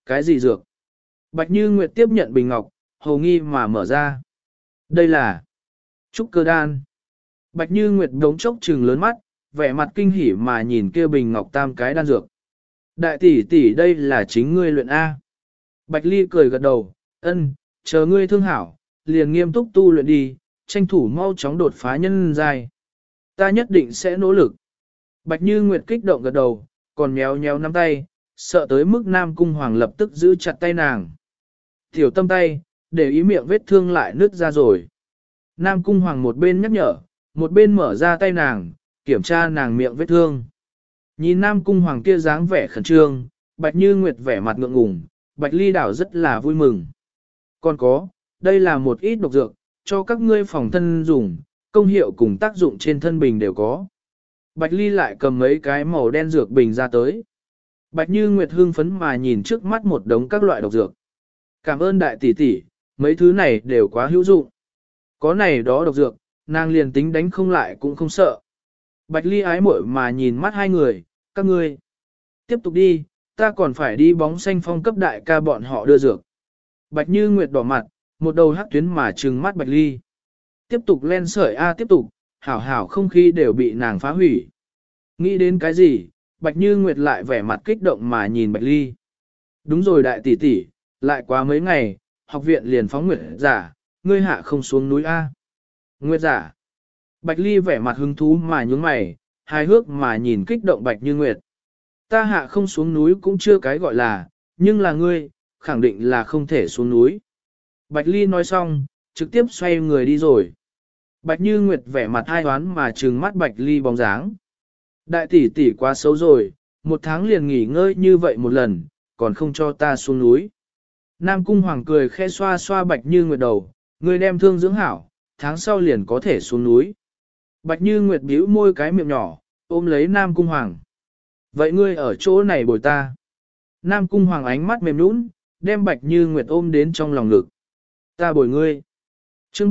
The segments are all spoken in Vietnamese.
Cái gì dược? Bạch Như Nguyệt tiếp nhận bình ngọc, hầu nghi mà mở ra. Đây là trúc cơ đan. Bạch Như Nguyệt đống chốc trừng lớn mắt, vẻ mặt kinh hỉ mà nhìn kia bình ngọc tam cái đan dược. Đại tỷ tỷ đây là chính ngươi luyện A. Bạch Ly cười gật đầu, ân, chờ ngươi thương hảo, liền nghiêm túc tu luyện đi, tranh thủ mau chóng đột phá nhân giai. Ta nhất định sẽ nỗ lực. Bạch Như Nguyệt kích động gật đầu, còn méo méo nắm tay, sợ tới mức Nam Cung Hoàng lập tức giữ chặt tay nàng. Tiểu tâm tay, để ý miệng vết thương lại nứt ra rồi. Nam Cung Hoàng một bên nhắc nhở, một bên mở ra tay nàng, kiểm tra nàng miệng vết thương. Nhìn Nam Cung Hoàng kia dáng vẻ khẩn trương, Bạch Như Nguyệt vẻ mặt ngượng ngùng, Bạch Ly đảo rất là vui mừng. Còn có, đây là một ít độc dược, cho các ngươi phòng thân dùng, công hiệu cùng tác dụng trên thân bình đều có. Bạch Ly lại cầm mấy cái màu đen dược bình ra tới. Bạch Như Nguyệt hưng phấn mà nhìn trước mắt một đống các loại độc dược. Cảm ơn đại tỷ tỷ, mấy thứ này đều quá hữu dụng. Có này đó độc dược, nàng liền tính đánh không lại cũng không sợ. Bạch Ly ái muội mà nhìn mắt hai người, các ngươi. Tiếp tục đi, ta còn phải đi bóng xanh phong cấp đại ca bọn họ đưa dược. Bạch Như Nguyệt đỏ mặt, một đầu hắc tuyến mà trừng mắt Bạch Ly. Tiếp tục len sợi A tiếp tục, hảo hảo không khí đều bị nàng phá hủy. Nghĩ đến cái gì, Bạch Như Nguyệt lại vẻ mặt kích động mà nhìn Bạch Ly. Đúng rồi đại tỷ tỷ, lại quá mấy ngày, học viện liền phóng Nguyệt giả, ngươi hạ không xuống núi A. Nguyệt giả. Bạch Ly vẻ mặt hứng thú mà nhướng mày, hài hước mà nhìn kích động Bạch Như Nguyệt. Ta hạ không xuống núi cũng chưa cái gọi là, nhưng là ngươi, khẳng định là không thể xuống núi. Bạch Ly nói xong, trực tiếp xoay người đi rồi. Bạch Như Nguyệt vẻ mặt ai oán mà trừng mắt Bạch Ly bóng dáng. Đại tỷ tỷ quá xấu rồi, một tháng liền nghỉ ngơi như vậy một lần, còn không cho ta xuống núi. Nam Cung Hoàng cười khẽ xoa xoa Bạch Như Nguyệt đầu, ngươi đem thương dưỡng hảo, tháng sau liền có thể xuống núi. Bạch Như Nguyệt bĩu môi cái miệng nhỏ, ôm lấy Nam Cung Hoàng. Vậy ngươi ở chỗ này bồi ta. Nam Cung Hoàng ánh mắt mềm nũng, đem Bạch Như Nguyệt ôm đến trong lòng ngực. Ta bồi ngươi. Chương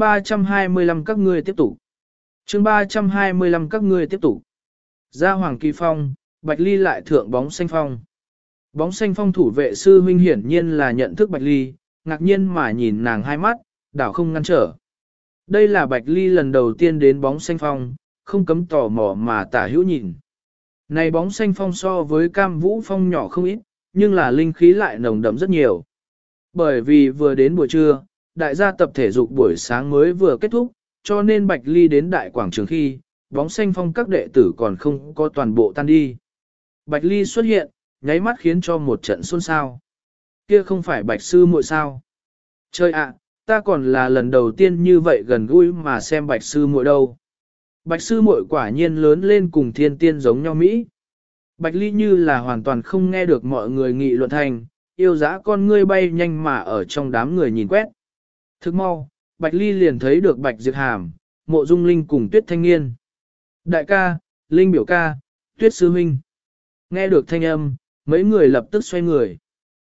325 các ngươi tiếp tục. Chương 325 các ngươi tiếp tục. Ra Hoàng Kỳ Phong, Bạch Ly lại thượng bóng xanh phong. Bóng xanh phong thủ vệ sư huynh hiển nhiên là nhận thức Bạch Ly, ngạc nhiên mà nhìn nàng hai mắt, đảo không ngăn trở. Đây là Bạch Ly lần đầu tiên đến bóng xanh phong, không cấm tò mò mà tả hữu nhìn. Này bóng xanh phong so với Cam Vũ phong nhỏ không ít, nhưng là linh khí lại nồng đậm rất nhiều. Bởi vì vừa đến buổi trưa, đại gia tập thể dục buổi sáng mới vừa kết thúc, cho nên Bạch Ly đến đại quảng trường khi, bóng xanh phong các đệ tử còn không có toàn bộ tan đi. Bạch Ly xuất hiện, nháy mắt khiến cho một trận xôn xao. Kia không phải Bạch sư muội sao? Trời ạ, ta còn là lần đầu tiên như vậy gần gũi mà xem Bạch sư muội đâu. Bạch sư muội quả nhiên lớn lên cùng thiên tiên giống nhau Mỹ. Bạch Ly như là hoàn toàn không nghe được mọi người nghị luận thành, yêu dã con ngươi bay nhanh mà ở trong đám người nhìn quét. Thức mau, Bạch Ly liền thấy được Bạch Diệp Hàm, Mộ Dung Linh cùng Tuyết Thanh Nghiên. Đại ca, Linh biểu ca, Tuyết sư huynh. Nghe được thanh âm, mấy người lập tức xoay người.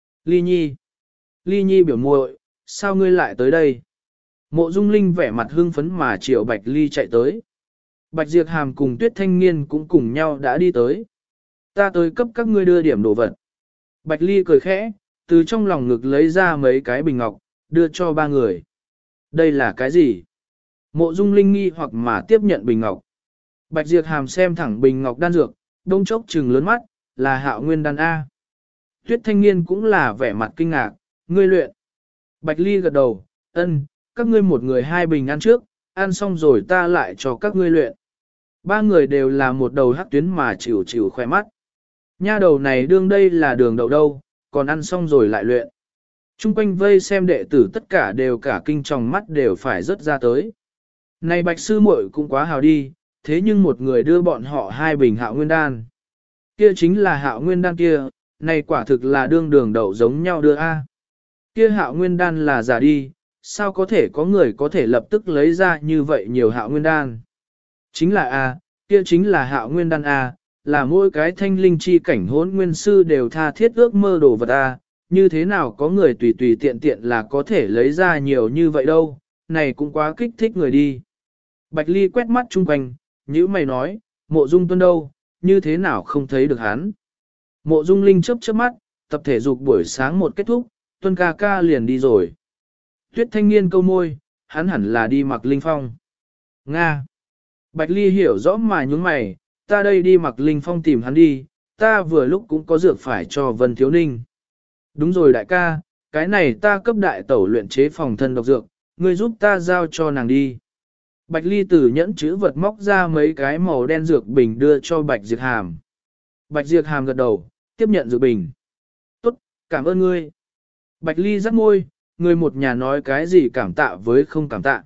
Ly Nhi biểu muội, sao ngươi lại tới đây? Mộ Dung Linh vẻ mặt hưng phấn mà chiều Bạch Ly chạy tới. Bạch Diệp Hàm cùng Tuyết Thanh Nghiên cũng cùng nhau đã đi tới. Ta tới cấp các ngươi đưa điểm đồ vật. Bạch Ly cười khẽ, từ trong lòng ngực lấy ra mấy cái bình ngọc, đưa cho ba người. Đây là cái gì? Mộ Dung Linh nghi hoặc mà tiếp nhận bình ngọc. Bạch Diệp Hàm xem thẳng bình ngọc đan dược, đông chốc trừng lớn mắt, là Hạo Nguyên đan A. Tuyết Thanh Nghiên cũng là vẻ mặt kinh ngạc, ngươi luyện. Bạch Ly gật đầu, ân, các ngươi một người hai bình ăn trước, ăn xong rồi ta lại cho các ngươi luyện. Ba người đều là một đầu hắc tuyến mà chịu chịu khoe mắt. Nha đầu này đương đây là đường đậu đâu, còn ăn xong rồi lại luyện. Trung quanh vây xem đệ tử tất cả đều cả kinh tròng mắt đều phải rớt ra tới. Này Bạch sư muội cũng quá hào đi, thế nhưng một người đưa bọn họ hai bình Hạo Nguyên đan. Kia chính là Hạo Nguyên đan kia, này quả thực là đương đường đậu giống nhau đưa a. Kia Hạo Nguyên đan là giả đi, sao có thể có người có thể lập tức lấy ra như vậy nhiều Hạo Nguyên đan. Chính là a, kia chính là Hạo Nguyên đan a, là mỗi cái thanh linh chi cảnh hỗn nguyên sư đều tha thiết ước mơ đồ vật a, như thế nào có người tùy tùy tiện tiện là có thể lấy ra nhiều như vậy đâu, này cũng quá kích thích người đi. Bạch Ly quét mắt chung quanh, nhữ mày nói, Mộ Dung Tuân đâu, như thế nào không thấy được hắn. Mộ Dung Linh chớp chớp mắt, tập thể dục buổi sáng một kết thúc, Tuân ca ca liền đi rồi. Tuyết thanh niên câu môi, hắn hẳn là đi Mạc Linh Phong. Nga. Bạch Ly hiểu rõ mà nhúng mày, ta đây đi Mạc Linh Phong tìm hắn đi, ta vừa lúc cũng có dược phải cho Vân Thiếu Ninh. Đúng rồi đại ca, cái này ta cấp đại tẩu luyện chế phòng thân độc dược, ngươi giúp ta giao cho nàng đi. Bạch Ly từ nhẫn chữ vật móc ra mấy cái màu đen dược bình đưa cho Bạch Diệp Hàm. Bạch Diệp Hàm gật đầu, tiếp nhận dược bình. Tốt, cảm ơn ngươi. Bạch Ly rắc môi, người một nhà nói cái gì cảm tạ với không cảm tạ.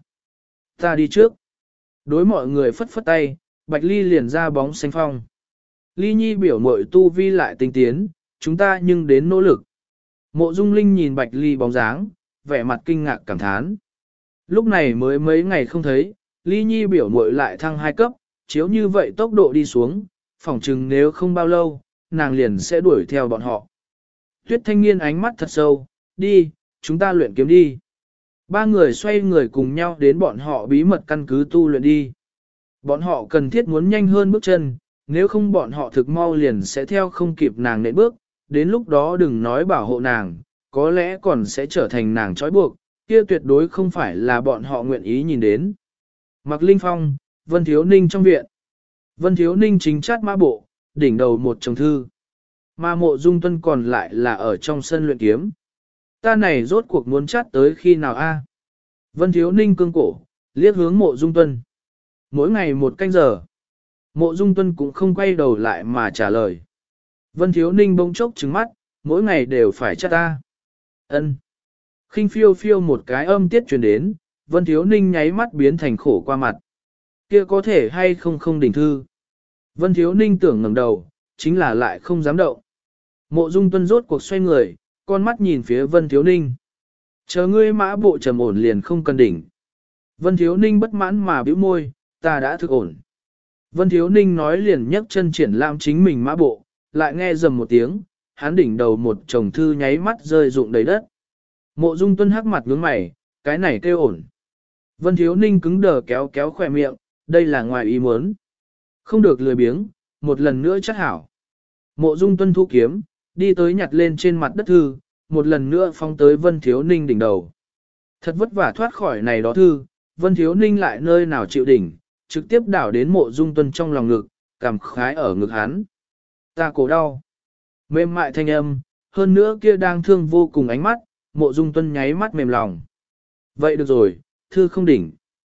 Ta đi trước. Đối mọi người phất phất tay, Bạch Ly liền ra bóng xanh phong. Ly Nhi biểu mội tu vi lại tinh tiến, chúng ta nhưng đến nỗ lực. Mộ Dung Linh nhìn Bạch Ly bóng dáng, vẻ mặt kinh ngạc cảm thán. Lúc này mới mấy ngày không thấy, Ly Nhi biểu mội lại thăng 2 cấp, chiếu như vậy tốc độ đi xuống, phỏng chừng nếu không bao lâu, nàng liền sẽ đuổi theo bọn họ. Tuyết thanh niên ánh mắt thật sâu, đi, chúng ta luyện kiếm đi. Ba người xoay người cùng nhau đến bọn họ bí mật căn cứ tu luyện đi. Bọn họ cần thiết muốn nhanh hơn bước chân, nếu không bọn họ thực mau liền sẽ theo không kịp nàng nện bước, đến lúc đó đừng nói bảo hộ nàng, có lẽ còn sẽ trở thành nàng trói buộc, kia tuyệt đối không phải là bọn họ nguyện ý nhìn đến. Mạc Linh Phong, Vân Thiếu Ninh trong viện. Vân Thiếu Ninh chính chát mã bộ, đỉnh đầu một chồng thư. Mà Mộ Dung Tuân còn lại là ở trong sân luyện kiếm. Ta này rốt cuộc muốn chát tới khi nào a? Vân Thiếu Ninh cương cổ, liếc hướng Mộ Dung Tuân. Mỗi ngày 1 canh giờ. Mộ Dung Tuân cũng không quay đầu lại mà trả lời. Vân Thiếu Ninh bỗng chốc trừng mắt, mỗi ngày đều phải chát ta. Ân. Khinh phiêu phiêu một cái âm tiết truyền đến, Vân Thiếu Ninh nháy mắt biến thành khổ qua mặt. Kia có thể hay không không đỉnh thư. Vân Thiếu Ninh tưởng ngẩng đầu, chính là lại không dám động. Mộ Dung Tuân rốt cuộc xoay người, con mắt nhìn phía Vân Thiếu Ninh. Chờ ngươi mã bộ trầm ổn liền không cần đỉnh. Vân Thiếu Ninh bất mãn mà bĩu môi, ta đã thực ổn. Vân Thiếu Ninh nói liền nhấc chân triển lãm chính mình mã bộ, lại nghe rầm một tiếng, hắn đỉnh đầu một chồng thư nháy mắt rơi rụng đầy đất. Mộ Dung Tuân hắc mặt nhướng mày, cái này kêu ổn. Vân Thiếu Ninh cứng đờ kéo kéo khỏe miệng, đây là ngoài ý muốn. Không được lười biếng, một lần nữa chắc hảo. Mộ Dung Tuân thu kiếm, đi tới nhặt lên trên mặt đất thư, một lần nữa phong tới Vân Thiếu Ninh đỉnh đầu. Thật vất vả thoát khỏi này đó thư, Vân Thiếu Ninh lại nơi nào chịu đỉnh, trực tiếp đảo đến Mộ Dung Tuân trong lòng ngực, cảm khái ở ngực hắn. Ta cổ đau. Mềm mại thanh âm, hơn nữa kia đang thương vô cùng ánh mắt, Mộ Dung Tuân nháy mắt mềm lòng. Vậy được rồi, thư không đỉnh.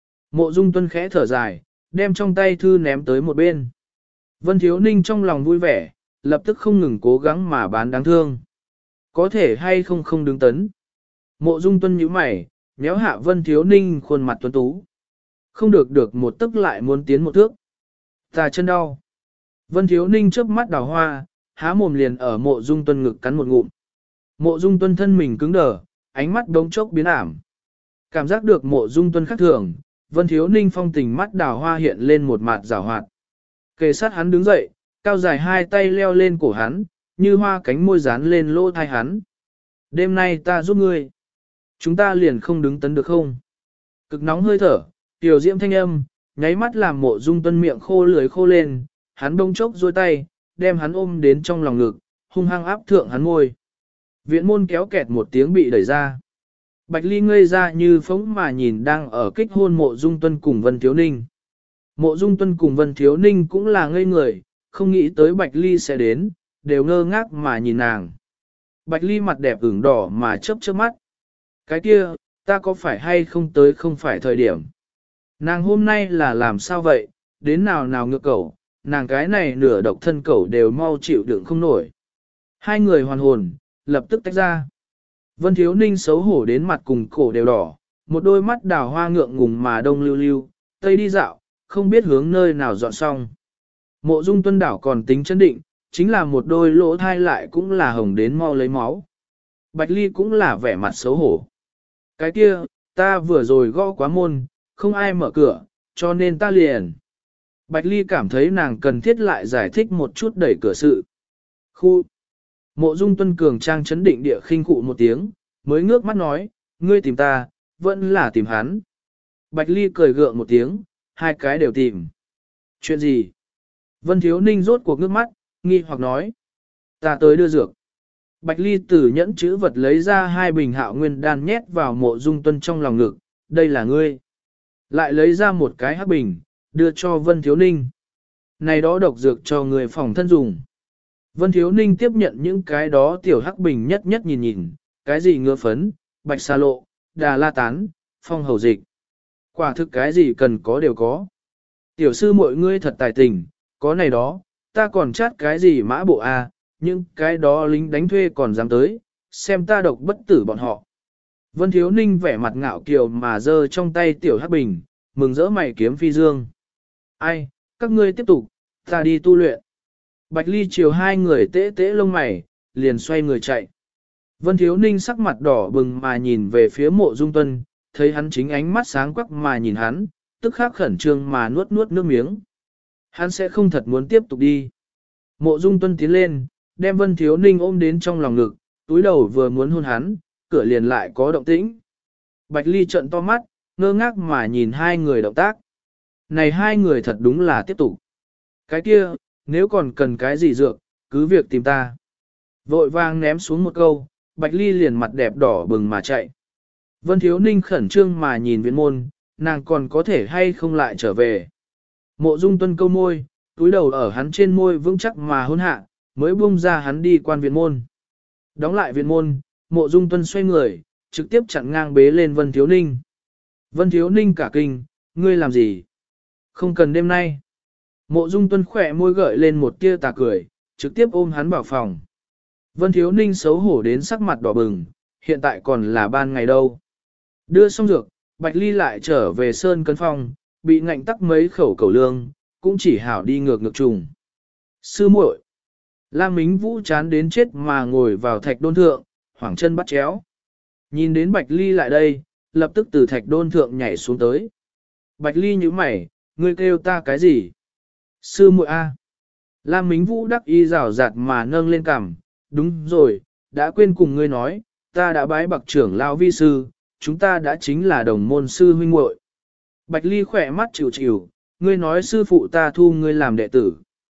Mộ Dung Tuân khẽ thở dài, đem trong tay thư ném tới một bên. Vân Thiếu Ninh trong lòng vui vẻ, lập tức không ngừng cố gắng mà bán đáng thương. Có thể hay không không đứng tấn. Mộ Dung Tuân nhíu mày, méo hạ Vân Thiếu Ninh khuôn mặt tuấn tú. Không được được một tức lại muốn tiến một thước. Ta chân đau. Vân Thiếu Ninh chớp mắt đào hoa, há mồm liền ở Mộ Dung Tuân ngực cắn một ngụm. Mộ Dung Tuân thân mình cứng đờ, ánh mắt đống chốc biến ảm. Cảm giác được Mộ Dung Tuân khác thường, Vân Thiếu Ninh phong tình mắt đào hoa hiện lên một mặt rào hoạt. Kề sát hắn đứng dậy, cao dài 2 tay leo lên cổ hắn, như hoa cánh môi dán lên lỗ thai hắn. Đêm nay ta giúp ngươi. Chúng ta liền không đứng tấn được không? Cực nóng hơi thở, tiểu diễm thanh âm, nháy mắt làm Mộ Dung Tuân miệng khô lưỡi khô lên, hắn bỗng chốc duỗi tay, đem hắn ôm đến trong lòng ngực, hung hăng áp thượng hắn môi. Viện môn kéo kẹt một tiếng bị đẩy ra. Bạch Ly ngây ra như phóng mà nhìn đang ở kích hôn Mộ Dung Tuân cùng Vân Thiếu Ninh. Mộ Dung Tuân cùng Vân Thiếu Ninh cũng là ngây người, không nghĩ tới Bạch Ly sẽ đến, đều ngơ ngác mà nhìn nàng. Bạch Ly mặt đẹp ửng đỏ mà chớp chớp mắt. Cái kia, ta có phải hay không tới không phải thời điểm. Nàng hôm nay là làm sao vậy, đến nào nào ngược cẩu, nàng cái này nửa độc thân cẩu đều mau chịu đựng không nổi. Hai người hoàn hồn, lập tức tách ra. Vân Thiếu Ninh xấu hổ đến mặt cùng cổ đều đỏ, một đôi mắt đào hoa ngượng ngùng mà đông lưu lưu, tây đi dạo, không biết hướng nơi nào dọn xong. Mộ Dung Tuân đảo còn tính chân định, chính là một đôi lỗ thai lại cũng là hồng đến mau lấy máu. Bạch Ly cũng là vẻ mặt xấu hổ. Cái kia, ta vừa rồi gõ quá môn, không ai mở cửa, cho nên ta liền. Bạch Ly cảm thấy nàng cần thiết lại giải thích một chút đẩy cửa sự. Khu. Mộ Dung Tuân cường trang chấn định địa khinh khụ một tiếng, mới ngước mắt nói, ngươi tìm ta, vẫn là tìm hắn. Bạch Ly cười gượng một tiếng, hai cái đều tìm. Chuyện gì? Vân Thiếu Ninh rốt cuộc ngước mắt, nghi hoặc nói. Ta tới đưa dược. Bạch Ly từ nhẫn chữ vật lấy ra 2 bình hạo nguyên đan nhét vào Mộ Dung Tuân trong lòng ngực, đây là ngươi. Lại lấy ra một cái hắc bình, đưa cho Vân Thiếu Ninh. Này đó độc dược cho người phòng thân dùng. Vân Thiếu Ninh tiếp nhận những cái đó tiểu hắc bình nhất nhất nhìn nhìn, cái gì ngựa phấn, bạch sa lộ, đà la tán, phong hầu dịch. Quả thực cái gì cần có đều có. Tiểu sư mọi ngươi thật tài tình, có này đó, ta còn chát cái gì mã bộ a, những cái đó lính đánh thuê còn dám tới, xem ta độc bất tử bọn họ. Vân Thiếu Ninh vẻ mặt ngạo kiều mà giơ trong tay tiểu hắc bình, mừng rỡ mày kiếm phi dương. Ai, các ngươi tiếp tục, ta đi tu luyện. Bạch Ly chiều 2 người tễ tễ lông mày, liền xoay người chạy. Vân Thiếu Ninh sắc mặt đỏ bừng mà nhìn về phía Mộ Dung Tuân, thấy hắn chính ánh mắt sáng quắc mà nhìn hắn, tức khắc khẩn trương mà nuốt nuốt nước miếng. Hắn sẽ không thật muốn tiếp tục đi. Mộ Dung Tuân tiến lên, đem Vân Thiếu Ninh ôm đến trong lòng ngực, túi đầu vừa muốn hôn hắn, cửa liền lại có động tĩnh. Bạch Ly trợn to mắt, ngơ ngác mà nhìn 2 người động tác. Này 2 người thật đúng là tiếp tục. Cái kia, nếu còn cần cái gì dược, cứ việc tìm ta. Vội vang ném xuống một câu, Bạch Ly liền mặt đẹp đỏ bừng mà chạy. Vân Thiếu Ninh khẩn trương mà nhìn viện môn, nàng còn có thể hay không lại trở về. Mộ Dung Tuân câu môi, túi đầu ở hắn trên môi vững chắc mà hôn hạ, mới buông ra hắn đi quan viện môn. Đóng lại viện môn, Mộ Dung Tuân xoay người, trực tiếp chặn ngang bế lên Vân Thiếu Ninh. Vân Thiếu Ninh cả kinh, ngươi làm gì? Không cần đêm nay. Mộ Dung Tuân khỏe môi gợi lên một tia tà cười, trực tiếp ôm hắn vào phòng. Vân Thiếu Ninh xấu hổ đến sắc mặt đỏ bừng, hiện tại còn là ban ngày đâu. Đưa xong dược, Bạch Ly lại trở về Sơn Cấn Phong, bị ngạnh tắc mấy khẩu cầu lương, cũng chỉ hảo đi ngược trùng. Sư muội, Lam Mính Vũ chán đến chết mà ngồi vào thạch đôn thượng, hoảng chân bắt chéo. Nhìn đến Bạch Ly lại đây, lập tức từ thạch đôn thượng nhảy xuống tới. Bạch Ly nhíu mày, ngươi kêu ta cái gì? Sư muội A. Lam Mính Vũ đắc y rào rạt mà nâng lên cằm, đúng rồi, đã quên cùng ngươi nói, ta đã bái bậc trưởng lão vi sư, chúng ta đã chính là đồng môn sư huynh muội. Bạch Ly khỏe mắt chịu chịu, ngươi nói sư phụ ta thu ngươi làm đệ tử.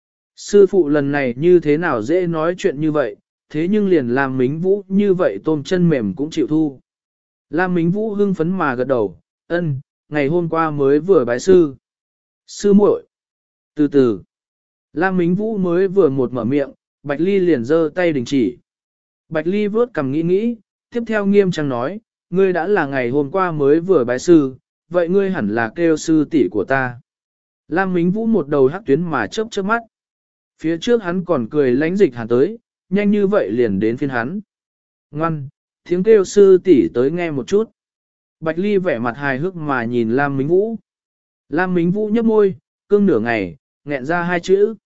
Sư phụ lần này như thế nào dễ nói chuyện như vậy, thế nhưng liền Lam Mính Vũ như vậy tôm chân mềm cũng chịu thu. Lam Mính Vũ hưng phấn mà gật đầu, ân, ngày hôm qua mới vừa bái sư. Sư muội. Từ từ. Lam Mính Vũ mới vừa một mở miệng, Bạch Ly liền giơ tay đình chỉ. Bạch Ly vớt cằm nghĩ nghĩ, tiếp theo nghiêm trang nói, ngươi đã là ngày hôm qua mới vừa bái sư, vậy ngươi hẳn là kêu sư tỷ của ta. Lam Mính Vũ một đầu hắc tuyến mà chớp chớp mắt. Phía trước hắn còn cười lánh dịch hàn tới, nhanh như vậy liền đến phiên hắn. Ngoan, tiếng kêu sư tỷ tới nghe một chút. Bạch Ly vẻ mặt hài hước mà nhìn Lam Mính Vũ. Lam Mính Vũ nhấp môi, cương nửa ngày, nghẹn ra 2 chữ.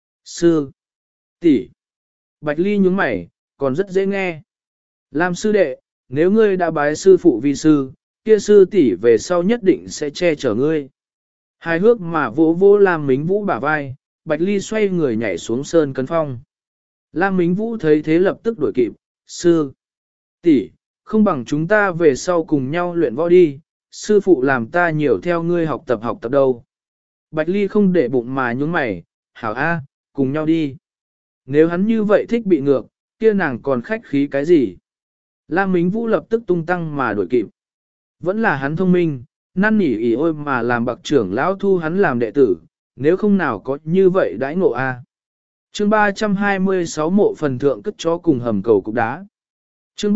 Sư tỷ. Bạch Ly nhướng mày, còn rất dễ nghe. Lam sư đệ, nếu ngươi đã bái sư phụ vi sư, kia sư tỷ về sau nhất định sẽ che chở ngươi. Hài hước mà vỗ vỗ Lam Mính Vũ bả vai, Bạch Ly xoay người nhảy xuống Sơn Cấn Phong. Lam Mính Vũ thấy thế lập tức đuổi kịp, sư tỷ, không bằng chúng ta về sau cùng nhau luyện võ đi, sư phụ làm ta nhiều theo ngươi học tập đâu. Bạch Ly không để bụng mà nhún mày, hảo a, cùng nhau đi. Nếu hắn như vậy thích bị ngược, kia nàng còn khách khí cái gì? Lam Mính Vũ lập tức tung tăng mà đuổi kịp. Vẫn là hắn thông minh, năn nỉ ỉ ôi mà làm bậc trưởng lão thu hắn làm đệ tử, nếu không nào có như vậy đãi ngộ a. Chương 326 mộ phần thượng cất chó cùng hầm cầu cục đá. Chương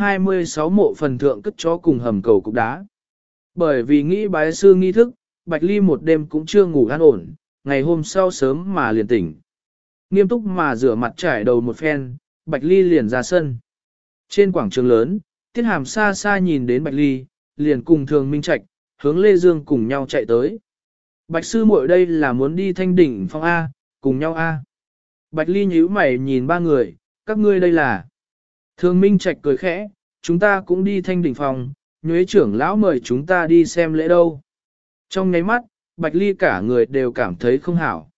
326 mộ phần thượng cất chó cùng hầm cầu cục đá. Bởi vì nghĩ bái sư nghi thức, Bạch Ly một đêm cũng chưa ngủ an ổn, ngày hôm sau sớm mà liền tỉnh. Nghiêm túc mà rửa mặt trải đầu một phen, Bạch Ly liền ra sân. Trên quảng trường lớn, Tiết Hàm xa xa nhìn đến Bạch Ly, liền cùng Thường Minh Trạch, hướng Lê Dương cùng nhau chạy tới. Bạch sư muội đây là muốn đi Thanh Đỉnh Phong A, cùng nhau A. Bạch Ly nhíu mày nhìn 3 người, các ngươi đây là. Thường Minh Trạch cười khẽ, chúng ta cũng đi Thanh Đỉnh Phong, Nhuế trưởng lão mời chúng ta đi xem lễ đâu. Trong nháy mắt, Bạch Ly cả người đều cảm thấy không hảo.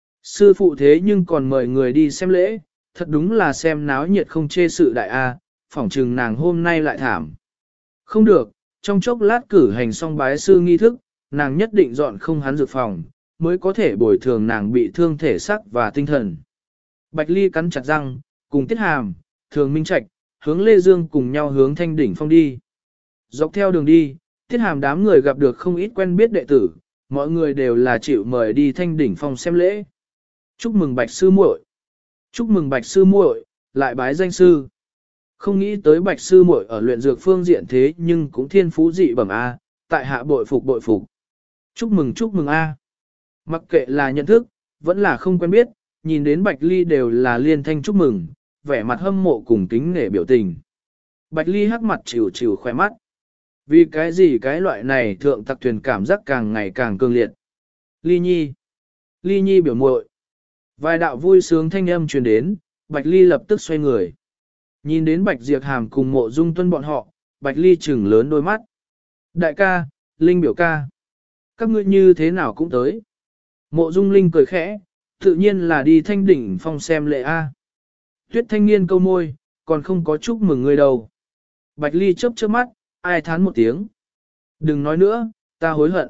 Sư phụ thế nhưng còn mời người đi xem lễ, thật đúng là xem náo nhiệt không chê sự đại A, phỏng trừng nàng hôm nay lại thảm. Không được, trong chốc lát cử hành xong bái sư nghi thức, nàng nhất định dọn không hắn dược phòng, mới có thể bồi thường nàng bị thương thể xác và tinh thần. Bạch Ly cắn chặt răng, cùng Tiết Hàm, Thường Minh Trạch, hướng Lê Dương cùng nhau hướng Thanh Đỉnh Phong đi. Dọc theo đường đi, Tiết Hàm đám người gặp được không ít quen biết đệ tử, mọi người đều là chịu mời đi Thanh Đỉnh Phong xem lễ. Chúc mừng Bạch sư muội. Chúc mừng Bạch sư muội, lại bái danh sư. Không nghĩ tới Bạch sư muội ở luyện dược phương diện thế nhưng cũng thiên phú dị bẩm A, tại hạ bội phục bội phục. Chúc mừng A. Mặc kệ là nhận thức, vẫn là không quen biết, nhìn đến Bạch Ly đều là liên thanh chúc mừng, vẻ mặt hâm mộ cùng kính nể biểu tình. Bạch Ly hắc mặt chịu chịu khoe mắt. Vì cái gì cái loại này thượng tặc thuyền cảm giác càng ngày càng cương liệt. Ly Nhi biểu muội. Vài đạo vui sướng thanh âm truyền đến, Bạch Ly lập tức xoay người. Nhìn đến Bạch Diệp Hàm cùng Mộ Dung Tuân bọn họ, Bạch Ly trừng lớn đôi mắt. Đại ca, Linh biểu ca. Các ngươi như thế nào cũng tới. Mộ Dung Linh cười khẽ, tự nhiên là đi Thanh Đỉnh Phong xem lễ A. Tuyết thanh niên câu môi, còn không có chúc mừng người đâu. Bạch Ly chớp chớp mắt, ai thán một tiếng. Đừng nói nữa, ta hối hận.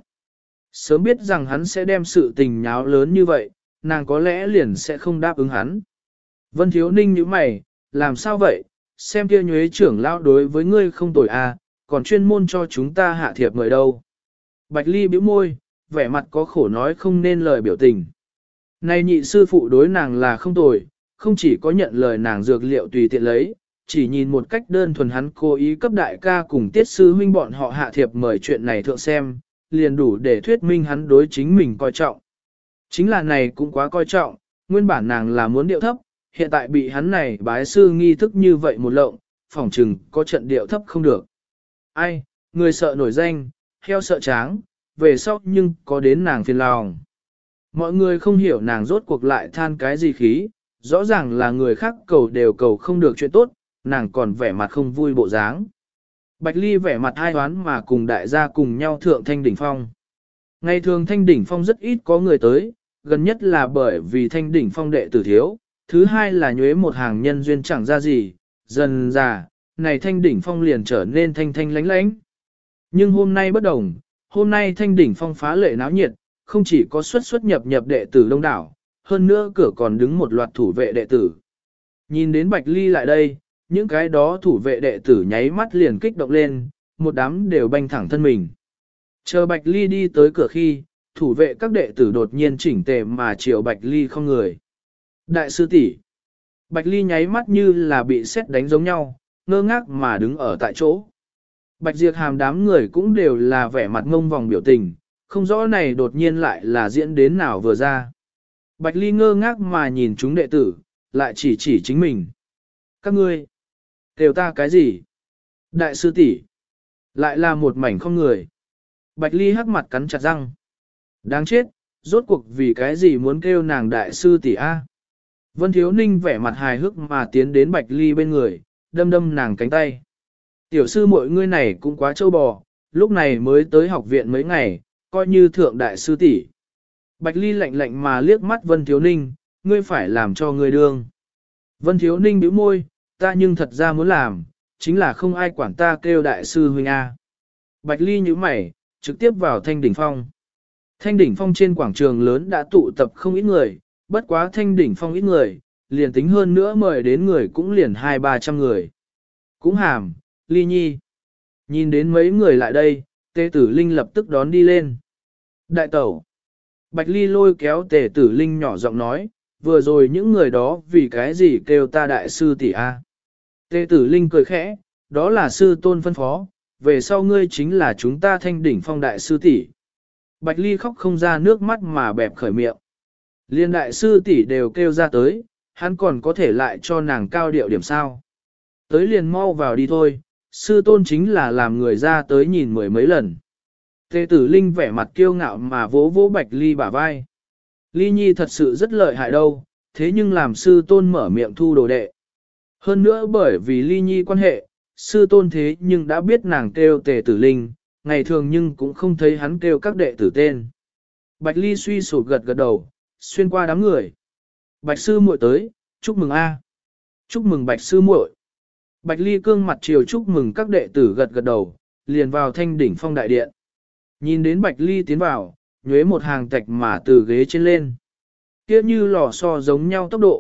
Sớm biết rằng hắn sẽ đem sự tình nháo lớn như vậy, nàng có lẽ liền sẽ không đáp ứng hắn. Vân Thiếu Ninh như mày, làm sao vậy, xem kia nhuế trưởng lão đối với ngươi không tồi à, còn chuyên môn cho chúng ta hạ thiệp mời đâu. Bạch Ly bĩu môi, vẻ mặt có khổ nói không nên lời biểu tình. Này nhị sư phụ đối nàng là không tồi, không chỉ có nhận lời nàng dược liệu tùy tiện lấy, chỉ nhìn một cách đơn thuần hắn cố ý cấp đại ca cùng tiết sư huynh bọn họ hạ thiệp mời chuyện này thượng xem, liền đủ để thuyết minh hắn đối chính mình coi trọng. Chính là này cũng quá coi trọng, nguyên bản nàng là muốn điệu thấp, hiện tại bị hắn này bái sư nghi thức như vậy một lộng, phỏng chừng có trận điệu thấp không được. Ai, người sợ nổi danh, heo sợ tráng, về sau nhưng có đến nàng phiền lòng. Mọi người không hiểu nàng rốt cuộc lại than cái gì khí, rõ ràng là người khác cầu đều cầu không được chuyện tốt, nàng còn vẻ mặt không vui bộ dáng. Bạch Ly vẻ mặt hai hoán mà cùng đại gia cùng nhau thượng Thanh Đỉnh Phong. Ngày thường Thanh Đỉnh Phong rất ít có người tới, gần nhất là bởi vì Thanh Đỉnh Phong đệ tử thiếu, thứ hai là nhuế một hàng nhân duyên chẳng ra gì, dần già, này Thanh Đỉnh Phong liền trở nên thanh thanh lánh lánh. Nhưng hôm nay bất đồng, hôm nay Thanh Đỉnh Phong phá lệ náo nhiệt, không chỉ có xuất nhập đệ tử đông đảo, hơn nữa cửa còn đứng một loạt thủ vệ đệ tử. Nhìn đến Bạch Ly lại đây, những cái đó thủ vệ đệ tử nháy mắt liền kích động lên, một đám đều banh thẳng thân mình. Chờ Bạch Ly đi tới cửa khi, thủ vệ các đệ tử đột nhiên chỉnh tề mà chiều Bạch Ly không người. Đại sư tỷ, Bạch Ly nháy mắt như là bị sét đánh giống nhau, ngơ ngác mà đứng ở tại chỗ. Bạch Diệp Hàm đám người cũng đều là vẻ mặt ngông vòng biểu tình, không rõ này đột nhiên lại là diễn đến nào vừa ra. Bạch Ly ngơ ngác mà nhìn chúng đệ tử, lại chỉ chính mình. Các ngươi, kêu ta cái gì? Đại sư tỷ, lại là một mảnh không người. Bạch Ly hắc mặt cắn chặt răng. Đáng chết, rốt cuộc vì cái gì muốn kêu nàng đại sư tỷ a? Vân Thiếu Ninh vẻ mặt hài hước mà tiến đến Bạch Ly bên người, đâm đâm nàng cánh tay. Tiểu sư muội ngươi này cũng quá trâu bò, lúc này mới tới học viện mấy ngày, coi như thượng đại sư tỷ. Bạch Ly lạnh lạnh mà liếc mắt Vân Thiếu Ninh, ngươi phải làm cho ngươi đương. Vân Thiếu Ninh bĩu môi, ta nhưng thật ra muốn làm, chính là không ai quản ta kêu đại sư huynh A. Bạch Ly nhíu mày, trực tiếp vào Thanh Đỉnh Phong. Thanh Đỉnh Phong trên quảng trường lớn đã tụ tập không ít người, bất quá Thanh Đỉnh Phong ít người, liền tính hơn nữa mời đến người cũng liền 200-300 người. Cũng hàm, Ly Nhi. Nhìn đến mấy người lại đây, Tề Tử Linh lập tức đón đi lên. Đại tẩu. Bạch Ly lôi kéo Tề Tử Linh nhỏ giọng nói, vừa rồi những người đó vì cái gì kêu ta đại sư tỷ a? Tề Tử Linh cười khẽ, đó là sư tôn phân phó, về sau ngươi chính là chúng ta Thanh Đỉnh Phong đại sư tỷ. Bạch Ly khóc không ra nước mắt mà bẹp khởi miệng. Liên đại sư tỷ đều kêu ra tới, hắn còn có thể lại cho nàng cao điệu điểm sao. Tới liền mau vào đi thôi, sư tôn chính là làm người ra tới nhìn mười mấy lần. Tề Tử Linh vẻ mặt kiêu ngạo mà vỗ vỗ Bạch Ly bả vai. Ly Nhi thật sự rất lợi hại đâu, thế nhưng làm sư tôn mở miệng thu đồ đệ. Hơn nữa bởi vì Ly Nhi quan hệ, sư tôn thế nhưng đã biết nàng kêu Tề Tử Linh, ngày thường nhưng cũng không thấy hắn kêu các đệ tử tên. Bạch Ly suy sụp gật gật đầu, xuyên qua đám người. Bạch sư muội tới, chúc mừng a. Chúc mừng Bạch sư muội. Bạch Ly cương mặt chiều chúc mừng các đệ tử gật gật đầu, liền vào Thanh Đỉnh Phong đại điện. Nhìn đến Bạch Ly tiến vào, nhuế một hàng tạch mà từ ghế trên lên. Kia như lò xo giống nhau tốc độ,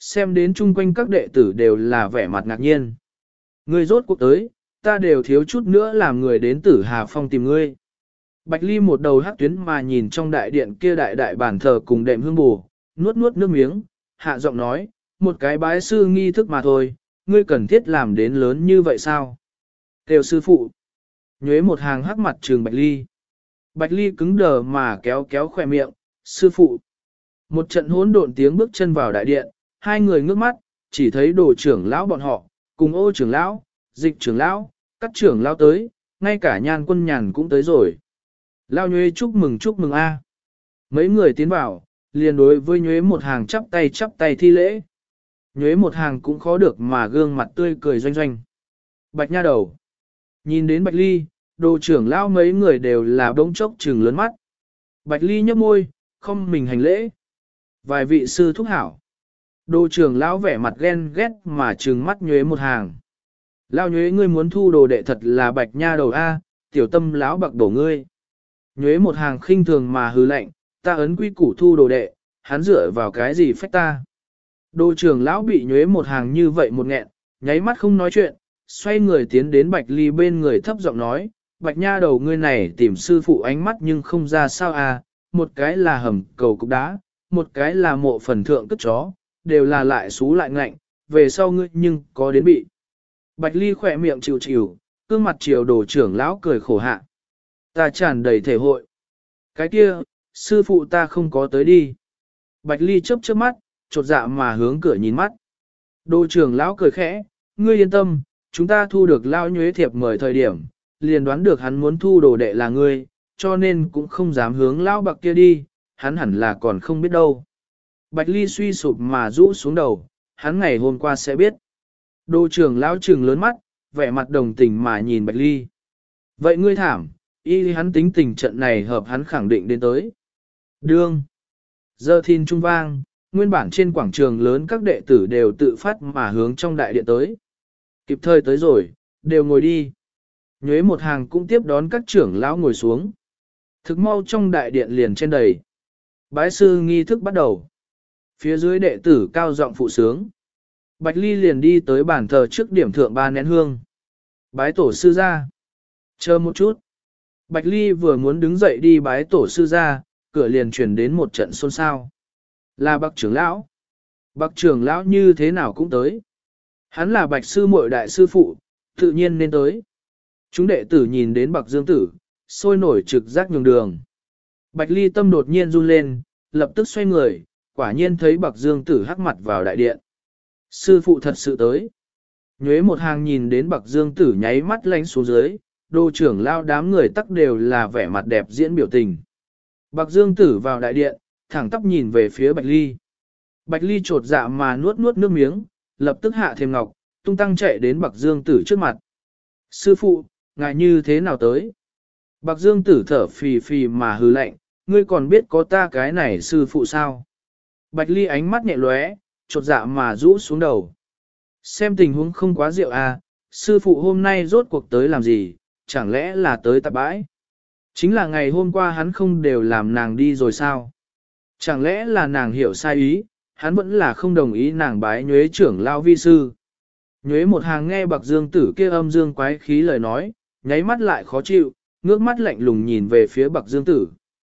xem đến chung quanh các đệ tử đều là vẻ mặt ngạc nhiên. Ngươi rốt cuộc tới, ta đều thiếu chút nữa làm người đến Tử Hà Phong tìm ngươi. Bạch Ly một đầu hắc tuyến mà nhìn trong đại điện kia đại đại bàn thờ cùng đệm hương bù, nuốt nuốt nước miếng, hạ giọng nói, một cái bái sư nghi thức mà thôi, ngươi cần thiết làm đến lớn như vậy sao? Kêu sư phụ. Nhuế một hàng hắc mặt trường Bạch Ly. Bạch Ly cứng đờ mà kéo kéo khỏe miệng, sư phụ. Một trận hỗn độn tiếng bước chân vào đại điện, hai người ngước mắt, chỉ thấy đồ trưởng lão bọn họ, cùng ô trưởng lão, dịch trưởng lão, các trưởng lão tới, ngay cả Nhan Quân Nhàn cũng tới rồi. Lao Nhuế chúc mừng a. Mấy người tiến vào, liền đối với Nhuế một hàng chắp tay thi lễ. Nhuế một hàng cũng khó được mà gương mặt tươi cười doanh doanh. Bạch nha đầu. Nhìn đến Bạch Ly, đồ trưởng lão mấy người đều là bỗng chốc trừng lớn mắt. Bạch Ly nhấp môi, không mình hành lễ. Vài vị sư thúc hảo. Đồ trưởng lão vẻ mặt ghen ghét mà trừng mắt Nhuế một hàng. Lão Nhuế ngươi muốn thu đồ đệ thật là Bạch nha đầu a, tiểu tâm lão bạc đổ ngươi. Nhuế một hàng khinh thường mà hứ lạnh, ta ấn quy củ thu đồ đệ, hắn dựa vào cái gì phách ta. Đồ trưởng lão bị Nhuế một hàng như vậy một nghẹn, nháy mắt không nói chuyện, xoay người tiến đến Bạch Ly bên người thấp giọng nói, Bạch nha đầu ngươi này tìm sư phụ ánh mắt nhưng không ra sao à, một cái là hầm cầu cục đá, một cái là mộ phần thượng cất chó, đều là lại xú lại ngạnh, về sau ngươi nhưng có đến bị. Bạch Ly khỏe miệng chịu chịu, gương mặt chiều đồ trưởng lão cười khổ hạ. Ta tràn đầy thể hội. Cái kia, sư phụ ta không có tới đi. Bạch Ly chớp chớp mắt, chột dạ mà hướng cửa nhìn mắt. Đồ trưởng lão cười khẽ, ngươi yên tâm, chúng ta thu được lão Nhuế thiệp mời thời điểm, liền đoán được hắn muốn thu đồ đệ là ngươi, cho nên cũng không dám hướng lão bạc kia đi, hắn hẳn là còn không biết đâu. Bạch Ly suy sụp mà rũ xuống đầu, hắn ngày hôm qua sẽ biết. Đồ trưởng lão trừng lớn mắt, vẻ mặt đồng tình mà nhìn Bạch Ly. Vậy ngươi thảm, y hắn tính tình trận này hợp hắn khẳng định đến tới. Đương. Giờ thiên trung vang, nguyên bản trên quảng trường lớn các đệ tử đều tự phát mà hướng trong đại điện tới. Kịp thời tới rồi, đều ngồi đi. Nhuế một hàng cũng tiếp đón các trưởng lão ngồi xuống. Thực mau trong đại điện liền trên đầy. Bái sư nghi thức bắt đầu. Phía dưới đệ tử cao giọng phụ sướng. Bạch Ly liền đi tới bàn thờ trước điểm thượng 3 nén hương. Bái tổ sư ra. Chờ một chút. Bạch Ly vừa muốn đứng dậy đi bái tổ sư ra, cửa liền chuyển đến một trận xôn xao. Là Bạch trưởng lão. Bạch trưởng lão như thế nào cũng tới. Hắn là Bạch sư muội đại sư phụ, tự nhiên nên tới. Chúng đệ tử nhìn đến Bạch Dương Tử, sôi nổi trực giác nhường đường. Bạch Ly tâm đột nhiên run lên, lập tức xoay người, quả nhiên thấy Bạch Dương Tử hắc mặt vào đại điện. Sư phụ thật sự tới. Nhuế một hàng nhìn đến Bạch Dương Tử nháy mắt lánh xuống dưới, đô trưởng lao đám người tắc đều là vẻ mặt đẹp diễn biểu tình. Bạch Dương Tử vào đại điện, thẳng tắp nhìn về phía Bạch Ly. Bạch Ly trột dạ mà nuốt nuốt nước miếng, lập tức hạ thêm ngọc, tung tăng chạy đến Bạch Dương Tử trước mặt. Sư phụ, ngài như thế nào tới? Bạch Dương Tử thở phì phì mà hừ lạnh, ngươi còn biết có ta cái này sư phụ sao? Bạch Ly ánh mắt nhẹ lóe, chột dạ mà rũ xuống đầu. Xem tình huống không quá rượu à, sư phụ hôm nay rốt cuộc tới làm gì, chẳng lẽ là tới tạp bãi? Chính là ngày hôm qua hắn không đều làm nàng đi rồi sao? Chẳng lẽ là nàng hiểu sai ý, hắn vẫn là không đồng ý nàng bái Nhuế trưởng lao vi sư. Nhuế một hàng nghe Bạch Dương Tử kia âm dương quái khí lời nói, nháy mắt lại khó chịu, ngước mắt lạnh lùng nhìn về phía Bạch Dương Tử.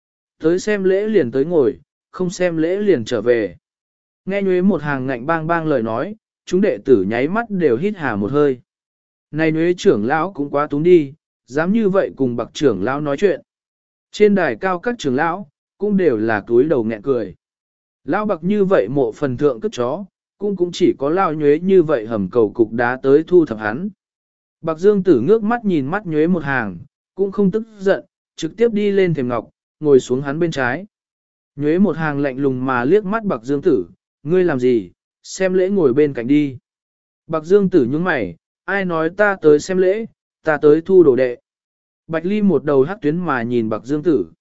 Tới xem lễ liền tới ngồi, không xem lễ liền trở về. Nghe Nhuế một hàng ngạnh bang bang lời nói, chúng đệ tử nháy mắt đều hít hà một hơi. Này Nhuế trưởng lão cũng quá túng đi, dám như vậy cùng Bạch trưởng lão nói chuyện. Trên đài cao các trưởng lão, cũng đều là túi đầu nghẹn cười. Lão Bạch như vậy mộ phần thượng cất chó, cũng chỉ có lao Nhuế như vậy hầm cầu cục đá tới thu thập hắn. Bạch Dương Tử ngước mắt nhìn mắt Nhuế một hàng, cũng không tức giận, trực tiếp đi lên thềm ngọc, ngồi xuống hắn bên trái. Nhuế một hàng lạnh lùng mà liếc mắt Bạch Dương Tử, ngươi làm gì, xem lễ ngồi bên cạnh đi. Bạch Dương Tử nhướng mày, ai nói ta tới xem lễ, ta tới thu đồ đệ. Bạch Ly một đầu hắc tuyến mà nhìn Bạch Dương Tử.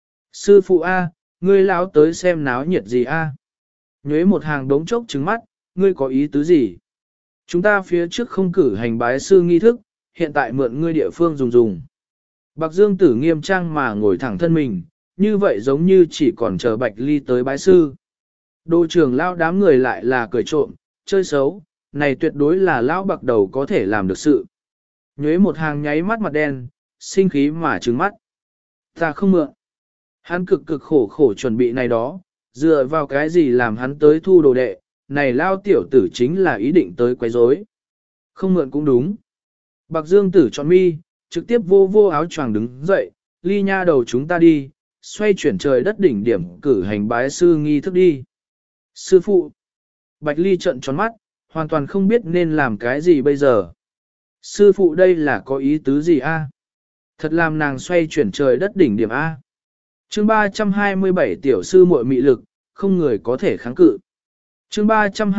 Sư phụ A, ngươi lão tới xem náo nhiệt gì A. Nhuế một hàng đống chốc trứng mắt, ngươi có ý tứ gì? Chúng ta phía trước không cử hành bái sư nghi thức, hiện tại mượn ngươi địa phương dùng. Bạch Dương Tử nghiêm trang mà ngồi thẳng thân mình, như vậy giống như chỉ còn chờ Bạch Ly tới bái sư. Đồ trưởng lão đám người lại là cười trộm, chơi xấu, này tuyệt đối là lão bạc đầu có thể làm được sự. Nhuế một hàng nháy mắt mặt đen, sinh khí mà trừng mắt. Ta không mượn. Hắn cực cực khổ khổ chuẩn bị này đó, dựa vào cái gì làm hắn tới thu đồ đệ, này lao tiểu tử chính là ý định tới quấy rối. Không mượn cũng đúng. Bạc Dương tử chọn mi, trực tiếp vô áo choàng đứng dậy, ly nha đầu chúng ta đi, xoay chuyển trời đất đỉnh điểm cử hành bái sư nghi thức đi. Sư phụ. Bạch Ly trợn tròn mắt, hoàn toàn không biết nên làm cái gì bây giờ. Sư phụ đây là có ý tứ gì a? Thật làm nàng xoay chuyển trời đất đỉnh điểm A. Chương 327 tiểu sư muội mị lực, không người có thể kháng cự. Chương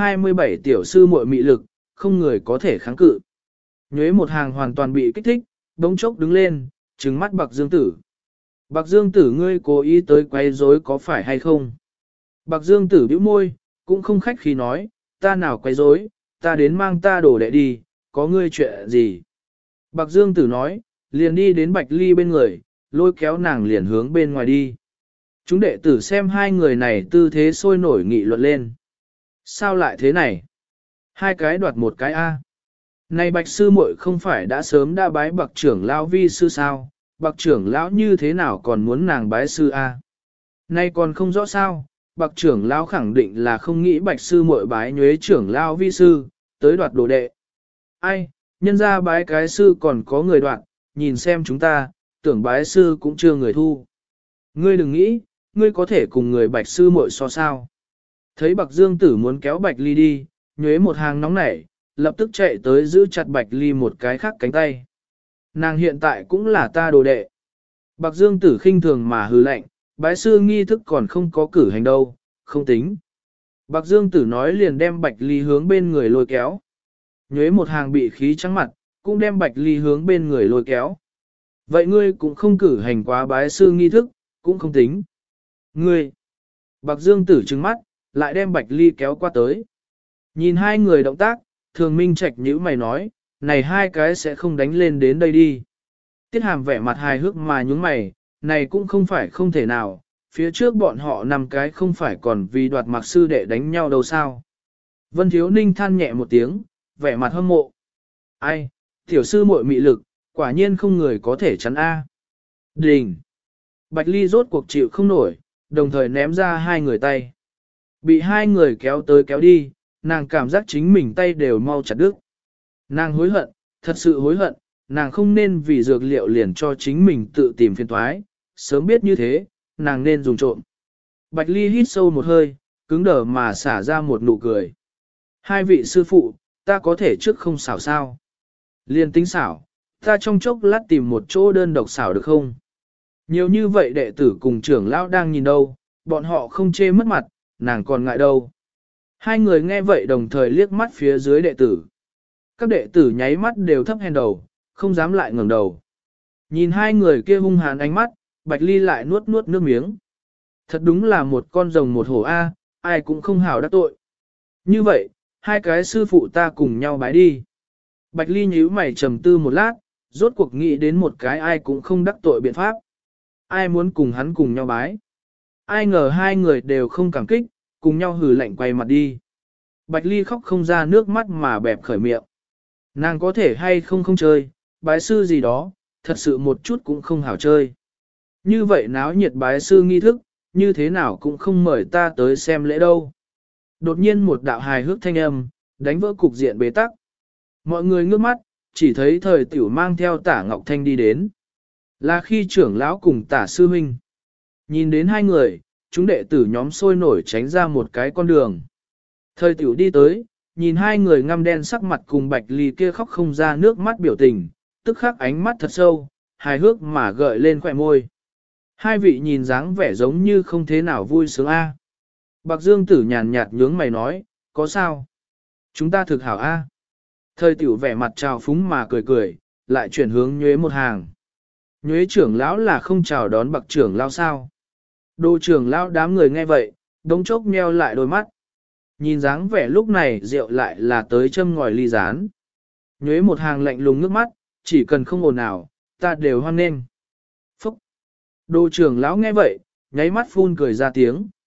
327 tiểu sư muội mị lực, không người có thể kháng cự. Nhuế một hàng hoàn toàn bị kích thích, bỗng chốc đứng lên, trừng mắt Bạc Dương Tử. Bạc Dương Tử ngươi cố ý tới quấy rối có phải hay không? Bạc Dương Tử bĩu môi, cũng không khách khí nói, ta nào quấy rối, ta đến mang ta đổ đệ đi, có ngươi chuyện gì? Bạc Dương Tử nói, liền đi đến Bạch Ly bên người, lôi kéo nàng liền hướng bên ngoài đi. Chúng đệ tử xem hai người này tư thế sôi nổi nghị luận lên. Sao lại thế này? Hai cái đoạt một cái A. Này Bạch sư muội không phải đã sớm đã bái Bạc trưởng lão vi sư sao? Bạc trưởng lão như thế nào còn muốn nàng bái sư A? Nay còn không rõ sao? Bạc trưởng lão khẳng định là không nghĩ Bạch sư muội bái nhuế trưởng lão vi sư, tới đoạt đồ đệ. Ai, nhân ra bái cái sư còn có người đoạt, nhìn xem chúng ta, tưởng bái sư cũng chưa người thu. Ngươi đừng nghĩ, ngươi có thể cùng người Bạch sư muội so sao. Thấy Bạc Dương Tử muốn kéo Bạch Ly đi, nhuế một hàng nóng nảy, lập tức chạy tới giữ chặt Bạch Ly một cái khác cánh tay. Nàng hiện tại cũng là ta đồ đệ. Bạc Dương Tử khinh thường mà hừ lạnh, bái sư nghi thức còn không có cử hành đâu, không tính. Bạc Dương Tử nói liền đem Bạch Ly hướng bên người lôi kéo. Nhuế một hàng bị khí trắng mặt, cũng đem Bạch Ly hướng bên người lôi kéo. Vậy ngươi cũng không cử hành quá bái sư nghi thức, cũng không tính. Ngươi, Bạc Dương Tử trừng mắt, lại đem Bạch Ly kéo qua tới. Nhìn hai người động tác, Thường Minh Trạch nhíu mày nói, này hai cái sẽ không đánh lên đến đây đi. Tiết Hàm vẻ mặt hài hước mà nhúng mày, này cũng không phải không thể nào, phía trước bọn họ năm cái không phải còn vì đoạt Mạc sư đệ đánh nhau đâu sao. Vân Thiếu Ninh than nhẹ một tiếng, vẻ mặt hâm mộ. Ai, tiểu sư muội mị lực, quả nhiên không người có thể chắn A. Đình! Bạch Ly rốt cuộc chịu không nổi, đồng thời ném ra hai người tay. Bị hai người kéo tới kéo đi, nàng cảm giác chính mình tay đều mau chặt đứt. Nàng hối hận, thật sự hối hận, nàng không nên vì dược liệu liền cho chính mình tự tìm phiền toái, sớm biết như thế, nàng nên dùng trộm. Bạch Ly hít sâu một hơi, cứng đờ mà xả ra một nụ cười. Hai vị sư phụ, ta có thể trước không xảo sao? Liền tính xảo, ta trong chốc lát tìm một chỗ đơn độc xảo được không? Nhiều như vậy đệ tử cùng trưởng lão đang nhìn đâu, bọn họ không chê mất mặt, nàng còn ngại đâu. Hai người nghe vậy đồng thời liếc mắt phía dưới đệ tử. Các đệ tử nháy mắt đều thấp hèn đầu, không dám lại ngẩng đầu. Nhìn hai người kia hung hãn ánh mắt, Bạch Ly lại nuốt nuốt nước miếng. Thật đúng là một con rồng một hổ A, ai cũng không hảo đắc tội. Như vậy, hai cái sư phụ ta cùng nhau bái đi. Bạch Ly nhíu mày trầm tư một lát, rốt cuộc nghĩ đến một cái ai cũng không đắc tội biện pháp. Ai muốn cùng hắn cùng nhau bái. Ai ngờ hai người đều không cảm kích, cùng nhau hừ lạnh quay mặt đi. Bạch Ly khóc không ra nước mắt mà bẹp khởi miệng. Nàng có thể hay không không chơi, bái sư gì đó, thật sự một chút cũng không hảo chơi. Như vậy náo nhiệt bái sư nghi thức, như thế nào cũng không mời ta tới xem lễ đâu. Đột nhiên một đạo hài hước thanh âm, đánh vỡ cục diện bế tắc. Mọi người ngước mắt, chỉ thấy thời tiểu mang theo Tả Ngọc Thanh đi đến. Là khi trưởng lão cùng Tả Sư Minh. Nhìn đến hai người, chúng đệ tử nhóm sôi nổi tránh ra một cái con đường. Thời tiểu đi tới, nhìn hai người ngăm đen sắc mặt cùng Bạch Ly kia khóc không ra nước mắt biểu tình, tức khắc ánh mắt thật sâu, hài hước mà gợi lên khỏe môi. Hai vị nhìn dáng vẻ giống như không thế nào vui sướng a. Bạc Dương Tử nhàn nhạt nhướng mày nói, có sao? Chúng ta thực hảo a. Thời tiểu vẻ mặt trào phúng mà cười cười, lại chuyển hướng Nhuế một hàng. Nhuế trưởng lão là không chào đón Bạc trưởng lão sao? Đô trưởng lão đám người nghe vậy, đống chốc nheo lại đôi mắt. Nhìn dáng vẻ lúc này rượu lại là tới châm ngòi ly rán. Nhuế một hàng lạnh lùng nước mắt, chỉ cần không ồn nào, ta đều hoan nghênh. Phúc! Đô trưởng lão nghe vậy, nháy mắt phun cười ra tiếng.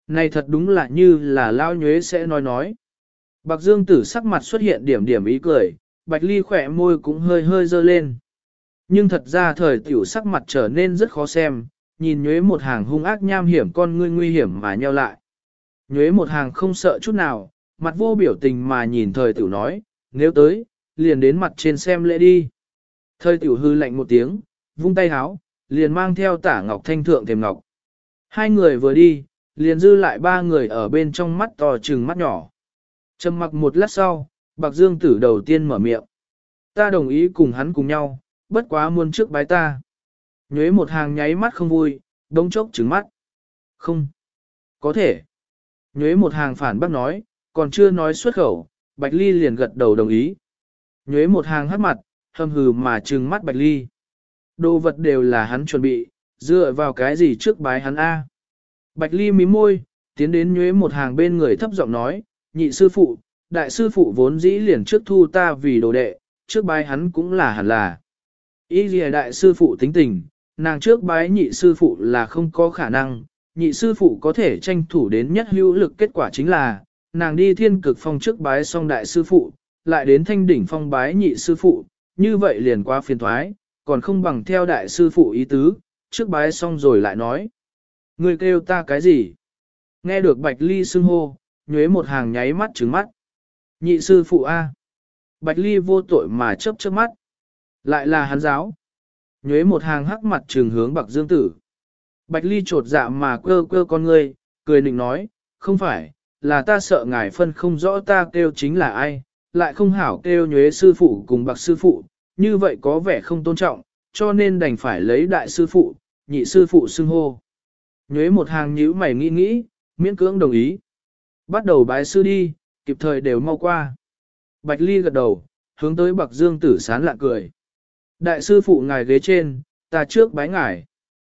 Này thật đúng là như là lao nhuế sẽ nói. Bạc Dương Tử sắc mặt xuất hiện điểm điểm ý cười, Bạch Ly khỏe môi cũng hơi hơi dơ lên. Nhưng thật ra thời tiểu sắc mặt trở nên rất khó xem, nhìn nhuế một hàng hung ác nham hiểm con ngươi nguy hiểm mà nheo lại. Nhuế một hàng không sợ chút nào, mặt vô biểu tình mà nhìn thời tiểu nói, nếu tới, liền đến mặt trên xem lễ đi. Thời tiểu hư lạnh một tiếng, vung tay háo, liền mang theo Tả Ngọc Thanh thượng thềm ngọc. Hai người vừa đi, liền dư lại ba người ở bên trong mắt to trừng mắt nhỏ. Trầm mặc một lát sau, Bạc Dương Tử đầu tiên mở miệng. Ta đồng ý cùng hắn cùng nhau, bất quá muôn trước bái ta. Nhuế một hàng nháy mắt không vui, đống chốc trừng mắt. Không. Có thể. Nhuế một hàng phản bác nói, còn chưa nói xuất khẩu, Bạch Ly liền gật đầu đồng ý. Nhuế một hàng hắt mặt, hầm hừ mà trừng mắt Bạch Ly. Đồ vật đều là hắn chuẩn bị, dựa vào cái gì trước bái hắn A. Bạch Ly mím môi, tiến đến Nhuế một hàng bên người thấp giọng nói, nhị sư phụ, đại sư phụ vốn dĩ liền trước thu ta vì đồ đệ, trước bái hắn cũng là hẳn là. Ý gì đại sư phụ tính tình, nàng trước bái nhị sư phụ là không có khả năng, nhị sư phụ có thể tranh thủ đến nhất hữu lực kết quả chính là, nàng đi thiên cực phong trước bái xong đại sư phụ, lại đến thanh đỉnh phong bái nhị sư phụ, như vậy liền qua phiền thoái, còn không bằng theo đại sư phụ ý tứ, trước bái xong rồi lại nói. Người kêu ta cái gì? Nghe được Bạch Ly xưng hô, Nhuế một hàng nháy mắt trứng mắt. Nhị sư phụ A. Bạch Ly vô tội mà chớp chớp mắt. Lại là hắn giáo. Nhuế một hàng hắc mặt trừng hướng Bạc Dương Tử. Bạch Ly trột dạ mà quơ quơ con ngươi, cười nịnh nói, không phải, là ta sợ ngài phân không rõ ta kêu chính là ai, lại không hảo kêu Nhuế sư phụ cùng Bạc sư phụ, như vậy có vẻ không tôn trọng, cho nên đành phải lấy đại sư phụ, nhị sư phụ xưng hô. Nhuế một hàng nhíu mày nghĩ nghĩ, miễn cưỡng đồng ý. Bắt đầu bái sư đi, kịp thời đều mau qua. Bạch Ly gật đầu, hướng tới Bạc Dương Tử sán lạ cười. Đại sư phụ ngài ghế trên, ta trước bái ngài.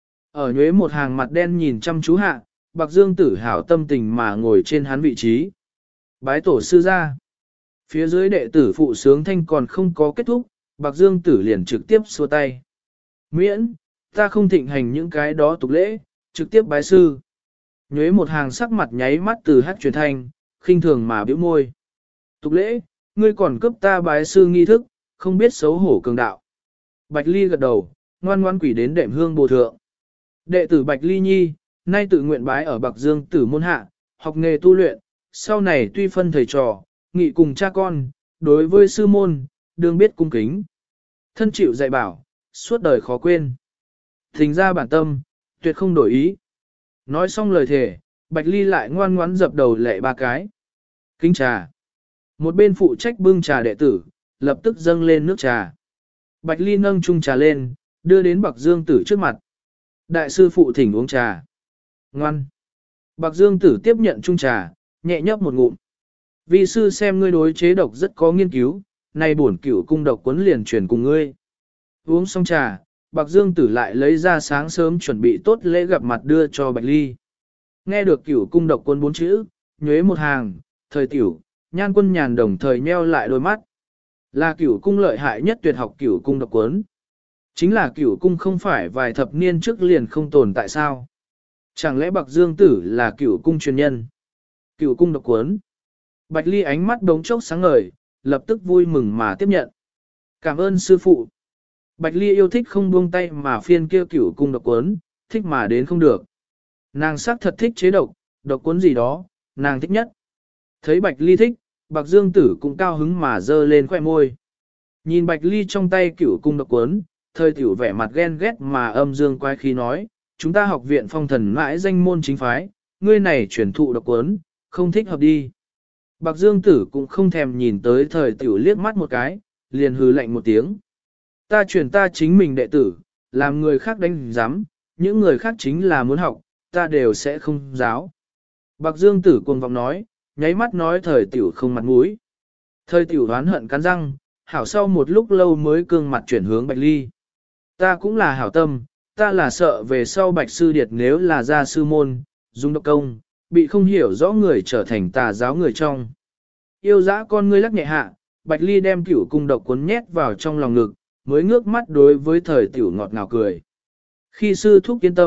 Ở Nhuế một hàng mặt đen nhìn chăm chú hạ, Bạc Dương Tử hảo tâm tình mà ngồi trên hắn vị trí. Bái tổ sư ra. Phía dưới đệ tử phụ sướng thanh còn không có kết thúc, Bạc Dương Tử liền trực tiếp xua tay. Miễn, ta không thịnh hành những cái đó tục lễ, trực tiếp bái sư. Nhuế một hàng sắc mặt nháy mắt từ hát truyền thanh, khinh thường mà bĩu môi. Tục lễ, ngươi còn cấp ta bái sư nghi thức, không biết xấu hổ cường đạo. Bạch Ly gật đầu, ngoan ngoan quỷ đến đệm hương bồ thượng. Đệ tử Bạch Ly Nhi, nay tự nguyện bái ở Bạc Dương Tử môn hạ, học nghề tu luyện, sau này tuy phân thầy trò, nghị cùng cha con, đối với sư môn, đương biết cung kính. Thân chịu dạy bảo, suốt đời khó quên. Thình ra bản tâm, tuyệt không đổi ý. Nói xong lời thề, Bạch Ly lại ngoan ngoãn dập đầu lệ ba cái. Kính trà. Một bên phụ trách bưng trà đệ tử, lập tức dâng lên nước trà. Bạch Ly nâng chung trà lên, đưa đến Bạc Dương Tử trước mặt. Đại sư phụ thỉnh uống trà. Ngoan. Bạc Dương Tử tiếp nhận chung trà, nhẹ nhấp một ngụm. Vi sư xem ngươi đối chế độc rất có nghiên cứu, nay bổn cửu cung độc cuốn liền truyền cùng ngươi. Uống xong trà, Bạc Dương Tử lại lấy ra sáng sớm chuẩn bị tốt lễ gặp mặt đưa cho Bạch Ly. Nghe được cửu cung độc cuốn 4 chữ, Nhuế một hàng, thời tiểu, Nhan Quân Nhàn đồng thời nheo lại đôi mắt. Là cửu cung lợi hại nhất tuyệt học cửu cung độc cuốn. Chính là cửu cung không phải vài thập niên trước liền không tồn tại sao? Chẳng lẽ Bạc Dương Tử là cửu cung truyền nhân? Cửu cung độc cuốn. Bạch Ly ánh mắt đống chốc sáng ngời, lập tức vui mừng mà tiếp nhận. Cảm ơn sư phụ. Bạch Ly yêu thích không buông tay mà phiên kia cửu cung độc cuốn, thích mà đến không được. Nàng xác thật thích chế độc cuốn gì đó, nàng thích nhất. Thấy Bạch Ly thích, Bạc Dương Tử cũng cao hứng mà dơ lên khoẻ môi. Nhìn Bạch Ly trong tay cửu cung độc cuốn, thời tiểu vẻ mặt ghen ghét mà âm dương quái khí nói, chúng ta học viện phong thần mãi danh môn chính phái, ngươi này truyền thụ độc cuốn, không thích hợp đi. Bạc Dương Tử cũng không thèm nhìn tới thời tiểu liếc mắt một cái, liền hừ lạnh một tiếng. Ta truyền ta chính mình đệ tử, làm người khác đánh giám, những người khác chính là muốn học, ta đều sẽ không giáo. Bạc Dương Tử cuồng vọng nói, nháy mắt nói thời tiểu không mặt mũi. Thời tiểu đoán hận cắn răng, hảo sau một lúc lâu mới cương mặt chuyển hướng Bạch Ly. Ta cũng là hảo tâm, ta là sợ về sau Bạch Sư Điệt nếu là gia sư môn, dùng độc công, bị không hiểu rõ người trở thành tà giáo người trong. Yêu dã con ngươi lắc nhẹ hạ, Bạch Ly đem cửu cung độc cuốn nhét vào trong lòng ngực, mới ngước mắt đối với thời tiểu ngọt ngào cười. Khi sư thúc yên tâm,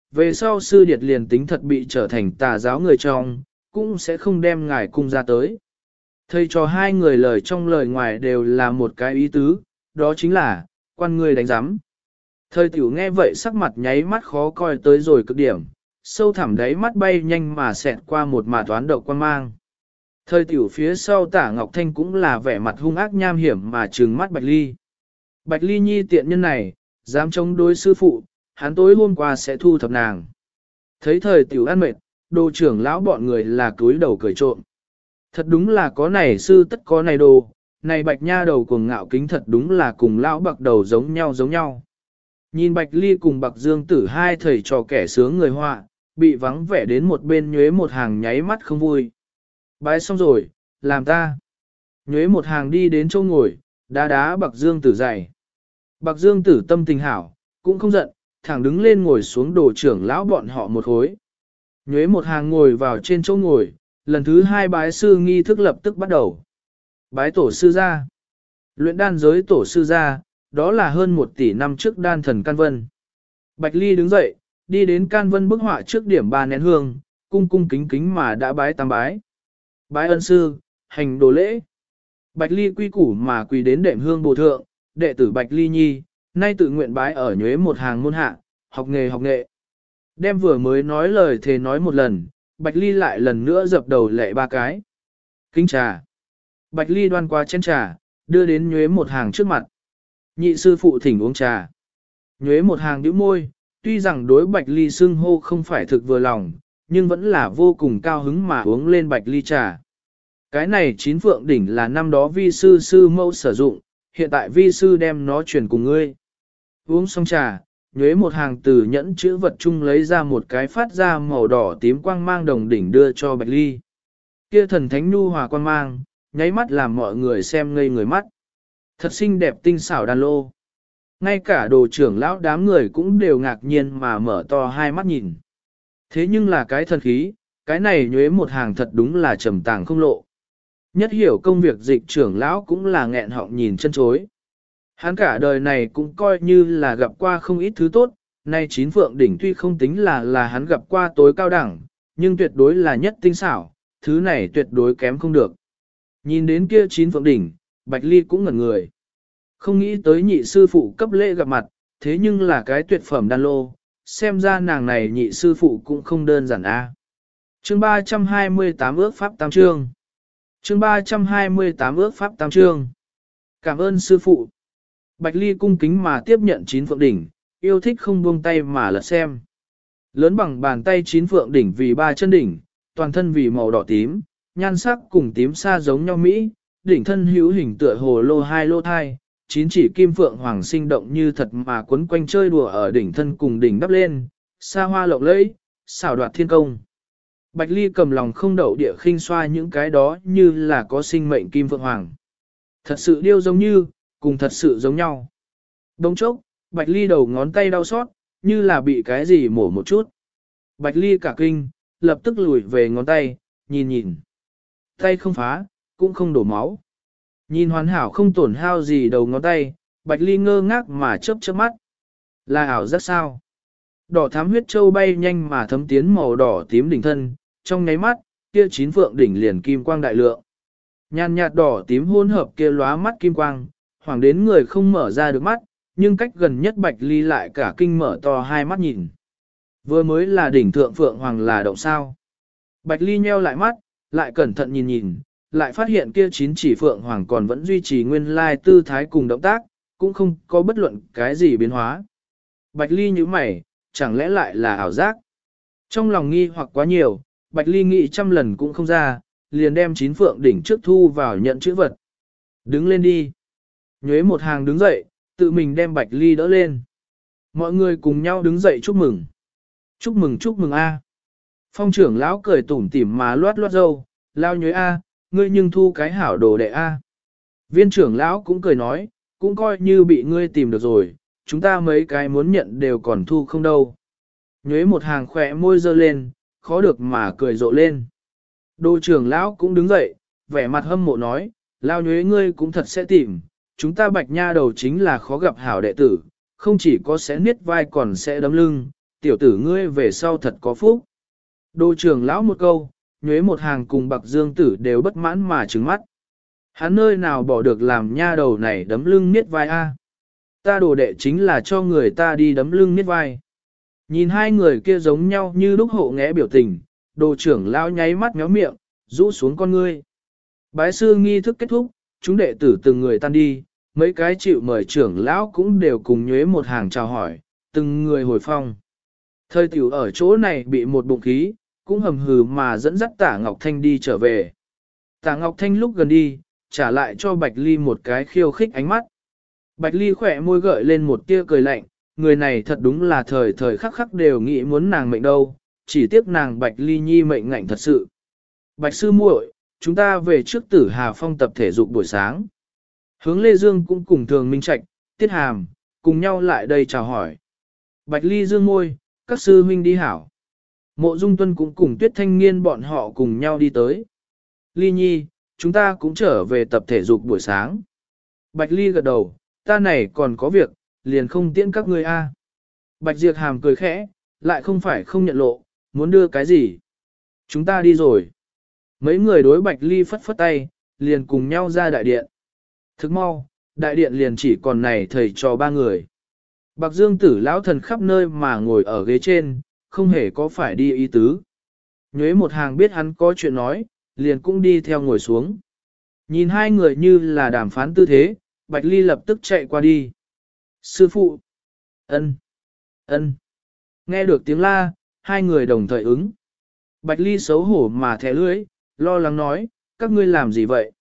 về sau sư điệt liền tính thật bị trở thành tà giáo người trong, cũng sẽ không đem ngài cung ra tới. Thầy cho hai người lời trong lời ngoài đều là một cái ý tứ, đó chính là, quan người đánh giám. Thời tiểu nghe vậy sắc mặt nháy mắt khó coi tới rồi cực điểm, sâu thẳm đáy mắt bay nhanh mà xẹt qua một mà toán độc quan mang. Thời tiểu phía sau Tả Ngọc Thanh cũng là vẻ mặt hung ác nham hiểm mà trừng mắt Bạch Ly. Bạch Ly nhi tiện nhân này, dám chống đối sư phụ, hắn tối hôm qua sẽ thu thập nàng. Thấy thời tiểu ăn mệt, đồ trưởng lão bọn người là cúi đầu cười trộm. Thật đúng là có này sư tất có này đồ, này Bạch nha đầu cuồng ngạo kính thật đúng là cùng lão bạc đầu giống nhau. Nhìn Bạch Ly cùng Bạc Dương Tử hai thầy trò kẻ sướng người họa, bị vắng vẻ đến một bên nhuế một hàng nháy mắt không vui. Bái xong rồi, làm ta. Nhuế một hàng đi đến chỗ ngồi, đá Bạc Dương Tử dày. Bạc Dương Tử tâm tình hảo, cũng không giận, thẳng đứng lên ngồi xuống đồ trưởng lão bọn họ một khối. Nhuế một hàng ngồi vào trên chỗ ngồi, lần thứ hai bái sư nghi thức lập tức bắt đầu. Bái tổ sư gia. Luyện đan giới tổ sư gia, đó là hơn 1 tỷ năm trước đan thần Can Vân. Bạch Ly đứng dậy, đi đến Can Vân bức họa trước điểm 3 nén hương, cung kính mà đã bái 8 bái. Bái ân sư, hành đồ lễ. Bạch Ly quy củ mà quỳ đến đệm hương bồ thượng, đệ tử Bạch Ly Nhi, nay tự nguyện bái ở nhuế một hàng môn hạ, học nghệ. Đem vừa mới nói lời thề nói một lần, Bạch Ly lại lần nữa dập đầu lệ 3 cái. Kính trà. Bạch Ly đoan qua chén trà, đưa đến nhuế một hàng trước mặt. Nhị sư phụ thỉnh uống trà. Nhuế một hàng nhíu môi, tuy rằng đối Bạch Ly xưng hô không phải thực vừa lòng, nhưng vẫn là vô cùng cao hứng mà uống lên Bạch Ly trà. Cái này 9 phượng đỉnh là năm đó vi sư mẫu sử dụng, hiện tại vi sư đem nó truyền cùng ngươi. Uống xong trà, nhuế một hàng từ nhẫn chữ vật chung lấy ra một cái phát ra màu đỏ tím quang mang đồng đỉnh đưa cho Bạch Ly. Kia thần thánh nhu hòa quang mang, nháy mắt làm mọi người xem ngây người mắt. Thật xinh đẹp tinh xảo đan lô. Ngay cả đồ trưởng lão đám người cũng đều ngạc nhiên mà mở to hai mắt nhìn. Thế nhưng là cái thần khí, cái này nhuế một hàng thật đúng là trầm tàng không lộ. Nhất hiểu công việc dịch trưởng lão cũng là nghẹn họng nhìn chân chối. Hắn cả đời này cũng coi như là gặp qua không ít thứ tốt, nay 9 phượng đỉnh tuy không tính là hắn gặp qua tối cao đẳng, nhưng tuyệt đối là nhất tinh xảo, thứ này tuyệt đối kém không được. Nhìn đến kia 9 phượng đỉnh, Bạch Ly cũng ngẩn người. Không nghĩ tới nhị sư phụ cấp lễ gặp mặt, thế nhưng là cái tuyệt phẩm đan lô, xem ra nàng này nhị sư phụ cũng không đơn giản a. Chương 328 ước pháp tam chương. Chương 328 ước pháp tam chương. Cảm ơn sư phụ. Bạch Ly cung kính mà tiếp nhận 9 phượng đỉnh, yêu thích không buông tay mà lật xem. Lớn bằng bàn tay 9 phượng đỉnh vì 3 chân đỉnh, toàn thân vì màu đỏ tím, nhan sắc cùng tím sa giống nhau Mỹ, đỉnh thân hữu hình tựa hồ lô hai lô thai, 9 chỉ kim phượng hoàng sinh động như thật mà quấn quanh chơi đùa ở đỉnh thân cùng đỉnh đắp lên, xa hoa lộng lẫy, xảo đoạt thiên công. Bạch Ly cầm lòng không đậu địa khinh xoa những cái đó như là có sinh mệnh kim phượng hoàng. Thật sự điêu giống như, cùng thật sự giống nhau. Đông chốc, Bạch Ly đầu ngón tay đau xót, như là bị cái gì mổ một chút. Bạch Ly cả kinh, lập tức lùi về ngón tay, nhìn. Tay không phá, cũng không đổ máu. Nhìn hoàn hảo không tổn hao gì đầu ngón tay, Bạch Ly ngơ ngác mà chớp mắt. Là ảo giác sao? Đỏ thắm huyết châu bay nhanh mà thấm tiến màu đỏ tím đỉnh thân, trong nháy mắt, kia 9 phượng đỉnh liền kim quang đại lượng. Nhàn nhạt đỏ tím hỗn hợp kia lóa mắt kim quang, hoàng đến người không mở ra được mắt, nhưng cách gần nhất Bạch Ly lại cả kinh mở to hai mắt nhìn. Vừa mới là đỉnh thượng phượng hoàng là động sao. Bạch Ly nheo lại mắt, lại cẩn thận nhìn, lại phát hiện kia 9 chỉ phượng hoàng còn vẫn duy trì nguyên lai tư thái cùng động tác, cũng không có bất luận cái gì biến hóa. Bạch Ly nhíu mày, chẳng lẽ lại là ảo giác? Trong lòng nghi hoặc quá nhiều, Bạch Ly nghĩ trăm lần cũng không ra, liền đem 9 phượng đỉnh trước thu vào nhận chữ vật. Đứng lên đi. Nhuế một hàng đứng dậy, tự mình đem Bạch Ly đỡ lên. Mọi người cùng nhau đứng dậy chúc mừng. Chúc mừng a. Phong trưởng lão cười tủm tỉm mà loát râu, lao nhuế a, ngươi nhưng thu cái hảo đồ đệ a. Viên trưởng lão cũng cười nói, cũng coi như bị ngươi tìm được rồi, chúng ta mấy cái muốn nhận đều còn thu không đâu. Nhuế một hàng khỏe môi dơ lên, khó được mà cười rộ lên. Đồ trưởng lão cũng đứng dậy, vẻ mặt hâm mộ nói, lao nhuế ngươi cũng thật sẽ tìm, chúng ta Bạch nha đầu chính là khó gặp hảo đệ tử, không chỉ có sẽ niết vai còn sẽ đấm lưng, tiểu tử ngươi về sau thật có phúc. Đô trưởng lão một câu, Nhuế Một Hàng cùng Bạc Dương Tử đều bất mãn mà trừng mắt. Hắn nơi nào bỏ được làm nha đầu này đấm lưng miết vai a? Ta đồ đệ chính là cho người ta đi đấm lưng miết vai. Nhìn hai người kia giống nhau như lúc hộ nghẽ biểu tình, đồ trưởng lão nháy mắt méo miệng, rũ xuống con ngươi. Bái sư nghi thức kết thúc, chúng đệ tử từng người tan đi, mấy cái chịu mời trưởng lão cũng đều cùng Nhuế Một Hàng chào hỏi, từng người hồi phong. Thời tiểu ở chỗ này bị một bụng khí, cũng hầm hừ mà dẫn dắt Tả Ngọc Thanh đi trở về. Tả Ngọc Thanh lúc gần đi, trả lại cho Bạch Ly một cái khiêu khích ánh mắt. Bạch Ly khỏe môi gợi lên một tia cười lạnh, người này thật đúng là thời thời khắc khắc đều nghĩ muốn nàng mệnh đâu, chỉ tiếc nàng Bạch Ly nhi mệnh ngạnh thật sự. Bạch sư muội, chúng ta về trước Tử Hà Phong tập thể dục buổi sáng. Hướng Lê Dương cũng cùng Thường Minh Trạch, Tiết Hàm, cùng nhau lại đây chào hỏi. Bạch Ly dương môi, các sư huynh đi hảo. Mộ Dung Tuân cũng cùng Tuyết Thanh Nghiên bọn họ cùng nhau đi tới. Ly nhi, chúng ta cũng trở về tập thể dục buổi sáng. Bạch Ly gật đầu, ta này còn có việc, liền không tiễn các ngươi a. Bạch Diệp Hàm cười khẽ, lại không phải không nhận lộ, muốn đưa cái gì. Chúng ta đi rồi. Mấy người đối Bạch Ly phất phất tay, liền cùng nhau ra đại điện. Thức mau, đại điện liền chỉ còn này thầy trò ba người. Bạc Dương Tử lão thần khắp nơi mà ngồi ở ghế trên, không hề có phải đi ý tứ. Nhuế Một Hàng biết hắn có chuyện nói, liền cũng đi theo ngồi xuống. Nhìn hai người như là đàm phán tư thế, Bạch Ly lập tức chạy qua đi. Sư phụ! Ân! Ân! Nghe được tiếng la, hai người đồng thời ứng. Bạch Ly xấu hổ mà thẻ lưỡi, lo lắng nói, các ngươi làm gì vậy?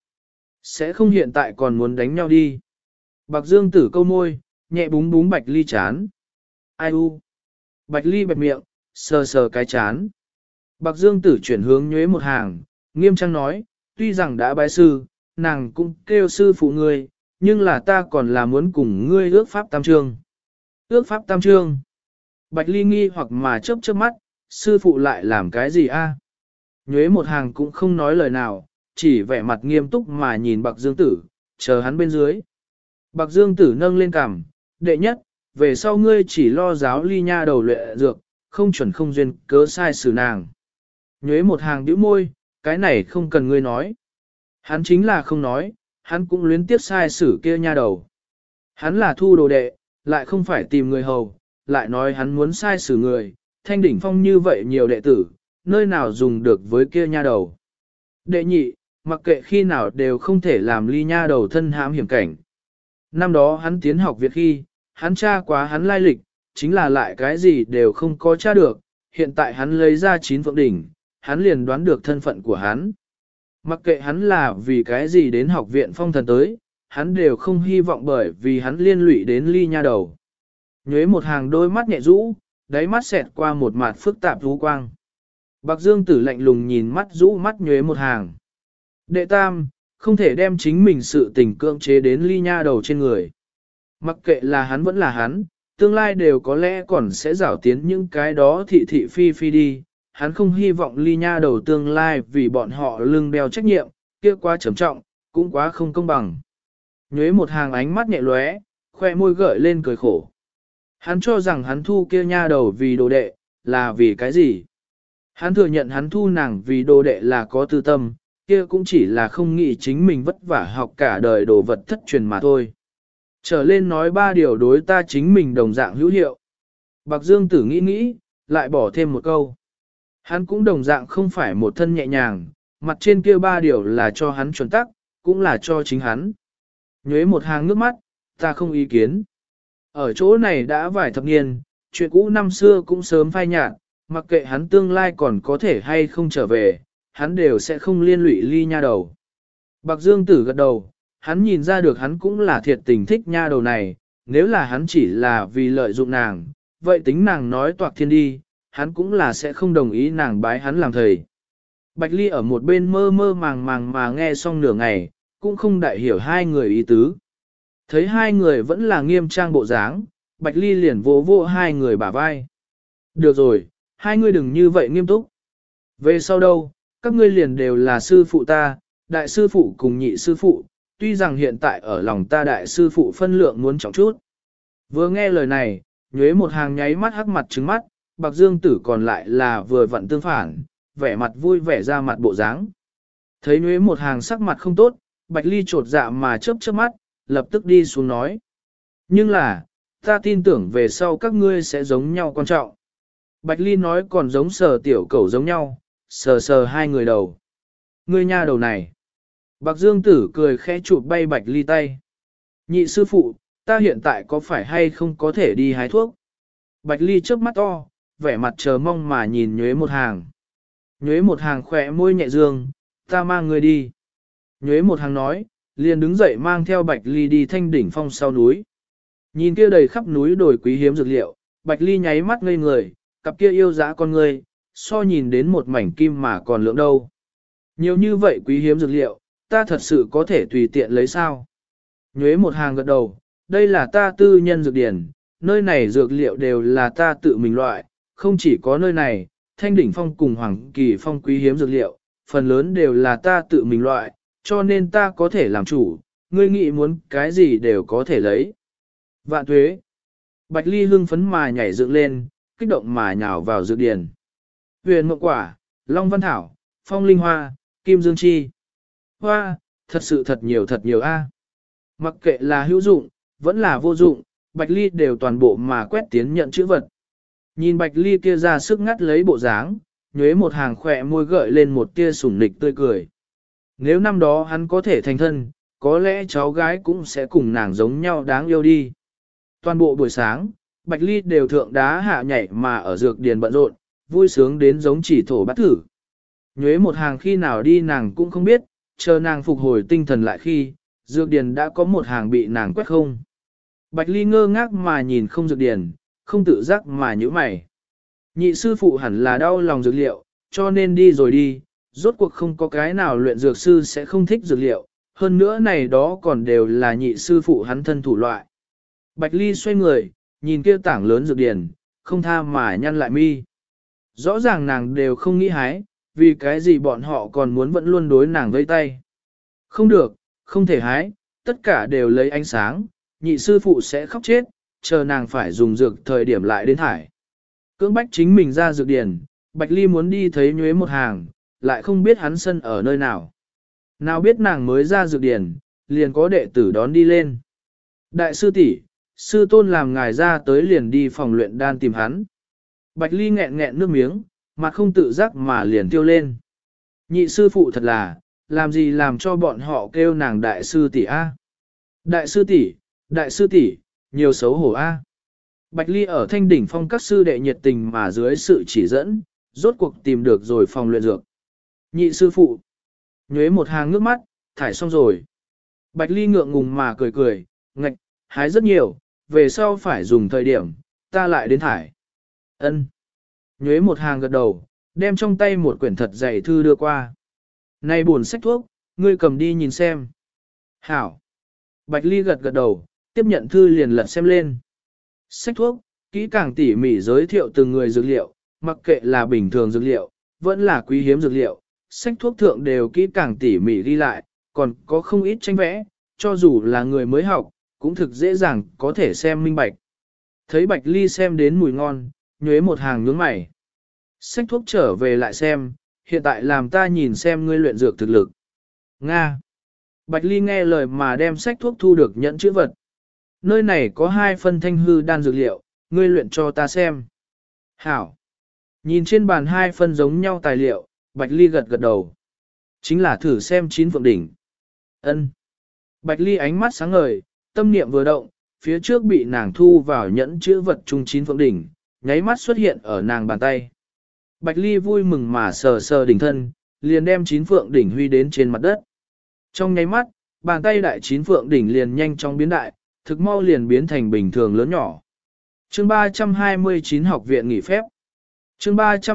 Sẽ không hiện tại còn muốn đánh nhau đi. Bạc Dương Tử câu môi, nhẹ búng búng Bạch Ly chán. Ai u? Bạch Ly bẹp miệng, sờ sờ cái chán. Bạc Dương Tử chuyển hướng Nhuế Một Hàng, nghiêm trang nói, tuy rằng đã bái sư, nàng cũng kêu sư phụ ngươi, nhưng là ta còn là muốn cùng ngươi ước pháp tam trương. Ước pháp tam trương. Bạch Ly nghi hoặc mà chớp chớp mắt, sư phụ lại làm cái gì a? Nhuế Một Hàng cũng không nói lời nào, chỉ vẻ mặt nghiêm túc mà nhìn Bạc Dương Tử, chờ hắn bên dưới. Bạc Dương Tử nâng lên cằm, đệ nhất, về sau ngươi chỉ lo giáo Ly nha đầu luyện dược, không chuẩn không duyên cớ sai xử nàng. Nhuế Một Hàng bĩu môi, cái này không cần ngươi nói. Hắn chính là không nói, hắn cũng luyến tiếp sai xử kia nha đầu. Hắn là thu đồ đệ, lại không phải tìm người hầu, lại nói hắn muốn sai xử người, Thanh Đỉnh Phong như vậy nhiều đệ tử, nơi nào dùng được với kia nha đầu. Đệ nhị, mặc kệ khi nào đều không thể làm Ly nha đầu thân hãm hiểm cảnh. Năm đó hắn tiến học Việt khi, hắn tra quá hắn lai lịch, chính là lại cái gì đều không có tra được, hiện tại hắn lấy ra 9 phượng đỉnh, hắn liền đoán được thân phận của hắn. Mặc kệ hắn là vì cái gì đến học viện phong thần tới, hắn đều không hy vọng bởi vì hắn liên lụy đến Ly nha đầu. Nhuế Một Hàng đôi mắt nhẹ rũ, đáy mắt xẹt qua một mặt phức tạp rú quang. Bạc Dương Tử lạnh lùng nhìn mắt rũ mắt Nhuế Một Hàng. Đệ tam, không thể đem chính mình sự tình cưỡng chế đến Ly nha đầu trên người. Mặc kệ là hắn vẫn là hắn, tương lai đều có lẽ còn sẽ rảo tiến những cái đó thị thị phi phi đi. Hắn không hy vọng Ly nha đầu tương lai vì bọn họ lưng đeo trách nhiệm, kia quá trầm trọng, cũng quá không công bằng. Nhuế Một Hàng ánh mắt nhẹ lóe, khoe môi gợi lên cười khổ. Hắn cho rằng hắn thu kia nha đầu vì đồ đệ, là vì cái gì? Hắn thừa nhận hắn thu nàng vì đồ đệ là có tư tâm, kia cũng chỉ là không nghĩ chính mình vất vả học cả đời đồ vật thất truyền mà thôi. Trở lên nói 3 điều đối ta chính mình đồng dạng hữu hiệu. Bạc Dương Tử nghĩ nghĩ, lại bỏ thêm một câu. Hắn cũng đồng dạng không phải một thân nhẹ nhàng, mặt trên kia 3 điều là cho hắn chuẩn tắc, cũng là cho chính hắn. Nhuế Một Hàng nước mắt, ta không ý kiến. Ở chỗ này đã vài thập niên, chuyện cũ năm xưa cũng sớm phai nhạt, mặc kệ hắn tương lai còn có thể hay không trở về, hắn đều sẽ không liên lụy Ly nha đầu. Bạc Dương Tử gật đầu, hắn nhìn ra được hắn cũng là thiệt tình thích nha đầu này, nếu là hắn chỉ là vì lợi dụng nàng, vậy tính nàng nói toạc thiên đi, hắn cũng là sẽ không đồng ý nàng bái hắn làm thầy. Bạch Ly ở một bên mơ mơ màng màng mà nghe xong nửa ngày, cũng không đại hiểu hai người ý tứ. Thấy hai người vẫn là nghiêm trang bộ dáng, Bạch Ly liền vỗ vỗ hai người bả vai. Được rồi, hai người đừng như vậy nghiêm túc. Về sau đâu, các ngươi liền đều là sư phụ ta, đại sư phụ cùng nhị sư phụ, tuy rằng hiện tại ở lòng ta đại sư phụ phân lượng muốn trọng chút. Vừa nghe lời này, Nhuế Một Hàng nháy mắt hắc mặt trứng mắt, Bạc Dương Tử còn lại là vừa vặn tương phản, vẻ mặt vui vẻ ra mặt bộ dáng. Thấy Nhuế một hàng sắc mặt không tốt, Bạch Ly trột dạ mà chớp chớp mắt, lập tức đi xuống nói. Nhưng là, ta tin tưởng về sau các ngươi sẽ giống nhau quan trọng. Bạch Ly nói còn giống sờ tiểu cẩu giống nhau, sờ sờ hai người đầu. Ngươi nha đầu này. Bạc Dương Tử cười khẽ chụp bay Bạch Ly tay. Nhị sư phụ, ta hiện tại có phải hay không có thể đi hái thuốc? Bạch Ly chớp mắt to, vẻ mặt chờ mong mà nhìn Nhuế một hàng. Nhuế một hàng khỏe môi nhẹ dương, ta mang ngươi đi. Nhuế một hàng nói, liền đứng dậy mang theo Bạch Ly đi Thanh Đỉnh Phong sau núi. Nhìn kia đầy khắp núi đồi quý hiếm dược liệu, Bạch Ly nháy mắt ngây người, cặp kia yêu dã con ngươi, so nhìn đến một mảnh kim mà còn lượng đâu. Nhiều như vậy quý hiếm dược liệu, ta thật sự có thể tùy tiện lấy sao? Nhuế một hàng gật đầu, đây là ta tư nhân dược điển, nơi này dược liệu đều là ta tự mình loại, không chỉ có nơi này, Thanh Đỉnh Phong cùng Hoàng Kỳ Phong quý hiếm dược liệu, phần lớn đều là ta tự mình loại, cho nên ta có thể làm chủ, ngươi nghĩ muốn cái gì đều có thể lấy. Vạn tuế. Bạch Ly hưng phấn mà nhảy dựng lên, kích động mà nhào vào dược điển. Huyền mộng quả, Long Văn Thảo, Phong Linh Hoa, Kim Dương Chi. Hoa, thật sự thật nhiều a. Mặc kệ là hữu dụng, vẫn là vô dụng, Bạch Ly đều toàn bộ mà quét tiến nhận chữ vật. Nhìn Bạch Ly kia ra sức ngắt lấy bộ dáng, Nhuế một hàng khỏe môi gợi lên một tia sủng nịch tươi cười. Nếu năm đó hắn có thể thành thân, có lẽ cháu gái cũng sẽ cùng nàng giống nhau đáng yêu đi. Toàn bộ buổi sáng, Bạch Ly đều thượng đá hạ nhảy mà ở dược điền bận rộn, vui sướng đến giống chỉ thổ bắt thử. Nhuế một hàng khi nào đi nàng cũng không biết, chờ nàng phục hồi tinh thần lại khi, dược điền đã có một hàng bị nàng quét không. Bạch Ly ngơ ngác mà nhìn không dược điền, không tự giác mà nhíu mày. Nhị sư phụ hẳn là đau lòng dược liệu, cho nên đi rồi đi, rốt cuộc không có cái nào luyện dược sư sẽ không thích dược liệu, hơn nữa này đó còn đều là nhị sư phụ hắn thân thủ loại. Bạch Ly xoay người, nhìn kia tảng lớn dược điền, không tha mà nhăn lại mi. Rõ ràng nàng đều không nghĩ hái, vì cái gì bọn họ còn muốn vẫn luôn đối nàng vây tay. Không được, không thể hái, tất cả đều lấy ánh sáng, nhị sư phụ sẽ khóc chết, chờ nàng phải dùng dược thời điểm lại đến thải. Cưỡng bách chính mình ra dược điền, Bạch Ly muốn đi thấy Nhuế một hàng, lại không biết hắn sân ở nơi nào. Nào biết nàng mới ra dược điền, liền có đệ tử đón đi lên. Đại sư tỷ, sư tôn làm ngài ra tới liền đi phòng luyện đan tìm hắn. Bạch Ly nghẹn nghẹn nước miếng, mặt không tự giác mà liền tiêu lên. Nhị sư phụ thật là, làm gì làm cho bọn họ kêu nàng đại sư tỷ a? Đại sư tỷ, nhiều xấu hổ a. Bạch Ly ở Thanh Đỉnh Phong các sư đệ nhiệt tình mà dưới sự chỉ dẫn, rốt cuộc tìm được rồi phòng luyện dược. Nhị sư phụ, Nhuế một hàng nước mắt, thải xong rồi. Bạch Ly ngượng ngùng mà cười cười, ngạch, hái rất nhiều, về sau phải dùng thời điểm, ta lại đến thải. Ân. Nhuế một hàng gật đầu, đem trong tay một quyển thật dày thư đưa qua. Này buồn sách thuốc, ngươi cầm đi nhìn xem. Hảo. Bạch Ly gật gật đầu, tiếp nhận thư liền lật xem lên. Sách thuốc, kỹ càng tỉ mỉ giới thiệu từng người dược liệu, mặc kệ là bình thường dược liệu, vẫn là quý hiếm dược liệu, sách thuốc thượng đều kỹ càng tỉ mỉ ghi lại, còn có không ít tranh vẽ, cho dù là người mới học, cũng thực dễ dàng có thể xem minh bạch. Thấy Bạch Ly xem đến mùi ngon, Nhuế một hàng nhướng mày. Sách thuốc trở về lại xem, hiện tại làm ta nhìn xem ngươi luyện dược thực lực. Nga. Bạch Ly nghe lời mà đem sách thuốc thu được nhận chữ vật. Nơi này có 2 phân thanh hư đan dược liệu, ngươi luyện cho ta xem. Hảo. Nhìn trên bàn 2 phân giống nhau tài liệu, Bạch Ly gật gật đầu. Chính là thử xem 9 phượng đỉnh. Ân. Bạch Ly ánh mắt sáng ngời, tâm niệm vừa động, phía trước bị nàng thu vào nhẫn chữ vật chung 9 phượng đỉnh, nháy mắt xuất hiện ở nàng bàn tay. Bạch Ly vui mừng mà sờ sờ đỉnh thân, liền đem 9 phượng đỉnh huy đến trên mặt đất. Trong nháy mắt, bàn tay đại 9 phượng đỉnh liền nhanh chóng biến đại, thực mau liền biến thành bình thường lớn nhỏ. Chương 329 học viện nghỉ phép. Chương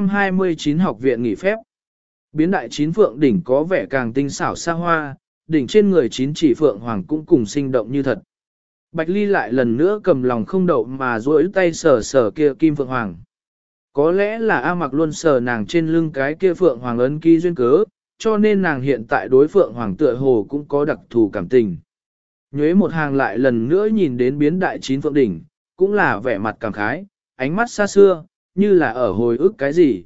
329 học viện nghỉ phép. Biến đại 9 phượng đỉnh có vẻ càng tinh xảo xa hoa, đỉnh trên người 9 chỉ phượng hoàng cũng cùng sinh động như thật. Bạch Ly lại lần nữa cầm lòng không đậu mà duỗi tay sờ sờ kia kim phượng hoàng. Có lẽ là A Mặc luôn sờ nàng trên lưng cái kia phượng hoàng ấn ký duyên cớ, cho nên nàng hiện tại đối phượng hoàng tựa hồ cũng có đặc thù cảm tình. Nhuế một hàng lại lần nữa nhìn đến biến đại 9 phượng đỉnh, cũng là vẻ mặt cảm khái, ánh mắt xa xưa, như là ở hồi ức cái gì.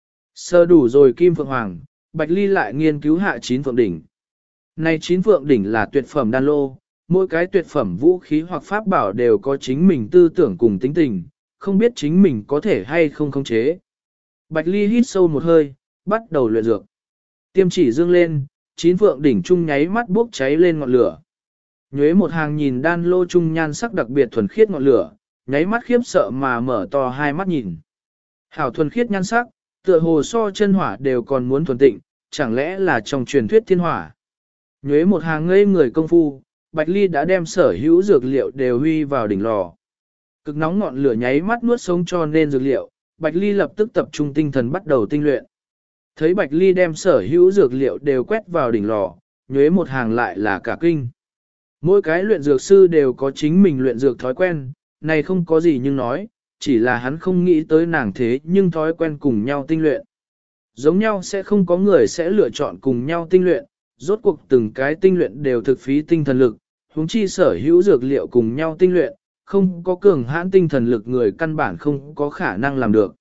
Sơ đủ rồi Kim Phượng Hoàng, Bạch Ly lại nghiên cứu hạ chín phượng đỉnh. Này chín phượng đỉnh là tuyệt phẩm đan lô, mỗi cái tuyệt phẩm vũ khí hoặc pháp bảo đều có chính mình tư tưởng cùng tính tình, không biết chính mình có thể hay không khống chế. Bạch Ly hít sâu một hơi, bắt đầu luyện dược. Tiêm chỉ dương lên, chín phượng đỉnh trung nháy mắt bốc cháy lên ngọn lửa. Nhuế một hàng nhìn đan lô trung nhan sắc đặc biệt thuần khiết ngọn lửa, nháy mắt khiếp sợ mà mở to hai mắt nhìn. Hảo thuần khiết nhan sắc, tựa hồ so chân hỏa đều còn muốn thuần tịnh, chẳng lẽ là trong truyền thuyết thiên hỏa. Nhuế một hàng ngây người công phu, Bạch Ly đã đem sở hữu dược liệu đều huy vào đỉnh lò. Cực nóng ngọn lửa nháy mắt nuốt sống cho nên dược liệu, Bạch Ly lập tức tập trung tinh thần bắt đầu tinh luyện. Thấy Bạch Ly đem sở hữu dược liệu đều quét vào đỉnh lò, Nhuế một hàng lại là cả kinh. Mỗi cái luyện dược sư đều có chính mình luyện dược thói quen, này không có gì nhưng nói, chỉ là hắn không nghĩ tới nàng thế nhưng thói quen cùng nhau tinh luyện. Giống nhau sẽ không có người sẽ lựa chọn cùng nhau tinh luyện, rốt cuộc từng cái tinh luyện đều thực phí tinh thần lực, huống chi sở hữu dược liệu cùng nhau tinh luyện, không có cường hãn tinh thần lực người căn bản không có khả năng làm được.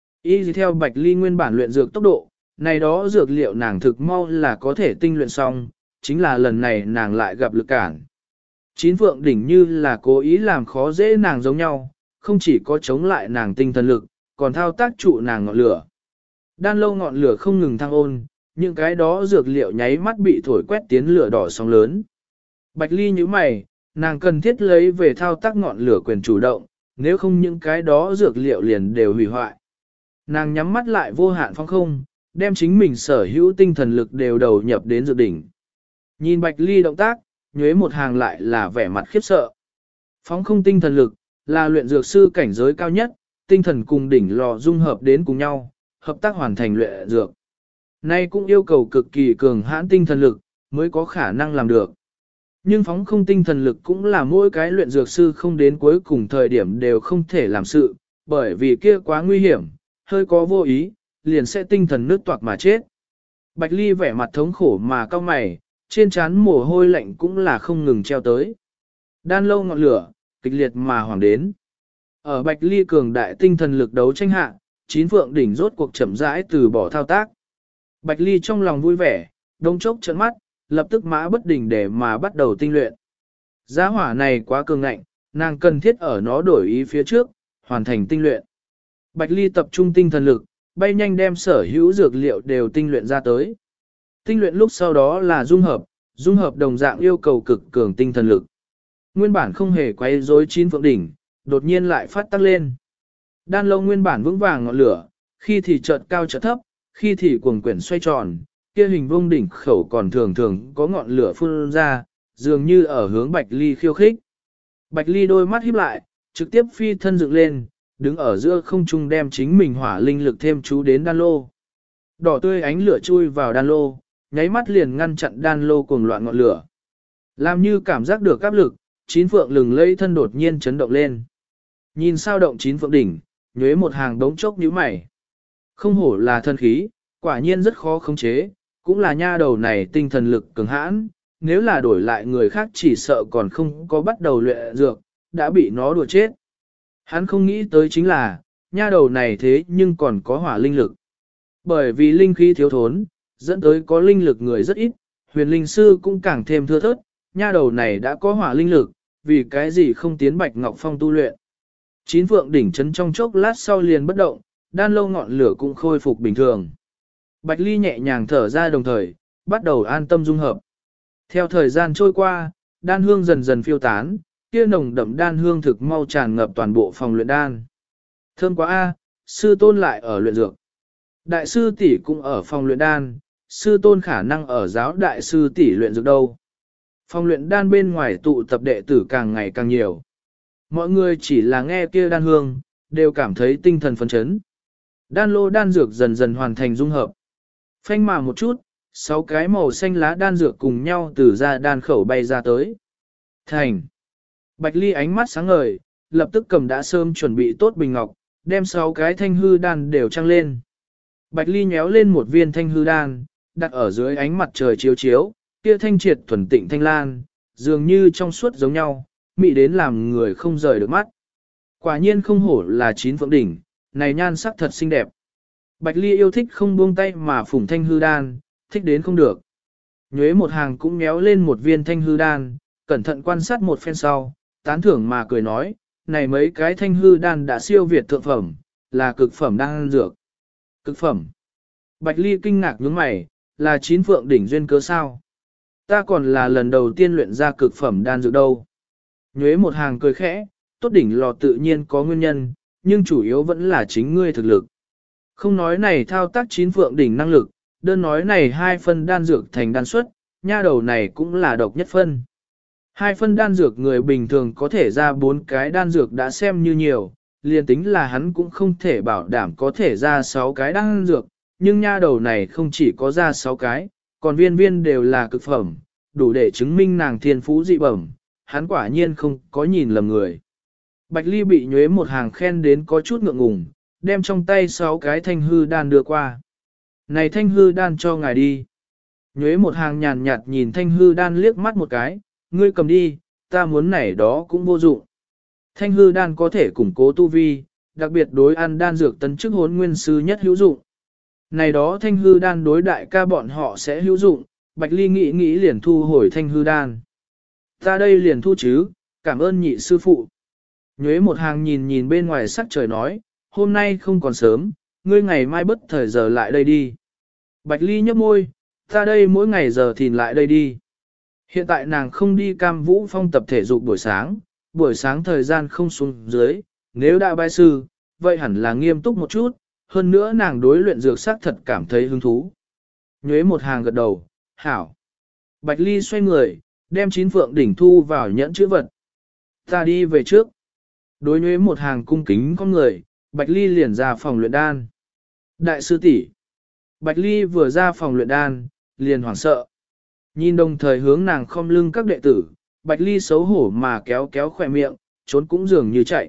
Y theo Bạch Ly nguyên bản luyện dược tốc độ, này đó dược liệu nàng thực mau là có thể tinh luyện xong, chính là lần này nàng lại gặp lực cản. Chín phượng đỉnh như là cố ý làm khó dễ nàng giống nhau, không chỉ có chống lại nàng tinh thần lực, còn thao tác trụ nàng ngọn lửa. Đan lâu ngọn lửa không ngừng thăng ôn, những cái đó dược liệu nháy mắt bị thổi quét tiến lửa đỏ sóng lớn. Bạch Ly như mày, nàng cần thiết lấy về thao tác ngọn lửa quyền chủ động, nếu không những cái đó dược liệu liền đều hủy hoại. Nàng nhắm mắt lại vô hạn phong không, đem chính mình sở hữu tinh thần lực đều đầu nhập đến dược đỉnh. Nhìn Bạch Ly động tác, Nhuế một hàng lại là vẻ mặt khiếp sợ. Phóng không tinh thần lực, là luyện dược sư cảnh giới cao nhất, tinh thần cùng đỉnh lò dung hợp đến cùng nhau, hợp tác hoàn thành luyện dược. Nay cũng yêu cầu cực kỳ cường hãn tinh thần lực, mới có khả năng làm được. Nhưng phóng không tinh thần lực cũng là mỗi cái luyện dược sư không đến cuối cùng thời điểm đều không thể làm sự, bởi vì kia quá nguy hiểm, hơi có vô ý, liền sẽ tinh thần nứt toạc mà chết. Bạch Ly vẻ mặt thống khổ mà cau mày, trên trán mồ hôi lạnh cũng là không ngừng treo tới. Đan lâu ngọn lửa, kịch liệt mà hoàng đến. Ở Bạch Ly cường đại tinh thần lực đấu tranh hạ, chín phượng đỉnh rốt cuộc chậm rãi từ bỏ thao tác. Bạch Ly trong lòng vui vẻ, đông chốc trợn mắt, lập tức mã bất đình để mà bắt đầu tinh luyện. Giá hỏa này quá cường ngạnh, nàng cần thiết ở nó đổi ý phía trước, hoàn thành tinh luyện. Bạch Ly tập trung tinh thần lực, bay nhanh đem sở hữu dược liệu đều tinh luyện ra tới. Tinh luyện lúc sau đó là dung hợp đồng dạng yêu cầu cực cường tinh thần lực. Nguyên bản không hề quay rối chín phượng đỉnh, đột nhiên lại phát tắc lên. Đan lâu nguyên bản vững vàng ngọn lửa, khi thì chợt cao chợt thấp, khi thì cuồng quyển xoay tròn, kia hình vuông đỉnh khẩu còn thường thường có ngọn lửa phun ra, dường như ở hướng Bạch Ly khiêu khích. Bạch Ly đôi mắt híp lại, trực tiếp phi thân dựng lên, đứng ở giữa không trung đem chính mình hỏa linh lực thêm chú đến đan lô. Đỏ tươi ánh lửa chui vào đan lô, nháy mắt liền ngăn chặn đan lô cuồng loạn ngọn lửa. Làm như cảm giác được áp lực, chín phượng lừng lẫy thân đột nhiên chấn động lên. Nhìn sao động chín phượng đỉnh, Nhuế một hàng đống chốc nhíu mày. Không hổ là thân khí, quả nhiên rất khó khống chế, cũng là nha đầu này tinh thần lực cường hãn, nếu là đổi lại người khác chỉ sợ còn không có bắt đầu luyện dược, đã bị nó đùa chết. Hắn không nghĩ tới chính là, nha đầu này thế nhưng còn có hỏa linh lực. Bởi vì linh khí thiếu thốn, dẫn tới có linh lực người rất ít, huyền linh sư cũng càng thêm thưa thớt, nha đầu này đã có hỏa linh lực, vì cái gì không tiến Bạch Ngọc Phong tu luyện. Chín phượng đỉnh chấn trong chốc lát sau liền bất động, đan lâu ngọn lửa cũng khôi phục bình thường. Bạch Ly nhẹ nhàng thở ra đồng thời, bắt đầu an tâm dung hợp. Theo thời gian trôi qua, đan hương dần dần phiêu tán, kia nồng đậm đan hương thực mau tràn ngập toàn bộ phòng luyện đan. Thơm quá a, sư tôn lại ở luyện dược. Đại sư tỷ cũng ở phòng luyện đan, sư tôn khả năng ở giáo đại sư tỷ luyện dược đâu. Phòng luyện đan bên ngoài tụ tập đệ tử càng ngày càng nhiều. Mọi người chỉ là nghe kia đan hương, đều cảm thấy tinh thần phấn chấn. Đan lô đan dược dần dần hoàn thành dung hợp. Phanh mà một chút, 6 cái màu xanh lá đan dược cùng nhau từ ra đan khẩu bay ra tới. Thành. Bạch Ly ánh mắt sáng ngời, lập tức cầm đã sớm chuẩn bị tốt bình ngọc, đem 6 cái thanh hư đan đều trăng lên. Bạch Ly nhéo lên một viên thanh hư đan, đặt ở dưới ánh mặt trời chiếu chiếu, kia thanh triệt thuần tịnh thanh lan, dường như trong suốt giống nhau, mị đến làm người không rời được mắt. Quả nhiên không hổ là chín phượng đỉnh, này nhan sắc thật xinh đẹp. Bạch Ly yêu thích không buông tay mà phủng thanh hư đan, thích đến không được. Nhuế một hàng cũng méo lên một viên thanh hư đan, cẩn thận quan sát một phen sau, tán thưởng mà cười nói, này mấy cái thanh hư đan đã siêu việt thượng phẩm, là cực phẩm đan dược. Cực phẩm. Bạch Ly kinh ngạc nhướng mày, là chín phượng đỉnh duyên cớ sao? Ta còn là lần đầu tiên luyện ra cực phẩm đan dược đâu. Nhuế một hàng cười khẽ, tốt đỉnh lò tự nhiên có nguyên nhân, nhưng chủ yếu vẫn là chính ngươi thực lực. Không nói này thao tác chín phượng đỉnh năng lực, đơn nói này 2 phân đan dược thành đan suất, nha đầu này cũng là độc nhất phân. 2 phân đan dược người bình thường có thể ra 4 cái đan dược đã xem như nhiều, liền tính là hắn cũng không thể bảo đảm có thể ra 6 cái đan dược, nhưng nha đầu này không chỉ có ra 6 cái, còn viên viên đều là cực phẩm, đủ để chứng minh nàng thiên phú dị bẩm, hắn quả nhiên không có nhìn lầm người. Bạch Ly bị nhuế một hàng khen đến có chút ngượng ngùng, đem trong tay 6 cái thanh hư đan đưa qua. Này thanh hư đan cho ngài đi. Nhuế một hàng nhàn nhạt nhìn thanh hư đan liếc mắt một cái, ngươi cầm đi, ta muốn này đó cũng vô dụng. Thanh hư đan có thể củng cố tu vi, đặc biệt đối ăn đan dược tấn chức hốn nguyên sư nhất hữu dụng. Này đó thanh hư đan đối đại ca bọn họ sẽ hữu dụng, Bạch Ly nghĩ liền thu hồi thanh hư đan. Ta đây liền thu chứ, cảm ơn nhị sư phụ. Nhuế một hàng nhìn bên ngoài sắc trời nói, hôm nay không còn sớm, ngươi ngày mai bất thời giờ lại đây đi. Bạch Ly nhấp môi, ta đây mỗi ngày giờ thìn lại đây đi. Hiện tại nàng không đi Cam Vũ Phong tập thể dục buổi sáng thời gian không xuống dưới, nếu đã bái sư, vậy hẳn là nghiêm túc một chút, hơn nữa nàng đối luyện dược sắc thật cảm thấy hứng thú. Nhuế một hàng gật đầu, hảo. Bạch Ly xoay người, đem 9 phượng đỉnh thu vào nhẫn chữ vật. Ta đi về trước. Đối nhuế một hàng cung kính con người, Bạch Ly liền ra phòng luyện đan. Đại sư tỷ. Bạch Ly vừa ra phòng luyện đan, liền hoảng sợ. Nhìn đồng thời hướng nàng khom lưng các đệ tử, Bạch Ly xấu hổ mà kéo khỏe miệng, trốn cũng dường như chạy.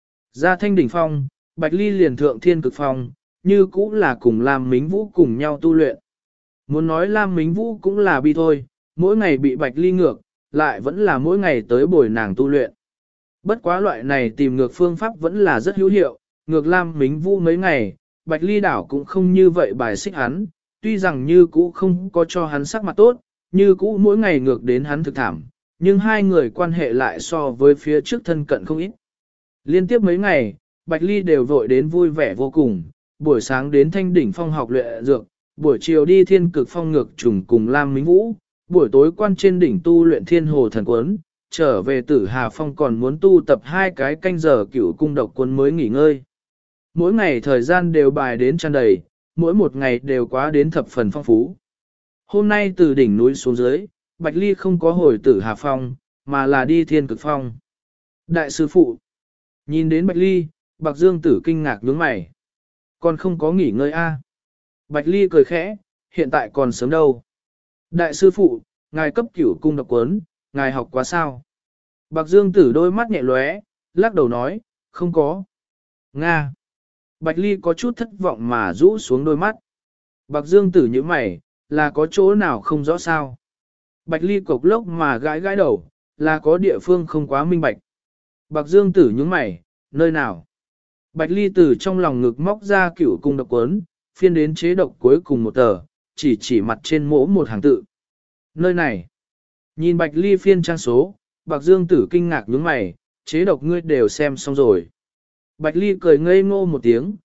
Ra thanh đỉnh phong, Bạch Ly liền thượng thiên cực phong, như cũ là cùng Lam Mính Vũ cùng nhau tu luyện. Muốn nói Lam Mính Vũ cũng là bi thôi, mỗi ngày bị Bạch Ly ngược, lại vẫn là mỗi ngày tới bồi nàng tu luyện. Bất quá loại này tìm ngược phương pháp vẫn là rất hữu hiệu, ngược Lam Mính Vũ mấy ngày, Bạch Ly đảo cũng không như vậy bài xích hắn, tuy rằng như cũ không có cho hắn sắc mặt tốt, như cũ mỗi ngày ngược đến hắn thực thảm, nhưng hai người quan hệ lại so với phía trước thân cận không ít. Liên tiếp mấy ngày, Bạch Ly đều vội đến vui vẻ vô cùng, buổi sáng đến Thanh đỉnh phong học luyện dược, buổi chiều đi Thiên cực phong ngược trùng cùng Lam Mính Vũ, buổi tối quan trên đỉnh tu luyện Thiên Hồ Thần Quấn, trở về Tử Hà Phong còn muốn tu tập 2 cái canh giờ Cửu cung độc quân mới nghỉ ngơi. Mỗi ngày thời gian đều bài đến tràn đầy, mỗi một ngày đều quá đến thập phần phong phú. Hôm nay từ đỉnh núi xuống dưới, Bạch Ly không có hồi Tử Hà Phong, mà là đi Thiên cực phong. Đại sư phụ, nhìn đến Bạch Ly, Bạc Dương Tử kinh ngạc nhướng mày. Còn không có nghỉ ngơi a? Bạch Ly cười khẽ, hiện tại còn sớm đâu. Đại sư phụ, ngài cấp Cửu cung độc quấn, ngài học quá sao? Bạc Dương Tử đôi mắt nhẹ lóe, lắc đầu nói, không có. Nga. Bạch Ly có chút thất vọng mà rũ xuống đôi mắt. Bạc Dương Tử như mày, là có chỗ nào không rõ sao? Bạch Ly cộc lốc mà gãi đầu, là có địa phương không quá minh bạch. Bạc Dương Tử nhướng mày, nơi nào? Bạch Ly từ trong lòng ngực móc ra Cửu cung độc quấn, phiên đến chế độc cuối cùng một tờ, chỉ mặt trên mỗ một hàng tự. Nơi này. Nhìn Bạch Ly phiên trang số, Bạc Dương Tử kinh ngạc nhướng mày, chế độc ngươi đều xem xong rồi. Bạch Ly cười ngây ngô một tiếng,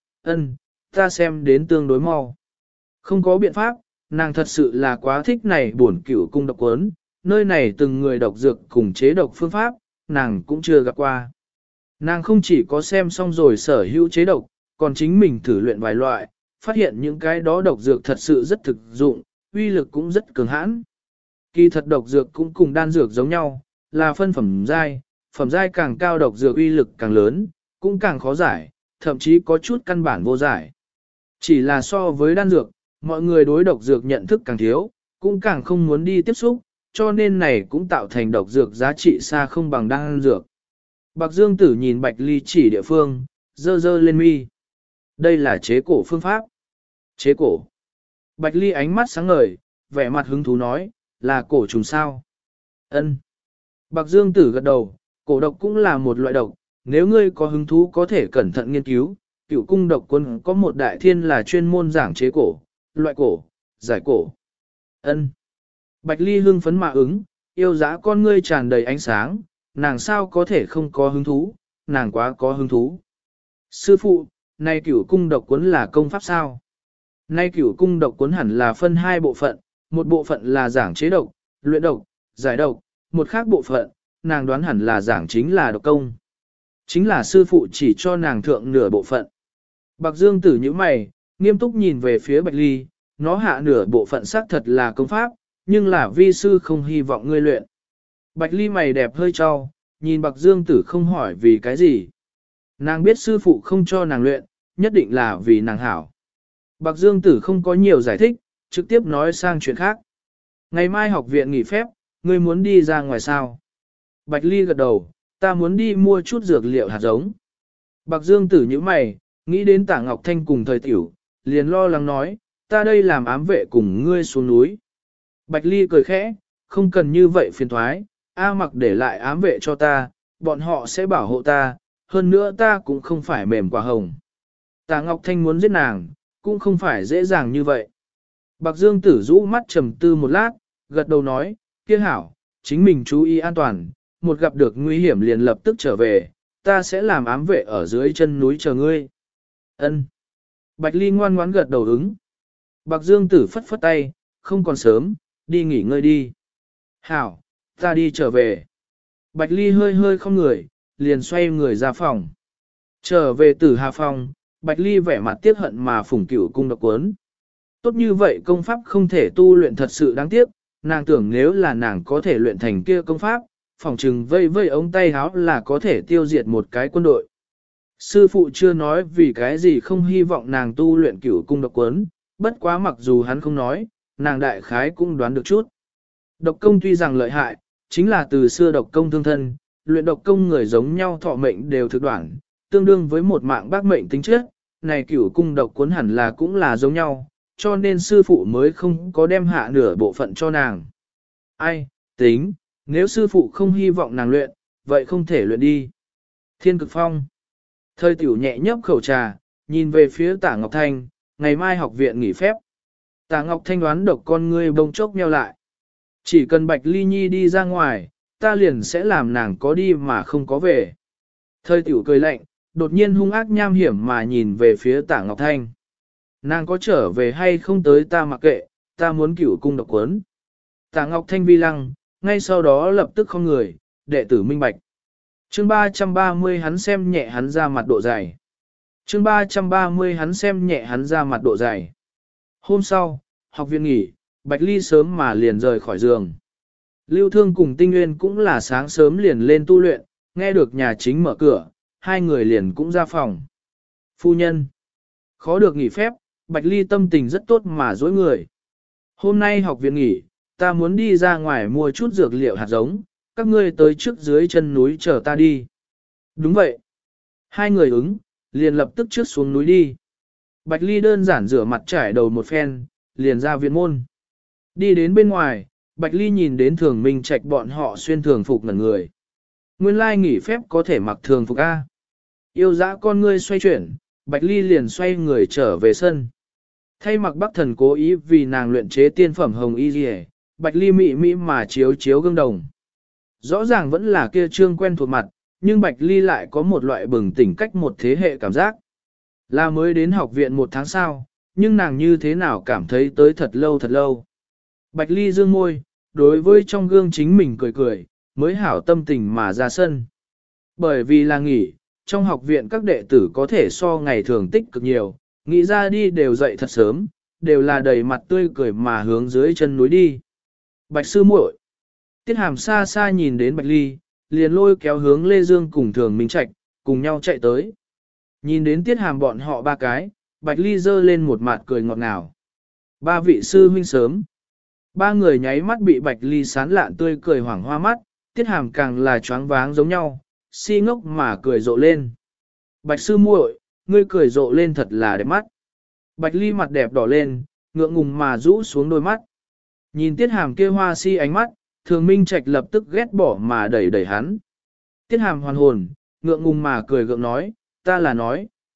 ta xem đến tương đối mau. Không có biện pháp, nàng thật sự là quá thích này buồn Cửu cung độc quấn, nơi này từng người độc dược cùng chế độc phương pháp, nàng cũng chưa gặp qua. Nàng không chỉ có xem xong rồi sở hữu chế độc, còn chính mình thử luyện vài loại, phát hiện những cái đó độc dược thật sự rất thực dụng, uy lực cũng rất cường hãn. Kỳ thật độc dược cũng cùng đan dược giống nhau, là phân phẩm giai càng cao độc dược uy lực càng lớn, cũng càng khó giải, thậm chí có chút căn bản vô giải. Chỉ là so với đan dược, mọi người đối độc dược nhận thức càng thiếu, cũng càng không muốn đi tiếp xúc, cho nên này cũng tạo thành độc dược giá trị xa không bằng đan dược. Bạc Dương Tử nhìn Bạch Ly chỉ địa phương, dơ lên mi. Đây là chế cổ phương pháp. Chế cổ. Bạch Ly ánh mắt sáng ngời, vẻ mặt hứng thú nói, là cổ trùng sao? Ân. Bạc Dương Tử gật đầu, cổ độc cũng là một loại độc, nếu ngươi có hứng thú có thể cẩn thận nghiên cứu, Cửu cung độc cuốn có một đại thiên là chuyên môn giảng chế cổ, loại cổ, giải cổ. Ân. Bạch Ly hưng phấn mà ứng, yêu dã con ngươi tràn đầy ánh sáng, nàng sao có thể không có hứng thú, nàng quá có hứng thú. Sư phụ, nay cửu cung độc cuốn là công pháp sao? Nay cửu cung độc cuốn hẳn là phân hai bộ phận, một bộ phận là giảng chế độc, luyện độc, giải độc, một khác bộ phận, nàng đoán hẳn là giảng chính là độc công. Chính là sư phụ chỉ cho nàng thượng nửa bộ phận. Bạc Dương Tử như mày, nghiêm túc nhìn về phía Bạch Ly, nó hạ nửa bộ phận xác thật là công pháp, nhưng là vi sư không hy vọng ngươi luyện. Bạch Ly mày đẹp hơi cho, nhìn Bạc Dương Tử không hỏi vì cái gì. Nàng biết sư phụ không cho nàng luyện, nhất định là vì nàng hảo. Bạc Dương Tử không có nhiều giải thích, trực tiếp nói sang chuyện khác. Ngày mai học viện nghỉ phép, ngươi muốn đi ra ngoài sao? Bạch Ly gật đầu, ta muốn đi mua chút dược liệu hạt giống. Bạc Dương Tử như mày, nghĩ đến Tả Ngọc Thanh cùng thời tiểu, liền lo lắng nói, ta đây làm ám vệ cùng ngươi xuống núi. Bạch Ly cười khẽ, không cần như vậy phiền thoái, A Mặc để lại ám vệ cho ta, bọn họ sẽ bảo hộ ta, hơn nữa ta cũng không phải mềm quả hồng. Tả Ngọc Thanh muốn giết nàng, cũng không phải dễ dàng như vậy. Bạc Dương Tử rũ mắt trầm tư một lát, gật đầu nói, kia hảo, chính mình chú ý an toàn, một gặp được nguy hiểm liền lập tức trở về, ta sẽ làm ám vệ ở dưới chân núi chờ ngươi. Ân. Bạch Ly ngoan ngoãn gật đầu ứng. Bạc Dương Tử phất phất tay, không còn sớm, đi nghỉ ngơi đi. Hảo, ta đi trở về. Bạch Ly hơi hơi không người, liền xoay người ra phòng. Trở về Tử Hà phòng, Bạch Ly vẻ mặt tiếc hận mà phủng cửu cung độc cuốn. Tốt như vậy công pháp không thể tu luyện thật sự đáng tiếc, nàng tưởng nếu là nàng có thể luyện thành kia công pháp, phòng trừng vây vây ống tay háo là có thể tiêu diệt một cái quân đội. Sư phụ chưa nói vì cái gì không hy vọng nàng tu luyện cửu cung độc cuốn, bất quá mặc dù hắn không nói, nàng đại khái cũng đoán được chút. Độc công tuy rằng lợi hại, chính là từ xưa độc công thương thân, luyện độc công người giống nhau thọ mệnh đều thực đoạn, tương đương với một mạng bác mệnh tính chất, này cửu cung độc cuốn hẳn là cũng là giống nhau, cho nên sư phụ mới không có đem hạ nửa bộ phận cho nàng. Ai, tính, nếu sư phụ không hy vọng nàng luyện, vậy không thể luyện đi. Thiên Cực Phong. Thời tiểu nhẹ nhấp khẩu trà, nhìn về phía Tả Ngọc Thanh, ngày mai học viện nghỉ phép. Tả Ngọc Thanh đoán độc con ngươi bông chốc nheo lại. Chỉ cần Bạch Ly Nhi đi ra ngoài, ta liền sẽ làm nàng có đi mà không có về. Thời tiểu cười lạnh, đột nhiên hung ác nham hiểm mà nhìn về phía Tả Ngọc Thanh. Nàng có trở về hay không tới ta mặc kệ, ta muốn cửu cung độc cuốn. Tả Ngọc Thanh vi lăng, ngay sau đó lập tức không người, đệ tử minh bạch. Chương 330 hắn xem nhẹ hắn ra mặt độ dày. Chương 330 hắn xem nhẹ hắn ra mặt độ dày. Hôm sau, học viện nghỉ, Bạch Ly sớm mà liền rời khỏi giường. Lưu Thương cùng Tinh Nguyên cũng là sáng sớm liền lên tu luyện, nghe được nhà chính mở cửa, hai người liền cũng ra phòng. Phu nhân, khó được nghỉ phép, Bạch Ly tâm tình rất tốt mà dối người. Hôm nay học viện nghỉ, ta muốn đi ra ngoài mua chút dược liệu hạt giống, các ngươi tới trước dưới chân núi chờ ta đi. Đúng vậy. Hai người ứng, liền lập tức trước xuống núi đi. Bạch Ly đơn giản rửa mặt trải đầu một phen, liền ra viện môn. Đi đến bên ngoài, Bạch Ly nhìn đến Thường Minh Trạch bọn họ xuyên thường phục ngẩn người. Nguyên lai nghỉ phép có thể mặc thường phục A. Yêu dã con ngươi xoay chuyển, Bạch Ly liền xoay người trở về sân. Thay mặc Bắc Thần cố ý vì nàng luyện chế tiên phẩm hồng y dì Bạch Ly mị mị mà chiếu chiếu gương đồng. Rõ ràng vẫn là kia trương quen thuộc mặt, nhưng Bạch Ly lại có một loại bừng tỉnh cách một thế hệ cảm giác. Là mới đến học viện một tháng sau, nhưng nàng như thế nào cảm thấy tới thật lâu thật lâu. Bạch Ly dương môi, đối với trong gương chính mình cười cười, mới hảo tâm tình mà ra sân. Bởi vì là nghỉ, trong học viện các đệ tử có thể so ngày thường tích cực nhiều, nghĩ ra đi đều dậy thật sớm, đều là đầy mặt tươi cười mà hướng dưới chân núi đi. Bạch sư muội, Tiết Hàm xa xa nhìn đến Bạch Ly, liền lôi kéo hướng Lê Dương cùng Thường Minh Trạch, cùng nhau chạy tới. Nhìn đến Tiết Hàm bọn họ ba cái, Bạch Ly giơ lên một mặt cười ngọt ngào. Ba vị sư huynh sớm. Ba người nháy mắt bị Bạch Ly sán lạn tươi cười hoảng hoa mắt, Tiết Hàm càng là choáng váng giống nhau, si ngốc mà cười rộ lên. Bạch sư muội, ngươi cười rộ lên thật là đẹp mắt. Bạch Ly mặt đẹp đỏ lên, ngượng ngùng mà rũ xuống đôi mắt. Nhìn Tiết Hàm kia hoa si ánh mắt, Thường Minh Trạch lập tức ghét bỏ mà đẩy hắn. Tiết Hàm hoàn hồn, ngượng ngùng mà cười gượng nói, ta là nói,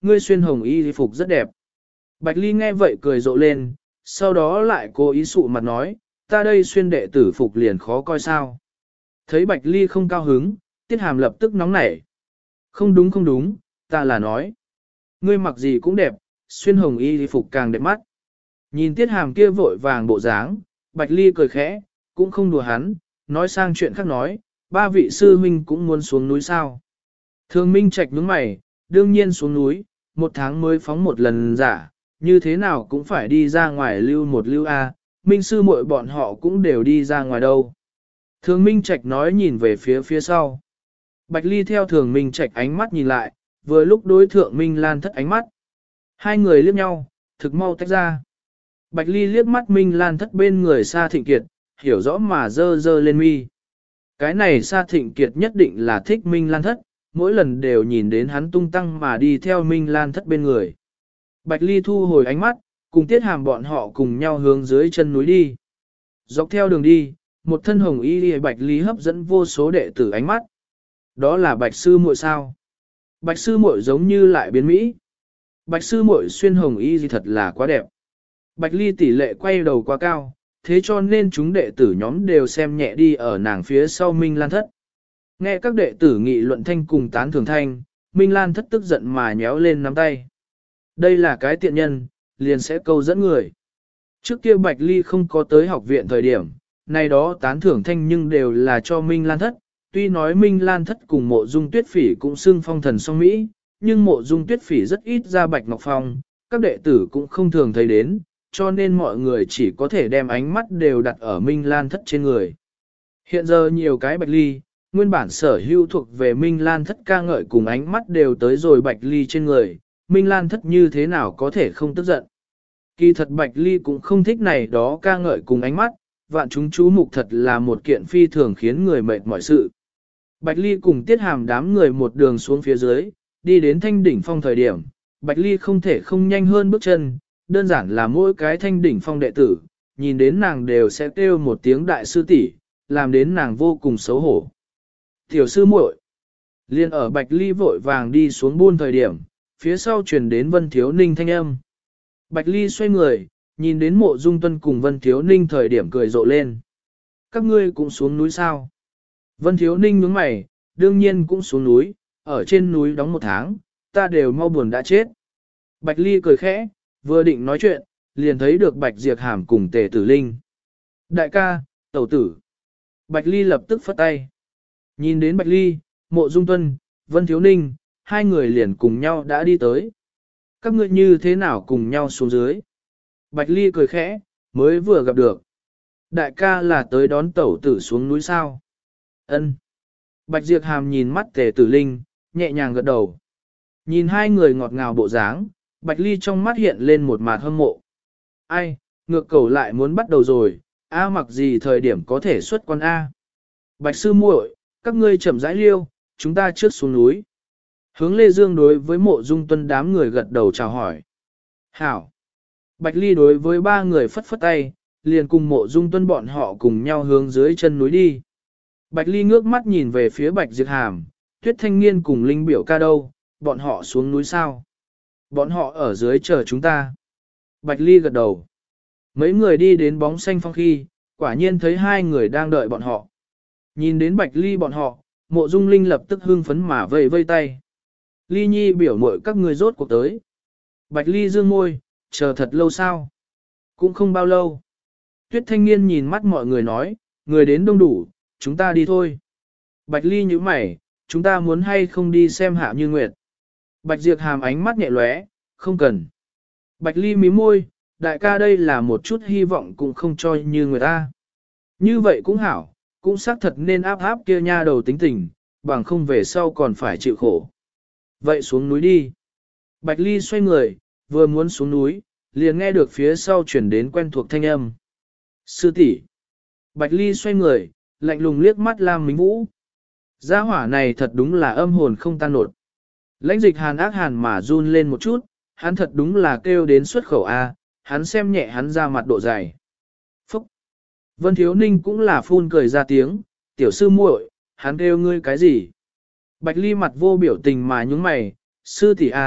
ngươi xuyên hồng y phục rất đẹp. Bạch Ly nghe vậy cười rộ lên, sau đó lại cố ý sụ mặt nói, ta đây xuyên đệ tử phục liền khó coi sao. Thấy Bạch Ly không cao hứng, Tiết Hàm lập tức nóng nảy. Không đúng không đúng, ta là nói. Ngươi mặc gì cũng đẹp, xuyên hồng y phục càng đẹp mắt. Nhìn Tiết Hàm kia vội vàng bộ dáng, Bạch Ly cười khẽ, cũng không đùa hắn, nói sang chuyện khác nói, ba vị sư huynh cũng muốn xuống núi sao. Thường Minh Trạch nhướng mày, đương nhiên xuống núi, một tháng mới phóng một lần giả, như thế nào cũng phải đi ra ngoài lưu một lưu A, Minh sư muội bọn họ cũng đều đi ra ngoài đâu. Thường Minh Trạch nói nhìn về phía sau. Bạch Ly theo Thường Minh Trạch ánh mắt nhìn lại, vừa lúc đối thượng Minh Lan Thất ánh mắt. Hai người liếc nhau, thực mau tách ra. Bạch Ly liếc mắt Minh Lan Thất bên người Sa Thịnh Kiệt, hiểu rõ mà dơ lên mi. Cái này Sa Thịnh Kiệt nhất định là thích Minh Lan Thất, mỗi lần đều nhìn đến hắn tung tăng mà đi theo Minh Lan Thất bên người. Bạch Ly thu hồi ánh mắt, cùng Tiết Hàm bọn họ cùng nhau hướng dưới chân núi đi. Dọc theo đường đi, một thân hồng y Bạch Ly hấp dẫn vô số đệ tử ánh mắt. Đó là Bạch sư muội sao? Bạch sư muội giống như lại biến mỹ. Bạch sư muội xuyên hồng y gì thật là quá đẹp. Bạch Ly tỷ lệ quay đầu quá cao, thế cho nên chúng đệ tử nhóm đều xem nhẹ đi ở nàng phía sau Minh Lan Thất. Nghe các đệ tử nghị luận thanh cùng tán thường thanh, Minh Lan Thất tức giận mà nhéo lên nắm tay. Đây là cái tiện nhân, liền sẽ câu dẫn người. Trước kia Bạch Ly không có tới học viện thời điểm, này đó tán thưởng thanh nhưng đều là cho Minh Lan Thất. Tuy nói Minh Lan Thất cùng mộ dung tuyết phỉ cũng xưng phong thần song Mỹ, nhưng mộ dung tuyết phỉ rất ít ra Bạch Ngọc Phong, các đệ tử cũng không thường thấy đến, cho nên mọi người chỉ có thể đem ánh mắt đều đặt ở Minh Lan Thất trên người. Hiện giờ nhiều cái Bạch Ly, nguyên bản sở hữu thuộc về Minh Lan Thất ca ngợi cùng ánh mắt đều tới rồi Bạch Ly trên người, Minh Lan Thất như thế nào có thể không tức giận. Kỳ thật Bạch Ly cũng không thích này đó ca ngợi cùng ánh mắt, vạn chúng chú mục thật là một kiện phi thường khiến người mệt mỏi sự. Bạch Ly cùng Tiết Hàm đám người một đường xuống phía dưới, đi đến Thanh Đỉnh Phong thời điểm, Bạch Ly không thể không nhanh hơn bước chân, đơn giản là mỗi cái Thanh Đỉnh Phong đệ tử, nhìn đến nàng đều sẽ kêu một tiếng đại sư tỷ, làm đến nàng vô cùng xấu hổ. Tiểu sư muội, liên ở Bạch Ly vội vàng đi xuống buôn thời điểm, phía sau truyền đến Vân Thiếu Ninh thanh âm. Bạch Ly xoay người, nhìn đến Mộ Dung Tuân cùng Vân Thiếu Ninh thời điểm cười rộ lên. Các ngươi cũng xuống núi sao? Vân Thiếu Ninh nhướng mày, đương nhiên cũng xuống núi, ở trên núi đóng một tháng, ta đều mau buồn đã chết. Bạch Ly cười khẽ, vừa định nói chuyện, liền thấy được Bạch Diệp Hàm cùng Tề Tử Linh. Đại ca, tẩu tử. Bạch Ly lập tức phất tay. Nhìn đến Bạch Ly, Mộ Dung Tuân, Vân Thiếu Ninh, hai người liền cùng nhau đã đi tới. Các ngươi như thế nào cùng nhau xuống dưới? Bạch Ly cười khẽ, mới vừa gặp được. Đại ca là tới đón tẩu tử xuống núi sao? Ân. Bạch Diệp Hàm nhìn mắt Tề Tử Linh, nhẹ nhàng gật đầu. Nhìn hai người ngọt ngào bộ dáng, Bạch Ly trong mắt hiện lên một mạt hâm mộ. Ai, ngược cầu lại muốn bắt đầu rồi, A mặc gì thời điểm có thể xuất quan A. Bạch sư muội, các ngươi chậm rãi liêu, chúng ta trước xuống núi. Hướng Lê Dương đối với Mộ Dung Tuân đám người gật đầu chào hỏi. Hảo. Bạch Ly đối với ba người phất phất tay, liền cùng Mộ Dung Tuân bọn họ cùng nhau hướng dưới chân núi đi. Bạch Ly ngước mắt nhìn về phía Bạch Diệp Hàm, Tuyết Thanh Niên cùng Linh Biểu ca đâu, bọn họ xuống núi sao? Bọn họ ở dưới chờ chúng ta. Bạch Ly gật đầu. Mấy người đi đến bóng xanh phong khi, quả nhiên thấy hai người đang đợi bọn họ. Nhìn đến Bạch Ly bọn họ, Mộ Dung Linh lập tức hưng phấn mà vây vây tay. Ly Nhi biểu muội các người rốt cuộc tới. Bạch Ly dương môi, chờ thật lâu sao? Cũng không bao lâu. Tuyết Thanh Niên nhìn mắt mọi người nói, người đến đông đủ, chúng ta đi thôi. Bạch Ly nhíu mày, chúng ta muốn hay không đi xem Hạ Như Nguyệt. Bạch Diệp Hàm ánh mắt nhẹ lóe, không cần. Bạch Ly mím môi, đại ca đây là một chút hy vọng cũng không cho Như Nguyệt ta. Như vậy cũng hảo, cũng xác thật nên áp áp kia nha đầu tính tình, bằng không về sau còn phải chịu khổ. Vậy xuống núi đi. Bạch Ly xoay người, vừa muốn xuống núi, liền nghe được phía sau chuyển đến quen thuộc thanh âm. Sư tỷ. Bạch Ly xoay người, lạnh lùng liếc mắt Lam Mính Vũ. Gia hỏa này thật đúng là âm hồn không tan nột. Lãnh Dịch Hàn ác hàn mà run lên một chút, hắn thật đúng là kêu đến xuất khẩu A, hắn xem nhẹ hắn ra mặt độ dày. Phúc! Vân Thiếu Ninh cũng là phun cười ra tiếng, tiểu sư muội, hắn kêu ngươi cái gì? Bạch Ly mặt vô biểu tình mà nhúng mày, sư tỷ A,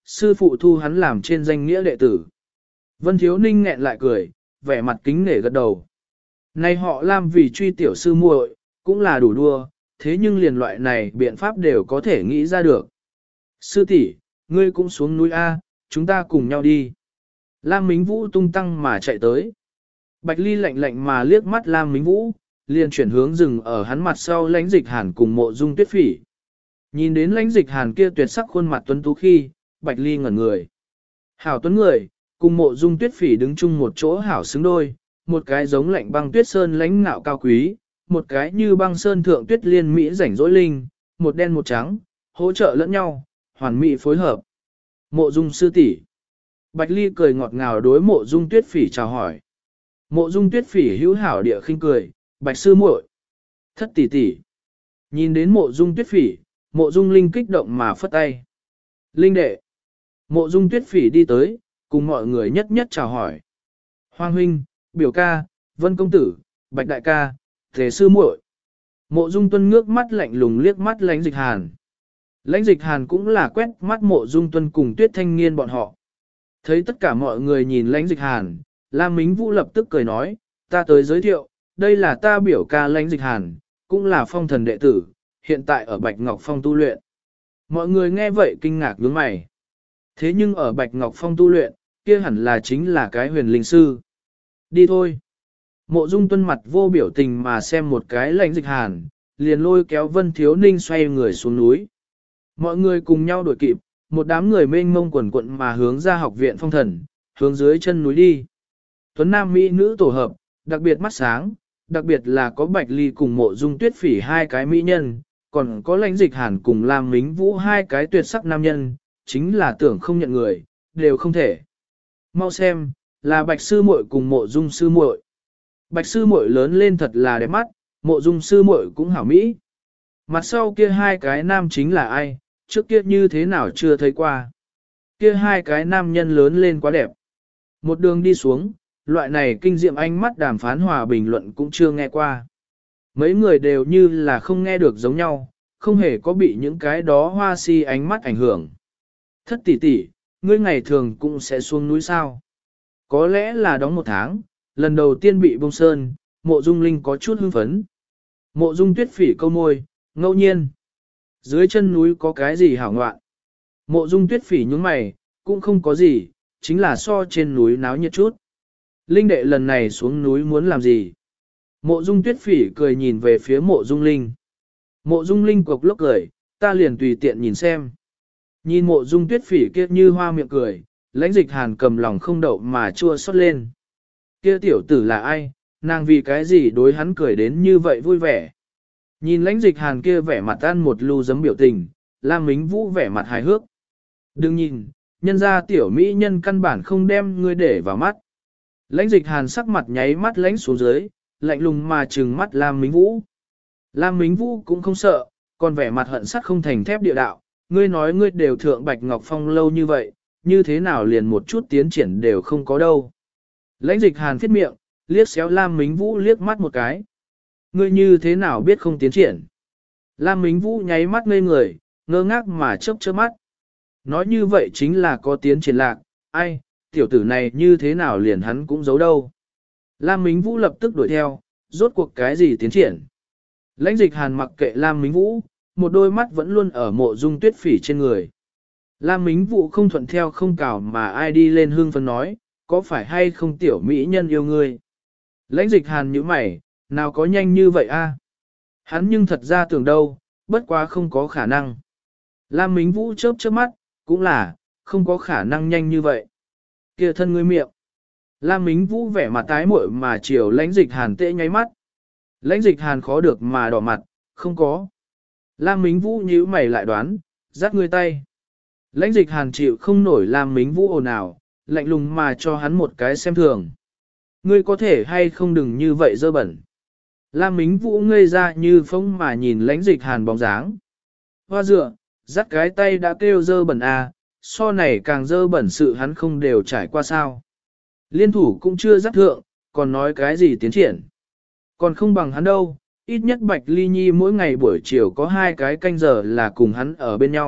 sư phụ thu hắn làm trên danh nghĩa đệ tử. Vân Thiếu Ninh nghẹn lại cười, vẻ mặt kính nể gật đầu. Này họ Lam vì truy tiểu sư muội, cũng là đủ đua, thế nhưng liền loại này biện pháp đều có thể nghĩ ra được. Sư tỷ, ngươi cũng xuống núi A, chúng ta cùng nhau đi. Lam Mính Vũ tung tăng mà chạy tới. Bạch Ly lạnh lạnh mà liếc mắt Lam Mính Vũ, liền chuyển hướng dừng ở hắn mặt sau Lãnh Dịch Hàn cùng Mộ Dung Tuyết Phỉ. Nhìn đến Lãnh Dịch Hàn kia tuyệt sắc khuôn mặt tuấn tú khi, Bạch Ly ngẩn người. Hảo tuấn người, cùng Mộ Dung Tuyết Phỉ đứng chung một chỗ hảo xứng đôi, một cái giống lạnh băng tuyết sơn lãnh ngạo cao quý, một cái như băng sơn thượng tuyết liên mỹ rảnh rỗi linh, một đen một trắng, hỗ trợ lẫn nhau, hoàn mỹ phối hợp. Mộ Dung sư tỷ. Bạch Ly cười ngọt ngào đối Mộ Dung Tuyết Phỉ chào hỏi. Mộ Dung Tuyết Phỉ hữu hảo địa khinh cười, Bạch sư muội, Thất tỷ tỷ. Nhìn đến Mộ Dung Tuyết Phỉ, Mộ Dung Linh kích động mà phất tay. Linh đệ. Mộ Dung Tuyết Phỉ đi tới, cùng mọi người nhất nhất chào hỏi. Hoàng huynh, biểu ca, Vân công tử, Bạch đại ca, Thế sư muội. Mộ Dung Tuân ngước mắt lạnh lùng liếc mắt Lãnh Dịch Hàn. Lãnh Dịch Hàn cũng là quét mắt Mộ Dung Tuân cùng Tuyết Thanh Nghiên bọn họ. Thấy tất cả mọi người nhìn Lãnh Dịch Hàn, Lam Mính Vũ lập tức cười nói, ta tới giới thiệu, đây là ta biểu ca Lãnh Dịch Hàn, cũng là phong thần đệ tử, hiện tại ở Bạch Ngọc Phong tu luyện. Mọi người nghe vậy kinh ngạc nhướng mày. Thế nhưng ở Bạch Ngọc Phong tu luyện, kia hẳn là chính là cái huyền linh sư. Đi thôi. Mộ Dung Tuân mặt vô biểu tình mà xem một cái Lãnh Dịch Hàn, liền lôi kéo Vân Thiếu Ninh xoay người xuống núi. Mọi người cùng nhau đuổi kịp, một đám người mênh mông quần quận mà hướng ra học viện phong thần, hướng dưới chân núi đi. Tuấn Nam Mỹ nữ tổ hợp, đặc biệt mắt sáng, đặc biệt là có Bạch Ly cùng Mộ Dung Tuyết Phỉ hai cái mỹ nhân, còn có Lãnh Dịch Hàn cùng Lam Mính Vũ hai cái tuyệt sắc nam nhân, chính là tưởng không nhận người, đều không thể. Mau xem, là Bạch sư muội cùng Mộ Dung sư muội. Bạch sư muội lớn lên thật là đẹp mắt, Mộ Dung sư muội cũng hảo mỹ. Mặt sau kia hai cái nam chính là ai, trước kia như thế nào chưa thấy qua. Kia hai cái nam nhân lớn lên quá đẹp. Một đường đi xuống, loại này kinh diệm ánh mắt đàm phán hòa bình luận cũng chưa nghe qua. Mấy người đều như là không nghe được giống nhau, không hề có bị những cái đó hoa si ánh mắt ảnh hưởng. Thất tỷ tỷ, ngươi ngày thường cũng sẽ xuống núi sao? Có lẽ là đóng một tháng, lần đầu tiên bị bông sơn, Mộ Dung Linh có chút hưng phấn. Mộ Dung Tuyết Phỉ câu môi, ngẫu nhiên. Dưới chân núi có cái gì hảo ngoạn? Mộ Dung Tuyết Phỉ nhướng mày, cũng không có gì, chính là so trên núi náo nhiệt chút. Linh đệ lần này xuống núi muốn làm gì? Mộ Dung Tuyết Phỉ cười nhìn về phía Mộ Dung Linh. Mộ Dung Linh cộc lốc cười, ta liền tùy tiện nhìn xem. Nhìn Mộ Dung Tuyết Phỉ kia như hoa miệng cười, Lãnh Dịch Hàn cầm lòng không đậu mà chua xót lên. Kia tiểu tử là ai, nàng vì cái gì đối hắn cười đến như vậy vui vẻ. Nhìn Lãnh Dịch Hàn kia vẻ mặt ăn một lu giấm biểu tình, Lam Mính Vũ vẻ mặt hài hước. Đừng nhìn, nhân ra tiểu mỹ nhân căn bản không đem ngươi để vào mắt. Lãnh Dịch Hàn sắc mặt nháy mắt lãnh xuống dưới, lạnh lùng mà trừng mắt Lam Mính Vũ. Lam Mính Vũ cũng không sợ, còn vẻ mặt hận sắt không thành thép địa đạo, ngươi nói ngươi đều thượng Bạch Ngọc Phong lâu như vậy, như thế nào liền một chút tiến triển đều không có đâu. Lãnh Dịch Hàn phết miệng, liếc xéo Lam Mính Vũ liếc mắt một cái. Ngươi như thế nào biết không tiến triển? Lam Mính Vũ nháy mắt ngây người, ngơ ngác mà chớp chớp mắt. Nói như vậy chính là có tiến triển lạc, ai, tiểu tử này như thế nào liền hắn cũng giấu đâu. Lam Mính Vũ lập tức đuổi theo, rốt cuộc cái gì tiến triển. Lãnh Dịch Hàn mặc kệ Lam Mính Vũ, một đôi mắt vẫn luôn ở Mộ Dung Tuyết Phỉ trên người. Lam Mính Vũ không thuận theo không cào mà ai đi lên hương phấn nói, có phải hay không tiểu mỹ nhân yêu ngươi. Lãnh Dịch Hàn nhíu mày, nào có nhanh như vậy a? Hắn nhưng thật ra tưởng đâu, bất quá không có khả năng. Lam Mính Vũ chớp chớp mắt, cũng là, không có khả năng nhanh như vậy. Kia thân ngươi miệng. Lam Mính Vũ vẻ mặt tái muội mà chiều Lãnh Dịch Hàn tệ nháy mắt. Lãnh Dịch Hàn khó được mà đỏ mặt, không có. Lam Mính Vũ nhíu mày lại đoán, dắt ngươi tay. Lãnh Dịch Hàn chịu không nổi Lam Mính Vũ ồn ào, lạnh lùng mà cho hắn một cái xem thường. Ngươi có thể hay không đừng như vậy dơ bẩn. Lam Mính Vũ ngây ra như phóng mà nhìn Lãnh Dịch Hàn bóng dáng. Hoa dựa, dắt cái tay đã kêu dơ bẩn à, so này càng dơ bẩn sự hắn không đều trải qua sao. Liên thủ cũng chưa dắt thượng, còn nói cái gì tiến triển. Còn không bằng hắn đâu, ít nhất Bạch Ly Nhi mỗi ngày buổi chiều có 2 cái canh giờ là cùng hắn ở bên nhau,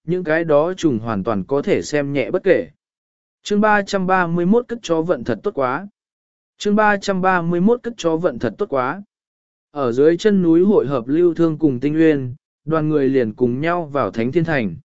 những cái đó trùng hoàn toàn có thể xem nhẹ bất kể. Chương 331 cất chó vận thật tốt quá. Chương 331 cất chó vận thật tốt quá. Ở dưới chân núi hội hợp lưu thương cùng tinh nguyên, đoàn người liền cùng nhau vào Thánh Thiên Thành.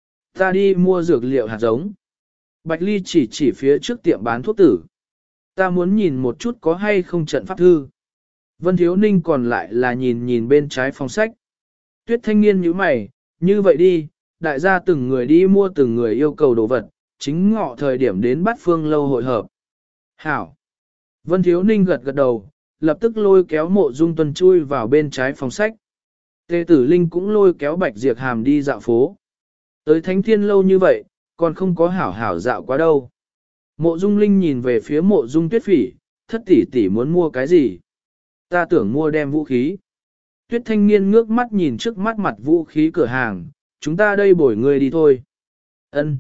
Ta đi mua dược liệu hạt giống. Bạch Ly chỉ phía trước tiệm bán thuốc tử. Ta muốn nhìn một chút có hay không trận pháp thư. Vân Thiếu Ninh còn lại là nhìn bên trái phòng sách. Tuyết Thanh Niên nhíu mày, như vậy đi, đại gia từng người đi mua từng người yêu cầu đồ vật, chính ngọ thời điểm đến Bát Phương lâu hội hợp. Hảo. Vân Thiếu Ninh gật đầu, lập tức lôi kéo Mộ Dung Tuân chui vào bên trái phòng sách. Tề Tử Linh cũng lôi kéo Bạch Diệp Hàm đi dạo phố. Tới Thánh Thiên lâu như vậy, còn không có hảo dạo quá đâu. Mộ Dung Linh nhìn về phía Mộ Dung Tuyết Phỉ, thất tỷ tỷ muốn mua cái gì? Ta tưởng mua đem vũ khí. Tuyết Thanh Niên ngước mắt nhìn trước mắt mặt vũ khí cửa hàng, chúng ta đây bồi người đi thôi. Ân.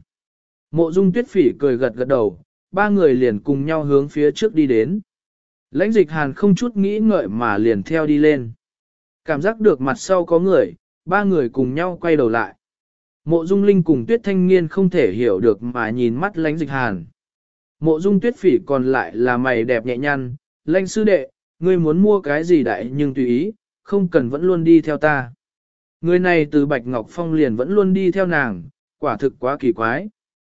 Mộ Dung Tuyết Phỉ cười gật đầu, ba người liền cùng nhau hướng phía trước đi đến. Lãnh Dịch Hàn không chút nghĩ ngợi mà liền theo đi lên. Cảm giác được mặt sau có người, ba người cùng nhau quay đầu lại. Mộ Dung Linh cùng Tuyết Thanh Niên không thể hiểu được mà nhìn mắt Lãnh Dịch Hàn. Mộ Dung Tuyết Phỉ còn lại là mày đẹp nhẹ nhăn, Lãnh sư đệ, ngươi muốn mua cái gì đại nhưng tùy ý, không cần vẫn luôn đi theo ta. Người này từ Bạch Ngọc Phong liền vẫn luôn đi theo nàng, quả thực quá kỳ quái.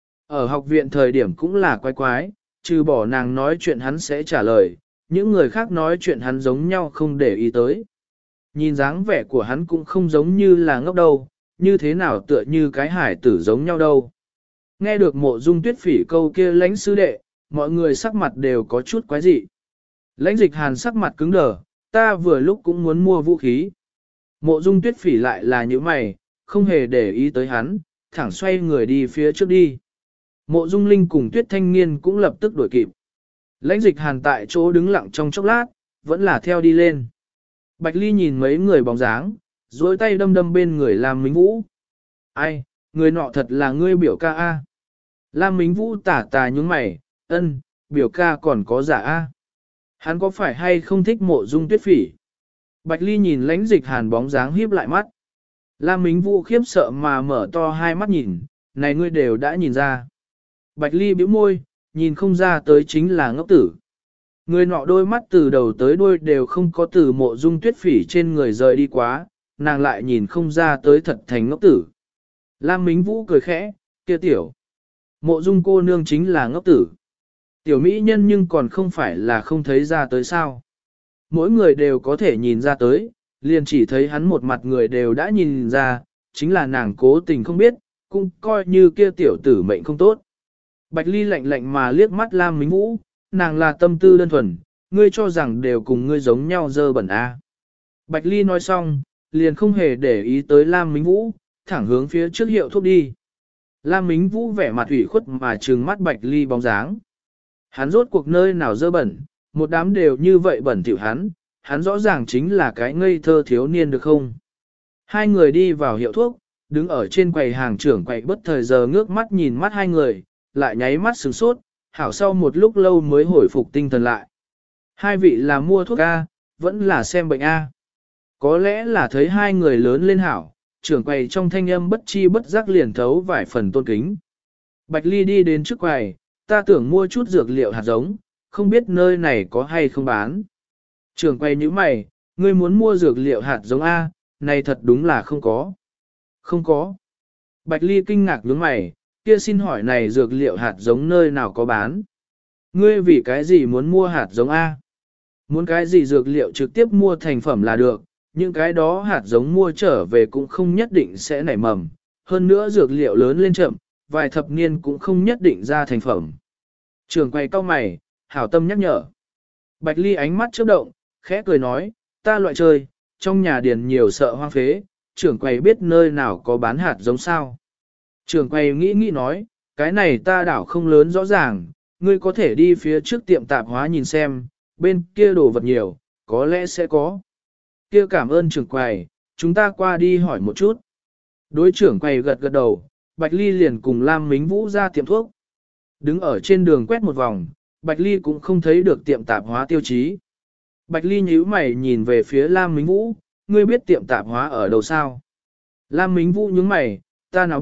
Ở học viện thời điểm cũng là quái, trừ bỏ nàng nói chuyện hắn sẽ trả lời, những người khác nói chuyện hắn giống nhau không để ý tới. Nhìn dáng vẻ của hắn cũng không giống như là ngốc đâu, như thế nào tựa như cái hải tử giống nhau đâu. Nghe được Mộ Dung Tuyết Phỉ câu kia Lãnh sư đệ, mọi người sắc mặt đều có chút quái dị. Lãnh Dịch Hàn sắc mặt cứng đờ, ta vừa lúc cũng muốn mua vũ khí. Mộ Dung Tuyết Phỉ lại là như mày, không hề để ý tới hắn, thẳng xoay người đi phía trước đi. Mộ Dung Linh cùng Tuyết Thanh Niên cũng lập tức đuổi kịp. Lãnh Dịch Hàn tại chỗ đứng lặng trong chốc lát, vẫn là theo đi lên. Bạch Ly nhìn mấy người bóng dáng, duỗi tay đâm bên người Lam Mính Vũ. Ai, người nọ thật là ngươi biểu ca A. Lam Mính Vũ tà nhúng mày, ân, biểu ca còn có giả A. Hắn có phải hay không thích Mộ Dung Tuyết Phỉ? Bạch Ly nhìn Lãnh Dịch Hàn bóng dáng híp lại mắt. Lam Mính Vũ khiếp sợ mà mở to hai mắt nhìn, này ngươi đều đã nhìn ra. Bạch Ly bĩu môi, nhìn không ra tới chính là ngốc tử. Người nọ đôi mắt từ đầu tới đuôi đều không có từ Mộ Dung Tuyết Phỉ trên người rời đi quá, nàng lại nhìn không ra tới thật thành ngốc tử. Lam Mính Vũ cười khẽ, kia tiểu. Mộ Dung cô nương chính là ngốc tử. Tiểu mỹ nhân nhưng còn không phải là không thấy ra tới sao. Mỗi người đều có thể nhìn ra tới, liền chỉ thấy hắn một mặt người đều đã nhìn ra, chính là nàng cố tình không biết, cũng coi như kia tiểu tử mệnh không tốt. Bạch Ly lạnh mà liếc mắt Lam Mính Vũ, nàng là tâm tư đơn thuần, ngươi cho rằng đều cùng ngươi giống nhau dơ bẩn a. Bạch Ly nói xong, liền không hề để ý tới Lam Mính Vũ, thẳng hướng phía trước hiệu thuốc đi. Lam Mính Vũ vẻ mặt ủy khuất mà trừng mắt Bạch Ly bóng dáng. Hắn rốt cuộc nơi nào dơ bẩn, một đám đều như vậy bẩn thỉu hắn rõ ràng chính là cái ngây thơ thiếu niên được không? Hai người đi vào hiệu thuốc, đứng ở trên quầy hàng trưởng quầy bất thời giờ ngước mắt nhìn mắt hai người, lại nháy mắt sửng sốt, hảo sau một lúc lâu mới hồi phục tinh thần lại. Hai vị là mua thuốc A, vẫn là xem bệnh A. Có lẽ là thấy hai người lớn lên hảo, trưởng quầy trong thanh âm bất chi bất giác liền thấu vài phần tôn kính. Bạch Ly đi đến trước quầy, ta tưởng mua chút dược liệu hạt giống, không biết nơi này có hay không bán. Trưởng quầy nhíu mày, ngươi muốn mua dược liệu hạt giống A, này thật đúng là không có. Không có. Bạch Ly kinh ngạc nhướng mày, kia xin hỏi này dược liệu hạt giống nơi nào có bán? Ngươi vì cái gì muốn mua hạt giống A? Muốn cái gì dược liệu trực tiếp mua thành phẩm là được, những cái đó hạt giống mua trở về cũng không nhất định sẽ nảy mầm. Hơn nữa dược liệu lớn lên chậm, vài thập niên cũng không nhất định ra thành phẩm. Trường quay cao mày, hảo tâm nhắc nhở. Bạch Ly ánh mắt chớp động, khẽ cười nói, ta loại chơi, trong nhà điền nhiều sợ hoang phế, trưởng quầy biết nơi nào có bán hạt giống sao. Trưởng quầy nghĩ nói, cái này ta đảo không lớn rõ ràng, ngươi có thể đi phía trước tiệm tạp hóa nhìn xem, bên kia đồ vật nhiều, có lẽ sẽ có. Kia cảm ơn trưởng quầy, chúng ta qua đi hỏi một chút. Đối trưởng quầy gật đầu, Bạch Ly liền cùng Lam Mính Vũ ra tiệm thuốc. Đứng ở trên đường quét một vòng, Bạch Ly cũng không thấy được tiệm tạp hóa tiêu chí. Bạch Ly nhíu mày nhìn về phía Lam Mính Vũ, ngươi biết tiệm tạp hóa ở đâu sao? Lam Mính Vũ nhướng mày, ta nào biết,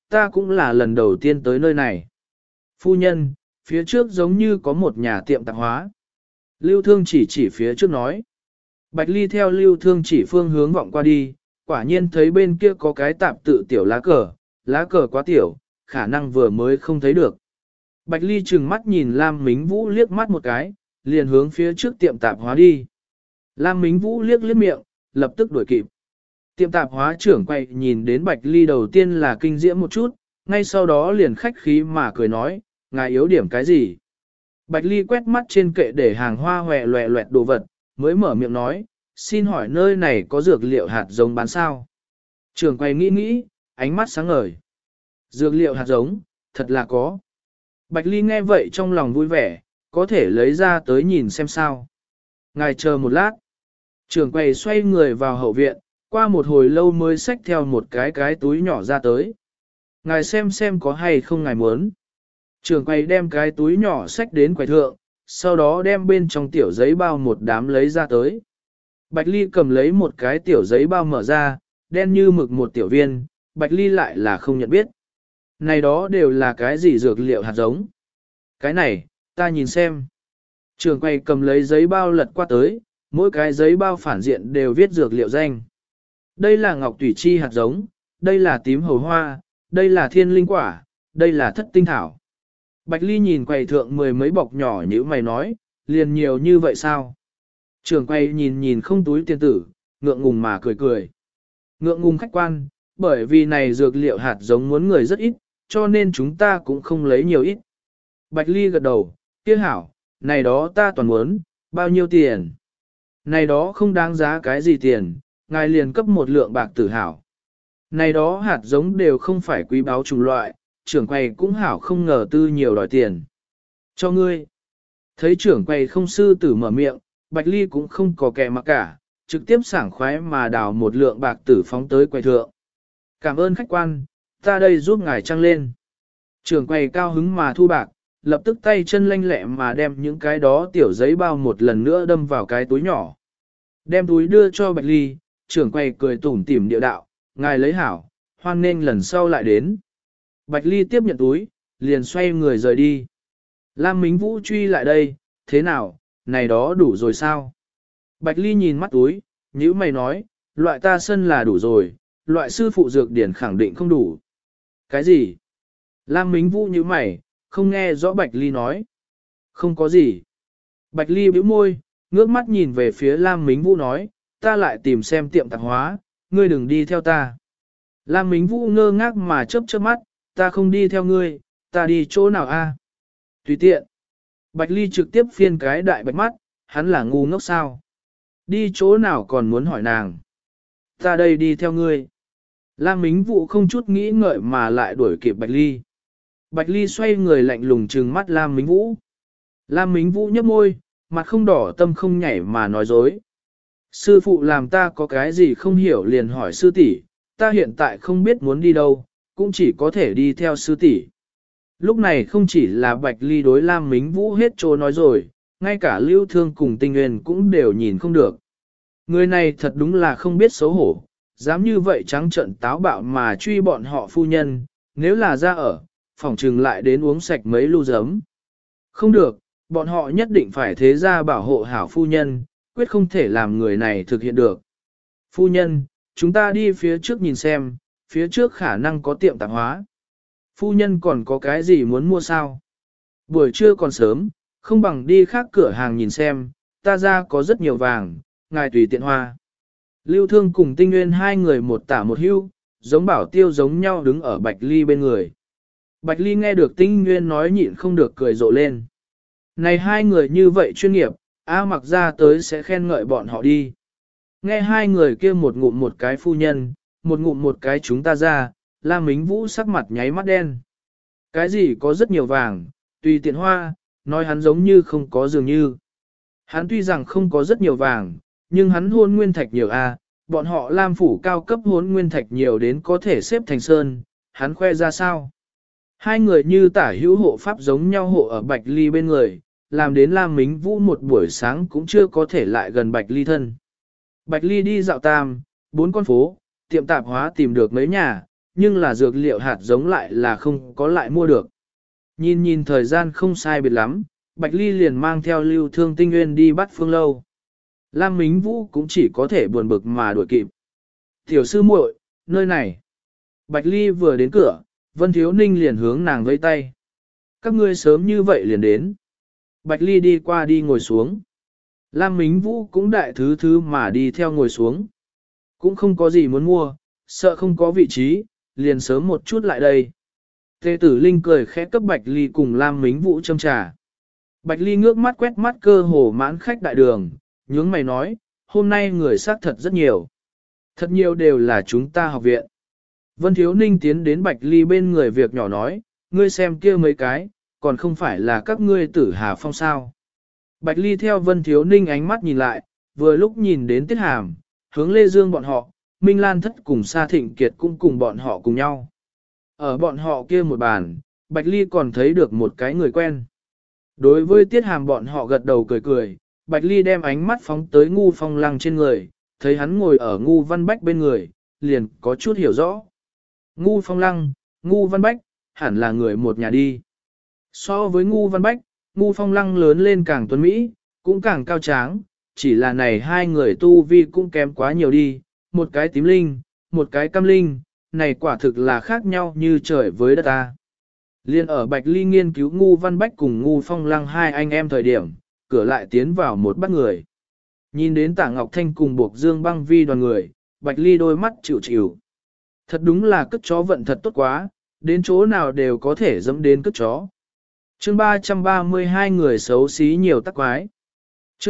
ta cũng là lần đầu tiên tới nơi này. Phu nhân, phía trước giống như có một nhà tiệm tạp hóa. Lưu Thương chỉ phía trước nói. Bạch Ly theo Lưu Thương chỉ phương hướng vọng qua đi, quả nhiên thấy bên kia có cái tạp tự tiểu lá cờ quá tiểu, khả năng vừa mới không thấy được. Bạch Ly trừng mắt nhìn Lam Mính Vũ liếc mắt một cái, liền hướng phía trước tiệm tạp hóa đi. Lam Mính Vũ liếc miệng, lập tức đuổi kịp. Tiệm tạp hóa trưởng quay nhìn đến Bạch Ly đầu tiên là kinh diễm một chút, ngay sau đó liền khách khí mà cười nói, ngài yếu điểm cái gì? Bạch Ly quét mắt trên kệ để hàng hoa hòe loẹ loẹt đồ vật, mới mở miệng nói, xin hỏi nơi này có dược liệu hạt giống bán sao? Trưởng quay nghĩ, ánh mắt sáng ngời. Dược liệu hạt giống, thật là có. Bạch Ly nghe vậy trong lòng vui vẻ, có thể lấy ra tới nhìn xem sao. Ngài chờ một lát. Trưởng quầy xoay người vào hậu viện, qua một hồi lâu mới xách theo một cái túi nhỏ ra tới. Ngài xem có hay không ngài muốn. Trưởng quầy đem cái túi nhỏ xách đến quầy thượng, sau đó đem bên trong tiểu giấy bao một đám lấy ra tới. Bạch Ly cầm lấy một cái tiểu giấy bao mở ra, đen như mực một tiểu viên, Bạch Ly lại là không nhận biết. Này đó đều là cái gì dược liệu hạt giống. Cái này, ta nhìn xem. Trưởng quầy cầm lấy giấy bao lật qua tới, mỗi cái giấy bao phản diện đều viết dược liệu danh. Đây là ngọc tủy chi hạt giống, đây là tím hầu hoa, đây là thiên linh quả, đây là thất tinh thảo. Bạch Ly nhìn quầy thượng mười mấy bọc nhỏ như mày nói, liền nhiều như vậy sao? Trưởng quầy nhìn không túi tiền tử, ngượng ngùng mà cười. Ngượng ngùng khách quan, bởi vì này dược liệu hạt giống muốn người rất ít, cho nên chúng ta cũng không lấy nhiều ít. Bạch Ly gật đầu, kia hảo, này đó ta toàn muốn, bao nhiêu tiền? Này đó không đáng giá cái gì tiền, ngài liền cấp một lượng bạc tử hảo. Này đó hạt giống đều không phải quý báu chủng loại, trưởng quầy cũng hảo không ngờ tư nhiều đòi tiền. Cho ngươi. Thấy trưởng quầy không sư tử mở miệng, Bạch Ly cũng không có kẻ mà cả, trực tiếp sảng khoái mà đào một lượng bạc tử phóng tới quầy thượng. Cảm ơn khách quan, ta đây giúp ngài trăng lên. Trưởng quầy cao hứng mà thu bạc, lập tức tay chân lanh lẹ mà đem những cái đó tiểu giấy bao một lần nữa đâm vào cái túi nhỏ. Đem túi đưa cho Bạch Ly, trưởng quầy cười tủm tỉm điệu đạo, ngài lấy hảo, hoan nên lần sau lại đến. Bạch Ly tiếp nhận túi, liền xoay người rời đi. Lam Mính Vũ truy lại đây, thế nào, này đó đủ rồi sao? Bạch Ly nhìn mắt túi, nhíu mày nói, loại ta sân là đủ rồi, loại sư phụ dược điển khẳng định không đủ. Cái gì? Lam Mính Vũ nhíu mày, không nghe rõ Bạch Ly nói. Không có gì. Bạch Ly bĩu môi, ngước mắt nhìn về phía Lam Mính Vũ nói, ta lại tìm xem tiệm tạp hóa, ngươi đừng đi theo ta. Lam Mính Vũ ngơ ngác mà chớp mắt, ta không đi theo ngươi, ta đi chỗ nào a? Tùy tiện. Bạch Ly trực tiếp phiên cái đại bạch mắt, hắn là ngu ngốc sao? Đi chỗ nào còn muốn hỏi nàng? Ta đây đi theo ngươi. Lam Mính Vũ không chút nghĩ ngợi mà lại đuổi kịp Bạch Ly. Bạch Ly xoay người lạnh lùng trừng mắt Lam Mính Vũ. Lam Mính Vũ nhếch môi, mặt không đỏ tâm không nhảy mà nói dối. Sư phụ làm ta có cái gì không hiểu liền hỏi sư tỷ, ta hiện tại không biết muốn đi đâu, cũng chỉ có thể đi theo sư tỷ. Lúc này không chỉ là Bạch Ly đối Lam Mính Vũ hết trô nói rồi, ngay cả Lưu Thương cùng Tinh Nguyên cũng đều nhìn không được. Người này thật đúng là không biết xấu hổ, dám như vậy trắng trợn táo bạo mà truy bọn họ phu nhân, nếu là ra ở, phỏng trừng lại đến uống sạch mấy lu giấm. Không được, bọn họ nhất định phải thế ra bảo hộ hảo phu nhân, quyết không thể làm người này thực hiện được. Phu nhân, chúng ta đi phía trước nhìn xem, phía trước khả năng có tiệm tạp hóa. Phu nhân còn có cái gì muốn mua sao? Buổi trưa còn sớm, không bằng đi khác cửa hàng nhìn xem, ta ra có rất nhiều vàng, ngài tùy tiện hoa. Lưu Thương cùng Tinh Nguyên hai người một tả một hưu, giống bảo tiêu giống nhau đứng ở Bạch Ly bên người. Bạch Ly nghe được Tinh Nguyên nói nhịn không được cười rộ lên. Này hai người như vậy chuyên nghiệp, A Mặc ra tới sẽ khen ngợi bọn họ đi. Nghe hai người kia một ngụm một cái phu nhân, một ngụm một cái chúng ta ra, Lam Mính Vũ sắc mặt nháy mắt đen. Cái gì có rất nhiều vàng, tùy tiện hoa, nói hắn giống như không có dường như. Hắn tuy rằng không có rất nhiều vàng, nhưng hắn hôn nguyên thạch nhiều a, bọn họ Lam phủ cao cấp hôn nguyên thạch nhiều đến có thể xếp thành sơn, hắn khoe ra sao. Hai người như tả hữu hộ pháp giống nhau hộ ở Bạch Ly bên người, làm đến Lam Mính Vũ một buổi sáng cũng chưa có thể lại gần Bạch Ly thân. Bạch Ly đi dạo tam, 4 con phố, tiệm tạp hóa tìm được mấy nhà, nhưng là dược liệu hạt giống lại là không có lại mua được. Nhìn thời gian không sai biệt lắm, Bạch Ly liền mang theo Lưu Thương Tinh Nguyên đi bắt Phương Lâu. Lam Mính Vũ cũng chỉ có thể buồn bực mà đuổi kịp. Tiểu sư muội, nơi này. Bạch Ly vừa đến cửa, Vân Thiếu Ninh liền hướng nàng vẫy tay. Các ngươi sớm như vậy liền đến. Bạch Ly đi qua đi ngồi xuống. Lam Mính Vũ cũng đại thứ thứ mà đi theo ngồi xuống. Cũng không có gì muốn mua, sợ không có vị trí, liền sớm một chút lại đây. Tề Tử Linh cười khẽ cấp Bạch Ly cùng Lam Mính Vũ châm trà. Bạch Ly ngước mắt quét mắt cơ hồ mãn khách đại đường, nhướng mày nói, hôm nay người xác thật rất nhiều. Thật nhiều đều là chúng ta học viện. Vân Thiếu Ninh tiến đến Bạch Ly bên người việc nhỏ nói, ngươi xem kia mấy cái, còn không phải là các ngươi Tử Hà Phong sao. Bạch Ly theo Vân Thiếu Ninh ánh mắt nhìn lại, vừa lúc nhìn đến Tiết Hàm, hướng Lê Dương bọn họ, Minh Lan Thất cùng Sa Thịnh Kiệt cũng cùng bọn họ cùng nhau. Ở bọn họ kia một bàn, Bạch Ly còn thấy được một cái người quen. Đối với Tiết Hàm bọn họ gật đầu cười cười, Bạch Ly đem ánh mắt phóng tới Ngu Phong Lăng trên người, thấy hắn ngồi ở Ngu Văn Bách bên người, liền có chút hiểu rõ. Ngu Phong Lăng, Ngu Văn Bách, hẳn là người một nhà đi. So với Ngu Văn Bách, Ngu Phong Lăng lớn lên càng tuấn Mỹ, cũng càng cao tráng, chỉ là này hai người tu vi cũng kém quá nhiều đi, một cái tím linh, một cái cam linh, này quả thực là khác nhau như trời với đất ta. Liên ở Bạch Ly nghiên cứu Ngu Văn Bách cùng Ngu Phong Lăng hai anh em thời điểm, cửa lại tiến vào một bát người. Nhìn đến Tạ Ngọc Thanh cùng Buộc Dương Băng Vi đoàn người, Bạch Ly đôi mắt chịu chịu. Thật đúng là cất chó vận thật tốt quá, đến chỗ nào đều có thể dẫm đến cất chó. Chương 332 người xấu xí nhiều tắc quái. Chương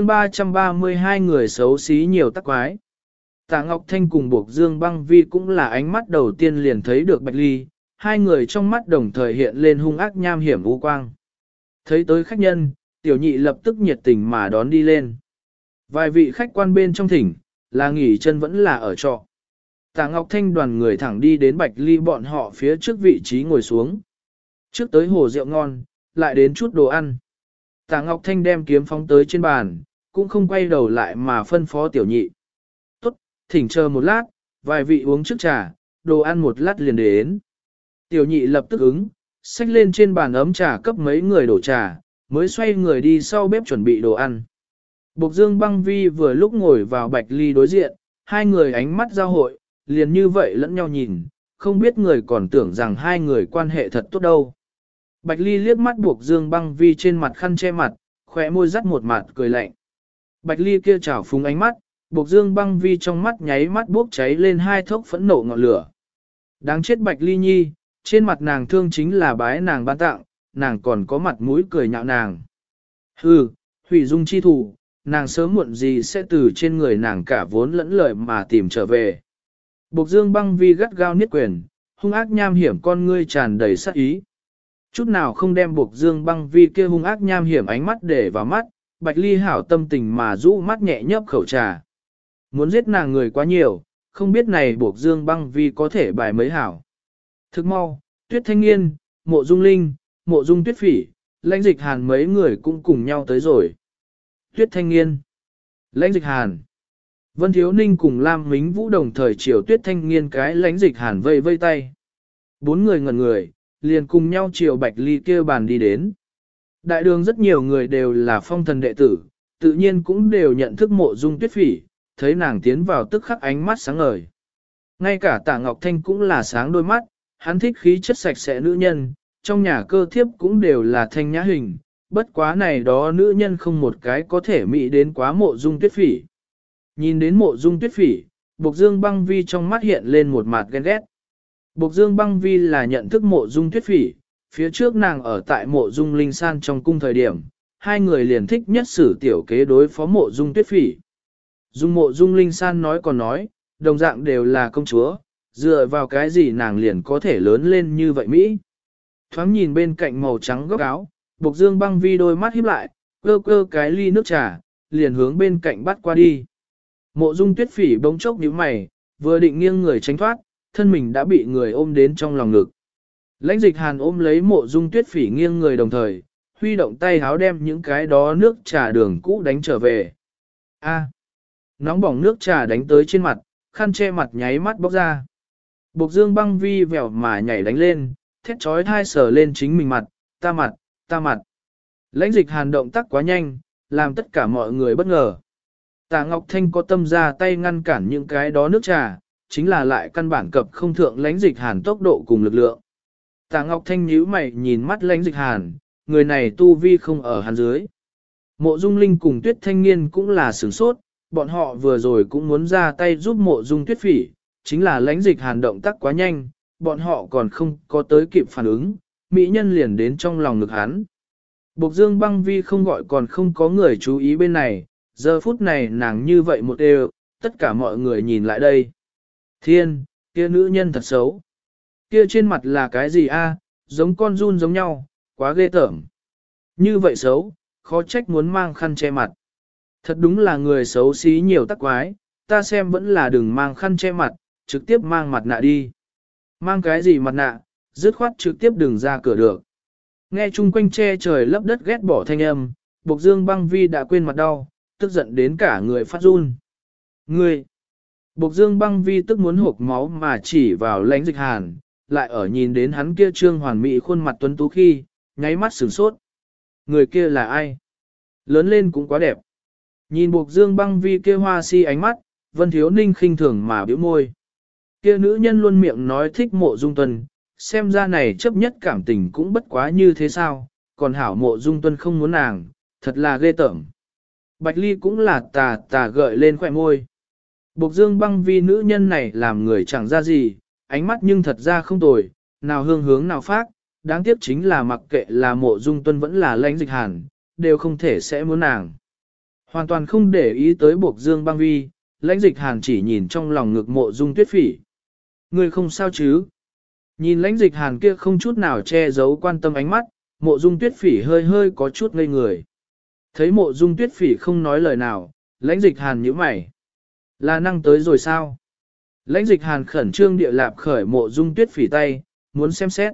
332 người xấu xí nhiều tắc quái. Tạ Ngọc Thanh cùng Buộc Dương Băng Vi cũng là ánh mắt đầu tiên liền thấy được Bạch Ly, hai người trong mắt đồng thời hiện lên hung ác nham hiểm u quang. Thấy tới khách nhân, tiểu nhị lập tức nhiệt tình mà đón đi lên. Vài vị khách quan bên trong thỉnh, là nghỉ chân vẫn là ở trọ. Tạ Ngọc Thanh đoàn người thẳng đi đến Bạch Ly bọn họ phía trước vị trí ngồi xuống. Trước tới hồ rượu ngon, lại đến chút đồ ăn. Tạ Ngọc Thanh đem kiếm phóng tới trên bàn, cũng không quay đầu lại mà phân phó tiểu nhị. Tốt, thỉnh chờ một lát, vài vị uống trước trà, đồ ăn một lát liền đến. Tiểu nhị lập tức ứng, xách lên trên bàn ấm trà cấp mấy người đổ trà, mới xoay người đi sau bếp chuẩn bị đồ ăn. Bộc Dương Băng Vi vừa lúc ngồi vào Bạch Ly đối diện, hai người ánh mắt giao hội, liền như vậy lẫn nhau nhìn, không biết người còn tưởng rằng hai người quan hệ thật tốt đâu. Bạch Ly liếc mắt Bộc Dương Băng Vi trên mặt khăn che mặt, khóe môi dắt một mặt cười lạnh. Bạch Ly kia trào phúng ánh mắt, Bộc Dương Băng Vi trong mắt nháy mắt bốc cháy lên hai thốc phẫn nộ ngọn lửa. Đáng chết Bạch Ly nhi, trên mặt nàng thương chính là bái nàng ban tặng, nàng còn có mặt mũi cười nhạo nàng. Hừ, hủy dung chi thủ, nàng sớm muộn gì sẽ từ trên người nàng cả vốn lẫn lợi mà tìm trở về. Bộc Dương Băng Vi gắt gao niết quyền, hung ác nham hiểm con ngươi tràn đầy sát ý. Chút nào không đem Bộc Dương Băng Vi kia hung ác nham hiểm ánh mắt để vào mắt, Bạch Ly hảo tâm tình mà rũ mắt nhẹ nhấp khẩu trà. Muốn giết nàng người quá nhiều, không biết này Bộc Dương Băng Vi có thể bài mấy hảo. Thức mau, Tuyết Thanh Nghiên, Mộ Dung Linh, Mộ Dung Tuyết Phỉ, Lãnh Dịch Hàn mấy người cũng cùng nhau tới rồi. Tuyết Thanh Nghiên, Lãnh Dịch Hàn, Vân Thiếu Ninh cùng Lam Mính Vũ đồng thời chiều Tuyết Thanh Nghiên cái Lãnh Dịch Hàn vây vây tay. Bốn người ngẩn người, liền cùng nhau chiều Bạch Ly kia bàn đi đến. Đại đường rất nhiều người đều là phong thần đệ tử, tự nhiên cũng đều nhận thức Mộ Dung Tuyết Phỉ, thấy nàng tiến vào tức khắc ánh mắt sáng ngời. Ngay cả Tạ Ngọc Thanh cũng là sáng đôi mắt, hắn thích khí chất sạch sẽ nữ nhân, trong nhà cơ thiếp cũng đều là thanh nhã hình, bất quá này đó nữ nhân không một cái có thể mỹ đến quá Mộ Dung Tuyết Phỉ. Nhìn đến Mộ Dung Tuyết Phỉ, Bộc Dương Băng Vi trong mắt hiện lên một mặt ghen ghét. Bộc Dương Băng Vi là nhận thức Mộ Dung Tuyết Phỉ, phía trước nàng ở tại Mộ Dung Linh San trong cung thời điểm, hai người liền thích nhất sử tiểu kế đối phó Mộ Dung Tuyết Phỉ. Dung Mộ Dung Linh San nói còn nói, đồng dạng đều là công chúa, dựa vào cái gì nàng liền có thể lớn lên như vậy Mỹ. Thoáng nhìn bên cạnh màu trắng góc áo, Bộc Dương Băng Vi đôi mắt híp lại, cơ cơ cái ly nước trà, liền hướng bên cạnh bắt qua đi. Mộ Dung Tuyết Phỉ bỗng chốc nhíu mày, vừa định nghiêng người tránh thoát, thân mình đã bị người ôm đến trong lòng ngực. Lãnh Dịch Hàn ôm lấy Mộ Dung Tuyết Phỉ nghiêng người đồng thời, huy động tay háo đem những cái đó nước trà đường cũ đánh trở về. A, nóng bỏng nước trà đánh tới trên mặt, khăn che mặt nháy mắt bốc ra. Bộc Dương Băng Vi vèo mà nhảy đánh lên, thét chói tai sờ lên chính mình mặt, ta mặt, ta mặt. Lãnh Dịch Hàn động tác quá nhanh, làm tất cả mọi người bất ngờ. Tạ Ngọc Thanh có tâm ra tay ngăn cản những cái đó nước trà, chính là lại căn bản cập không thượng Lãnh Dịch Hàn tốc độ cùng lực lượng. Tạ Ngọc Thanh nhíu mày nhìn mắt Lãnh Dịch Hàn, người này tu vi không ở hắn dưới. Mộ Dung Linh cùng Tuyết Thanh Niên cũng là sửng sốt, bọn họ vừa rồi cũng muốn ra tay giúp Mộ Dung Tuyết Phỉ, chính là Lãnh Dịch Hàn động tác quá nhanh, bọn họ còn không có tới kịp phản ứng, mỹ nhân liền đến trong lòng ngực hắn. Bộc Dương Băng Vi không gọi còn không có người chú ý bên này, giờ phút này nàng như vậy một đều, tất cả mọi người nhìn lại đây. Thiên, kia nữ nhân thật xấu. Kia trên mặt là cái gì a? Giống con giun giống nhau, quá ghê tởm. Như vậy xấu, khó trách muốn mang khăn che mặt. Thật đúng là người xấu xí nhiều tắc quái, ta xem vẫn là đừng mang khăn che mặt, trực tiếp mang mặt nạ đi. Mang cái gì mặt nạ, dứt khoát trực tiếp đừng ra cửa được. Nghe chung quanh che trời lấp đất ghét bỏ thanh âm, Bộc Dương Băng Vi đã quên mặt đau, tức giận đến cả người phát run. Ngươi! Bộc Dương Băng Vi tức muốn hộc máu mà chỉ vào Lãnh Dịch Hàn, lại ở nhìn đến hắn kia trương hoàn mỹ khuôn mặt tuấn tú khi, nháy mắt sửng sốt. Người kia là ai? Lớn lên cũng quá đẹp. Nhìn Bộc Dương Băng Vi kia hoa si ánh mắt, Vân Thiếu Ninh khinh thường mà bĩu môi. Kia nữ nhân luôn miệng nói thích Mộ Dung Tuân, xem ra này chấp nhất cảm tình cũng bất quá như thế sao, còn hảo Mộ Dung Tuân không muốn nàng, thật là ghê tởm. Bạch Ly cũng là tà gợi lên khỏe môi. Bộc Dương Băng Vi nữ nhân này làm người chẳng ra gì, ánh mắt nhưng thật ra không tồi, nào hương hướng nào phát, đáng tiếc chính là mặc kệ là Mộ Dung Tuân vẫn là Lãnh Dịch Hàn, đều không thể sẽ muốn nàng. Hoàn toàn không để ý tới Bộc Dương Băng Vi, Lãnh Dịch Hàn chỉ nhìn trong lòng ngực Mộ Dung Tuyết Phỉ. Người không sao chứ? Nhìn Lãnh Dịch Hàn kia không chút nào che giấu quan tâm ánh mắt, Mộ Dung Tuyết Phỉ hơi hơi có chút ngây người. Thấy Mộ Dung Tuyết Phỉ không nói lời nào, Lãnh Dịch Hàn nhíu mày. Là năng tới rồi sao? Lãnh Dịch Hàn khẩn trương địa lạp khởi Mộ Dung Tuyết Phỉ tay, muốn xem xét.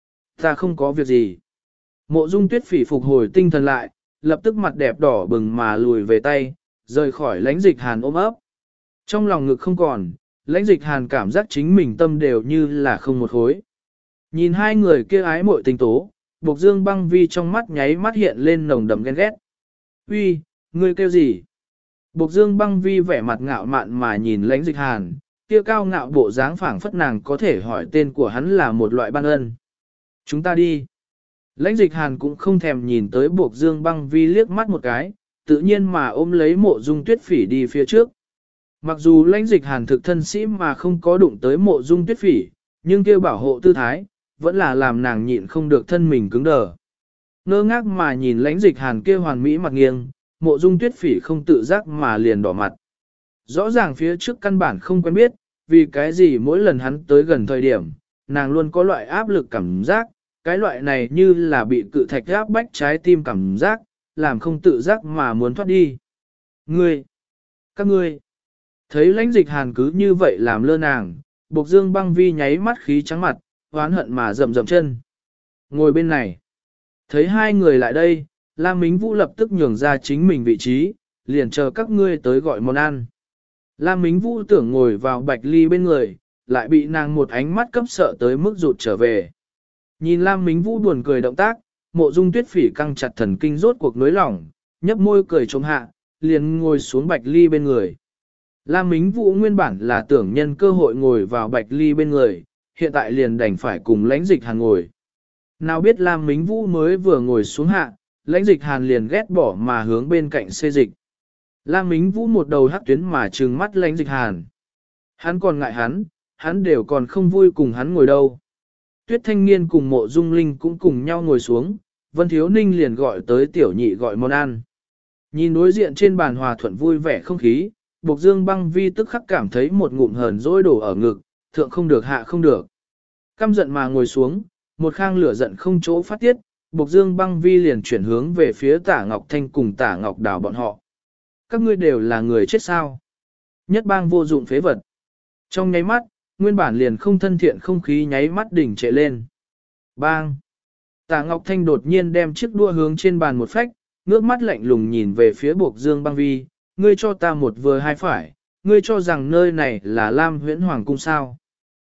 Ta không có việc gì. Mộ Dung Tuyết Phỉ phục hồi tinh thần lại, lập tức mặt đẹp đỏ bừng mà lùi về tay, rời khỏi Lãnh Dịch Hàn ôm ấp. Trong lòng ngực không còn, Lãnh Dịch Hàn cảm giác chính mình tâm đều như là không một khối. Nhìn hai người kia ái mội tình tố, Bộc Dương Băng Vi trong mắt nháy mắt hiện lên nồng đậm ghen ghét. Uy, ngươi kêu gì? Bộc Dương Băng Vi vẻ mặt ngạo mạn mà nhìn Lãnh Dịch Hàn, kia cao ngạo bộ dáng phảng phất nàng có thể hỏi tên của hắn là một loại ban ân. Chúng ta đi. Lãnh Dịch Hàn cũng không thèm nhìn tới Bộc Dương Băng Vi liếc mắt một cái, tự nhiên mà ôm lấy Mộ Dung Tuyết Phỉ đi phía trước. Mặc dù Lãnh Dịch Hàn thực thân sĩ mà không có đụng tới Mộ Dung Tuyết Phỉ, nhưng kêu bảo hộ tư thái, vẫn là làm nàng nhịn không được thân mình cứng đờ. Ngơ ngác mà nhìn Lãnh Dịch Hàn kia hoàn mỹ mặt nghiêng, Mộ Dung Tuyết Phỉ không tự giác mà liền đỏ mặt. Rõ ràng phía trước căn bản không quen biết, vì cái gì mỗi lần hắn tới gần thời điểm, nàng luôn có loại áp lực cảm giác, cái loại này như là bị cự thạch áp bách trái tim cảm giác, làm không tự giác mà muốn thoát đi. Ngươi! Các ngươi! Thấy Lãnh Dịch Hàn cứ như vậy làm lơ nàng, Bộc Dương Băng Vi nháy mắt khí trắng mặt, oán hận mà rậm rậm chân. Ngồi bên này. Thấy hai người lại đây, Lam Mính Vũ lập tức nhường ra chính mình vị trí, liền chờ các ngươi tới gọi món ăn. Lam Mính Vũ tưởng ngồi vào Bạch Ly bên người, lại bị nàng một ánh mắt cấp sợ tới mức rụt trở về. Nhìn Lam Mính Vũ buồn cười động tác, Mộ Dung Tuyết Phỉ căng chặt thần kinh rốt cuộc nối lỏng, nhấp môi cười trống hạ, liền ngồi xuống Bạch Ly bên người. Lam Mính Vũ nguyên bản là tưởng nhân cơ hội ngồi vào Bạch Ly bên người, hiện tại liền đành phải cùng Lãnh Dịch Hàn ngồi. Nào biết Lam Mính Vũ mới vừa ngồi xuống hạ, Lãnh Dịch Hàn liền ghét bỏ mà hướng bên cạnh xê dịch. Lam Mính Vũ một đầu hắc tuyến mà trừng mắt Lãnh Dịch Hàn. Hắn còn ngại hắn đều còn không vui cùng hắn ngồi đâu. Tuyết Thanh Niên cùng Mộ Dung Linh cũng cùng nhau ngồi xuống, Vân Thiếu Ninh liền gọi tới tiểu nhị gọi món ăn. Nhìn đối diện trên bàn hòa thuận vui vẻ không khí, Bộc Dương Băng Vi tức khắc cảm thấy một ngụm hờn dỗi đổ ở ngực, thượng không được hạ không được. Căm giận mà ngồi xuống, một khang lửa giận không chỗ phát tiết, Bộc Dương Băng Vi liền chuyển hướng về phía Tả Ngọc Thanh cùng Tả Ngọc Đào bọn họ. Các ngươi đều là người chết sao? Nhất bang vô dụng phế vật. Trong nháy mắt, nguyên bản liền không thân thiện không khí nháy mắt đỉnh trệ lên. Bang! Tả Ngọc Thanh đột nhiên đem chiếc đua hướng trên bàn một phách, ngước mắt lạnh lùng nhìn về phía Bộc Dương Băng Vi, ngươi cho ta một vừa hai phải, ngươi cho rằng nơi này là Lam Huyễn Hoàng cung sao?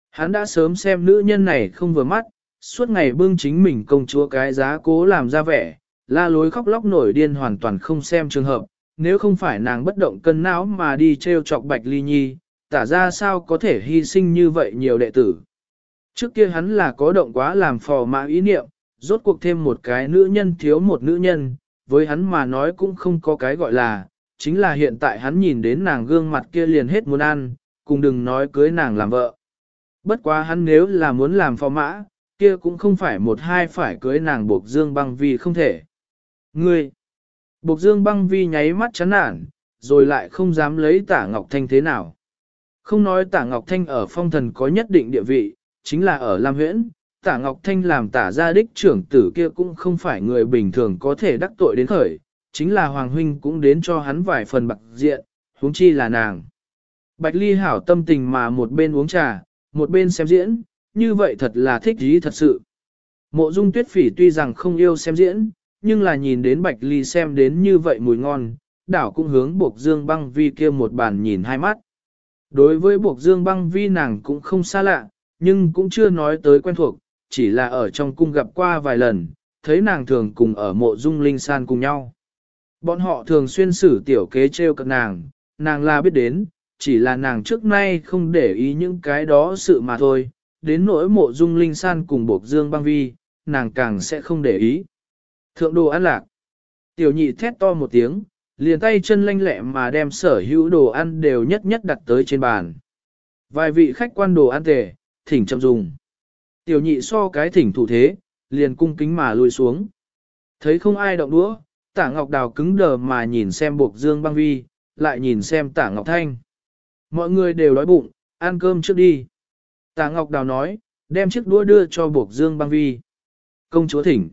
Hắn đã sớm xem nữ nhân này không vừa mắt, suốt ngày bưng chính mình công chúa cái giá cố làm ra vẻ, la lối khóc lóc nổi điên hoàn toàn không xem trường hợp, nếu không phải nàng bất động cân não mà đi treo chọc Bạch Ly Nhi, tả ra sao có thể hy sinh như vậy nhiều đệ tử. Trước kia hắn là có động quá làm phò mã ý niệm, rốt cuộc thêm một cái nữ nhân thiếu một nữ nhân, với hắn mà nói cũng không có cái gọi là, chính là hiện tại hắn nhìn đến nàng gương mặt kia liền hết muốn ăn, cùng đừng nói cưới nàng làm vợ. Bất quá hắn nếu là muốn làm phò mã, kia cũng không phải một hai phải cưới nàng Bộc Dương Băng Vi không thể. Ngươi! Bộc Dương Băng Vi nháy mắt chán nản, rồi lại không dám lấy Tả Ngọc Thanh thế nào. Không nói Tả Ngọc Thanh ở phong thần có nhất định địa vị, chính là ở Lam Huyễn, Tả Ngọc Thanh làm Tả gia đích trưởng tử kia cũng không phải người bình thường có thể đắc tội đến khởi, chính là Hoàng Huynh cũng đến cho hắn vài phần bạc diện, huống chi là nàng. Bạch Ly hảo tâm tình mà một bên uống trà, một bên xem diễn, như vậy thật là thích ý thật sự. Mộ Dung Tuyết Phỉ tuy rằng không yêu xem diễn, nhưng là nhìn đến Bạch Ly xem đến như vậy mùi ngon, đảo cũng hướng Bộc Dương Băng Vi kia một bàn nhìn hai mắt. Đối với Bộc Dương Băng Vi nàng cũng không xa lạ, nhưng cũng chưa nói tới quen thuộc, chỉ là ở trong cung gặp qua vài lần, thấy nàng thường cùng ở Mộ Dung Linh San cùng nhau. Bọn họ thường xuyên xử tiểu kế trêu cợt nàng là biết đến, chỉ là nàng trước nay không để ý những cái đó sự mà thôi, đến nỗi Mộ Dung Linh San cùng Bộc Dương Băng Vi, nàng càng sẽ không để ý. Thượng đồ ăn lạc. Tiểu nhị thét to một tiếng, liền tay chân lanh lẹ mà đem sở hữu đồ ăn đều nhất nhất đặt tới trên bàn. Vài vị khách quan đồ ăn tề, thỉnh chậm dùng. Tiểu nhị so cái thỉnh thủ thế, liền cung kính mà lùi xuống. Thấy không ai động đũa, Tả Ngọc Đào cứng đờ mà nhìn xem Bộc Dương Băng Vi, lại nhìn xem Tả Ngọc Thanh. Mọi người đều đói bụng, ăn cơm trước đi. Tả Ngọc Đào nói, đem chiếc đũa đưa cho Bộc Dương Băng Vi. Công chúa thỉnh.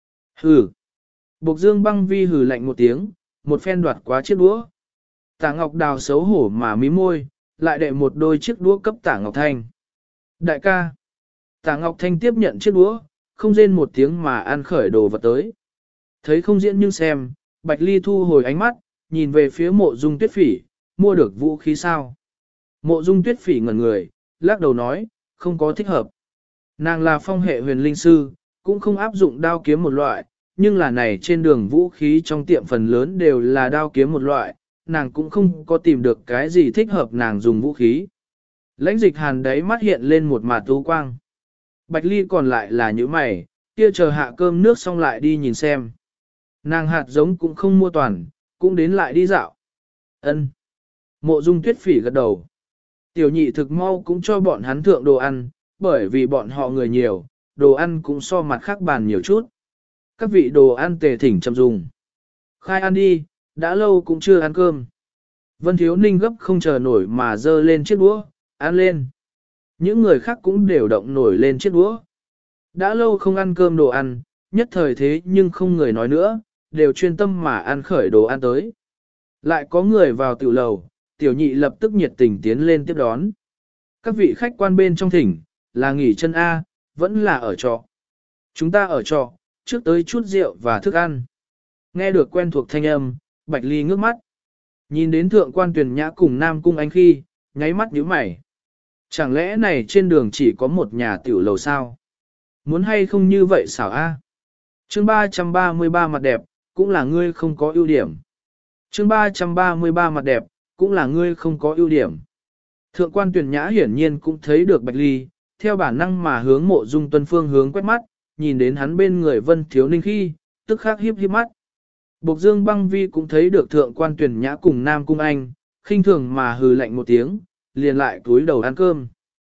Hừ. Bộc Dương Băng Vi hừ lạnh một tiếng, một phen đoạt quá chiếc đũa. Tả Ngọc Đào xấu hổ mà mím môi, lại đệ một đôi chiếc đũa cấp Tả Ngọc Thanh. Đại ca. Tả Ngọc Thanh tiếp nhận chiếc đũa, không rên một tiếng mà ăn khởi đồ vật tới. Thấy không diễn nhưng xem, Bạch Ly thu hồi ánh mắt, nhìn về phía Mộ Dung Tuyết Phỉ, mua được vũ khí sao. Mộ Dung Tuyết Phỉ ngẩn người, lắc đầu nói, không có thích hợp. Nàng là phong hệ huyền linh sư, cũng không áp dụng đao kiếm một loại, nhưng là này trên đường vũ khí trong tiệm phần lớn đều là đao kiếm một loại, nàng cũng không có tìm được cái gì thích hợp nàng dùng vũ khí. Lãnh Dịch Hàn đấy mắt hiện lên một mạt tú quang. Bạch Ly còn lại là những mày, kia chờ hạ cơm nước xong lại đi nhìn xem. Nàng hạt giống cũng không mua toàn, cũng đến lại đi dạo. Ân. Mộ Dung Tuyết Phỉ gật đầu. Tiểu nhị thực mau cũng cho bọn hắn thượng đồ ăn, bởi vì bọn họ người nhiều, đồ ăn cũng so mặt khác bàn nhiều chút. Các vị đồ ăn tề thỉnh chậm dùng. Khai ăn đi, đã lâu cũng chưa ăn cơm. Vân Thiếu Ninh gấp không chờ nổi mà dơ lên chiếc đũa, ăn lên. Những người khác cũng đều động nổi lên chiếc đũa. Đã lâu không ăn cơm đồ ăn, nhất thời thế nhưng không người nói nữa, đều chuyên tâm mà ăn khởi đồ ăn tới. Lại có người vào tiểu lầu, tiểu nhị lập tức nhiệt tình tiến lên tiếp đón. Các vị khách quan bên trong thỉnh, là nghỉ chân A, vẫn là ở trọ. Chúng ta ở trọ, trước tới chút rượu và thức ăn. Nghe được quen thuộc thanh âm, Bạch Ly ngước mắt. Nhìn đến thượng quan Tuyền Nhã cùng Nam Cung Anh khi, nháy mắt nhíu mày. Chẳng lẽ này trên đường chỉ có một nhà tiểu lầu sao? Muốn hay không như vậy xảo A? Chương 333 mặt đẹp, cũng là ngươi không có ưu điểm. Chương 333 mặt đẹp, cũng là ngươi không có ưu điểm. Thượng quan Tuyền Nhã hiển nhiên cũng thấy được Bạch Ly, theo bản năng mà hướng Mộ Dung Tuân phương hướng quét mắt, nhìn đến hắn bên người Vân Thiếu Ninh khi, tức khắc hiếp hiếp mắt. Bộc Dương Băng Vi cũng thấy được thượng quan Tuyền Nhã cùng Nam Cung Anh, khinh thường mà hừ lạnh một tiếng, liền lại cúi đầu ăn cơm.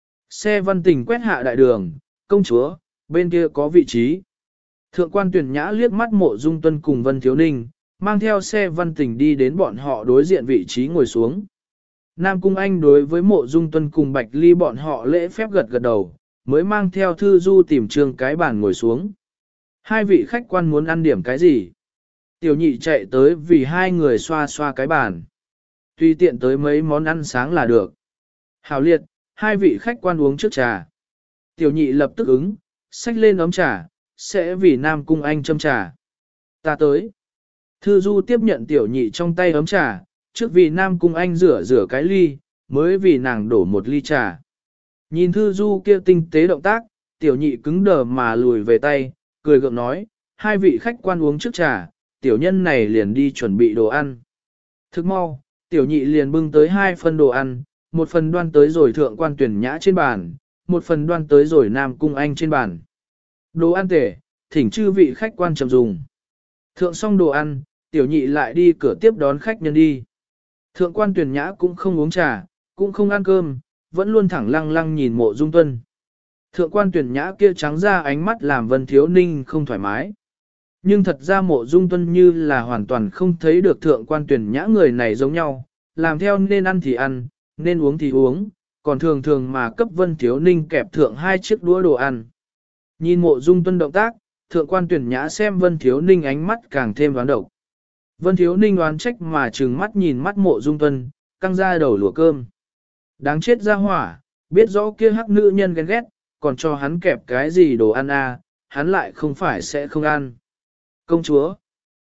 Xe Văn Tình quét hạ đại đường, công chúa, bên kia có vị trí. Thượng quan Tuyền Nhã liếc mắt Mộ Dung Tuân cùng Vân Thiếu Ninh, mang theo xe Văn Tình đi đến bọn họ đối diện vị trí ngồi xuống. Nam Cung Anh đối với Mộ Dung Tuân cùng Bạch Ly bọn họ lễ phép gật gật đầu, mới mang theo Thư Du tìm trường cái bàn ngồi xuống. Hai vị khách quan muốn ăn điểm cái gì? Tiểu nhị chạy tới vì hai người xoa xoa cái bàn. Tùy tiện tới mấy món ăn sáng là được. Hảo liệt, hai vị khách quan uống trước trà. Tiểu nhị lập tức ứng, xách lên ấm trà, sẽ vì Nam Cung Anh châm trà. Ta tới. Thư Du tiếp nhận tiểu nhị trong tay ấm trà, trước vì Nam Cung Anh rửa cái ly, mới vì nàng đổ một ly trà. Nhìn Thư Du kia tinh tế động tác, tiểu nhị cứng đờ mà lùi về tay, cười gượng nói, hai vị khách quan uống trước trà, tiểu nhân này liền đi chuẩn bị đồ ăn. Thức mau, tiểu nhị liền bưng tới 2 phần đồ ăn, một phần đoan tới rồi thượng quan tuyển nhã trên bàn, một phần đoan tới rồi nam cung anh trên bàn. Đồ ăn tể, thỉnh chư vị khách quan chậm dùng. Thượng xong đồ ăn, tiểu nhị lại đi cửa tiếp đón khách nhân đi. Thượng quan tuyển nhã cũng không uống trà, cũng không ăn cơm, vẫn luôn thẳng lăng lăng nhìn Mộ Dung Tuân. Thượng quan tuyển nhã kia trắng ra ánh mắt làm Vân Thiếu Ninh không thoải mái. Nhưng thật ra Mộ Dung Tuân như là hoàn toàn không thấy được thượng quan tuyển nhã người này giống nhau, làm theo nên ăn thì ăn, nên uống thì uống, còn thường thường mà cấp Vân Thiếu Ninh kẹp thượng 2 chiếc đũa đồ ăn. Nhìn Mộ Dung Tuân động tác, thượng quan tuyển nhã xem Vân Thiếu Ninh ánh mắt càng thêm đoán độc. Vân Thiếu Ninh đoán trách mà trừng mắt nhìn mắt Mộ Dung Tuân, căng ra đầu lùa cơm. Đáng chết ra hỏa, biết rõ kia hắc nữ nhân ghen ghét, còn cho hắn kẹp cái gì đồ ăn à, hắn lại không phải sẽ không ăn. Công chúa.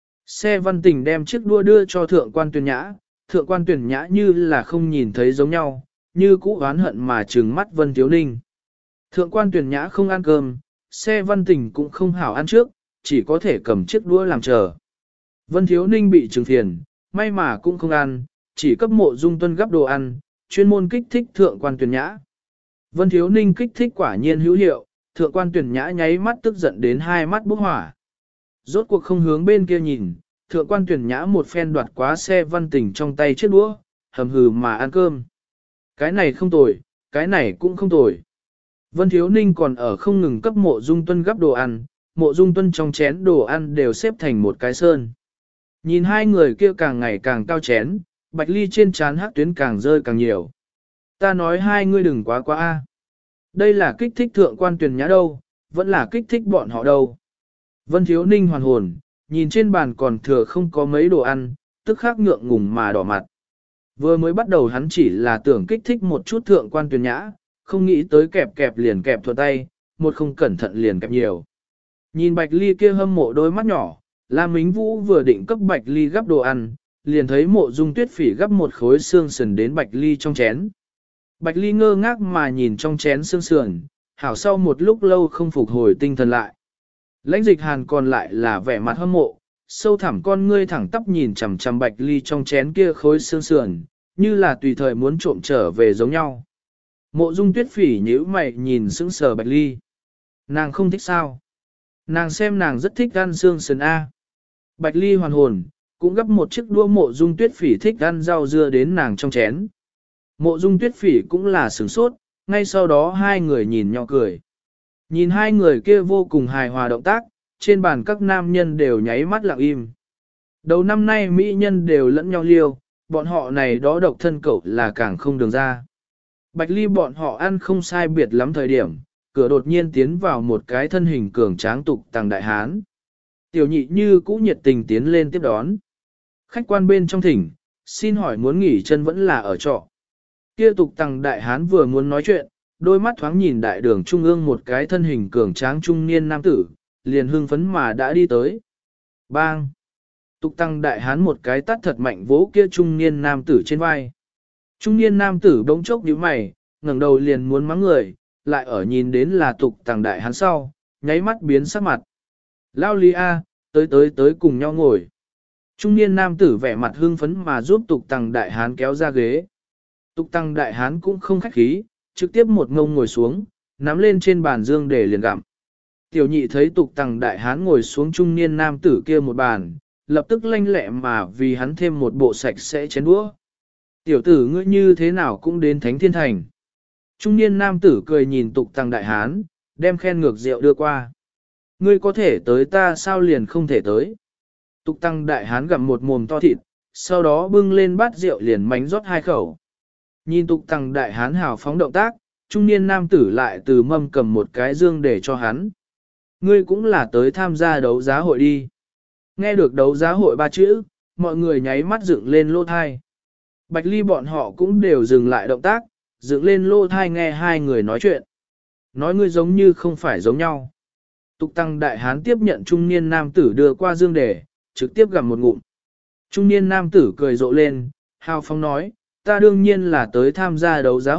Xe Văn Tình đem chiếc đua đưa cho thượng quan tuyển nhã, thượng quan tuyển nhã như là không nhìn thấy giống nhau, như cũ oán hận mà trừng mắt Vân Thiếu Ninh. Thượng quan tuyển nhã không ăn cơm, xe Văn Tình cũng không hảo ăn trước, chỉ có thể cầm chiếc đũa làm chờ. Vân Thiếu Ninh bị trừng phiền, may mà cũng không ăn, chỉ cấp Mộ Dung Tuân gắp đồ ăn, chuyên môn kích thích thượng quan tuyển nhã. Vân Thiếu Ninh kích thích quả nhiên hữu hiệu, thượng quan tuyển nhã nháy mắt tức giận đến 2 mắt bốc hỏa. Rốt cuộc không hướng bên kia nhìn, thượng quan tuyển nhã một phen đoạt quá xe Văn Tình trong tay chiếc đũa, hầm hừ mà ăn cơm. Cái này không tồi, cái này cũng không tồi. Vân Thiếu Ninh còn ở không ngừng cấp Mộ Dung Tuân gắp đồ ăn, Mộ Dung Tuân trong chén đồ ăn đều xếp thành một cái sơn. Nhìn hai người kia càng ngày càng cao chén, Bạch Ly trên trán hắc tuyến càng rơi càng nhiều. Ta nói hai ngươi đừng quá quá a. Đây là kích thích thượng quan tuyển nhã đâu, vẫn là kích thích bọn họ đâu. Vân Thiếu Ninh hoàn hồn, nhìn trên bàn còn thừa không có mấy đồ ăn, tức khắc ngượng ngùng mà đỏ mặt. Vừa mới bắt đầu hắn chỉ là tưởng kích thích một chút thượng quan tuyển nhã, không nghĩ tới kẹp liền kẹp thuận tay, một không cẩn thận liền kẹp nhiều. Nhìn Bạch Ly kia hâm mộ đôi mắt nhỏ, Lam Mính Vũ vừa định cấp Bạch Ly gắp đồ ăn, liền thấy Mộ Dung Tuyết Phỉ gắp một khối xương sườn đến Bạch Ly trong chén. Bạch Ly ngơ ngác mà nhìn trong chén xương sườn, hảo sau một lúc lâu không phục hồi tinh thần lại. Lãnh Dịch Hàn còn lại là vẻ mặt hâm mộ, sâu thẳm con ngươi thẳng tắp nhìn chằm chằm Bạch Ly trong chén kia khối xương sườn, như là tùy thời muốn trộm trở về giống nhau. Mộ Dung Tuyết Phỉ nhíu mày nhìn sững sờ Bạch Ly. Nàng không thích sao? Nàng xem nàng rất thích ăn xương sườn A. Bạch Ly hoàn hồn, cũng gấp một chiếc đũa Mộ Dung Tuyết Phỉ thích ăn rau dưa đến nàng trong chén. Mộ Dung Tuyết Phỉ cũng là sửng sốt, ngay sau đó hai người nhìn nhỏ cười. Nhìn hai người kia vô cùng hài hòa động tác, trên bàn các nam nhân đều nháy mắt lặng im. Đầu năm nay mỹ nhân đều lẫn nhau liêu, bọn họ này đó độc thân cậu là càng không đường ra. Bạch Ly bọn họ ăn không sai biệt lắm thời điểm, cửa đột nhiên tiến vào một cái thân hình cường tráng tục tàng đại hán. Tiểu nhị như cũ nhiệt tình tiến lên tiếp đón. Khách quan bên trong thỉnh, xin hỏi muốn nghỉ chân vẫn là ở trọ. Kia tục tàng đại hán vừa muốn nói chuyện, đôi mắt thoáng nhìn đại đường trung ương một cái thân hình cường tráng trung niên nam tử, liền hưng phấn mà đã đi tới. Bang! Tục tăng đại hán một cái tát thật mạnh vỗ kia trung niên nam tử trên vai. Trung niên nam tử bỗng chốc nhíu mày, ngẩng đầu liền muốn mắng người, lại ở nhìn đến là tục tăng đại hán sau, nháy mắt biến sắc mặt. Lao Lý A, tới cùng nhau ngồi. Trung niên nam tử vẻ mặt hưng phấn mà giúp tục tăng đại hán kéo ra ghế. Tục tăng đại hán cũng không khách khí, trực tiếp một ngông ngồi xuống, nắm lên trên bàn dương để liền gặm. Tiểu nhị thấy tục tăng đại hán ngồi xuống trung niên nam tử kia một bàn, lập tức lanh lẹ mà vì hắn thêm một bộ sạch sẽ chén đũa. Tiểu tử ngươi như thế nào cũng đến Thánh Thiên Thành. Trung niên nam tử cười nhìn tục tăng đại hán, đem khen ngược rượu đưa qua. Ngươi có thể tới ta sao liền không thể tới. Tục tăng đại hán gặm một mồm to thịt, sau đó bưng lên bát rượu liền mánh rót 2 khẩu. Nhìn tục tăng đại hán hào phóng động tác, trung niên nam tử lại từ mâm cầm một cái dương để cho hắn. Ngươi cũng là tới tham gia đấu giá hội đi. Nghe được đấu giá hội 3 chữ, mọi người nháy mắt dựng lên lô thai. Bạch Ly bọn họ cũng đều dừng lại động tác, dựng lên lô thai nghe hai người nói chuyện. Nói ngươi giống như không phải giống nhau. Tục tăng đại hán tiếp nhận trung niên nam tử đưa qua dương để, trực tiếp gặm một ngụm. Trung niên nam tử cười rộ lên, hào phóng nói, ta đương nhiên là tới tham gia đấu giá hội,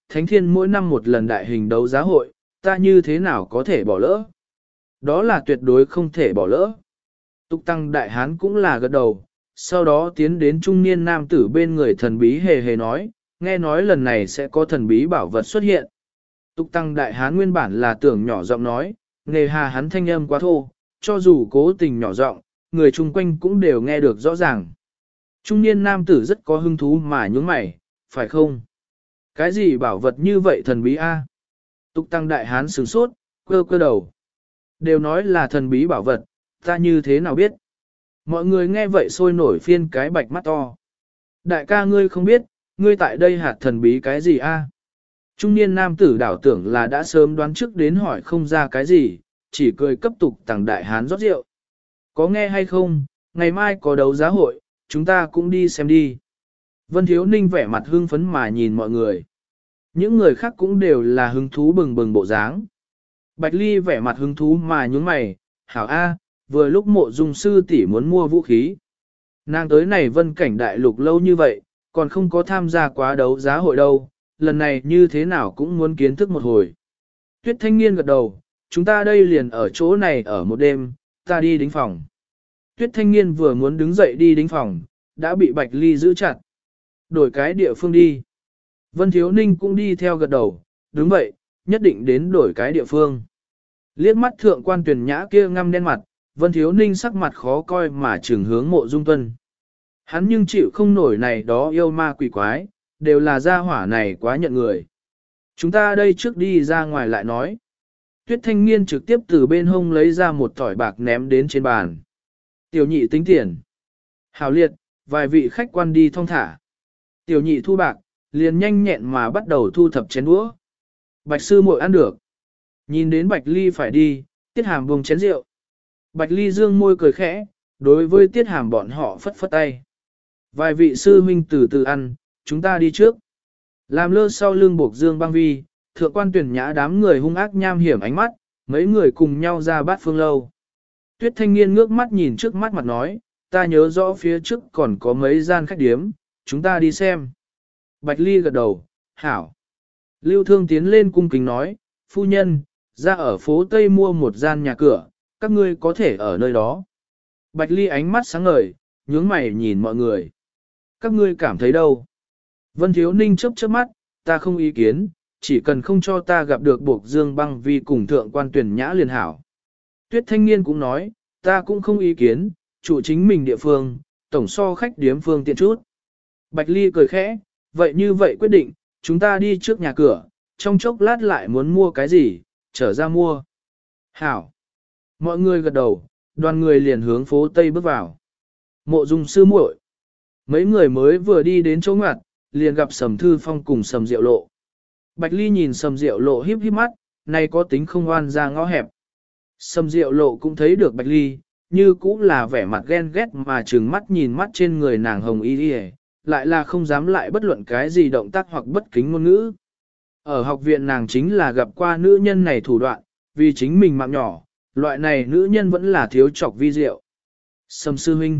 Thánh Thiên mỗi năm một lần đại hình đấu giá hội, ta như thế nào có thể bỏ lỡ? Đó là tuyệt đối không thể bỏ lỡ. Túc Tăng Đại Hán cũng là gật đầu, sau đó tiến đến trung niên nam tử bên người thần bí hề hề nói, nghe nói lần này sẽ có thần bí bảo vật xuất hiện. Túc Tăng Đại Hán nguyên bản là tưởng nhỏ giọng nói, nghề hà hắn thanh âm quá thô, cho dù cố tình nhỏ giọng, người chung quanh cũng đều nghe được rõ ràng. Trung niên nam tử rất có hứng thú mà nhướng mày, phải không? Cái gì bảo vật như vậy thần bí a? Túc Tăng Đại Hán sửng sốt, cơ cơ đầu. Đều nói là thần bí bảo vật, ta như thế nào biết? Mọi người nghe vậy sôi nổi phiên cái bạch mắt to. Đại ca ngươi không biết, ngươi tại đây hạt thần bí cái gì a? Trung niên nam tử đảo tưởng là đã sớm đoán trước đến hỏi không ra cái gì, chỉ cười cấp tục Tăng Đại Hán rót rượu. Có nghe hay không, ngày mai có đấu giá hội, chúng ta cũng đi xem đi. Vân Thiếu Ninh vẻ mặt hưng phấn mà nhìn mọi người. Những người khác cũng đều là hứng thú bừng bừng bộ dáng. Bạch Ly vẻ mặt hứng thú mà nhướng mày, hảo A, vừa lúc Mộ Dung sư tỷ muốn mua vũ khí. Nàng tới này Vân Cảnh Đại Lục lâu như vậy, còn không có tham gia quá đấu giá hội đâu, lần này như thế nào cũng muốn kiến thức một hồi. Tuyết Thanh Niên gật đầu, chúng ta đây liền ở chỗ này ở một đêm, ta đi đính phòng. Tuyết Thanh Niên vừa muốn đứng dậy đi đính phòng, đã bị Bạch Ly giữ chặt. Đổi cái địa phương đi. Vân Thiếu Ninh cũng đi theo gật đầu, đúng vậy, nhất định đến đổi cái địa phương. Liếc mắt thượng quan tuyển nhã kia ngăm đen mặt, Vân Thiếu Ninh sắc mặt khó coi mà trừng hướng Mộ Dung Tuân. Hắn nhưng chịu không nổi này đó yêu ma quỷ quái, đều là gia hỏa này quá nhận người. Chúng ta đây trước đi ra ngoài lại nói. Tuyết Thanh Niên trực tiếp từ bên hông lấy ra một thỏi bạc ném đến trên bàn. Tiểu nhị tính tiền. Hảo liệt, vài vị khách quan đi thong thả. Tiểu nhị thu bạc, liền nhanh nhẹn mà bắt đầu thu thập chén đũa. Bạch sư muội ăn được. Nhìn đến Bạch Ly phải đi, Tiết Hàm buông chén rượu. Bạch Ly dương môi cười khẽ, đối với Tiết Hàm bọn họ phất phất tay. Vài vị sư huynh từ từ ăn, chúng ta đi trước. Làm lơ sau lưng buộc dương băng vi, thượng quan tuyển nhã đám người hung ác nham hiểm ánh mắt, mấy người cùng nhau ra bát phương lâu. Tuyết Thanh Niên ngước mắt nhìn trước mắt mặt nói, ta nhớ rõ phía trước còn có mấy gian khách điếm, chúng ta đi xem. Bạch Ly gật đầu, hảo. Lưu Thương tiến lên cung kính nói, phu nhân, ra ở phố Tây mua một gian nhà cửa, các ngươi có thể ở nơi đó. Bạch Ly ánh mắt sáng ngời, nhướng mày nhìn mọi người. Các ngươi cảm thấy đâu? Vân Thiếu Ninh chớp chớp mắt, ta không ý kiến, chỉ cần không cho ta gặp được buộc dương băng vi cùng thượng quan tuyển nhã liền hảo. Tuyết Thanh Niên cũng nói, ta cũng không ý kiến, chủ chính mình địa phương, tổng so khách điếm phương tiện chút. Bạch Ly cười khẽ, vậy như vậy quyết định, chúng ta đi trước nhà cửa, trong chốc lát lại muốn mua cái gì, trở ra mua. Hảo. Mọi người gật đầu, đoàn người liền hướng phố Tây bước vào. Mộ Dung sư muội. Mấy người mới vừa đi đến chỗ ngoặt, liền gặp Sầm Thư Phong cùng Sầm Diệu Lộ. Bạch Ly nhìn Sầm Diệu Lộ híp híp mắt, này có tính không oan ra ngõ hẹp. Sầm Diệu Lộ cũng thấy được Bạch Ly, như cũng là vẻ mặt ghen ghét mà trừng mắt nhìn mắt trên người nàng hồng y đi, lại là không dám lại bất luận cái gì động tác hoặc bất kính ngôn ngữ. Ở học viện nàng chính là gặp qua nữ nhân này thủ đoạn, vì chính mình mạng nhỏ, loại này nữ nhân vẫn là thiếu chọc vi diệu. Sầm sư huynh.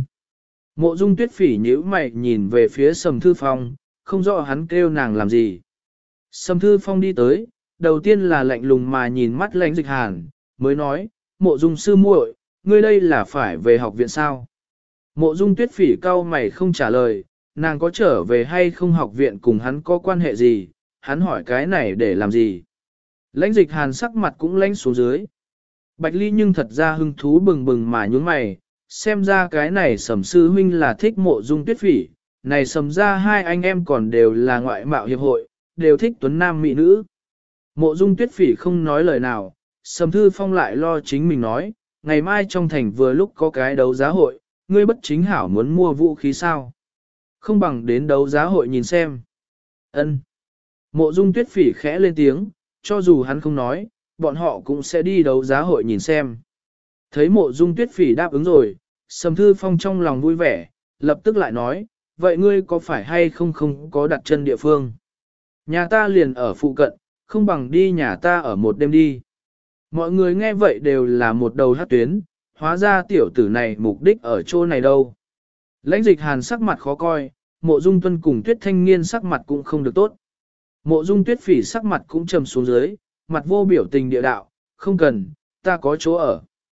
Mộ Dung Tuyết Phỉ nhíu mày nhìn về phía Sầm Thư Phong, không rõ hắn kêu nàng làm gì. Sầm Thư Phong đi tới, đầu tiên là lạnh lùng mà nhìn mắt Lãnh Dịch Hàn, mới nói, Mộ Dung sư muội, ngươi đây là phải về học viện sao? Mộ Dung Tuyết Phỉ cau mày không trả lời, nàng có trở về hay không học viện cùng hắn có quan hệ gì, hắn hỏi cái này để làm gì? Lãnh Dịch Hàn sắc mặt cũng lãnh xuống dưới. Bạch Ly nhưng thật ra hứng thú bừng bừng mà nhướng mày, xem ra cái này Sầm sư huynh là thích Mộ Dung Tuyết Phỉ, này Sầm ra hai anh em còn đều là ngoại mạo hiệp hội, đều thích tuấn nam mỹ nữ. Mộ Dung Tuyết Phỉ không nói lời nào, Sầm Thư Phong lại lo chính mình nói, ngày mai trong thành vừa lúc có cái đấu giá hội, ngươi bất chính hảo muốn mua vũ khí sao? Không bằng đến đấu giá hội nhìn xem. Ân. Mộ Dung Tuyết Phỉ khẽ lên tiếng, cho dù hắn không nói, bọn họ cũng sẽ đi đấu giá hội nhìn xem. Thấy Mộ Dung Tuyết Phỉ đáp ứng rồi, Sầm Thư Phong trong lòng vui vẻ, lập tức lại nói, vậy ngươi có phải hay không có đặt chân địa phương? Nhà ta liền ở phụ cận, không bằng đi nhà ta ở một đêm đi. Mọi người nghe vậy đều là một đầu hát tuyến, hóa ra tiểu tử này mục đích ở chỗ này đâu. Lãnh Dịch Hàn sắc mặt khó coi, Mộ Dung Tuân cùng Tuyết Thanh Niên sắc mặt cũng không được tốt. Mộ Dung Tuyết Phỉ sắc mặt cũng trầm xuống dưới, mặt vô biểu tình địa đạo, không cần, ta có chỗ ở.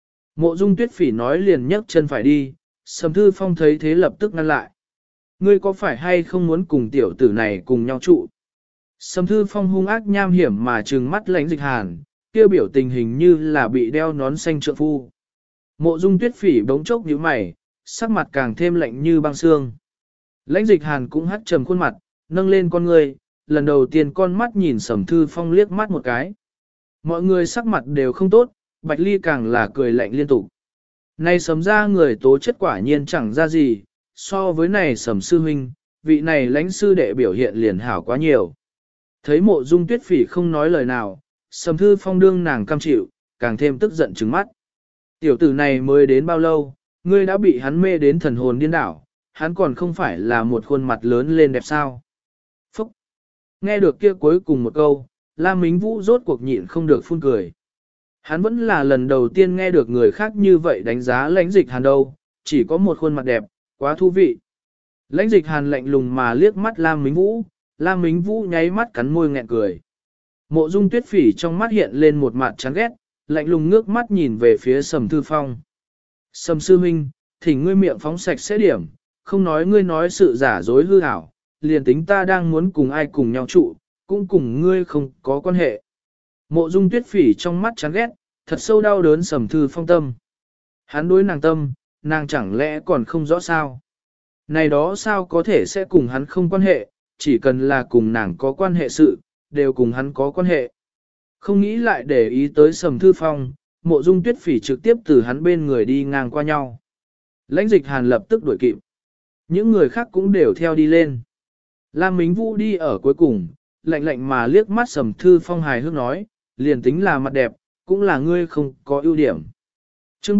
Mộ Dung Tuyết Phỉ nói liền nhấc chân phải đi, Sầm Thư Phong thấy thế lập tức ngăn lại. Ngươi có phải hay không muốn cùng tiểu tử này cùng nhau trụ? Sầm Thư Phong hung ác nham hiểm mà trừng mắt Lãnh Dịch Hàn, kia biểu tình hình như là bị đeo nón xanh trượng phu. Mộ Dung Tuyết Phỉ bỗng chốc nhíu mày, sắc mặt càng thêm lạnh như băng xương. Lãnh Dịch Hàn cũng hắt trầm khuôn mặt, nâng lên con người, lần đầu tiên con mắt nhìn Sầm Thư Phong liếc mắt một cái. Mọi người sắc mặt đều không tốt, Bạch Ly càng là cười lạnh liên tục. Này Sầm ra người tố chất quả nhiên chẳng ra gì, so với này Sầm sư huynh, vị này lãnh sư đệ biểu hiện liền hảo quá nhiều. Thấy Mộ Dung Tuyết Phỉ không nói lời nào, Sầm Thư Phong đương nàng cam chịu, càng thêm tức giận trừng mắt. Tiểu tử này mới đến bao lâu, ngươi đã bị hắn mê đến thần hồn điên đảo, hắn còn không phải là một khuôn mặt lớn lên đẹp sao. Phúc! Nghe được kia cuối cùng một câu, Lam Mính Vũ rốt cuộc nhịn không được phun cười. Hắn vẫn là lần đầu tiên nghe được người khác như vậy đánh giá Lãnh Dịch Hàn đâu, chỉ có một khuôn mặt đẹp, quá thú vị. Lãnh Dịch Hàn lạnh lùng mà liếc mắt Lam Mính Vũ, Lam Mính Vũ nháy mắt cắn môi nghẹn cười. Mộ Dung Tuyết Phỉ trong mắt hiện lên một mặt chán ghét, lạnh lùng ngước mắt nhìn về phía Sầm Thư Phong. Sầm sư huynh, thỉnh ngươi miệng phóng sạch sẽ điểm, không nói ngươi nói sự giả dối hư ảo, liền tính ta đang muốn cùng ai cùng nhau trụ, cũng cùng ngươi không có quan hệ. Mộ Dung Tuyết Phỉ trong mắt chán ghét, thật sâu đau đớn Sầm Thư Phong tâm. Hắn đối nàng tâm, nàng chẳng lẽ còn không rõ sao? Này đó sao có thể sẽ cùng hắn không quan hệ, chỉ cần là cùng nàng có quan hệ sự, đều cùng hắn có quan hệ. Không nghĩ lại để ý tới Sầm Thư Phong, Mộ Dung Tuyết Phỉ trực tiếp từ hắn bên người đi ngang qua nhau. Lãnh Dịch Hàn lập tức đuổi kịp. Những người khác cũng đều theo đi lên. Lam Mính Vũ đi ở cuối cùng, lạnh lạnh mà liếc mắt Sầm Thư Phong hài hước nói, liền tính là mặt đẹp, cũng là ngươi không có ưu điểm. Chương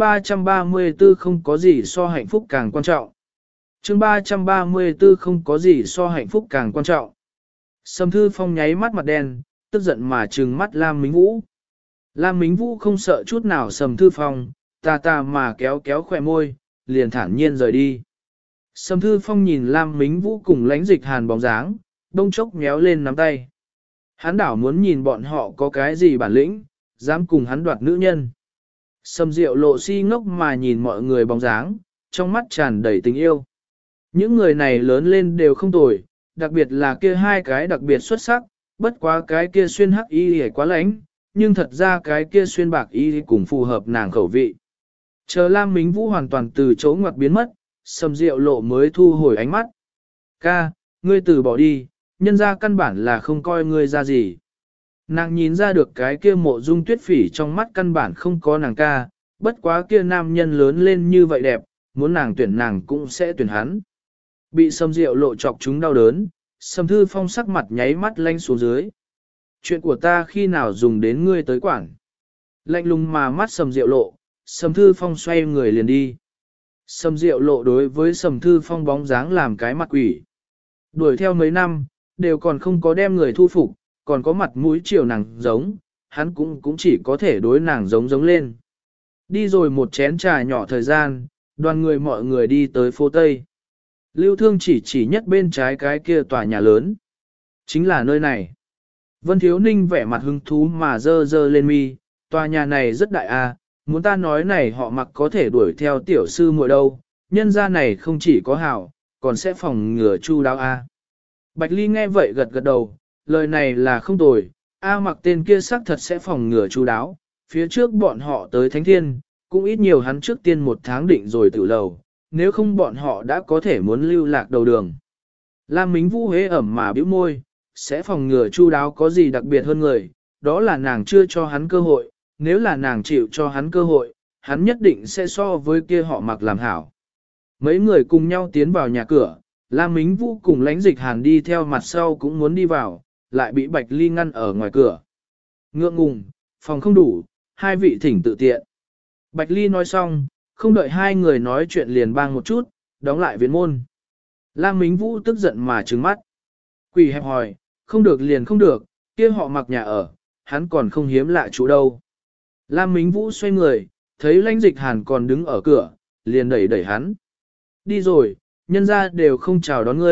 334 không có gì so hạnh phúc càng quan trọng. Chương 334 không có gì so hạnh phúc càng quan trọng. Sầm Thư Phong nháy mắt mặt đen, tức giận mà trừng mắt Lam Mính Vũ. Lam Mính Vũ không sợ chút nào Sầm Thư Phong, ta mà kéo kéo khỏe môi, liền thản nhiên rời đi. Sầm Thư Phong nhìn Lam Mính Vũ cùng Lãnh Dịch Hàn bóng dáng, đông chốc méo lên nắm tay. Hắn đảo muốn nhìn bọn họ có cái gì bản lĩnh, dám cùng hắn đoạt nữ nhân. Sầm Diệu Lộ si ngốc mà nhìn mọi người bóng dáng, trong mắt tràn đầy tình yêu. Những người này lớn lên đều không tồi, đặc biệt là kia hai cái đặc biệt xuất sắc, bất quá cái kia xuyên hắc y thì quá lãnh, nhưng thật ra cái kia xuyên bạc y cũng phù hợp nàng khẩu vị. Chờ Lam Mính Vũ hoàn toàn từ chỗ ngoặt biến mất, Sầm Diệu Lộ mới thu hồi ánh mắt. Ca, ngươi từ bỏ đi, nhân ra căn bản là không coi ngươi ra gì. Nàng nhìn ra được cái kia Mộ Dung Tuyết Phỉ trong mắt căn bản không có nàng ca, bất quá kia nam nhân lớn lên như vậy đẹp, muốn nàng tuyển nàng cũng sẽ tuyển hắn. Bị Sầm Diệu Lộ chọc chúng đau đớn, Sầm Thư Phong sắc mặt nháy mắt lanh xuống dưới. Chuyện của ta khi nào dùng đến ngươi tới quản. Lạnh lùng mà mắt Sầm Diệu Lộ, Sầm Thư Phong xoay người liền đi. Sầm Diệu Lộ đối với Sầm Thư Phong bóng dáng làm cái mặt quỷ. Đuổi theo mấy năm, đều còn không có đem người thu phục, còn có mặt mũi chiều nàng giống, hắn cũng chỉ có thể đối nàng giống lên. Đi rồi một chén trà nhỏ thời gian, đoàn người mọi người đi tới phố Tây. Lưu Thương chỉ nhất bên trái cái kia tòa nhà lớn. Chính là nơi này. Vân Thiếu Ninh vẻ mặt hứng thú mà dơ lên mi, tòa nhà này rất đại a, muốn ta nói này họ mặc có thể đuổi theo tiểu sư muội đâu, nhân gia này không chỉ có hảo, còn sẽ phòng ngừa chu đáo a. Bạch Ly nghe vậy gật gật đầu, lời này là không tồi, A mặc tên kia xác thật sẽ phòng ngừa chu đáo, phía trước bọn họ tới Thánh Thiên, cũng ít nhiều hắn trước tiên một tháng định rồi tự lầu, nếu không bọn họ đã có thể muốn lưu lạc đầu đường. Lam Mính Vũ hế ẩm mà bĩu môi, sẽ phòng ngừa chu đáo có gì đặc biệt hơn người, đó là nàng chưa cho hắn cơ hội, nếu là nàng chịu cho hắn cơ hội, hắn nhất định sẽ so với kia họ mặc làm hảo. Mấy người cùng nhau tiến vào nhà cửa, Lam Mính Vũ cùng Lãnh Dịch Hàn đi theo mặt sau cũng muốn đi vào, lại bị Bạch Ly ngăn ở ngoài cửa. Ngượng ngùng, phòng không đủ, hai vị thỉnh tự tiện. Bạch Ly nói xong, không đợi hai người nói chuyện liền bang một chút, đóng lại viện môn. Lam Mính Vũ tức giận mà trừng mắt. Quỷ hẹp hỏi, không được liền không được, kia họ mặc nhà ở, hắn còn không hiếm lạ chủ đâu. Lam Mính Vũ xoay người, thấy Lãnh Dịch Hàn còn đứng ở cửa, liền đẩy hắn. Đi rồi, nhân ra đều không chào đón ngươi,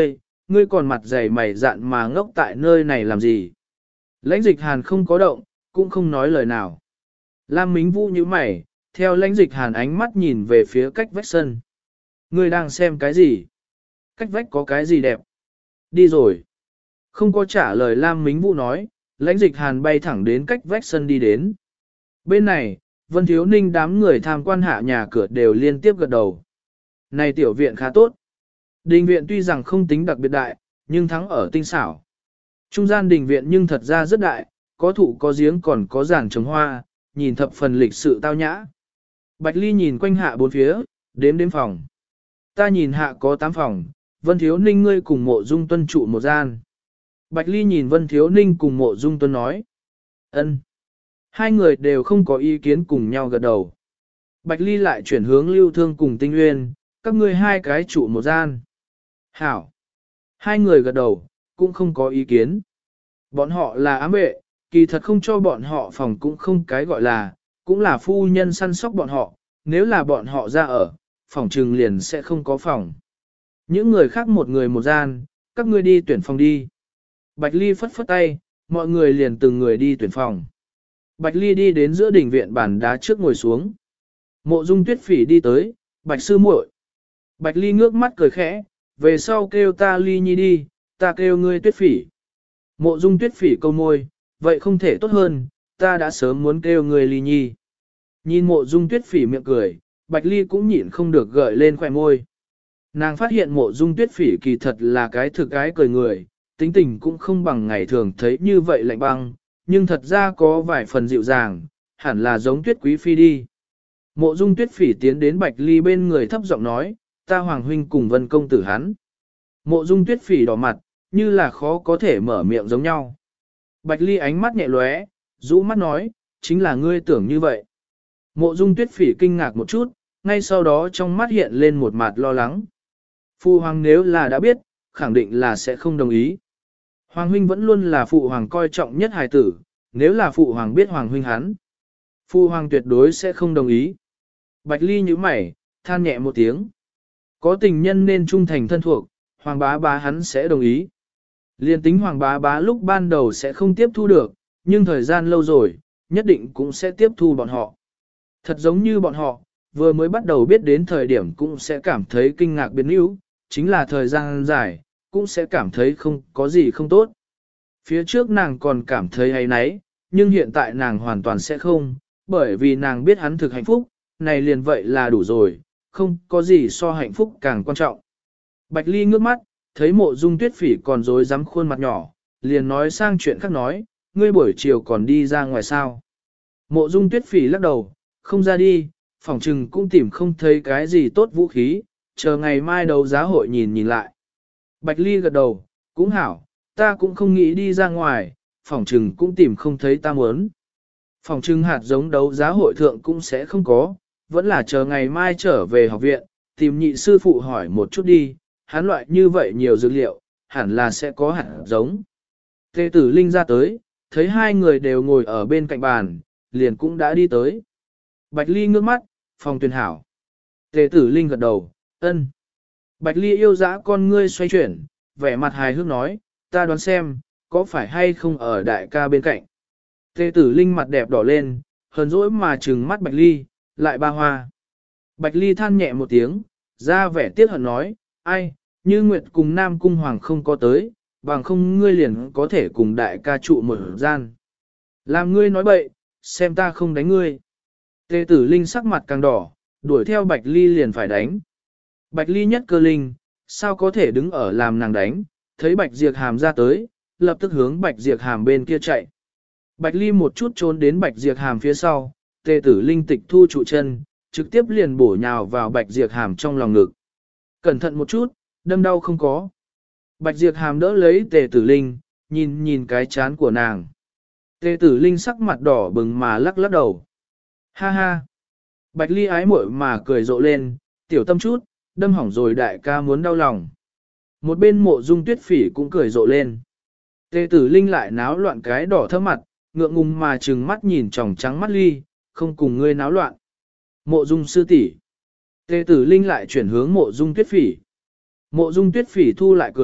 ngươi còn mặt dày mày dạn mà ngốc tại nơi này làm gì? Lãnh dịch hàn không có động, cũng không nói lời nào. Lam Mính Vũ như mày, theo lãnh dịch hàn ánh mắt nhìn về phía cách vách sân. Ngươi đang xem cái gì? Cách vách có cái gì đẹp? Đi rồi. Không có trả lời Lam Mính Vũ nói, lãnh dịch hàn bay thẳng đến cách vách sân đi đến. Bên này, Vân Thiếu Ninh đám người tham quan hạ nhà cửa đều liên tiếp gật đầu. Này tiểu viện khá tốt. Đình viện tuy rằng không tính đặc biệt đại, nhưng thắng ở tinh xảo. Trung gian đình viện nhưng thật ra rất đại, có thụ có giếng còn có giàn trồng hoa, nhìn thập phần lịch sự tao nhã. Bạch Ly nhìn quanh hạ bốn phía, đếm phòng. Ta nhìn hạ có 8 phòng, Vân Thiếu Ninh ngươi cùng Mộ Dung Tuân trụ một gian. Bạch Ly nhìn Vân Thiếu Ninh cùng Mộ Dung Tuân nói. Ân. Hai người đều không có ý kiến cùng nhau gật đầu. Bạch Ly lại chuyển hướng Lưu Thương cùng Tinh Nguyên, các ngươi hai cái trụ một gian. Hảo. Hai người gật đầu, cũng không có ý kiến. Bọn họ là ám vệ, kỳ thật không cho bọn họ phòng cũng không cái gọi là, cũng là phu nhân săn sóc bọn họ, nếu là bọn họ ra ở, phòng trừng liền sẽ không có phòng. Những người khác một người một gian, các ngươi đi tuyển phòng đi. Bạch Ly phất phất tay, mọi người liền từng người đi tuyển phòng. Bạch Ly đi đến giữa đỉnh viện bàn đá trước ngồi xuống. Mộ Dung Tuyết Phỉ đi tới, Bạch sư muội. Bạch Ly ngước mắt cười khẽ, về sau kêu ta Ly Nhi đi, ta kêu ngươi Tuyết Phỉ. Mộ Dung Tuyết Phỉ câu môi, vậy không thể tốt hơn, ta đã sớm muốn kêu ngươi Ly Nhi. Nhìn Mộ Dung Tuyết Phỉ miệng cười, Bạch Ly cũng nhịn không được gợi lên khóe môi. Nàng phát hiện Mộ Dung Tuyết Phỉ kỳ thật là cái thực cái cười người, tính tình cũng không bằng ngày thường thấy như vậy lạnh băng, nhưng thật ra có vài phần dịu dàng, hẳn là giống Tuyết Quý Phi đi. Mộ Dung Tuyết Phỉ tiến đến Bạch Ly bên người thấp giọng nói, ta Hoàng huynh cùng Vân công tử hắn. Mộ Dung Tuyết Phỉ đỏ mặt, như là khó có thể mở miệng giống nhau. Bạch Ly ánh mắt nhẹ lóe, rũ mắt nói, chính là ngươi tưởng như vậy. Mộ Dung Tuyết Phỉ kinh ngạc một chút, ngay sau đó trong mắt hiện lên một mặt lo lắng. Phụ hoàng nếu là đã biết, khẳng định là sẽ không đồng ý. Hoàng huynh vẫn luôn là phụ hoàng coi trọng nhất hài tử, nếu là phụ hoàng biết hoàng huynh hắn, phụ hoàng tuyệt đối sẽ không đồng ý. Bạch Ly nhíu mày, than nhẹ một tiếng. Có tình nhân nên trung thành thân thuộc, hoàng bá bá hắn sẽ đồng ý. Liên tính hoàng bá bá lúc ban đầu sẽ không tiếp thu được, nhưng thời gian lâu rồi, nhất định cũng sẽ tiếp thu bọn họ. Thật giống như bọn họ, vừa mới bắt đầu biết đến thời điểm cũng sẽ cảm thấy kinh ngạc biến yếu, chính là thời gian dài, cũng sẽ cảm thấy không có gì không tốt. Phía trước nàng còn cảm thấy hay nấy, nhưng hiện tại nàng hoàn toàn sẽ không, bởi vì nàng biết hắn thực hạnh phúc, này liền vậy là đủ rồi, không có gì so hạnh phúc càng quan trọng. Bạch Ly ngước mắt, thấy Mộ Dung Tuyết Phỉ còn rối rắm khuôn mặt nhỏ, liền nói sang chuyện khác nói, ngươi buổi chiều còn đi ra ngoài sao. Mộ Dung Tuyết Phỉ lắc đầu, không ra đi, phỏng trừng cũng tìm không thấy cái gì tốt vũ khí, chờ ngày mai đấu giá hội nhìn nhìn lại. Bạch Ly gật đầu, cũng hảo, ta cũng không nghĩ đi ra ngoài, phỏng trừng cũng tìm không thấy ta muốn. Phỏng trừng hạt giống đấu giá hội thượng cũng sẽ không có, vẫn là chờ ngày mai trở về học viện, tìm nhị sư phụ hỏi một chút đi, hắn loại như vậy nhiều dược liệu, hẳn là sẽ có hạt giống. Tề Tử Linh ra tới, thấy hai người đều ngồi ở bên cạnh bàn, liền cũng đã đi tới. Bạch Ly ngước mắt, phòng tuyển hảo. Tề Tử Linh gật đầu, ân. Bạch Ly yêu dã con ngươi xoay chuyển, vẻ mặt hài hước nói, ta đoán xem, có phải hay không ở đại ca bên cạnh. Tề Tử Linh mặt đẹp đỏ lên, hờn dỗi mà trừng mắt Bạch Ly, lại ba hoa. Bạch Ly than nhẹ một tiếng, ra vẻ tiếc hận nói, ai, như Nguyệt cùng Nam Cung Hoàng không có tới, bằng không ngươi liền có thể cùng đại ca trụ một gian. Làm ngươi nói bậy, xem ta không đánh ngươi. Tề Tử Linh sắc mặt càng đỏ, đuổi theo Bạch Ly liền phải đánh. Bạch Ly nhất cơ linh, sao có thể đứng ở làm nàng đánh, thấy Bạch Diệp Hàm ra tới, lập tức hướng Bạch Diệp Hàm bên kia chạy. Bạch Ly một chút trốn đến Bạch Diệp Hàm phía sau, Tề Tử Linh tịch thu trụ chân, trực tiếp liền bổ nhào vào Bạch Diệp Hàm trong lòng ngực. Cẩn thận một chút, đâm đau không có. Bạch Diệp Hàm đỡ lấy Tề Tử Linh, nhìn cái chán của nàng. Tề Tử Linh sắc mặt đỏ bừng mà lắc lắc đầu. Ha ha. Bạch Ly ái muội mà cười rộ lên, tiểu tâm chút, đâm hỏng rồi đại ca muốn đau lòng. Một bên Mộ Dung Tuyết Phỉ cũng cười rộ lên. Tề Tử Linh lại náo loạn cái đỏ thơm mặt, ngượng ngùng mà trừng mắt nhìn tròng trắng mắt Ly, không cùng ngươi náo loạn. Mộ Dung sư tỷ. Tề Tử Linh lại chuyển hướng Mộ Dung Tuyết Phỉ. Mộ Dung Tuyết Phỉ thu lại cười,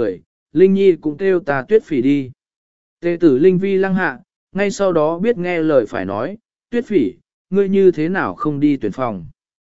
Linh Nhi cũng kêu ta Tuyết Phỉ đi. Tề tử Linh Vi lăng hạ, ngay sau đó biết nghe lời phải nói, Tuyết Phỉ, ngươi như thế nào không đi tuyển phòng.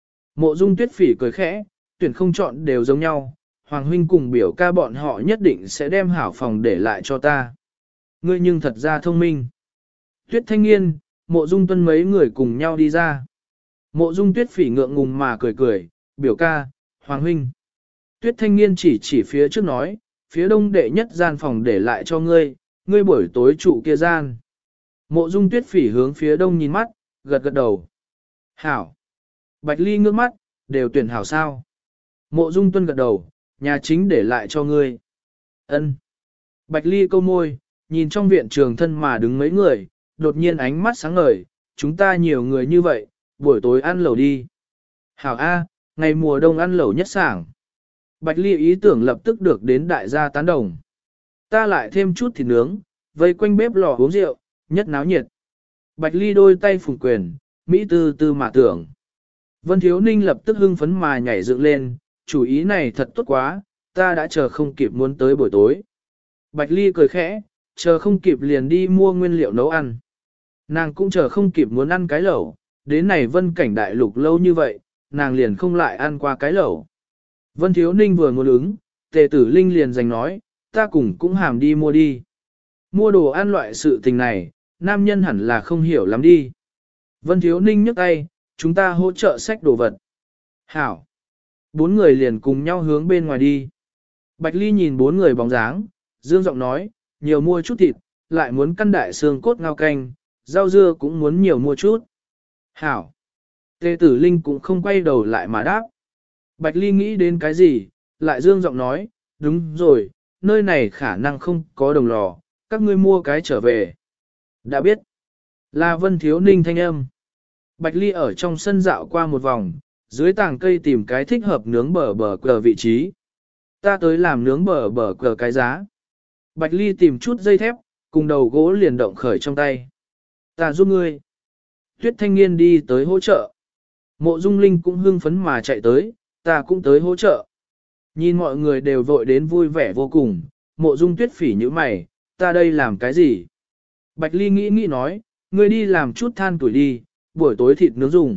Mộ Dung Tuyết Phỉ cười khẽ, tuyển không chọn đều giống nhau, Hoàng huynh cùng biểu ca bọn họ nhất định sẽ đem hảo phòng để lại cho ta. Ngươi nhưng thật ra thông minh. Tuyết Thanh Nghiên, Mộ Dung Tuân mấy người cùng nhau đi ra. Mộ Dung Tuyết Phỉ ngượng ngùng mà cười cười, biểu ca, Hoàng huynh. Tuyết Thanh Nghiên chỉ phía trước nói, phía đông đệ nhất gian phòng để lại cho ngươi, ngươi buổi tối trụ kia gian. Mộ Dung Tuyết Phỉ hướng phía đông nhìn mắt, gật gật đầu. Hảo. Bạch Ly ngước mắt, đều tuyển hảo sao. Mộ Dung Tuân gật đầu, nhà chính để lại cho ngươi. Ân. Bạch Ly câu môi, nhìn trong viện trường thân mà đứng mấy người, đột nhiên ánh mắt sáng ngời, chúng ta nhiều người như vậy, buổi tối ăn lẩu đi. Hảo A, ngày mùa đông ăn lẩu nhất sảng. Bạch Ly ý tưởng lập tức được đến đại gia tán đồng. Ta lại thêm chút thịt nướng, vây quanh bếp lò uống rượu, nhất náo nhiệt. Bạch Ly đôi tay phùng quyền, Mỹ tư tư mà tưởng. Vân Thiếu Ninh lập tức hưng phấn mà nhảy dựng lên, chủ ý này thật tốt quá, ta đã chờ không kịp muốn tới buổi tối. Bạch Ly cười khẽ, chờ không kịp liền đi mua nguyên liệu nấu ăn. Nàng cũng chờ không kịp muốn ăn cái lẩu, đến này Vân cảnh đại lục lâu như vậy, nàng liền không lại ăn qua cái lẩu. Vân Thiếu Ninh vừa muốn ứng, Tề Tử Linh liền giành nói, ta cùng cũng hàm đi mua đi. Mua đồ ăn loại sự tình này, nam nhân hẳn là không hiểu lắm đi. Vân Thiếu Ninh nhấc tay, chúng ta hỗ trợ xách đồ vật. Hảo. Bốn người liền cùng nhau hướng bên ngoài đi. Bạch Ly nhìn bốn người bóng dáng, dương giọng nói, nhiều mua chút thịt, lại muốn căn đại xương cốt ngao canh, rau dưa cũng muốn nhiều mua chút. Hảo. Tề Tử Linh cũng không quay đầu lại mà đáp. Bạch Ly nghĩ đến cái gì, lại dương giọng nói, đúng rồi, nơi này khả năng không có đồng lò, các ngươi mua cái trở về. Đã biết. Là Vân Thiếu Ninh thanh âm. Bạch Ly ở trong sân dạo qua một vòng, dưới tàng cây tìm cái thích hợp nướng bờ cờ vị trí. Ta tới làm nướng bờ cờ cái giá. Bạch Ly tìm chút dây thép, cùng đầu gỗ liền động khởi trong tay. Ta giúp ngươi. Tuyết Thanh Nghiên đi tới hỗ trợ. Mộ Dung Linh cũng hưng phấn mà chạy tới, ta cũng tới hỗ trợ. Nhìn mọi người đều vội đến vui vẻ vô cùng, Mộ Dung Tuyết Phỉ như mày, ta đây làm cái gì? Bạch Ly nghĩ nói, ngươi đi làm chút than tuổi đi, buổi tối thịt nướng dùng.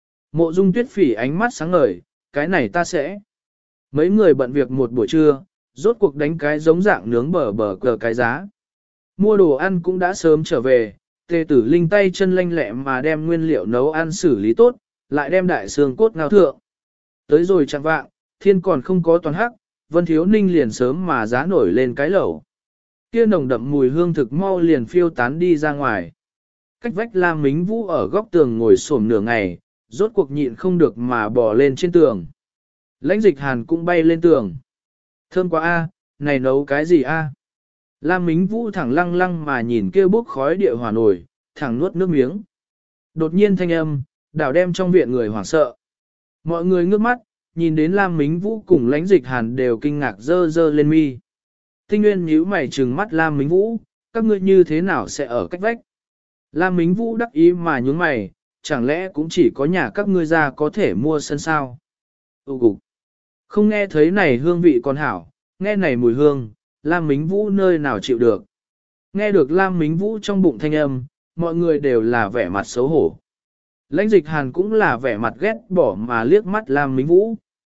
Mộ Dung Tuyết Phỉ ánh mắt sáng ngời, cái này ta sẽ. Mấy người bận việc một buổi trưa, rốt cuộc đánh cái giống dạng nướng bờ cờ cái giá. Mua đồ ăn cũng đã sớm trở về, Tề Tử Linh tay chân lanh lẹ mà đem nguyên liệu nấu ăn xử lý tốt, lại đem đại xương cốt ngao thượng. Tới rồi chẳng vạng, thiên còn không có toàn hắc, Vân Thiếu Ninh liền sớm mà giá nổi lên cái lẩu. Kia nồng đậm mùi hương thực mau liền phiêu tán đi ra ngoài. Cách vách Lam Mính Vũ ở góc tường ngồi xổm nửa ngày, rốt cuộc nhịn không được mà bò lên trên tường. Lãnh Dịch Hàn cũng bay lên tường. Thơm quá a, này nấu cái gì a? Lam Mính Vũ thẳng lăng lăng mà nhìn kia bốc khói địa hỏa nổi, thẳng nuốt nước miếng. Đột nhiên thanh âm, đảo đem trong viện người hoảng sợ. Mọi người ngước mắt, nhìn đến Lam Mính Vũ cùng Lãnh Dịch Hàn đều kinh ngạc dơ dơ lên mi. Tinh Nguyên nhíu mày trừng mắt Lam Mính Vũ, các ngươi như thế nào sẽ ở cách vách? Lam Mính Vũ đắc ý mà nhún mày, chẳng lẽ cũng chỉ có nhà các ngươi ra có thể mua sân sao? Cục. Không nghe thấy này hương vị còn hảo, nghe này mùi hương, Lam Mính Vũ nơi nào chịu được. Nghe được Lam Mính Vũ trong bụng thanh âm, mọi người đều là vẻ mặt xấu hổ. Lãnh Dịch Hàn cũng là vẻ mặt ghét bỏ mà liếc mắt Lam Mính Vũ.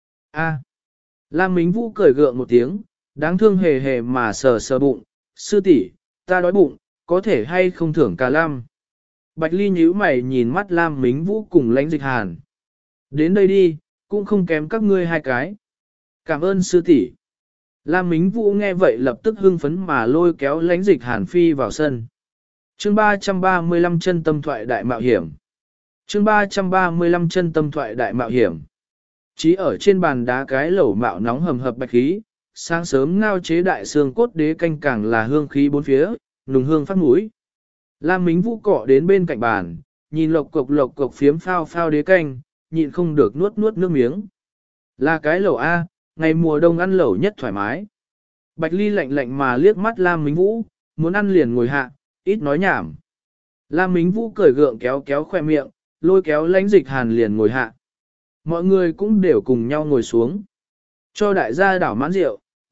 A. Lam Mính Vũ cười gượng một tiếng, đáng thương hề hề mà sờ sờ bụng, sư tỷ, ta đói bụng, có thể hay không thưởng cả Lam. Bạch Ly nhíu mày nhìn mắt Lam Mính Vũ cùng Lãnh Dịch Hàn. Đến đây đi, cũng không kém các ngươi hai cái. Cảm ơn sư tỷ. Lam Mính Vũ nghe vậy lập tức hưng phấn mà lôi kéo Lãnh Dịch Hàn phi vào sân. Chương 335 chân tâm thoại đại mạo hiểm. Chương 335 chân tâm thoại đại mạo hiểm. Chí ở trên bàn đá cái lẩu mạo nóng hầm hập bạch khí, sáng sớm ngao chế đại xương cốt đế canh càng là hương khí bốn phía, nùng hương phát mũi. Lam Mính Vũ cọ đến bên cạnh bàn, nhìn lộc cộc phiếm phao phao đế canh, nhịn không được nuốt nước miếng. Là cái lẩu A, ngày mùa đông ăn lẩu nhất thoải mái. Bạch Ly lạnh mà liếc mắt Lam Mính Vũ, muốn ăn liền ngồi hạ, ít nói nhảm. Lam Mính Vũ cười gượng kéo khoe miệng, lôi kéo Lãnh Dịch Hàn liền ngồi hạ. Mọi người cũng đều cùng nhau ngồi xuống. Cho đại gia đảo mãn rượu,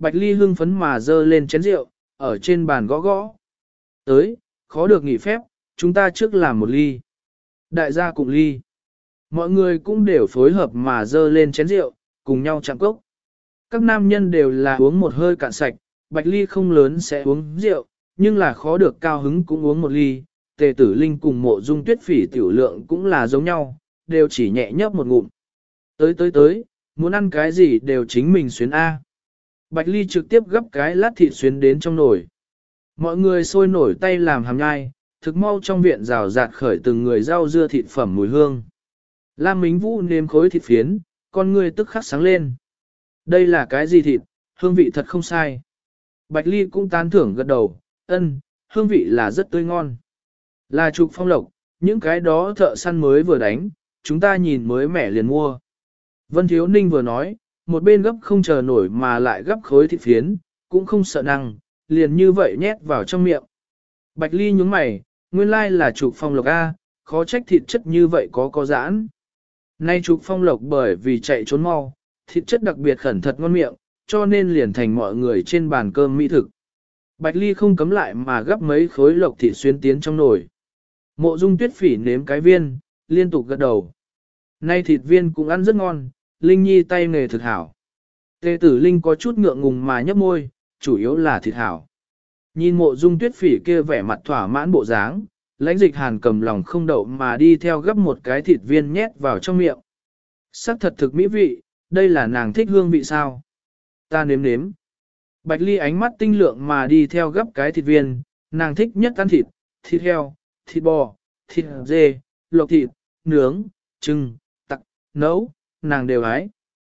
Bạch Ly hưng phấn mà dơ lên chén rượu, ở trên bàn gõ gõ. Tới, khó được nghỉ phép, chúng ta trước làm một ly. Đại gia cùng ly. Mọi người cũng đều phối hợp mà dơ lên chén rượu, cùng nhau chạm cốc. Các nam nhân đều là uống một hơi cạn sạch, Bạch Ly không lớn sẽ uống rượu, nhưng là khó được cao hứng cũng uống một ly. Tề Tử Linh cùng Mộ Dung Tuyết Phỉ tiểu lượng cũng là giống nhau, đều chỉ nhẹ nhấp một ngụm. Tới, muốn ăn cái gì đều chính mình xuyến A. Bạch Ly trực tiếp gấp cái lát thịt xuyến đến trong nồi. Mọi người sôi nổi tay làm hàm nhai, thực mau trong viện rào rạt khởi từng người rau dưa thịt phẩm mùi hương. Lam Mính Vũ nếm khối thịt phiến, con người tức khắc sáng lên. Đây là cái gì thịt, hương vị thật không sai. Bạch Ly cũng tán thưởng gật đầu, hương vị là rất tươi ngon. Là trục phong lộc, những cái đó thợ săn mới vừa đánh, chúng ta nhìn mới mẻ liền mua. Vân Thiếu Ninh vừa nói, một bên gấp không chờ nổi mà lại gấp khối thịt phiến, cũng không sợ năng, liền như vậy nhét vào trong miệng. Bạch Ly nhúng mày, nguyên lai là trục phong lộc A, khó trách thịt chất như vậy có giãn. Nay trục phong lộc bởi vì chạy trốn mau, thịt chất đặc biệt khẩn thật ngon miệng, cho nên liền thành mọi người trên bàn cơm mỹ thực. Bạch Ly không cấm lại mà gấp mấy khối lộc thịt xuyên tiến trong nồi. Mộ Dung Tuyết Phỉ nếm cái viên, liên tục gật đầu. Nay thịt viên cũng ăn rất ngon, Linh Nhi tay nghề thực hảo. Tề Tử Linh có chút ngượng ngùng mà nhấp môi, chủ yếu là thịt hảo. Nhìn Mộ Dung Tuyết Phỉ kia vẻ mặt thỏa mãn bộ dáng, Lãnh Dịch Hàn cầm lòng không đậu mà đi theo gấp một cái thịt viên nhét vào trong miệng. Sắc thật thực mỹ vị, đây là nàng thích hương vị sao? Ta nếm nếm. Bạch Ly ánh mắt tinh lượng mà đi theo gấp cái thịt viên, nàng thích nhất ăn thịt, thịt heo, thịt bò, thịt dê, lộc thịt, nướng, trưng, tặc, nấu, nàng đều hái.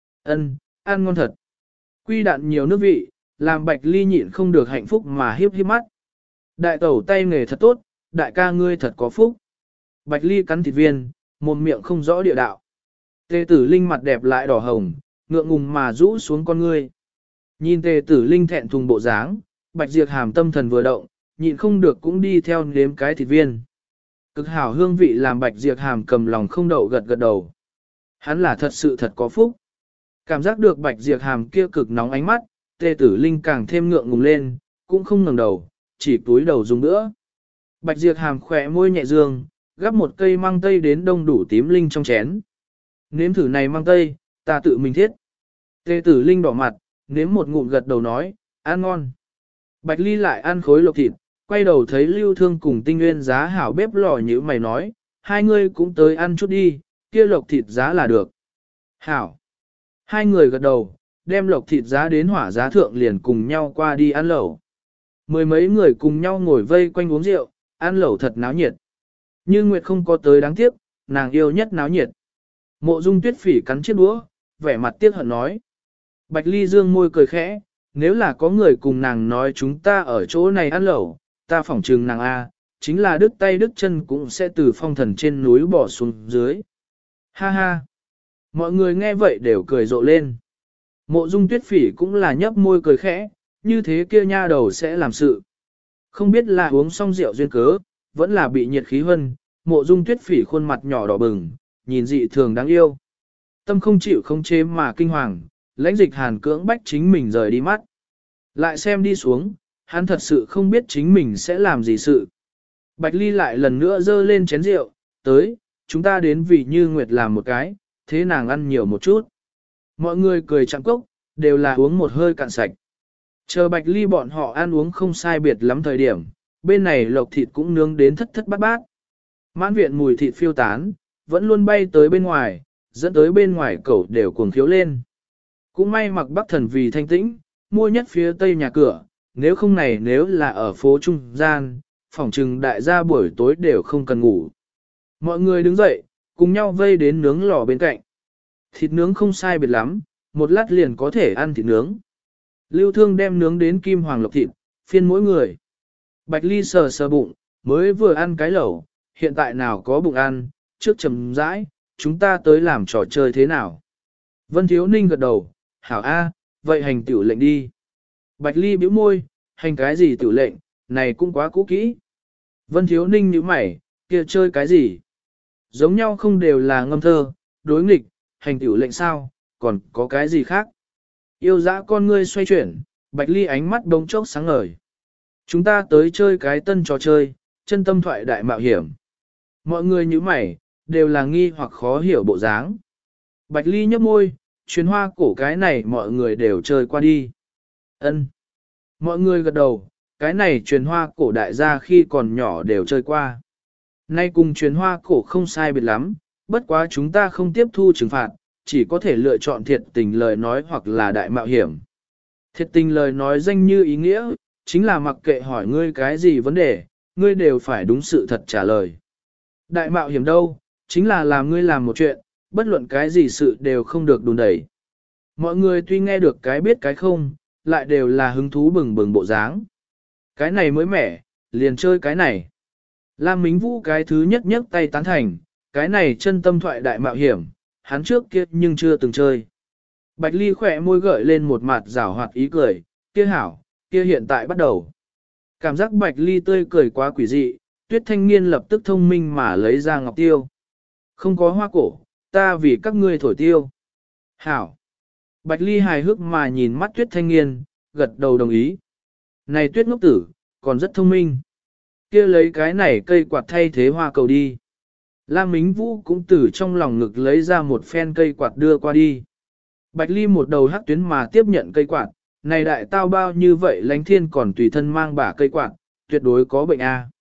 Ăn ngon thật. Quy đạn nhiều nước vị, làm Bạch Ly nhịn không được hạnh phúc mà hiếp hiếp mắt. Đại tẩu tay nghề thật tốt, đại ca ngươi thật có phúc. Bạch Ly cắn thịt viên, mồm miệng không rõ địa đạo. Tề Tử Linh mặt đẹp lại đỏ hồng, ngượng ngùng mà rũ xuống con ngươi. Nhìn Tề Tử Linh thẹn thùng bộ dáng, Bạch Diệp Hàm tâm thần vừa động, nhịn không được cũng đi theo nếm cái thịt viên. Cực hảo hương vị làm Bạch Diệp Hàm cầm lòng không đậu gật gật đầu. Hắn là thật sự thật có phúc. Cảm giác được Bạch Diệp Hàm kia cực nóng ánh mắt, Tề Tử Linh càng thêm ngượng ngùng lên, cũng không ngẩng đầu, chỉ túi đầu dùng nữa. Bạch Diệp Hàm khỏe môi nhẹ dương, gắp một cây măng tây đến đông đủ tím linh trong chén. Nếm thử này măng tây, ta tự mình thiết. Tề Tử Linh đỏ mặt, nếm một ngụm gật đầu nói, ăn ngon. Bạch Ly lại ăn khối lộc thịt, quay đầu thấy Lưu Thương cùng Tinh Nguyên giá hảo bếp lò như mày nói, hai người cũng tới ăn chút đi, kia lộc thịt giá là được. Hảo. Hai người gật đầu, đem lộc thịt giá đến hỏa giá thượng liền cùng nhau qua đi ăn lẩu. Mười mấy người cùng nhau ngồi vây quanh uống rượu, ăn lẩu thật náo nhiệt. Như Nguyệt không có tới đáng tiếc, nàng yêu nhất náo nhiệt. Mộ Dung Tuyết Phỉ cắn chiếc đũa, vẻ mặt tiếc hận nói. Bạch Ly dương môi cười khẽ, nếu là có người cùng nàng nói chúng ta ở chỗ này ăn lẩu, ta phỏng trừng nàng A, chính là đứt tay đứt chân cũng sẽ từ phong thần trên núi bỏ xuống dưới. Ha ha! Mọi người nghe vậy đều cười rộ lên. Mộ Dung Tuyết Phỉ cũng là nhấp môi cười khẽ, như thế kia nha đầu sẽ làm sự. Không biết là uống xong rượu duyên cớ, vẫn là bị nhiệt khí hân, Mộ Dung Tuyết Phỉ khuôn mặt nhỏ đỏ bừng, nhìn dị thường đáng yêu. Tâm không chịu không chế mà kinh hoàng, Lãnh Dịch Hàn cưỡng bách chính mình rời đi mắt. Lại xem đi xuống, hắn thật sự không biết chính mình sẽ làm gì sự. Bạch Ly lại lần nữa dơ lên chén rượu, tới, chúng ta đến vì Như Nguyệt làm một cái, thế nàng ăn nhiều một chút. Mọi người cười chạm cốc, đều là uống một hơi cạn sạch. Chờ Bạch Ly bọn họ ăn uống không sai biệt lắm thời điểm, bên này lộc thịt cũng nướng đến thất thất bát bát. Mãn viện mùi thịt phiêu tán, vẫn luôn bay tới bên ngoài, dẫn tới bên ngoài cẩu đều cuồng khiếu lên. Cũng may Mặc Bắc Thần vì thanh tĩnh, mua nhất phía tây nhà cửa, nếu không này nếu là ở phố trung gian, phòng trừng đại gia buổi tối đều không cần ngủ. Mọi người đứng dậy, cùng nhau vây đến nướng lò bên cạnh. Thịt nướng không sai biệt lắm, một lát liền có thể ăn thịt nướng. Lưu Thương đem nướng đến kim hoàng lộc thịt, phiên mỗi người. Bạch Ly sờ sờ bụng, mới vừa ăn cái lẩu, hiện tại nào có bụng ăn, trước chầm rãi, chúng ta tới làm trò chơi thế nào. Vân Thiếu Ninh gật đầu, hảo A, vậy hành tiểu lệnh đi. Bạch Ly bĩu môi, hành cái gì tiểu lệnh, này cũng quá cũ kỹ. Vân Thiếu Ninh nhíu mày, kia chơi cái gì? Giống nhau không đều là ngâm thơ, đối nghịch, hành tiểu lệnh sao, còn có cái gì khác? Yêu dã con ngươi xoay chuyển, Bạch Ly ánh mắt bỗng chốc sáng ngời. Chúng ta tới chơi cái tân trò chơi, chân tâm thoại đại mạo hiểm. Mọi người như mày, đều là nghi hoặc khó hiểu bộ dáng. Bạch Ly nhấp môi, truyền hoa cổ cái này mọi người đều chơi qua đi. Ân. Mọi người gật đầu, cái này truyền hoa cổ đại gia khi còn nhỏ đều chơi qua. Nay cùng truyền hoa cổ không sai biệt lắm, bất quá chúng ta không tiếp thu trừng phạt, chỉ có thể lựa chọn thiệt tình lời nói hoặc là đại mạo hiểm. Thiệt tình lời nói danh như ý nghĩa, chính là mặc kệ hỏi ngươi cái gì vấn đề, ngươi đều phải đúng sự thật trả lời. Đại mạo hiểm đâu, chính là làm ngươi làm một chuyện, bất luận cái gì sự đều không được đùn đẩy. Mọi người tuy nghe được cái biết cái không, lại đều là hứng thú bừng bừng bộ dáng. Cái này mới mẻ, liền chơi cái này. Lam Mính Vũ cái thứ nhất nhấc tay tán thành, cái này chân tâm thoại đại mạo hiểm, hắn trước kia nhưng chưa từng chơi. Bạch Ly khỏe môi gợi lên một mặt rảo hoạt ý cười, kia hảo, kia hiện tại bắt đầu. Cảm giác Bạch Ly tươi cười quá quỷ dị, Tuyết Thanh Niên lập tức thông minh mà lấy ra ngọc tiêu. Không có hoa cổ, ta vì các ngươi thổi tiêu. Hảo. Bạch Ly hài hước mà nhìn mắt Tuyết Thanh Niên, gật đầu đồng ý. Này Tuyết ngốc tử, còn rất thông minh. Kia lấy cái này cây quạt thay thế hoa cầu đi. Lam Mính Vũ cũng từ trong lòng ngực lấy ra một phen cây quạt đưa qua đi. Bạch Ly một đầu hắc tuyến mà tiếp nhận cây quạt, này đại tao bao như vậy Lánh Thiên còn tùy thân mang bả cây quạt, tuyệt đối có bệnh a.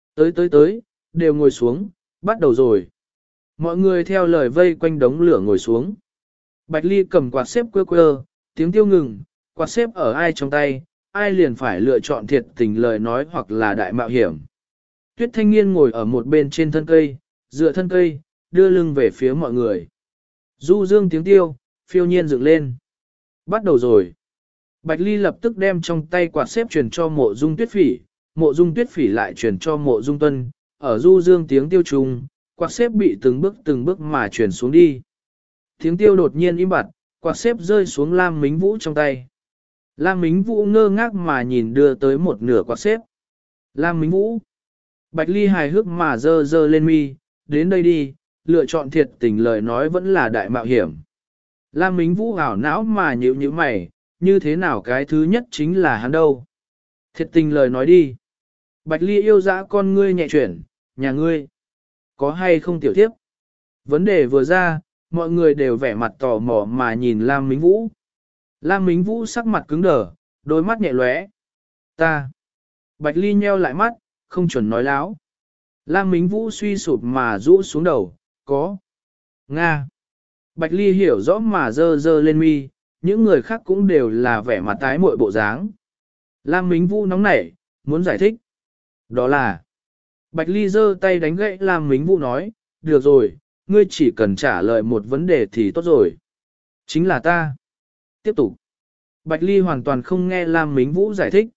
Tới, đều ngồi xuống, bắt đầu rồi. Mọi người theo lời vây quanh đống lửa ngồi xuống. Bạch Ly cầm quạt xếp quơ, tiếng tiêu ngừng, quạt xếp ở ai trong tay, ai liền phải lựa chọn thiệt tình lời nói hoặc là đại mạo hiểm. Tuyết Thanh Niên ngồi ở một bên trên thân cây, dựa thân cây, đưa lưng về phía mọi người. Du dương tiếng tiêu, phiêu nhiên dựng lên. Bắt đầu rồi. Bạch Ly lập tức đem trong tay quạt xếp truyền cho Mộ Dung Tuyết Phỉ, Mộ Dung Tuyết Phỉ lại truyền cho Mộ Dung Tuân, ở du dương tiếng tiêu trùng, quạt xếp bị từng bước mà truyền xuống đi. Tiếng tiêu đột nhiên im bặt, quạt xếp rơi xuống Lam Mính Vũ trong tay. Lam Mính Vũ ngơ ngác mà nhìn đưa tới một nửa quạt xếp. Lam Mính Vũ. Bạch Ly hài hước mà dơ lên mi, đến đây đi, lựa chọn thiệt tình lời nói vẫn là đại mạo hiểm. Lam Mính Vũ ảo não mà nhíu mày, như thế nào cái thứ nhất chính là hắn đâu. Thiệt tình lời nói đi. Bạch Ly yêu dã con ngươi nhẹ chuyển, nhà ngươi. Có hay không tiểu tiếp? Vấn đề vừa ra, mọi người đều vẻ mặt tò mò mà nhìn Lam Mính Vũ. Lam Mính Vũ sắc mặt cứng đờ, đôi mắt nhẹ lóe. Ta. Bạch Ly nheo lại mắt, không chuẩn nói láo. Lam Mính Vũ suy sụp mà rũ xuống đầu, có. Nga. Bạch Ly hiểu rõ mà dơ lên mi, những người khác cũng đều là vẻ mặt tái muội bộ dáng. Lam Mính Vũ nóng nảy, muốn giải thích. Đó là. Bạch Ly giơ tay đánh gãy Lam Mính Vũ nói, được rồi, ngươi chỉ cần trả lời một vấn đề thì tốt rồi. Chính là ta. Tiếp tục. Bạch Ly hoàn toàn không nghe Lam Mính Vũ giải thích.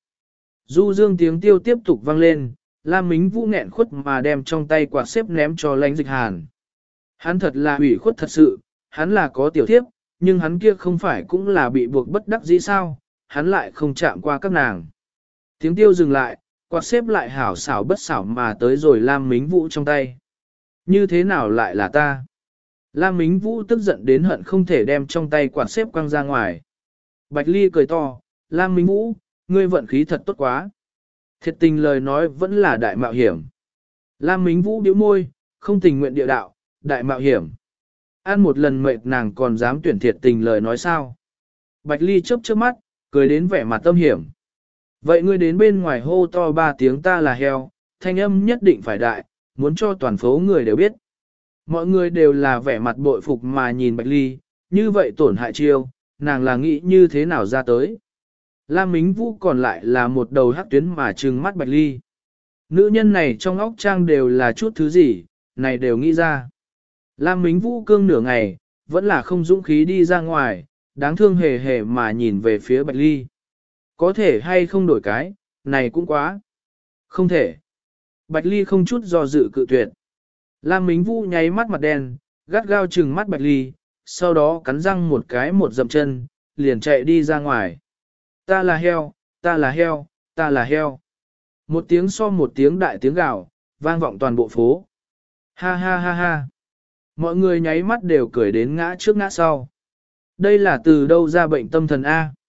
Du dương tiếng tiêu tiếp tục vang lên, Lam Mính Vũ nghẹn khuất mà đem trong tay quạt xếp ném cho Lãnh Dịch Hàn. Hắn thật là ủy khuất thật sự, hắn là có tiểu thiếp, nhưng hắn kia không phải cũng là bị buộc bất đắc dĩ sao, hắn lại không chạm qua các nàng. Tiếng tiêu dừng lại, quạt xếp lại hảo xảo bất xảo mà tới rồi Lam Mính Vũ trong tay. Như thế nào lại là ta? Lam Mính Vũ tức giận đến hận không thể đem trong tay quạt xếp quăng ra ngoài. Bạch Ly cười to, Lam Mính Vũ, ngươi vận khí thật tốt quá. Thiệt tình lời nói vẫn là đại mạo hiểm. Lam Mính Vũ bĩu môi, không tình nguyện địa đạo, đại mạo hiểm. Ăn một lần mệt nàng còn dám tuyển thiệt tình lời nói sao. Bạch Ly chớp chớp mắt, cười đến vẻ mặt tâm hiểm. Vậy ngươi đến bên ngoài hô to 3 tiếng ta là heo, thanh âm nhất định phải đại, muốn cho toàn phố người đều biết. Mọi người đều là vẻ mặt bội phục mà nhìn Bạch Ly, như vậy tổn hại chiêu, nàng là nghĩ như thế nào ra tới. Lam Mính Vũ còn lại là một đầu hắc tuyến mà trừng mắt Bạch Ly. Nữ nhân này trong óc trang đều là chút thứ gì, này đều nghĩ ra. Lam Mính Vũ cương nửa ngày, vẫn là không dũng khí đi ra ngoài, đáng thương hề hề mà nhìn về phía Bạch Ly. Có thể hay không đổi cái, này cũng quá. Không thể. Bạch Ly không chút do dự cự tuyệt. Lam Mính Vũ nháy mắt mặt đen, gắt gao trừng mắt Bạch Ly, sau đó cắn răng một cái một dậm chân, liền chạy đi ra ngoài. Ta là heo, ta là heo, ta là heo. Một tiếng so một tiếng đại tiếng gào, vang vọng toàn bộ phố. Ha ha ha ha. Mọi người nháy mắt đều cười đến ngã trước ngã sau. Đây là từ đâu ra bệnh tâm thần A.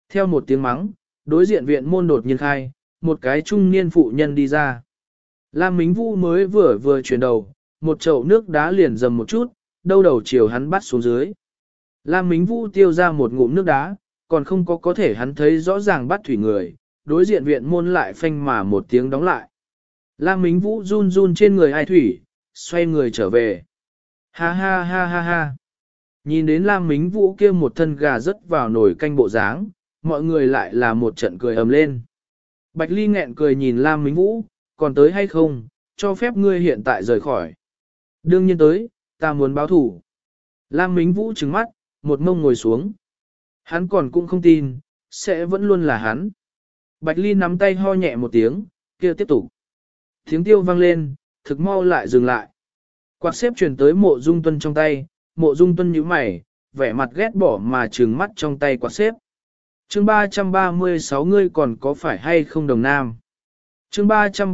Theo một tiếng mắng, đối diện viện môn đột nhiên khai, một cái trung niên phụ nhân đi ra. Lam Mính Vũ mới vừa chuyển đầu, một chậu nước đá liền dầm một chút, đâu đầu chiều hắn bắt xuống dưới. Lam Mính Vũ tiêu ra một ngụm nước đá, còn không có thể hắn thấy rõ ràng bắt thủy người, đối diện viện môn lại phanh mà một tiếng đóng lại. Lam Mính Vũ run run trên người ai thủy, xoay người trở về. Ha ha ha ha ha. Nhìn đến Lam Mính Vũ kia một thân gà rớt vào nồi canh bộ dáng, mọi người lại là một trận cười ầm lên. Bạch Ly nghẹn cười nhìn Lam Mính Vũ, còn tới hay không, cho phép ngươi hiện tại rời khỏi. Đương nhiên tới, ta muốn báo thủ. Lam Mính Vũ trừng mắt, một mông ngồi xuống. Hắn còn cũng không tin, sẽ vẫn luôn là hắn. Bạch Ly nắm tay ho nhẹ một tiếng, kia tiếp tục. Tiếng tiêu vang lên, thực mau lại dừng lại. Quạt xếp truyền tới Mộ Dung Tuân trong tay, Mộ Dung Tuân nhíu mày, vẻ mặt ghét bỏ mà trừng mắt trong tay quạt xếp. Chương 336 ngươi còn có phải hay không đồng nam? Chương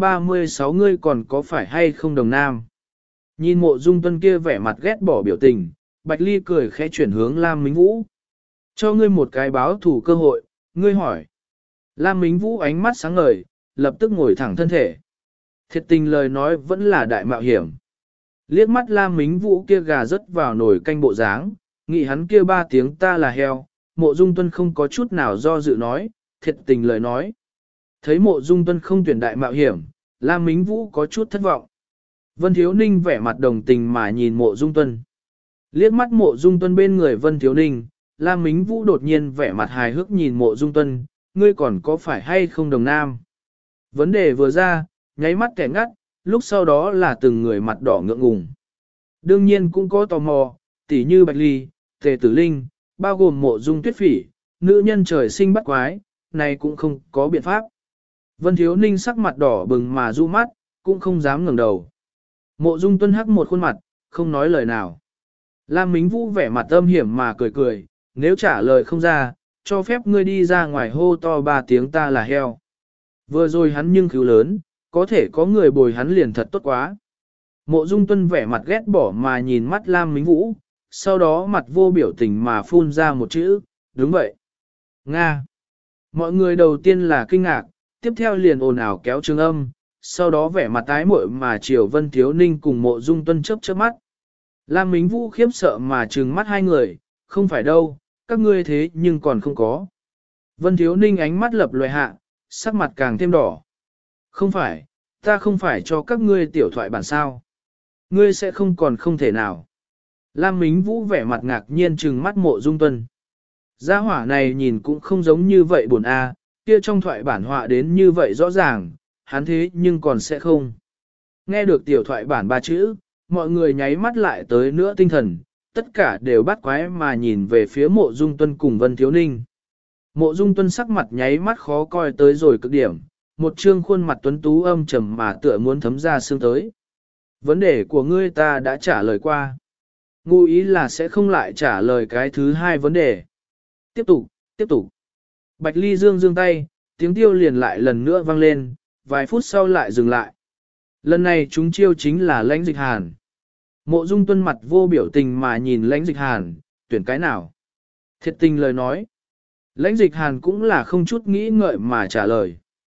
336 ngươi còn có phải hay không đồng nam? Nhìn Mộ Dung Tuân kia vẻ mặt ghét bỏ biểu tình, Bạch Ly cười khẽ chuyển hướng Lam Mính Vũ. Cho ngươi một cái báo thủ cơ hội, ngươi hỏi. Lam Mính Vũ ánh mắt sáng ngời, lập tức ngồi thẳng thân thể. Thiệt tình lời nói vẫn là đại mạo hiểm. Liếc mắt Lam Mính Vũ kia gà rớt vào nồi canh bộ dáng, nghĩ hắn kia 3 tiếng ta là heo, Mộ Dung Tuân không có chút nào do dự nói, thiệt tình lời nói. Thấy Mộ Dung Tuân không tuyển đại mạo hiểm, Lam Mính Vũ có chút thất vọng. Vân Thiếu Ninh vẻ mặt đồng tình mà nhìn Mộ Dung Tuân. Liếc mắt Mộ Dung Tuân bên người Vân Thiếu Ninh, Lam Mính Vũ đột nhiên vẻ mặt hài hước nhìn Mộ Dung Tuân, ngươi còn có phải hay không đồng nam? Vấn đề vừa ra, nháy mắt kẻ ngắt, lúc sau đó là từng người mặt đỏ ngượng ngùng. Đương nhiên cũng có tò mò, tỉ như Bạch Ly, Tề Tử Linh, bao gồm Mộ Dung Tuyết Phỉ, nữ nhân trời sinh bắt quái, này cũng không có biện pháp. Vân Thiếu Ninh sắc mặt đỏ bừng mà du mắt, cũng không dám ngẩng đầu. Mộ Dung Tuân hắc một khuôn mặt, không nói lời nào. Lam Mính Vũ vẻ mặt âm hiểm mà cười cười, nếu trả lời không ra, cho phép ngươi đi ra ngoài hô to 3 tiếng ta là heo. Vừa rồi hắn nhưng cứu lớn, có thể có người bồi hắn liền thật tốt quá. Mộ Dung Tuân vẻ mặt ghét bỏ mà nhìn mắt Lam Mính Vũ, sau đó mặt vô biểu tình mà phun ra một chữ, đúng vậy. Nga. Mọi người đầu tiên là kinh ngạc, tiếp theo liền ồn ào kéo trường âm, sau đó vẻ mặt tái muội mà chiều Vân Thiếu Ninh cùng Mộ Dung Tuân chớp mắt. Lam Mính Vũ khiếp sợ mà trừng mắt hai người, không phải đâu, các ngươi thế nhưng còn không có. Vân Thiếu Ninh ánh mắt lập loè hạ, sắc mặt càng thêm đỏ. Không phải, ta không phải cho các ngươi tiểu thoại bản sao. Ngươi sẽ không còn không thể nào. Lam Mính Vũ vẻ mặt ngạc nhiên trừng mắt Mộ Dung Tuân. Gia hỏa này nhìn cũng không giống như vậy buồn a, kia trong thoại bản họa đến như vậy rõ ràng, hắn thế nhưng còn sẽ không. Nghe được tiểu thoại bản 3 chữ, mọi người nháy mắt lại tới nữa tinh thần, tất cả đều bắt quái mà nhìn về phía Mộ Dung Tuân cùng Vân Thiếu Ninh. Mộ Dung Tuân sắc mặt nháy mắt khó coi tới rồi cực điểm, một trương khuôn mặt tuấn tú âm trầm mà tựa muốn thấm ra xương tới. Vấn đề của ngươi ta đã trả lời qua. Ngụ ý là sẽ không lại trả lời cái thứ hai vấn đề. Tiếp tục, tiếp tục. Bạch Ly dương dương tay, tiếng tiêu liền lại lần nữa vang lên, vài phút sau lại dừng lại. Lần này chúng chiêu chính là Lãnh Dịch Hàn. Mộ Dung Tuân mặt vô biểu tình mà nhìn Lãnh Dịch Hàn, tuyển cái nào? Thiệt tình lời nói. Lãnh Dịch Hàn cũng là không chút nghĩ ngợi mà trả lời.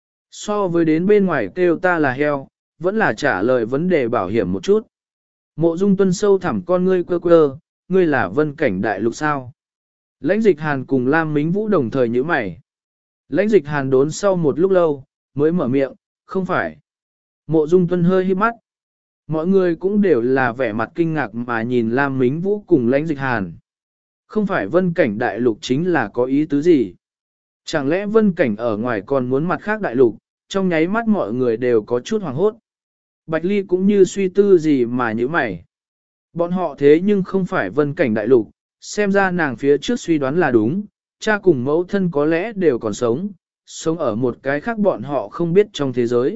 So với đến bên ngoài kêu ta là heo, vẫn là trả lời vấn đề bảo hiểm một chút. Mộ Dung Tuân sâu thẳm con ngươi quơ quơ, ngươi là Vân Cảnh Đại Lục sao? Lãnh Dịch Hàn cùng Lam Mính Vũ đồng thời nhíu mày. Lãnh Dịch Hàn đốn sau một lúc lâu, mới mở miệng, không phải. Mộ Dung Tuân hơi híp mắt. Mọi người cũng đều là vẻ mặt kinh ngạc mà nhìn Lam Mính Vũ cùng Lãnh Dịch Hàn. Không phải Vân Cảnh Đại Lục chính là có ý tứ gì? Chẳng lẽ Vân Cảnh ở ngoài còn muốn mặt khác Đại Lục, trong nháy mắt mọi người đều có chút hoảng hốt. Bạch Ly cũng như suy tư gì mà nhíu mày. Bọn họ thế nhưng không phải Vân Cảnh Đại Lục, xem ra nàng phía trước suy đoán là đúng, cha cùng mẫu thân có lẽ đều còn sống, sống ở một cái khác bọn họ không biết trong thế giới.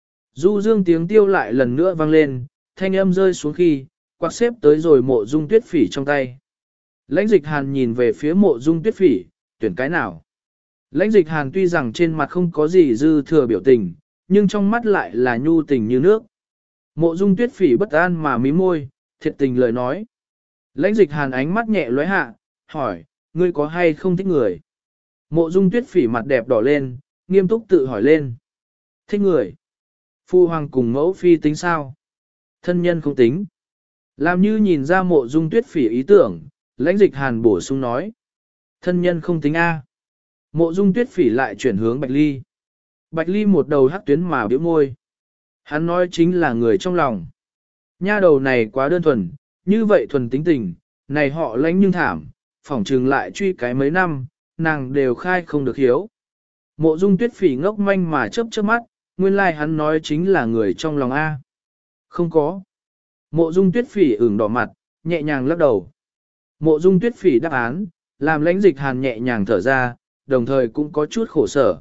Du dương tiếng tiêu lại lần nữa vang lên, thanh âm rơi xuống khi, quạt xếp tới rồi Mộ Dung Tuyết Phỉ trong tay. Lãnh Dịch Hàn nhìn về phía Mộ Dung Tuyết Phỉ, tuyển cái nào? Lãnh Dịch Hàn tuy rằng trên mặt không có gì dư thừa biểu tình, nhưng trong mắt lại là nhu tình như nước. Mộ Dung Tuyết Phỉ bất an mà mím môi, thiệt tình lời nói. Lãnh Dịch Hàn ánh mắt nhẹ lóe hạ, hỏi, ngươi có hay không thích người? Mộ Dung Tuyết Phỉ mặt đẹp đỏ lên, nghiêm túc tự hỏi lên. Thích người. Phu hoàng cùng mẫu phi tính sao? Thân nhân không tính. Làm như nhìn ra Mộ Dung Tuyết Phỉ ý tưởng, Lãnh Dịch Hàn bổ sung nói. Thân nhân không tính A. Mộ Dung Tuyết Phỉ lại chuyển hướng Bạch Ly. Bạch Ly một đầu hắc tuyến mà biểu môi. Hắn nói chính là người trong lòng. Nha đầu này quá đơn thuần, như vậy thuần tính tình, này họ Lãnh nhưng thảm, phỏng trừng lại truy cái mấy năm, nàng đều khai không được hiếu. Mộ Dung Tuyết Phỉ ngốc manh mà chớp chớp mắt, nguyên lai hắn nói chính là người trong lòng A. Không có. Mộ Dung Tuyết Phỉ ửng đỏ mặt, nhẹ nhàng lắc đầu. Mộ Dung Tuyết Phỉ đáp án, làm Lãnh Dịch Hàn nhẹ nhàng thở ra, đồng thời cũng có chút khổ sở.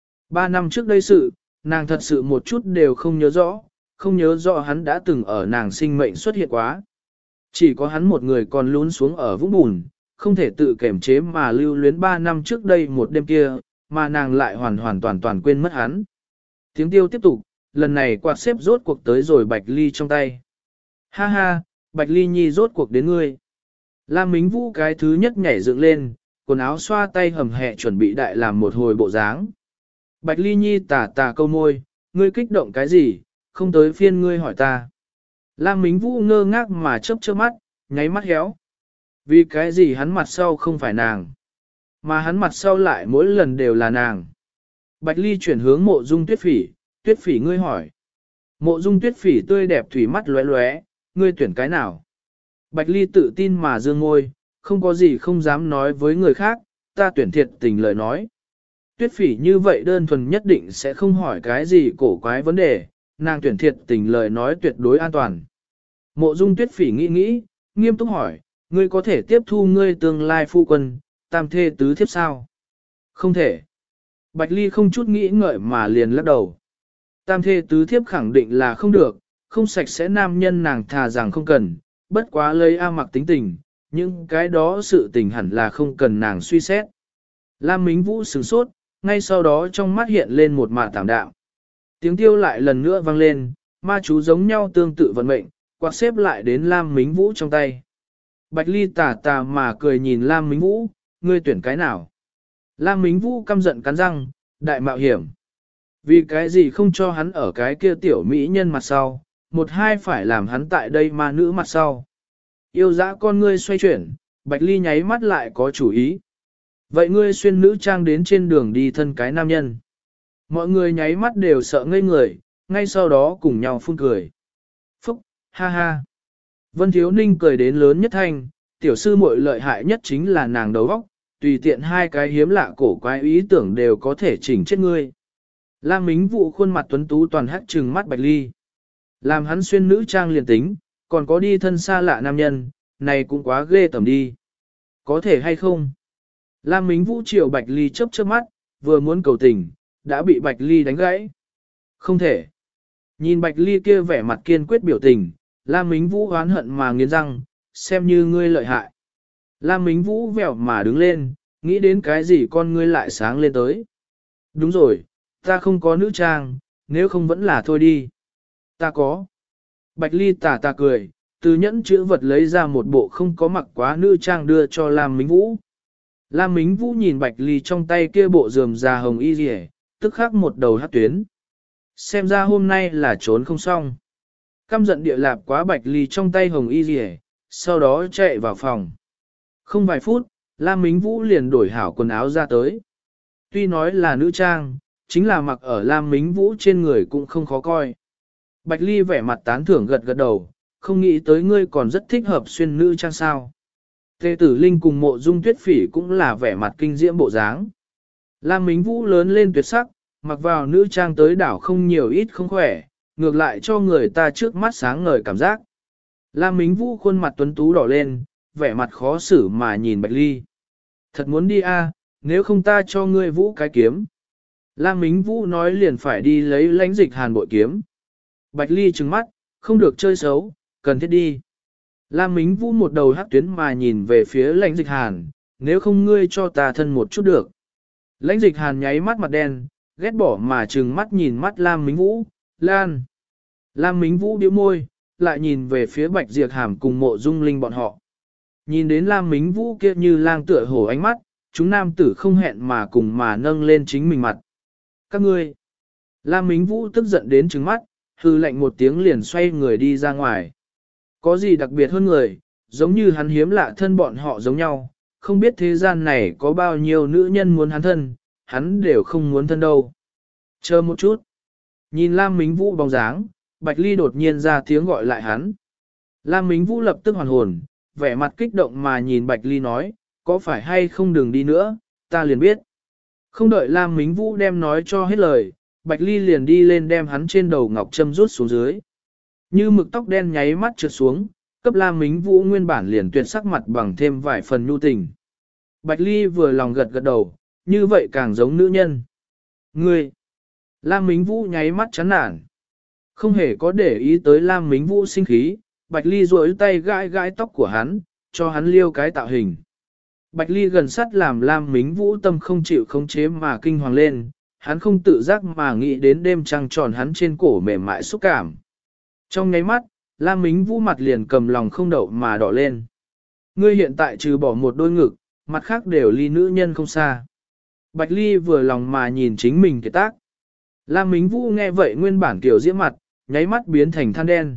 3 năm trước đây sự, nàng thật sự một chút đều không nhớ rõ, không nhớ rõ hắn đã từng ở nàng sinh mệnh xuất hiện quá. Chỉ có hắn một người còn lún xuống ở vũng bùn, không thể tự kiểm chế mà lưu luyến 3 năm trước đây một đêm kia, mà nàng lại hoàn toàn quên mất hắn. Tiếng tiêu tiếp tục, lần này quạt xếp rốt cuộc tới rồi Bạch Ly trong tay. Ha ha, Bạch Ly nhi rốt cuộc đến ngươi. Lam Mính Vũ cái thứ nhất nhảy dựng lên, quần áo xoa tay hầm hẹ chuẩn bị đại làm một hồi bộ dáng. Bạch Ly nhi tà câu môi, ngươi kích động cái gì, không tới phiên ngươi hỏi ta. Lam Mính Vũ ngơ ngác mà chớp chớp mắt, nháy mắt héo. Vì cái gì hắn mặt sau không phải nàng, mà hắn mặt sau lại mỗi lần đều là nàng. Bạch Ly chuyển hướng Mộ Dung Tuyết Phỉ, Tuyết Phỉ ngươi hỏi. Mộ Dung Tuyết Phỉ tươi đẹp thủy mắt lóe lóe, ngươi tuyển cái nào? Bạch Ly tự tin mà dương ngôi, không có gì không dám nói với người khác, ta tuyển thiệt tình lời nói. Tuyết Phỉ như vậy đơn thuần nhất định sẽ không hỏi cái gì cổ quái vấn đề, nàng tuyển thiệt tình lời nói tuyệt đối an toàn. Mộ Dung Tuyết Phỉ nghĩ nghĩ, nghiêm túc hỏi, ngươi có thể tiếp thu ngươi tương lai phu quân, tam thê tứ thiếp sao? Không thể. Bạch Ly không chút nghĩ ngợi mà liền lắc đầu. Tam thê tứ thiếp khẳng định là không được, không sạch sẽ nam nhân nàng thà rằng không cần, bất quá lấy A Mặc tính tình, những cái đó sự tình hẳn là không cần nàng suy xét. Lam Mính Vũ sửng sốt, ngay sau đó trong mắt hiện lên một mạt tảm đạm. Tiếng tiêu lại lần nữa vang lên, ma chú giống nhau tương tự vận mệnh, quạt xếp lại đến Lam Mính Vũ trong tay. Bạch Ly tà mà cười nhìn Lam Mính Vũ, ngươi tuyển cái nào? Lam Mính Vũ căm giận cắn răng, đại mạo hiểm. Vì cái gì không cho hắn ở cái kia tiểu mỹ nhân mặt sau, một hai phải làm hắn tại đây ma nữ mặt sau. Yêu dã con ngươi xoay chuyển, Bạch Ly nháy mắt lại có chủ ý. Vậy ngươi xuyên nữ trang đến trên đường đi thân cái nam nhân. Mọi người nháy mắt đều sợ ngây người, ngay sau đó cùng nhau phun cười. Phúc, ha ha. Vân Thiếu Ninh cười đến lớn nhất thanh, tiểu sư muội lợi hại nhất chính là nàng đầu óc, tùy tiện hai cái hiếm lạ cổ quái ý tưởng đều có thể chỉnh chết ngươi. Lam Mính Vũ khuôn mặt tuấn tú toàn hắc trừng mắt Bạch Ly. Làm hắn xuyên nữ trang liền tính, còn có đi thân xa lạ nam nhân, này cũng quá ghê tởm đi. Có thể hay không? Lam Mính Vũ chiều Bạch Ly chớp chớp mắt, vừa muốn cầu tình, đã bị Bạch Ly đánh gãy. Không thể. Nhìn Bạch Ly kia vẻ mặt kiên quyết biểu tình, Lam Mính Vũ oán hận mà nghiến răng, xem như ngươi lợi hại. Lam Mính Vũ vẻo mà đứng lên, nghĩ đến cái gì con ngươi lại sáng lên tới. Đúng rồi, ta không có nữ trang, nếu không vẫn là thôi đi. Ta có. Bạch Ly tà cười, từ nhẫn chữ vật lấy ra một bộ không có mặc quá nữ trang đưa cho Lam Mính Vũ. Lam Mính Vũ nhìn Bạch Ly trong tay kia bộ rườm rà hồng y rỉ, tức khắc một đầu hát tuyến. Xem ra hôm nay là trốn không xong. Căm giận địa lạp quá Bạch Ly trong tay hồng y rỉ, sau đó chạy vào phòng. Không vài phút, Lam Mính Vũ liền đổi hảo quần áo ra tới. Tuy nói là nữ trang, chính là mặc ở Lam Mính Vũ trên người cũng không khó coi. Bạch Ly vẻ mặt tán thưởng gật gật đầu, không nghĩ tới ngươi còn rất thích hợp xuyên nữ trang sao. Tề Tử Linh cùng Mộ Dung Tuyết Phỉ cũng là vẻ mặt kinh diễm bộ dáng. Lam Mính Vũ lớn lên tuyệt sắc, mặc vào nữ trang tới đảo không nhiều ít không khỏe, ngược lại cho người ta trước mắt sáng ngời cảm giác. Lam Mính Vũ khuôn mặt tuấn tú đỏ lên, vẻ mặt khó xử mà nhìn Bạch Ly. Thật muốn đi a, nếu không ta cho ngươi Vũ cái kiếm. Lam Mính Vũ nói liền phải đi lấy Lãnh Dịch Hàn bội kiếm. Bạch Ly trừng mắt, không được chơi xấu, cần thiết đi. Lam Mính Vũ một đầu hắc tuyến mà nhìn về phía Lãnh Dịch Hàn, nếu không ngươi cho ta thân một chút được. Lãnh Dịch Hàn nháy mắt mặt đen, ghét bỏ mà trừng mắt nhìn mắt Lam Mính Vũ, Lan. Lam Mính Vũ điếu môi, lại nhìn về phía Bạch Diệp Hàm cùng Mộ Dung Linh bọn họ. Nhìn đến Lam Mính Vũ kia như lang tựa hổ ánh mắt, chúng nam tử không hẹn mà cùng mà nâng lên chính mình mặt. Các ngươi, Lam Mính Vũ tức giận đến trừng mắt, hư lạnh một tiếng liền xoay người đi ra ngoài. Có gì đặc biệt hơn người, giống như hắn hiếm lạ thân bọn họ giống nhau, không biết thế gian này có bao nhiêu nữ nhân muốn hắn thân, hắn đều không muốn thân đâu. Chờ một chút. Nhìn Lam Mính Vũ bóng dáng, Bạch Ly đột nhiên ra tiếng gọi lại hắn. Lam Mính Vũ lập tức hoàn hồn, vẻ mặt kích động mà nhìn Bạch Ly nói, có phải hay không đừng đi nữa, ta liền biết. Không đợi Lam Mính Vũ đem nói cho hết lời, Bạch Ly liền đi lên đem hắn trên đầu ngọc châm rút xuống dưới. Như mực tóc đen nháy mắt trượt xuống, cấp Lam Mính Vũ nguyên bản liền tuyệt sắc mặt bằng thêm vài phần nhu tình. Bạch Ly vừa lòng gật gật đầu, như vậy càng giống nữ nhân. Ngươi! Lam Mính Vũ nháy mắt chán nản. Không hề có để ý tới Lam Mính Vũ sinh khí, Bạch Ly duỗi tay gãi gãi tóc của hắn, cho hắn liêu cái tạo hình. Bạch Ly gần sát làm Lam Mính Vũ tâm không chịu khống chế mà kinh hoàng lên, hắn không tự giác mà nghĩ đến đêm trăng tròn hắn trên cổ mềm mại xúc cảm. Trong nháy mắt, Lam Mính Vũ mặt liền cầm lòng không đậu mà đỏ lên. Ngươi hiện tại trừ bỏ một đôi ngực, mặt khác đều ly nữ nhân không xa. Bạch Ly vừa lòng mà nhìn chính mình cái tác. Lam Mính Vũ nghe vậy nguyên bản kiểu diễm mặt, nháy mắt biến thành than đen.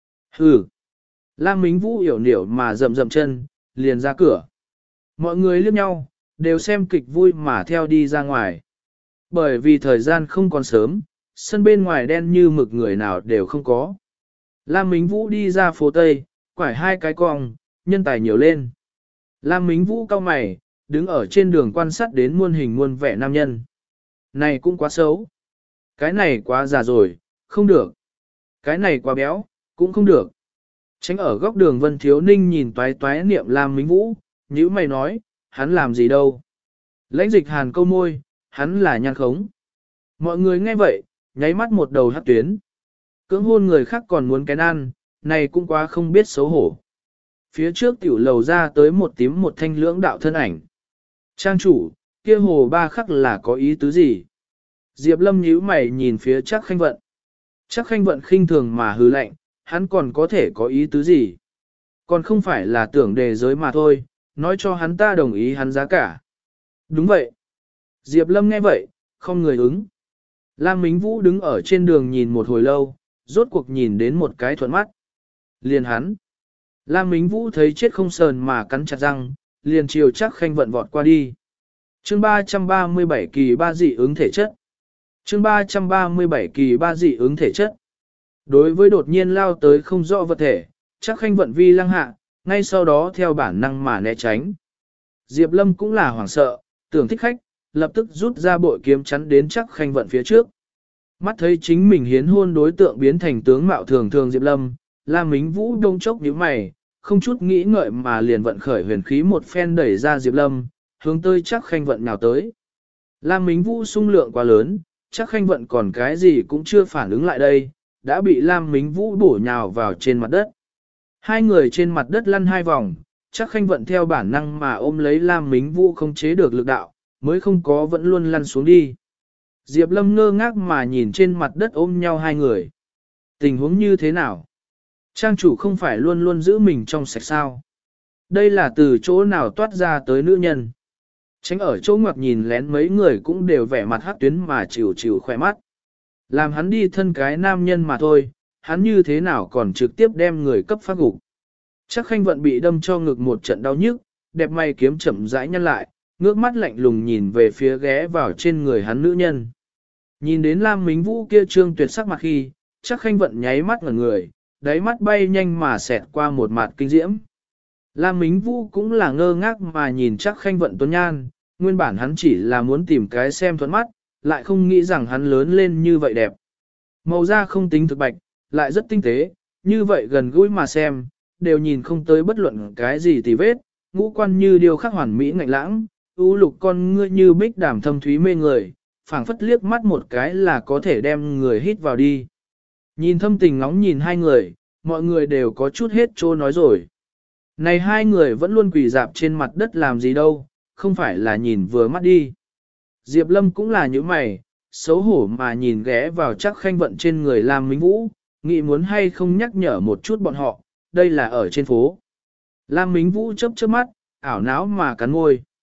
Hừ. Lam Mính Vũ hiểu niểu mà rậm rậm chân, liền ra cửa. Mọi người liếc nhau, đều xem kịch vui mà theo đi ra ngoài. Bởi vì thời gian không còn sớm, sân bên ngoài đen như mực người nào đều không có. Lam Mính Vũ đi ra phố Tây, quải hai cái cong, nhân tài nhiều lên. Lam Mính Vũ cau mày, đứng ở trên đường quan sát đến muôn hình muôn vẻ nam nhân. Này cũng quá xấu. Cái này quá già rồi, không được. Cái này quá béo, cũng không được. Tránh ở góc đường Vân Thiếu Ninh nhìn toái toái niệm Lam Mính Vũ, nhữ mày nói, hắn làm gì đâu. Lãnh Dịch Hàn câu môi, hắn là nhan khống. Mọi người nghe vậy, nháy mắt một đầu hắt tuyến. Cưỡng hôn người khác còn muốn cái ăn, này cũng quá không biết xấu hổ. Phía trước tiểu lầu ra tới một tím một thanh lưỡng đạo thân ảnh. Trang chủ, kia hồ ba khắc là có ý tứ gì? Diệp Lâm nhíu mày nhìn phía Trác Khanh Vận. Trác Khanh Vận khinh thường mà hừ lạnh, hắn còn có thể có ý tứ gì? Còn không phải là tưởng đề giới mà thôi, nói cho hắn ta đồng ý hắn giá cả. Đúng vậy. Diệp Lâm nghe vậy, không người ứng. Lam Mính Vũ đứng ở trên đường nhìn một hồi lâu, rốt cuộc nhìn đến một cái thuận mắt. Liền hắn. Lam Mính Vũ thấy chết không sờn mà cắn chặt răng, liền chiều Trác Khanh Vận vọt qua đi. Chương 337 kỳ ba dị ứng thể chất. Chương 337 kỳ ba dị ứng thể chất. Đối với đột nhiên lao tới không rõ vật thể, Trác Khanh Vận vi lăng hạ, ngay sau đó theo bản năng mà né tránh. Diệp Lâm cũng là hoảng sợ, tưởng thích khách, lập tức rút ra bội kiếm chắn đến Trác Khanh Vận phía trước. Mắt thấy chính mình hiến hôn đối tượng biến thành tướng mạo thường thường Diệp Lâm, Lam Mính Vũ đông chốc nhíu mày, không chút nghĩ ngợi mà liền vận khởi huyền khí một phen đẩy ra Diệp Lâm, hướng tới Trác Khanh Vận nào tới. Lam Mính Vũ xung lượng quá lớn, Trác Khanh Vận còn cái gì cũng chưa phản ứng lại đây, đã bị Lam Mính Vũ bổ nhào vào trên mặt đất. Hai người trên mặt đất lăn hai vòng, Trác Khanh Vận theo bản năng mà ôm lấy Lam Mính Vũ không chế được lực đạo, mới không có vẫn luôn lăn xuống đi. Diệp Lâm ngơ ngác mà nhìn trên mặt đất ôm nhau hai người. Tình huống như thế nào? Trang chủ không phải luôn luôn giữ mình trong sạch sao? Đây là từ chỗ nào toát ra tới nữ nhân? Tránh ở chỗ ngoặc nhìn lén mấy người cũng đều vẻ mặt hắc tuyến mà chịu chịu khỏe mắt. Làm hắn đi thân cái nam nhân mà thôi, hắn như thế nào còn trực tiếp đem người cấp phát gục. Chắc Khanh Vận bị đâm cho ngực một trận đau nhức, đẹp may kiếm chậm rãi nhăn lại, ngước mắt lạnh lùng nhìn về phía ghé vào trên người hắn nữ nhân. Nhìn đến Lam Mính Vũ kia trương tuyệt sắc mặt khi, chắc Khanh Vận nháy mắt ngẩn người, đáy mắt bay nhanh mà xẹt qua một mặt kinh diễm. Lam Mính Vũ cũng là ngơ ngác mà nhìn chắc Khanh Vận tuấn nhan, nguyên bản hắn chỉ là muốn tìm cái xem thuận mắt, lại không nghĩ rằng hắn lớn lên như vậy đẹp. Màu da không tính thực bạch, lại rất tinh tế, như vậy gần gũi mà xem, đều nhìn không tới bất luận cái gì tì vết, ngũ quan như điều khắc hoàn mỹ ngạnh lãng, ưu lục con ngươi như bích đàm thâm thúy mê người, phảng phất liếc mắt một cái là có thể đem người hít vào đi. Nhìn thâm tình ngóng nhìn hai người, mọi người đều có chút hết trô nói rồi. Này hai người vẫn luôn quỳ dạp trên mặt đất làm gì đâu, không phải là nhìn vừa mắt đi. Diệp Lâm cũng là như mày, xấu hổ mà nhìn ghé vào chắc Khanh Vận trên người Lam Mính Vũ, nghĩ muốn hay không nhắc nhở một chút bọn họ, đây là ở trên phố. Lam Mính Vũ chớp chớp mắt, ảo não mà cắn môi.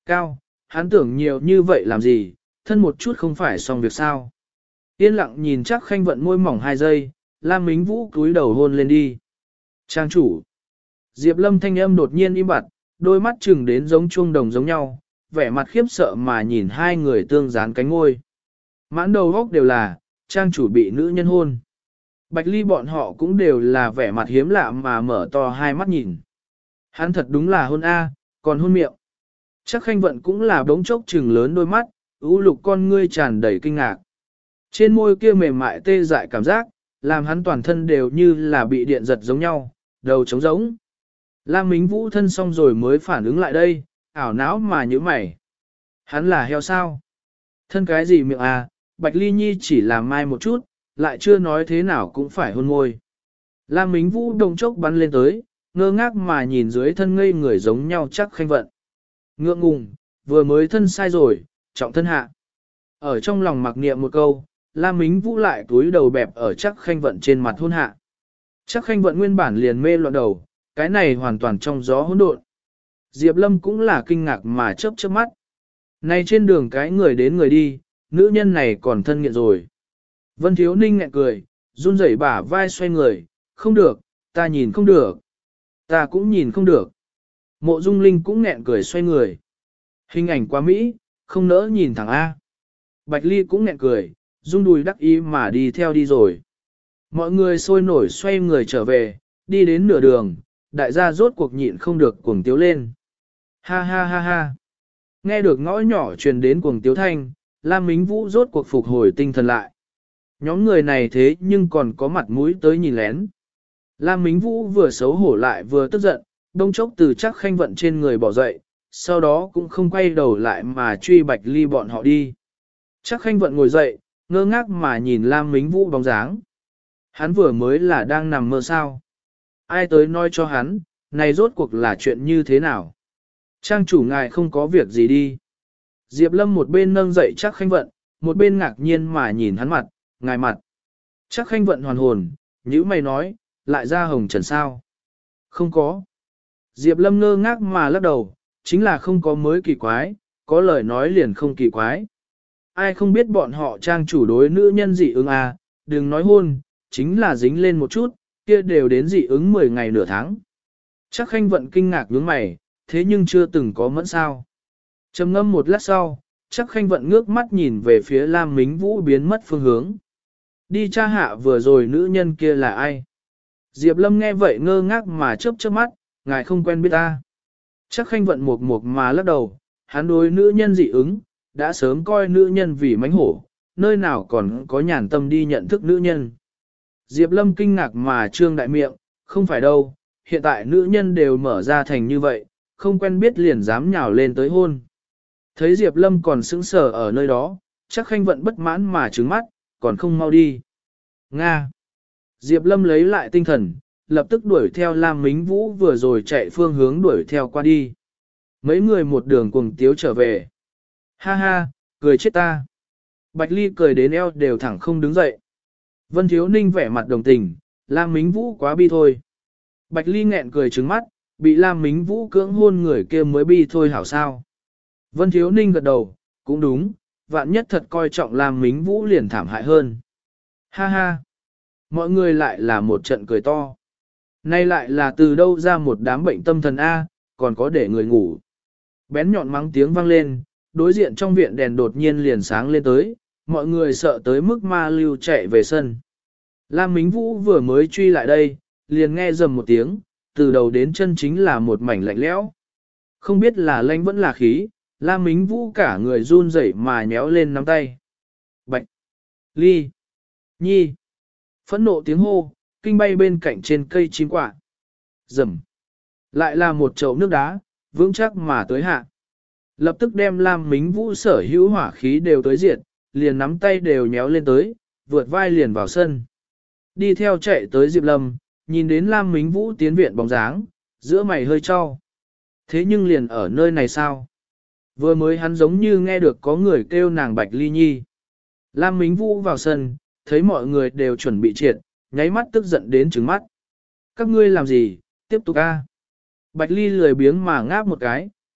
Cao, hắn tưởng nhiều như vậy làm gì, thân một chút không phải xong việc sao. Yên lặng nhìn chắc khanh vận môi mỏng 2 giây, Lam Mính Vũ cúi đầu hôn lên đi. Trang chủ. Diệp Lâm thanh âm đột nhiên im bặt, đôi mắt chừng đến giống chuông đồng giống nhau, vẻ mặt khiếp sợ mà nhìn hai người tương dán cánh ngôi. Mãn đầu góc đều là, trang chủ bị nữ nhân hôn. Bạch Ly bọn họ cũng đều là vẻ mặt hiếm lạ mà mở to hai mắt nhìn. Hắn thật đúng là hôn A, còn hôn miệng. Chắc khanh vận cũng là đống chốc trừng lớn đôi mắt, ưu lục con ngươi tràn đầy kinh ngạc. Trên môi kia mềm mại tê dại cảm giác, làm hắn toàn thân đều như là bị điện giật giống nhau, đầu trống giống. Lam Mính Vũ thân xong rồi mới phản ứng lại đây, ảo não mà như mày. Hắn là heo sao? Thân cái gì miệng à, Bạch Ly Nhi chỉ làm mai một chút, lại chưa nói thế nào cũng phải hôn môi. Lam Mính Vũ đồng chốc bắn lên tới, ngơ ngác mà nhìn dưới thân ngây người giống nhau chắc khanh vận. Ngượng ngùng, vừa mới thân sai rồi, trọng thân hạ. Ở trong lòng mặc niệm một câu, Lam Mính Vũ lại túi đầu bẹp ở chắc khanh vận trên mặt hôn hạ. Chắc khanh vận nguyên bản liền mê loạn đầu, cái này hoàn toàn trong gió hỗn độn. Diệp Lâm cũng là kinh ngạc mà chớp chớp mắt. Này trên đường cái người đến người đi, nữ nhân này còn thân nghiện rồi. Vân Thiếu Ninh nghẹn cười, run rẩy bả vai xoay người, không được, ta nhìn không được. Ta cũng nhìn không được. Mộ Dung Linh cũng nghẹn cười xoay người. Hình ảnh quá mỹ, không nỡ nhìn thẳng A. Bạch Ly cũng nghẹn cười, rung đùi đắc ý mà đi theo đi rồi. Mọi người sôi nổi xoay người trở về, đi đến nửa đường, đại gia rốt cuộc nhịn không được cuồng tiếu lên. Ha ha ha ha. Nghe được ngõ nhỏ truyền đến cuồng tiếu thanh, Lam Mính Vũ rốt cuộc phục hồi tinh thần lại. Nhóm người này thế nhưng còn có mặt mũi tới nhìn lén. Lam Mính Vũ vừa xấu hổ lại vừa tức giận, đông chốc từ chắc khanh vận trên người bỏ dậy, sau đó cũng không quay đầu lại mà truy Bạch Ly bọn họ đi. Chắc khanh vận ngồi dậy, ngơ ngác mà nhìn Lam Mính Vũ bóng dáng. Hắn vừa mới là đang nằm mơ sao. Ai tới nói cho hắn, này rốt cuộc là chuyện như thế nào? Trang chủ ngài không có việc gì đi. Diệp Lâm một bên nâng dậy chắc khanh vận, một bên ngạc nhiên mà nhìn hắn mặt, ngài mặt. Chắc khanh vận hoàn hồn, nhữ mày nói, lại ra hồng trần sao? Không có. Diệp Lâm ngơ ngác mà lắc đầu, chính là không có mới kỳ quái, có lời nói liền không kỳ quái. Ai không biết bọn họ trang chủ đối nữ nhân dị ứng à, đừng nói hôn, chính là dính lên một chút, kia đều đến dị ứng 10 ngày nửa tháng. Chắc khanh vận kinh ngạc nhướng mày, thế nhưng chưa từng có mẫn sao. Trầm ngâm một lát sau, chắc khanh vận ngước mắt nhìn về phía Lam Mính Vũ biến mất phương hướng. Đi tra hạ vừa rồi nữ nhân kia là ai? Diệp Lâm nghe vậy ngơ ngác mà chớp chớp mắt, ngài không quen biết ta. Chắc khanh vận mục mục mà lắc đầu, hắn đối nữ nhân dị ứng, đã sớm coi nữ nhân vì mánh hổ, nơi nào còn có nhàn tâm đi nhận thức nữ nhân. Diệp Lâm kinh ngạc mà trương đại miệng, không phải đâu, hiện tại nữ nhân đều mở ra thành như vậy, không quen biết liền dám nhào lên tới hôn. Thấy Diệp Lâm còn sững sờ ở nơi đó, chắc khanh vận bất mãn mà trừng mắt, còn không mau đi. Nga. Diệp Lâm lấy lại tinh thần, lập tức đuổi theo Lam Mính Vũ vừa rồi chạy phương hướng đuổi theo qua đi. Mấy người một đường cuồng tiếu trở về. Ha ha, cười chết ta. Bạch Ly cười đến eo đều thẳng không đứng dậy. Vân Thiếu Ninh vẻ mặt đồng tình, Lam Mính Vũ quá bi thôi. Bạch Ly nghẹn cười trừng mắt, bị Lam Mính Vũ cưỡng hôn người kia mới bi thôi hảo sao. Vân Thiếu Ninh gật đầu, cũng đúng, vạn nhất thật coi trọng Lam Mính Vũ liền thảm hại hơn. Ha ha, mọi người lại là một trận cười to. Nay lại là từ đâu ra một đám bệnh tâm thần A, còn có để người ngủ. Bén nhọn mắng tiếng vang lên, đối diện trong viện đèn đột nhiên liền sáng lên tới, mọi người sợ tới mức ma lưu chạy về sân. Lam Mính Vũ vừa mới truy lại đây, liền nghe rầm một tiếng, từ đầu đến chân chính là một mảnh lạnh lẽo. Không biết là lạnh vẫn là khí, Lam Mính Vũ cả người run rẩy mà nhéo lên nắm tay. Bạch! Ly! Nhi! Phẫn nộ tiếng hô, kinh bay bên cạnh trên cây chim quạ. Rầm! Lại là một chậu nước đá, vững chắc mà tới hạ. Lập tức đem Lam Mính Vũ sở hữu hỏa khí đều tới diệt, liền nắm tay đều nhéo lên tới, vượt vai liền vào sân. Đi theo chạy tới Diệp Lâm, nhìn đến Lam Mính Vũ tiến viện bóng dáng, giữa mày hơi cho. Thế nhưng liền ở nơi này sao? Vừa mới hắn giống như nghe được có người kêu nàng Bạch Ly Nhi. Lam Mính Vũ vào sân, thấy mọi người đều chuẩn bị triệt, nháy mắt tức giận đến trừng mắt. Các ngươi làm gì, tiếp tục a. Bạch Ly lười biếng mà ngáp một cái,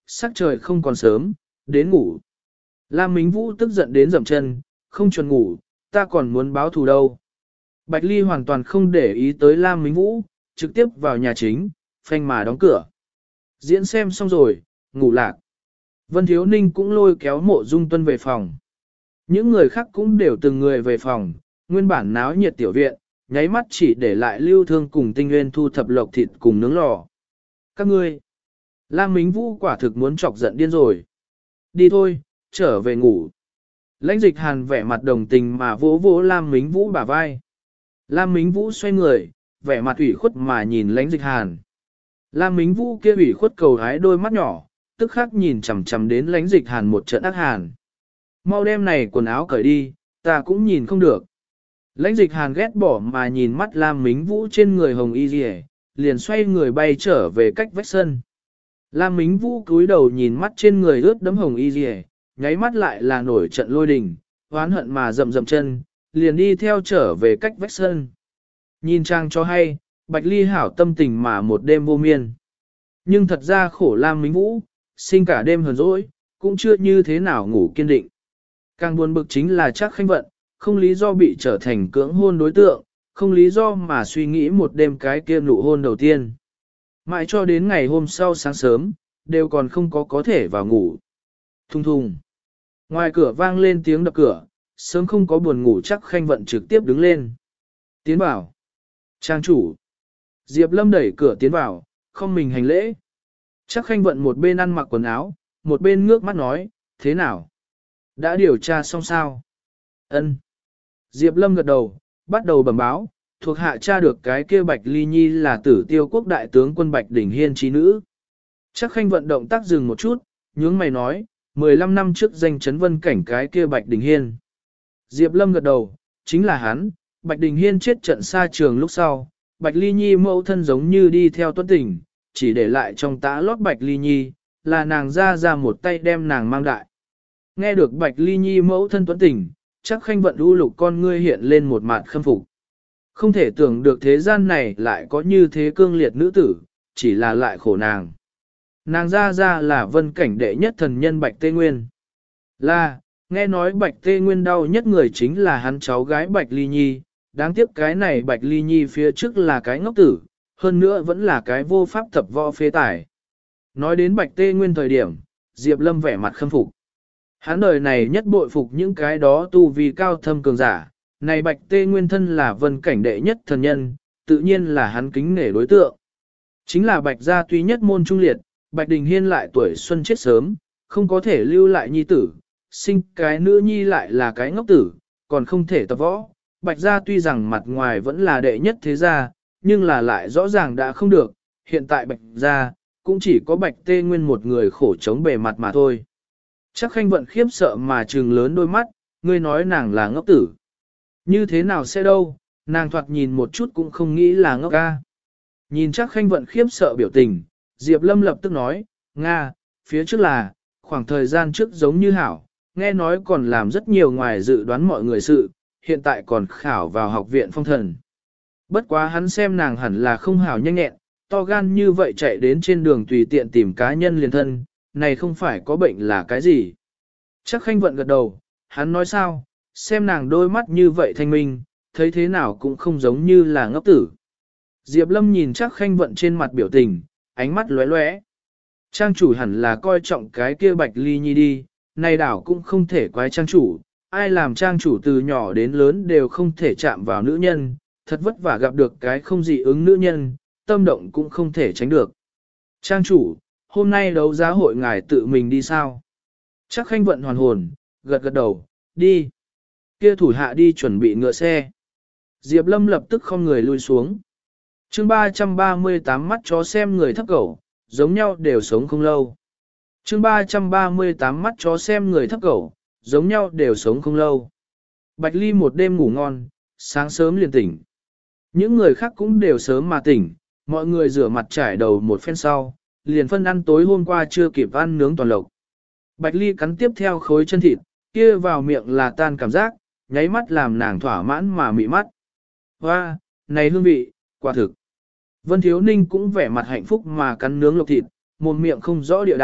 sắc trời không còn sớm, đến ngủ. Lam Mính Vũ tức giận đến dậm chân, không chuẩn ngủ, ta còn muốn báo thù đâu. Bạch Ly hoàn toàn không để ý tới Lam Mính Vũ, trực tiếp vào nhà chính, phanh mà đóng cửa. Diễn xem xong rồi, ngủ lạc. Vân Thiếu Ninh cũng lôi kéo Mộ Dung Tuân về phòng. Những người khác cũng đều từng người về phòng, nguyên bản náo nhiệt tiểu viện, nháy mắt chỉ để lại Lưu Thương cùng Tinh Nguyên thu thập lộc thịt cùng nướng lò. Các ngươi, Lam Mính Vũ quả thực muốn chọc giận điên rồi. Đi thôi, trở về ngủ. Lãnh Dịch Hàn vẻ mặt đồng tình mà vỗ vỗ Lam Mính Vũ bả vai. Lam Mính Vũ xoay người, vẻ mặt ủy khuất mà nhìn Lãnh Dịch Hàn. Lam Mính Vũ kia ủy khuất cầu hái đôi mắt nhỏ, tức khắc nhìn chằm chằm đến Lãnh Dịch Hàn một trận ác hàn. Mau đem này quần áo cởi đi, ta cũng nhìn không được. Lãnh Dịch Hàn ghét bỏ mà nhìn mắt Lam Mính Vũ trên người hồng y rìa, liền xoay người bay trở về cách vách sân. Lam Mính Vũ cúi đầu nhìn mắt trên người ướt đẫm hồng y rìa, nháy mắt lại là nổi trận lôi đình, oán hận mà rậm rậm chân, liền đi theo trở về cách vách sân. Nhìn trang cho hay, Bạch Ly hảo tâm tình mà một đêm vô miên. Nhưng thật ra khổ Lam Mính Vũ, sinh cả đêm hờn dỗi, cũng chưa như thế nào ngủ kiên định. Càng buồn bực chính là Trác Khanh Vận, không lý do bị trở thành cưỡng hôn đối tượng, không lý do mà suy nghĩ một đêm cái kia nụ hôn đầu tiên. Mãi cho đến ngày hôm sau sáng sớm, đều còn không có thể vào ngủ. Thùng thùng. Ngoài cửa vang lên tiếng đập cửa, sớm không có buồn ngủ Trác Khanh Vận trực tiếp đứng lên. Tiến vào. Trang chủ. Diệp Lâm đẩy cửa tiến vào, không mình hành lễ. Trác Khanh Vận một bên ăn mặc quần áo, một bên ngước mắt nói, thế nào? Đã điều tra xong sao? Ân. Diệp Lâm gật đầu, bắt đầu bẩm báo, thuộc hạ tra được cái kia Bạch Ly Nhi là Tử Tiêu quốc đại tướng quân Bạch Đình Hiên trí nữ. Trác Khanh Vận động tác dừng một chút, nhướng mày nói, 15 năm trước danh chấn vân cảnh cái kia Bạch Đình Hiên. Diệp Lâm gật đầu, chính là hắn, Bạch Đình Hiên chết trận xa trường lúc sau, Bạch Ly Nhi mẫu thân giống như đi theo tuân tình, chỉ để lại trong tã lót Bạch Ly Nhi, là nàng ra một tay đem nàng mang đại. Nghe được Bạch Ly Nhi mẫu thân tuân tình, Trác Khanh Vận u lục con ngươi hiện lên một mặt khâm phục. Không thể tưởng được thế gian này lại có như thế cương liệt nữ tử, chỉ là lại khổ nàng. Nàng ra là vân cảnh đệ nhất thần nhân Bạch Tê Nguyên. Là, nghe nói Bạch Tê Nguyên đau nhất người chính là hắn cháu gái Bạch Ly Nhi, đáng tiếc cái này Bạch Ly Nhi phía trước là cái ngốc tử, hơn nữa vẫn là cái vô pháp tập võ phế tải. Nói đến Bạch Tê Nguyên thời điểm, Diệp Lâm vẻ mặt khâm phục. Hắn đời này nhất bội phục những cái đó tu vi cao thâm cường giả, này Bạch Tê Nguyên thân là vân cảnh đệ nhất thần nhân, tự nhiên là hắn kính nể đối tượng. Chính là Bạch gia tuy nhất môn trung liệt, Bạch Đình Hiên lại tuổi xuân chết sớm, không có thể lưu lại nhi tử, sinh cái nữ nhi lại là cái ngốc tử, còn không thể tập võ. Bạch gia tuy rằng mặt ngoài vẫn là đệ nhất thế gia, nhưng là lại rõ ràng đã không được, hiện tại Bạch gia cũng chỉ có Bạch Tê Nguyên một người khổ chống bề mặt mà thôi. Trác Khanh Vận khiếp sợ mà trừng lớn đôi mắt, ngươi nói nàng là ngốc tử. Như thế nào sẽ đâu, nàng thoạt nhìn một chút cũng không nghĩ là ngốc ca. Nhìn Trác Khanh Vận khiếp sợ biểu tình, Diệp Lâm lập tức nói, Nga, phía trước là, khoảng thời gian trước giống như hảo, nghe nói còn làm rất nhiều ngoài dự đoán mọi người sự, hiện tại còn khảo vào học viện phong thần. Bất quá hắn xem nàng hẳn là không hảo nhanh nhẹn, to gan như vậy chạy đến trên đường tùy tiện tìm cá nhân liền thân, này không phải có bệnh là cái gì. Trác Khanh Vận gật đầu, hắn nói sao, xem nàng đôi mắt như vậy thanh minh, thấy thế nào cũng không giống như là ngốc tử. Diệp Lâm nhìn Trác Khanh Vận trên mặt biểu tình, ánh mắt lóe lóe. Trang chủ hẳn là coi trọng cái kia Bạch Ly Nhi đi, này đảo cũng không thể quái trang chủ, ai làm trang chủ từ nhỏ đến lớn đều không thể chạm vào nữ nhân, thật vất vả gặp được cái không dị ứng nữ nhân, tâm động cũng không thể tránh được. Trang chủ, hôm nay đấu giá hội ngài tự mình đi sao? Trác Khanh Vận hoàn hồn, gật gật đầu, đi. Kia thủ hạ đi chuẩn bị ngựa xe. Diệp Lâm lập tức không người lui xuống. Chương 338 mắt chó xem người thấp cẩu, giống nhau đều sống không lâu. Chương 338 mắt chó xem người thấp cẩu, giống nhau đều sống không lâu. Bạch Ly một đêm ngủ ngon, sáng sớm liền tỉnh. Những người khác cũng đều sớm mà tỉnh, mọi người rửa mặt trải đầu một phen sau, liền phân ăn tối hôm qua chưa kịp ăn nướng toàn lộc. Bạch Ly cắn tiếp theo khối chân thịt, kia vào miệng là tan cảm giác, nháy mắt làm nàng thỏa mãn mà mị mắt. Hoa, này hương vị, quả thực. Vân Thiếu Ninh cũng vẻ mặt hạnh phúc mà cắn nướng lộc thịt, một miệng không rõ địa đạo,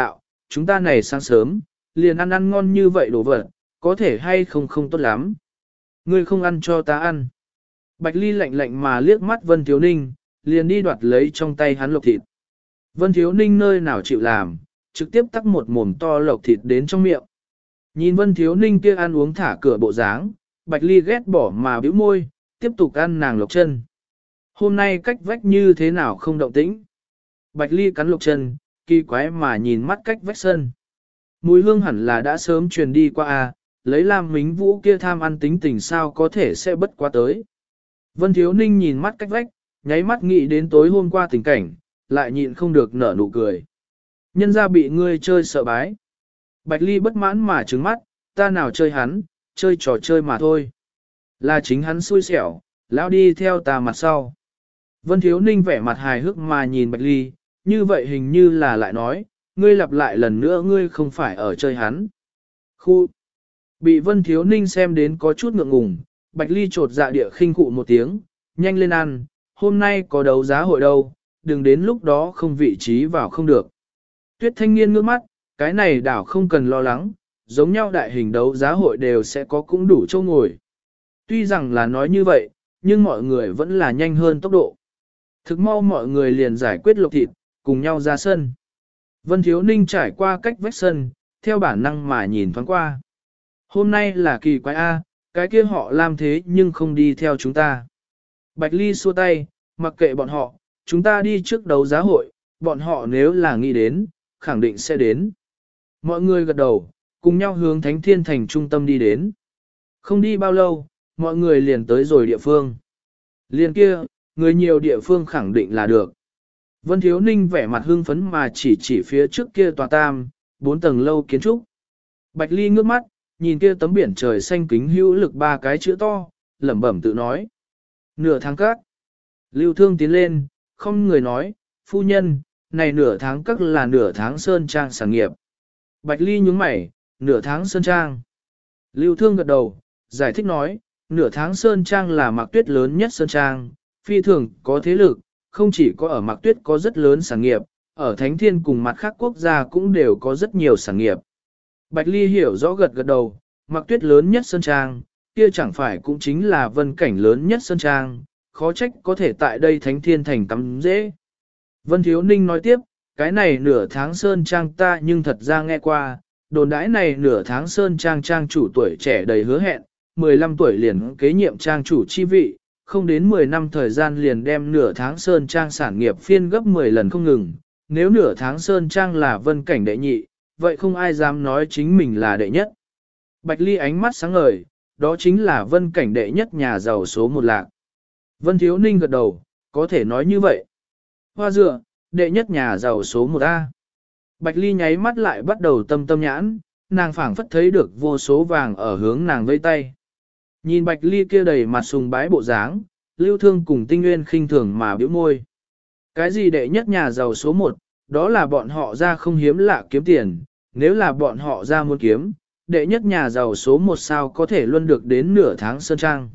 chúng ta này sáng sớm, liền ăn ăn ngon như vậy đồ vật, có thể hay không không tốt lắm. Ngươi không ăn cho ta ăn. Bạch Ly lạnh lạnh mà liếc mắt Vân Thiếu Ninh, liền đi đoạt lấy trong tay hắn lộc thịt. Vân Thiếu Ninh nơi nào chịu làm, trực tiếp tắc một mồm to lộc thịt đến trong miệng. Nhìn Vân Thiếu Ninh kia ăn uống thả cửa bộ dáng, Bạch Ly ghét bỏ mà bĩu môi, tiếp tục ăn nàng lộc chân. Hôm nay cách vách như thế nào không động tĩnh. Bạch Ly cắn lộc chân, kỳ quái mà nhìn mắt cách vách sân. Mùi hương hẳn là đã sớm truyền đi qua lấy Lam Mính Vũ kia tham ăn tính tình sao có thể sẽ bất quá tới. Vân Thiếu Ninh nhìn mắt cách vách, nháy mắt nghĩ đến tối hôm qua tình cảnh, lại nhịn không được nở nụ cười. Nhân ra bị ngươi chơi sợ bái. Bạch Ly bất mãn mà trừng mắt, ta nào chơi hắn, chơi trò chơi mà thôi. Là chính hắn xui xẻo, lão đi theo ta mặt sau. Vân Thiếu Ninh vẻ mặt hài hước mà nhìn Bạch Ly, như vậy hình như là lại nói, ngươi lặp lại lần nữa ngươi không phải ở chơi hắn. Khu! Bị Vân Thiếu Ninh xem đến có chút ngượng ngùng, Bạch Ly trột dạ địa khinh khụ một tiếng, nhanh lên ăn, hôm nay có đấu giá hội đâu, đừng đến lúc đó không vị trí vào không được. Tuyết Thanh Niên ngước mắt, cái này đảo không cần lo lắng, giống nhau đại hình đấu giá hội đều sẽ có cũng đủ chỗ ngồi. Tuy rằng là nói như vậy, nhưng mọi người vẫn là nhanh hơn tốc độ. Thực mau mọi người liền giải quyết lộc thịt, cùng nhau ra sân. Vân Thiếu Ninh trải qua cách vách sân, theo bản năng mà nhìn thoáng qua. Hôm nay là kỳ quái cái kia họ làm thế nhưng không đi theo chúng ta. Bạch Ly xua tay, mặc kệ bọn họ, chúng ta đi trước đấu giá hội, bọn họ nếu là nghĩ đến, khẳng định sẽ đến. Mọi người gật đầu, cùng nhau hướng Thánh Thiên Thành trung tâm đi đến. Không đi bao lâu, mọi người liền tới rồi địa phương. Liền kia, người nhiều địa phương khẳng định là được. Vân Thiếu Ninh vẻ mặt hưng phấn mà chỉ phía trước kia tòa tam, 4 tầng lâu kiến trúc. Bạch Ly ngước mắt, nhìn kia tấm biển trời xanh kính hữu lực 3 cái chữ to, lẩm bẩm tự nói. Nửa tháng các. Lưu Thương tiến lên, không người nói, phu nhân, này nửa tháng các là nửa tháng sơn trang sản nghiệp. Bạch Ly nhướng mày, nửa tháng sơn trang. Lưu Thương gật đầu, giải thích nói, nửa tháng sơn trang là Mạc Tuyết lớn nhất sơn trang, phi thường có thế lực, không chỉ có ở Mạc Tuyết có rất lớn sản nghiệp, ở Thánh Thiên cùng mặt khác quốc gia cũng đều có rất nhiều sản nghiệp. Bạch Ly hiểu rõ gật gật đầu, Mạc Tuyết lớn nhất sơn trang, kia chẳng phải cũng chính là Vân Cảnh lớn nhất sơn trang, khó trách có thể tại đây Thánh Thiên thành tắm dễ. Vân Thiếu Ninh nói tiếp, cái này nửa tháng sơn trang ta nhưng thật ra nghe qua, đồn đãi này nửa tháng sơn trang trang chủ tuổi trẻ đầy hứa hẹn, 15 tuổi liền kế nhiệm trang chủ chi vị, không đến 10 năm thời gian liền đem nửa tháng sơn trang sản nghiệp phiên gấp 10 lần không ngừng. Nếu nửa tháng sơn trang là Vân Cảnh đệ nhị, vậy không ai dám nói chính mình là đệ nhất. Bạch Ly ánh mắt sáng ngời, đó chính là Vân Cảnh đệ nhất nhà giàu số 1 lạc. Vân Thiếu Ninh gật đầu, có thể nói như vậy. Hoa dựa, đệ nhất nhà giàu số 1A. Bạch Ly nháy mắt lại bắt đầu tâm nhãn, nàng phảng phất thấy được vô số vàng ở hướng nàng vây tay. Nhìn Bạch Ly kia đầy mặt sùng bái bộ dáng, Lưu Thương cùng Tinh Nguyên khinh thường mà bĩu môi. Cái gì đệ nhất nhà giàu số 1, đó là bọn họ ra không hiếm lạ kiếm tiền, nếu là bọn họ ra muốn kiếm, đệ nhất nhà giàu số 1 sao có thể luôn được đến nửa tháng sơn trang.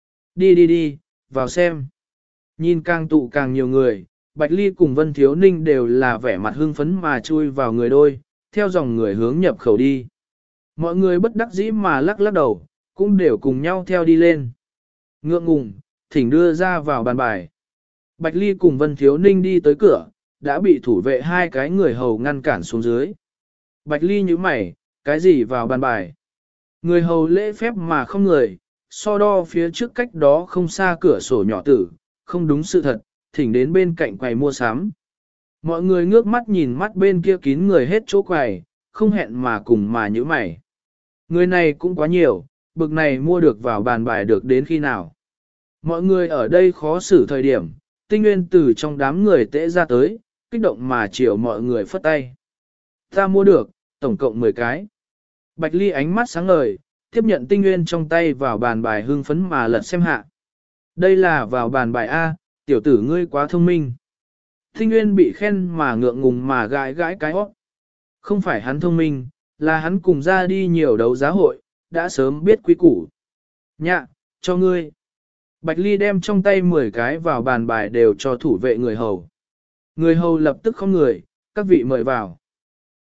Đi, vào xem. Nhìn càng tụ càng nhiều người, Bạch Ly cùng Vân Thiếu Ninh đều là vẻ mặt hưng phấn mà chui vào người đôi, theo dòng người hướng nhập khẩu đi. Mọi người bất đắc dĩ mà lắc đầu, cũng đều cùng nhau theo đi lên. Ngượng ngùng, thỉnh đưa ra vào bàn bài. Bạch Ly cùng Vân Thiếu Ninh đi tới cửa, đã bị thủ vệ 2 cái người hầu ngăn cản xuống dưới. Bạch Ly nhíu mày, cái gì vào bàn bài? Người hầu lễ phép mà không người, so đo phía trước cách đó không xa cửa sổ nhỏ tử, không đúng sự thật, thỉnh đến bên cạnh quầy mua sắm. Mọi người ngước mắt nhìn mắt bên kia kín người hết chỗ quầy, không hẹn mà cùng mà nhíu mày. Người này cũng quá nhiều, bực này mua được vào bàn bài được đến khi nào. Mọi người ở đây khó xử thời điểm, Tinh Nguyên từ trong đám người tễ ra tới, kích động mà chiều mọi người phất tay. Ta mua được, tổng cộng 10 cái. Bạch Ly ánh mắt sáng ngời, tiếp nhận Tinh Nguyên trong tay vào bàn bài hưng phấn mà lật xem hạ. Đây là vào bàn bài A, tiểu tử ngươi quá thông minh. Tinh Nguyên bị khen mà ngượng ngùng mà gãi cái hót. Không phải hắn thông minh, là hắn cùng ra đi nhiều đấu giá hội, đã sớm biết quy củ. Nhạ, cho ngươi. Bạch Ly đem trong tay 10 cái vào bàn bài đều cho thủ vệ người hầu. Người hầu lập tức không người, các vị mời vào.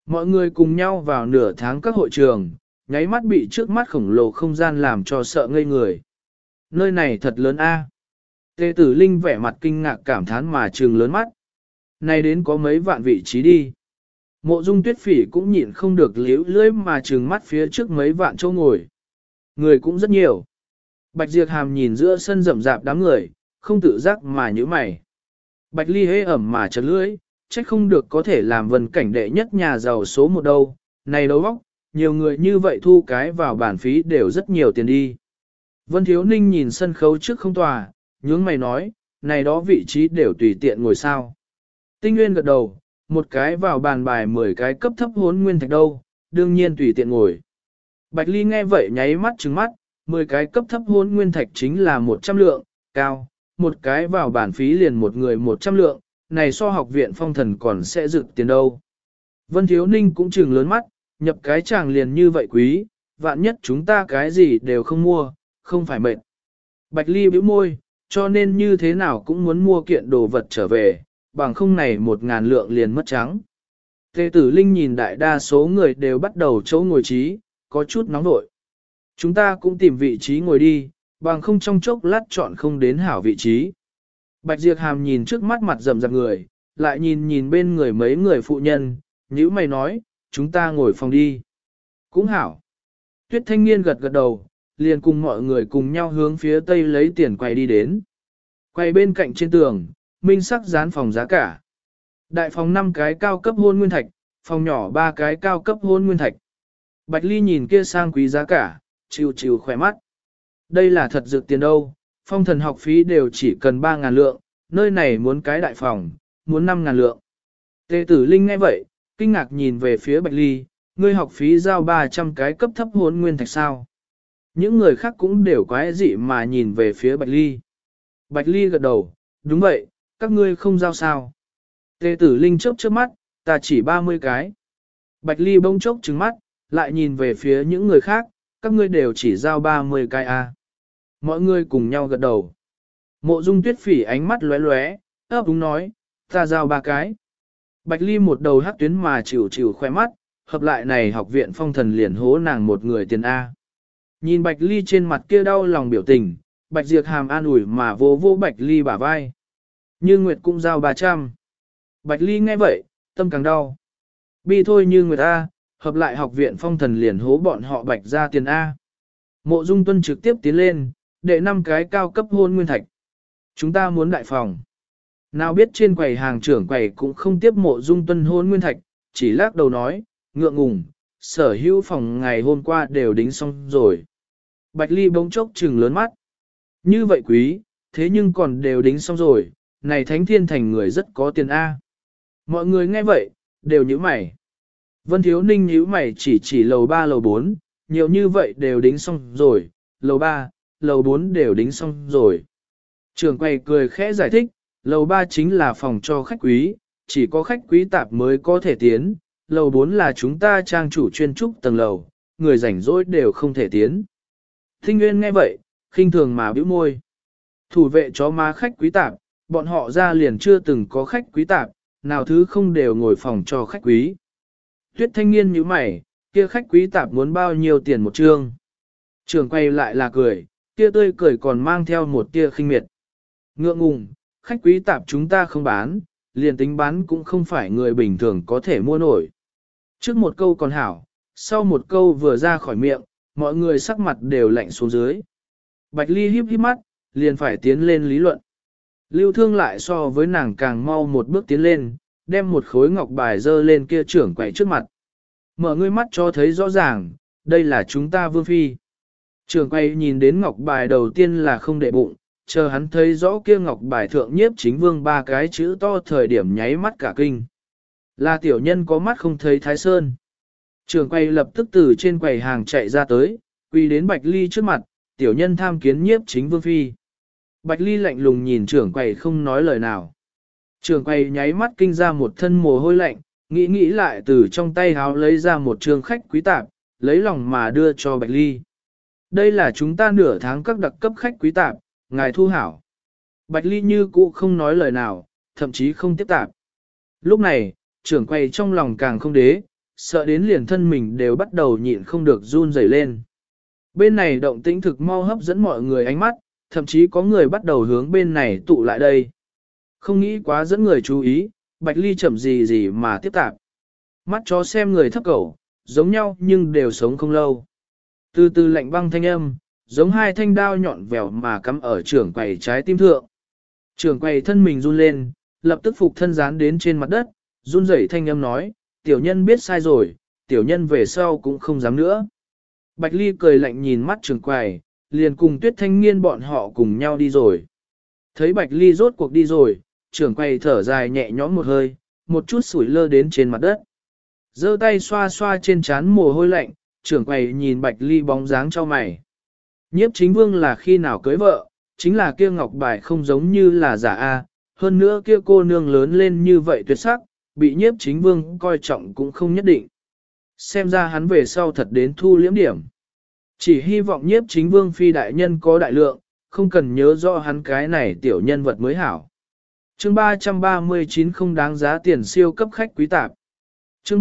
Mọi người cùng nhau vào nửa tháng các hội trường, nháy mắt bị trước mắt khổng lồ không gian làm cho sợ ngây người. Nơi này thật lớn a. Tề Tử Linh vẻ mặt kinh ngạc cảm thán mà trừng lớn mắt. Này đến có mấy vạn vị trí đi. Mộ Dung Tuyết Phỉ cũng nhịn không được liễu lưỡi mà trừng mắt phía trước mấy vạn chỗ ngồi. Người cũng rất nhiều. Bạch Diệp Hàm nhìn giữa sân rậm rạp đám người, không tự giác mà nhíu mày. Bạch Ly hế ẩm mà chật lưỡi, trách không được có thể làm vân cảnh đệ nhất nhà giàu số một đâu. Này đấu óc, nhiều người như vậy thu cái vào bản phí đều rất nhiều tiền đi. Vân Thiếu Ninh nhìn sân khấu trước không tòa, nhướng mày nói, này đó vị trí đều tùy tiện ngồi sao. Tinh Nguyên gật đầu, một cái vào bàn bài 10 cái cấp thấp hốn nguyên thạch đâu, đương nhiên tùy tiện ngồi. Bạch Ly nghe vậy nháy mắt trừng mắt, 10 cái cấp thấp hốn nguyên thạch chính là 100 lượng, cao, một cái vào bản phí liền một người 100 lượng, này so học viện phong thần còn sẽ dự tiền đâu. Vân Thiếu Ninh cũng trừng lớn mắt, nhập cái chàng liền như vậy quý, vạn nhất chúng ta cái gì đều không mua, không phải mệt. Bạch Ly bĩu môi, cho nên như thế nào cũng muốn mua kiện đồ vật trở về, bằng không này 1.000 lượng liền mất trắng. Tề Tử Linh nhìn đại đa số người đều bắt đầu chỗ ngồi trí, có chút nóng nội. Chúng ta cũng tìm vị trí ngồi đi, bằng không trong chốc lát chọn không đến hảo vị trí. Bạch Diệp Hàm nhìn trước mắt mặt rầm rạp người, lại nhìn bên người mấy người phụ nhân, nhữ mày nói, chúng ta ngồi phòng đi. Cũng hảo. Tuyết Thanh Niên gật gật đầu, liền cùng mọi người cùng nhau hướng phía tây lấy tiền quay đi đến. Quay bên cạnh trên tường, minh sắc dán phòng giá cả. Đại phòng 5 cái cao cấp hôn nguyên thạch, phòng nhỏ 3 cái cao cấp hôn nguyên thạch. Bạch Ly nhìn kia sang quý giá cả, chịu khỏe mắt. Đây là thật dự tiền đâu, phong thần học phí đều chỉ cần 3.000 lượng, nơi này muốn cái đại phòng, muốn 5.000 lượng. Tề Tử Linh nghe vậy, kinh ngạc nhìn về phía Bạch Ly, ngươi học phí giao 300 cái cấp thấp hôn nguyên thạch sao. Những người khác cũng đều quái dị mà nhìn về phía Bạch Ly. Bạch Ly gật đầu, đúng vậy, các ngươi không giao sao. Tề Tử Linh chớp chớp mắt, ta chỉ 30 cái. Bạch Ly bỗng chốc trừng mắt, lại nhìn về phía những người khác, các ngươi đều chỉ giao 30 cái à. Mọi người cùng nhau gật đầu. Mộ Dung Tuyết Phỉ ánh mắt lóe lóe, ấp úng nói, ta giao 3 cái. Bạch Ly một đầu hắc tuyến mà chịu khoe mắt, hợp lại này học viện phong thần liền hố nàng một người tiền A. Nhìn Bạch Ly trên mặt kia đau lòng biểu tình, Bạch Diệp Hàm an ủi mà vô Bạch Ly bả vai. Như Nguyệt cũng giao 300. Bạch Ly nghe vậy, tâm càng đau. Bi thôi Như Nguyệt A, hợp lại học viện phong thần liền hố bọn họ Bạch ra tiền A. Mộ Dung Tuân trực tiếp tiến lên, đệ 5 cái cao cấp hôn nguyên thạch. Chúng ta muốn đại phòng. Nào biết trên quầy hàng trưởng quầy cũng không tiếp Mộ Dung Tuân hôn nguyên thạch, chỉ lắc đầu nói, ngượng ngùng, sở hữu phòng ngày hôm qua đều đính xong rồi. Bạch Ly bỗng chốc trừng lớn mắt. Như vậy quý, thế nhưng còn đều đính xong rồi, này Thánh Thiên Thành người rất có tiền A. Mọi người nghe vậy, đều nhíu mày. Vân Thiếu Ninh nhíu mày chỉ lầu 3 lầu 4, nhiều như vậy đều đính xong rồi, lầu 3, lầu 4 đều đính xong rồi. Trưởng quầy cười khẽ giải thích, lầu 3 chính là phòng cho khách quý, chỉ có khách quý tạp mới có thể tiến, lầu 4 là chúng ta trang chủ chuyên trúc tầng lầu, người rảnh rỗi đều không thể tiến. Thinh Nguyên nghe vậy, khinh thường mà bĩu môi. Thủ vệ chó má khách quý tạp, bọn họ ra liền chưa từng có khách quý tạp, nào thứ không đều ngồi phòng cho khách quý. Tuyết Thanh Niên nhíu mày, kia khách quý tạp muốn bao nhiêu tiền một trương. Trường quay lại là cười, kia tươi cười còn mang theo một tia khinh miệt. Ngượng ngùng, khách quý tạp chúng ta không bán, liền tính bán cũng không phải người bình thường có thể mua nổi. Trước một câu còn hảo, sau một câu vừa ra khỏi miệng, mọi người sắc mặt đều lạnh xuống dưới. Bạch Ly híp híp mắt, liền phải tiến lên lý luận. Lưu Thương lại so với nàng càng mau một bước tiến lên, đem một khối ngọc bài dơ lên kia trưởng quậy trước mặt. Mở ngươi mắt cho thấy rõ ràng, đây là chúng ta vương phi. Trưởng quay nhìn đến ngọc bài đầu tiên là không để bụng, chờ hắn thấy rõ kia ngọc bài thượng nhiếp chính vương 3 cái chữ to thời điểm nháy mắt cả kinh. Là tiểu nhân có mắt không thấy Thái Sơn. Trưởng quay lập tức từ trên quầy hàng chạy ra tới, quỳ đến Bạch Ly trước mặt, tiểu nhân tham kiến nhiếp chính vương phi. Bạch Ly lạnh lùng nhìn trưởng quầy không nói lời nào. Trưởng quầy nháy mắt kinh ra một thân mồ hôi lạnh, nghĩ lại từ trong tay háo lấy ra một trường khách quý tạp, lấy lòng mà đưa cho Bạch Ly. Đây là chúng ta nửa tháng các đặc cấp khách quý tạp, ngài thu hảo. Bạch Ly như cũ không nói lời nào, thậm chí không tiếp tạp. Lúc này, trưởng quầy trong lòng càng không đế, sợ đến liền thân mình đều bắt đầu nhịn không được run rẩy lên. Bên này động tĩnh thực mau hấp dẫn mọi người ánh mắt, thậm chí có người bắt đầu hướng bên này tụ lại đây. Không nghĩ quá dẫn người chú ý, Bạch Ly chậm gì gì mà tiếp tạp. Mắt chó xem người thấp cẩu, giống nhau nhưng đều sống không lâu. Từ từ lạnh băng thanh âm, giống hai thanh đao nhọn vèo mà cắm ở trưởng quầy trái tim thượng. Trưởng quầy thân mình run lên, lập tức phục thân dán đến trên mặt đất, run rẩy thanh âm nói, tiểu nhân biết sai rồi, tiểu nhân về sau cũng không dám nữa. Bạch Ly cười lạnh nhìn mắt trưởng quầy, liền cùng Tuyết Thanh Niên bọn họ cùng nhau đi rồi. Thấy Bạch Ly rốt cuộc đi rồi, trưởng quầy thở dài nhẹ nhõm một hơi, một chút sủi lơ đến trên mặt đất. Giơ tay xoa xoa trên trán mồ hôi lạnh, trưởng quầy nhìn Bạch Ly bóng dáng cho mày. Nhiếp chính vương là khi nào cưới vợ, chính là kia ngọc bài không giống như là giả A, hơn nữa kia cô nương lớn lên như vậy tuyệt sắc, bị nhiếp chính vương coi trọng cũng không nhất định. Xem ra hắn về sau thật đến thu liễm điểm. Chỉ hy vọng nhiếp chính vương phi đại nhân có đại lượng, không cần nhớ rõ hắn cái này tiểu nhân vật mới hảo. Chương 339 không đáng giá tiền siêu cấp khách quý tạp. Chương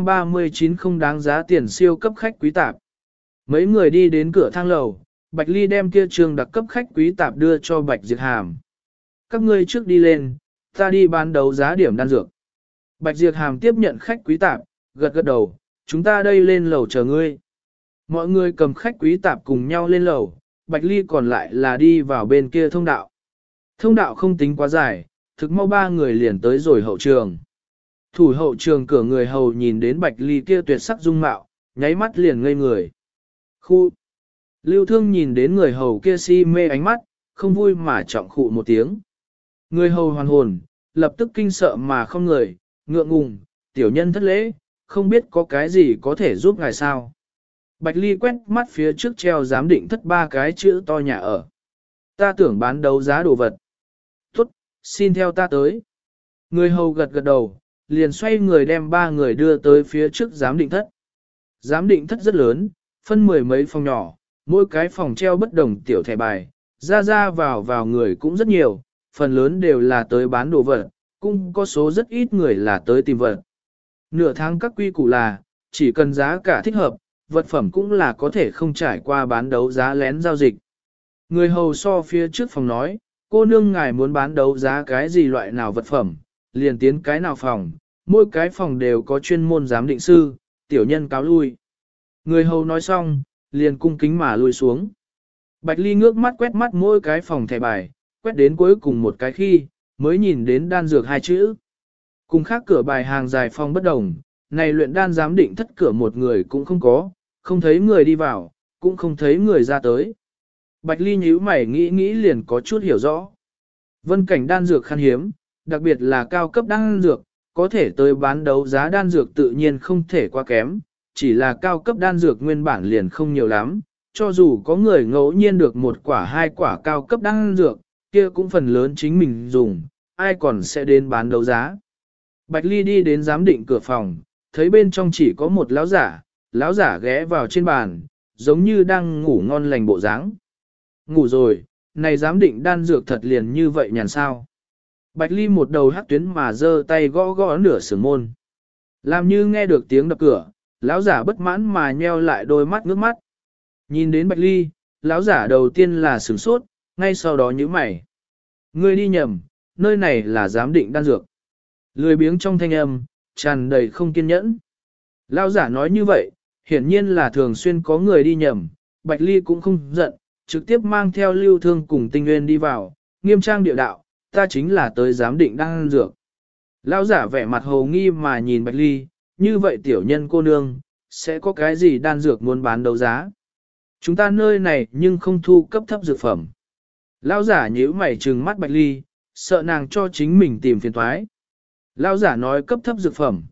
339 không đáng giá tiền siêu cấp khách quý tạp. Mấy người đi đến cửa thang lầu, Bạch Ly đem kia trường đặc cấp khách quý tạp đưa cho Bạch Diệp Hàm. Các ngươi trước đi lên, ta đi bán đấu giá điểm đan dược. Bạch Diệp Hàm tiếp nhận khách quý tạp, gật gật đầu, chúng ta đây lên lầu chờ ngươi. Mọi người cầm khách quý tạp cùng nhau lên lầu, Bạch Ly còn lại là đi vào bên kia thông đạo. Thông đạo không tính quá dài, thực mau ba người liền tới rồi hậu trường. Thủ hậu trường cửa người hầu nhìn đến Bạch Ly kia tuyệt sắc dung mạo, nháy mắt liền ngây người. Khu! Lưu Thương nhìn đến người hầu kia si mê ánh mắt, không vui mà trọng khụ một tiếng. Người hầu hoàn hồn, lập tức kinh sợ mà không người, ngượng ngùng, tiểu nhân thất lễ, không biết có cái gì có thể giúp ngài sao. Bạch Ly quét mắt phía trước treo giám định thất ba cái chữ to nhà ở. Ta tưởng bán đấu giá đồ vật. Tốt, xin theo ta tới. Người hầu gật gật đầu, liền xoay người đem ba người đưa tới phía trước giám định thất. Giám định thất rất lớn, phân mười mấy phòng nhỏ, mỗi cái phòng treo bất đồng tiểu thẻ bài, ra vào người cũng rất nhiều, phần lớn đều là tới bán đồ vật, cũng có số rất ít người là tới tìm vật. Nửa tháng các quy củ là, chỉ cần giá cả thích hợp, vật phẩm cũng là có thể không trải qua bán đấu giá lén giao dịch. Người hầu so phía trước phòng nói, cô nương ngài muốn bán đấu giá cái gì loại nào vật phẩm, liền tiến cái nào phòng, mỗi cái phòng đều có chuyên môn giám định sư, tiểu nhân cáo lui. Người hầu nói xong, liền cung kính mà lui xuống. Bạch Ly ngước mắt quét mắt mỗi cái phòng thẻ bài, quét đến cuối cùng một cái khi, mới nhìn đến đan dược hai chữ. Cùng khác cửa bài hàng dài phòng bất đồng, này luyện đan giám định thất cửa một người cũng không có, không thấy người đi vào, cũng không thấy người ra tới. Bạch Ly nhíu mày nghĩ liền có chút hiểu rõ. Vân cảnh đan dược khan hiếm, đặc biệt là cao cấp đan dược, có thể tới bán đấu giá đan dược tự nhiên không thể quá kém, chỉ là cao cấp đan dược nguyên bản liền không nhiều lắm, cho dù có người ngẫu nhiên được một quả hai quả cao cấp đan dược, kia cũng phần lớn chính mình dùng, ai còn sẽ đến bán đấu giá. Bạch Ly đi đến giám định cửa phòng, thấy bên trong chỉ có một lão giả ghé vào trên bàn, giống như đang ngủ ngon lành bộ dáng. Ngủ rồi, này giám định đan dược thật liền như vậy nhàn sao. Bạch Ly một đầu hắc tuyến mà giơ tay gõ gõ nửa sườn môn. Làm như nghe được tiếng đập cửa, lão giả bất mãn mà nheo lại đôi mắt ngước mắt. Nhìn đến Bạch Ly, lão giả đầu tiên là sửng sốt, ngay sau đó nhíu mày. Ngươi đi nhầm, nơi này là giám định đan dược. Lười biếng trong thanh âm, tràn đầy không kiên nhẫn. Lão giả nói như vậy, hiển nhiên là thường xuyên có người đi nhầm, Bạch Ly cũng không giận, trực tiếp mang theo Lưu Thương cùng Tinh Nguyên đi vào, nghiêm trang điệu đạo, ta chính là tới giám định đan dược. Lão giả vẻ mặt hồ nghi mà nhìn Bạch Ly, như vậy tiểu nhân cô nương, sẽ có cái gì đan dược muốn bán đấu giá? Chúng ta nơi này nhưng không thu cấp thấp dược phẩm. Lão giả nhíu mày trừng mắt Bạch Ly, sợ nàng cho chính mình tìm phiền toái. Lão giả nói cấp thấp dược phẩm,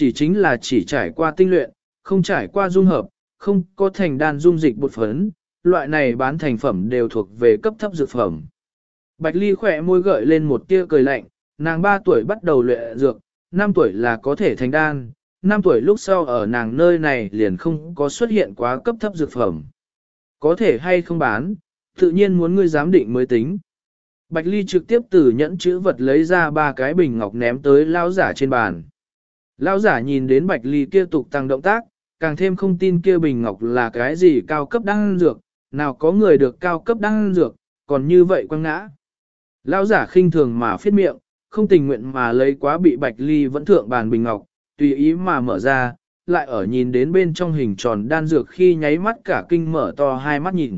chỉ trải qua tinh luyện, không trải qua dung hợp, không có thành đan dung dịch bột phấn, loại này bán thành phẩm đều thuộc về cấp thấp dược phẩm. Bạch Ly khỏe môi gợi lên một tia cười lạnh, nàng 3 tuổi bắt đầu luyện dược, 5 tuổi là có thể thành đan, 5 tuổi lúc sau ở nàng nơi này liền không có xuất hiện quá cấp thấp dược phẩm. Có thể hay không bán, tự nhiên muốn ngươi giám định mới tính. Bạch Ly trực tiếp từ nhẫn chữ vật lấy ra 3 cái bình ngọc ném tới lão giả trên bàn. Lão giả nhìn đến Bạch Ly kia tục tăng động tác, càng thêm không tin kia bình ngọc là cái gì cao cấp đan dược, nào có người được cao cấp đan dược, còn như vậy quăng ngã. Lão giả khinh thường mà phiết miệng, không tình nguyện mà lấy quá bị Bạch Ly vẫn thượng bàn bình ngọc, tùy ý mà mở ra, lại ở nhìn đến bên trong hình tròn đan dược khi nháy mắt cả kinh mở to hai mắt nhìn.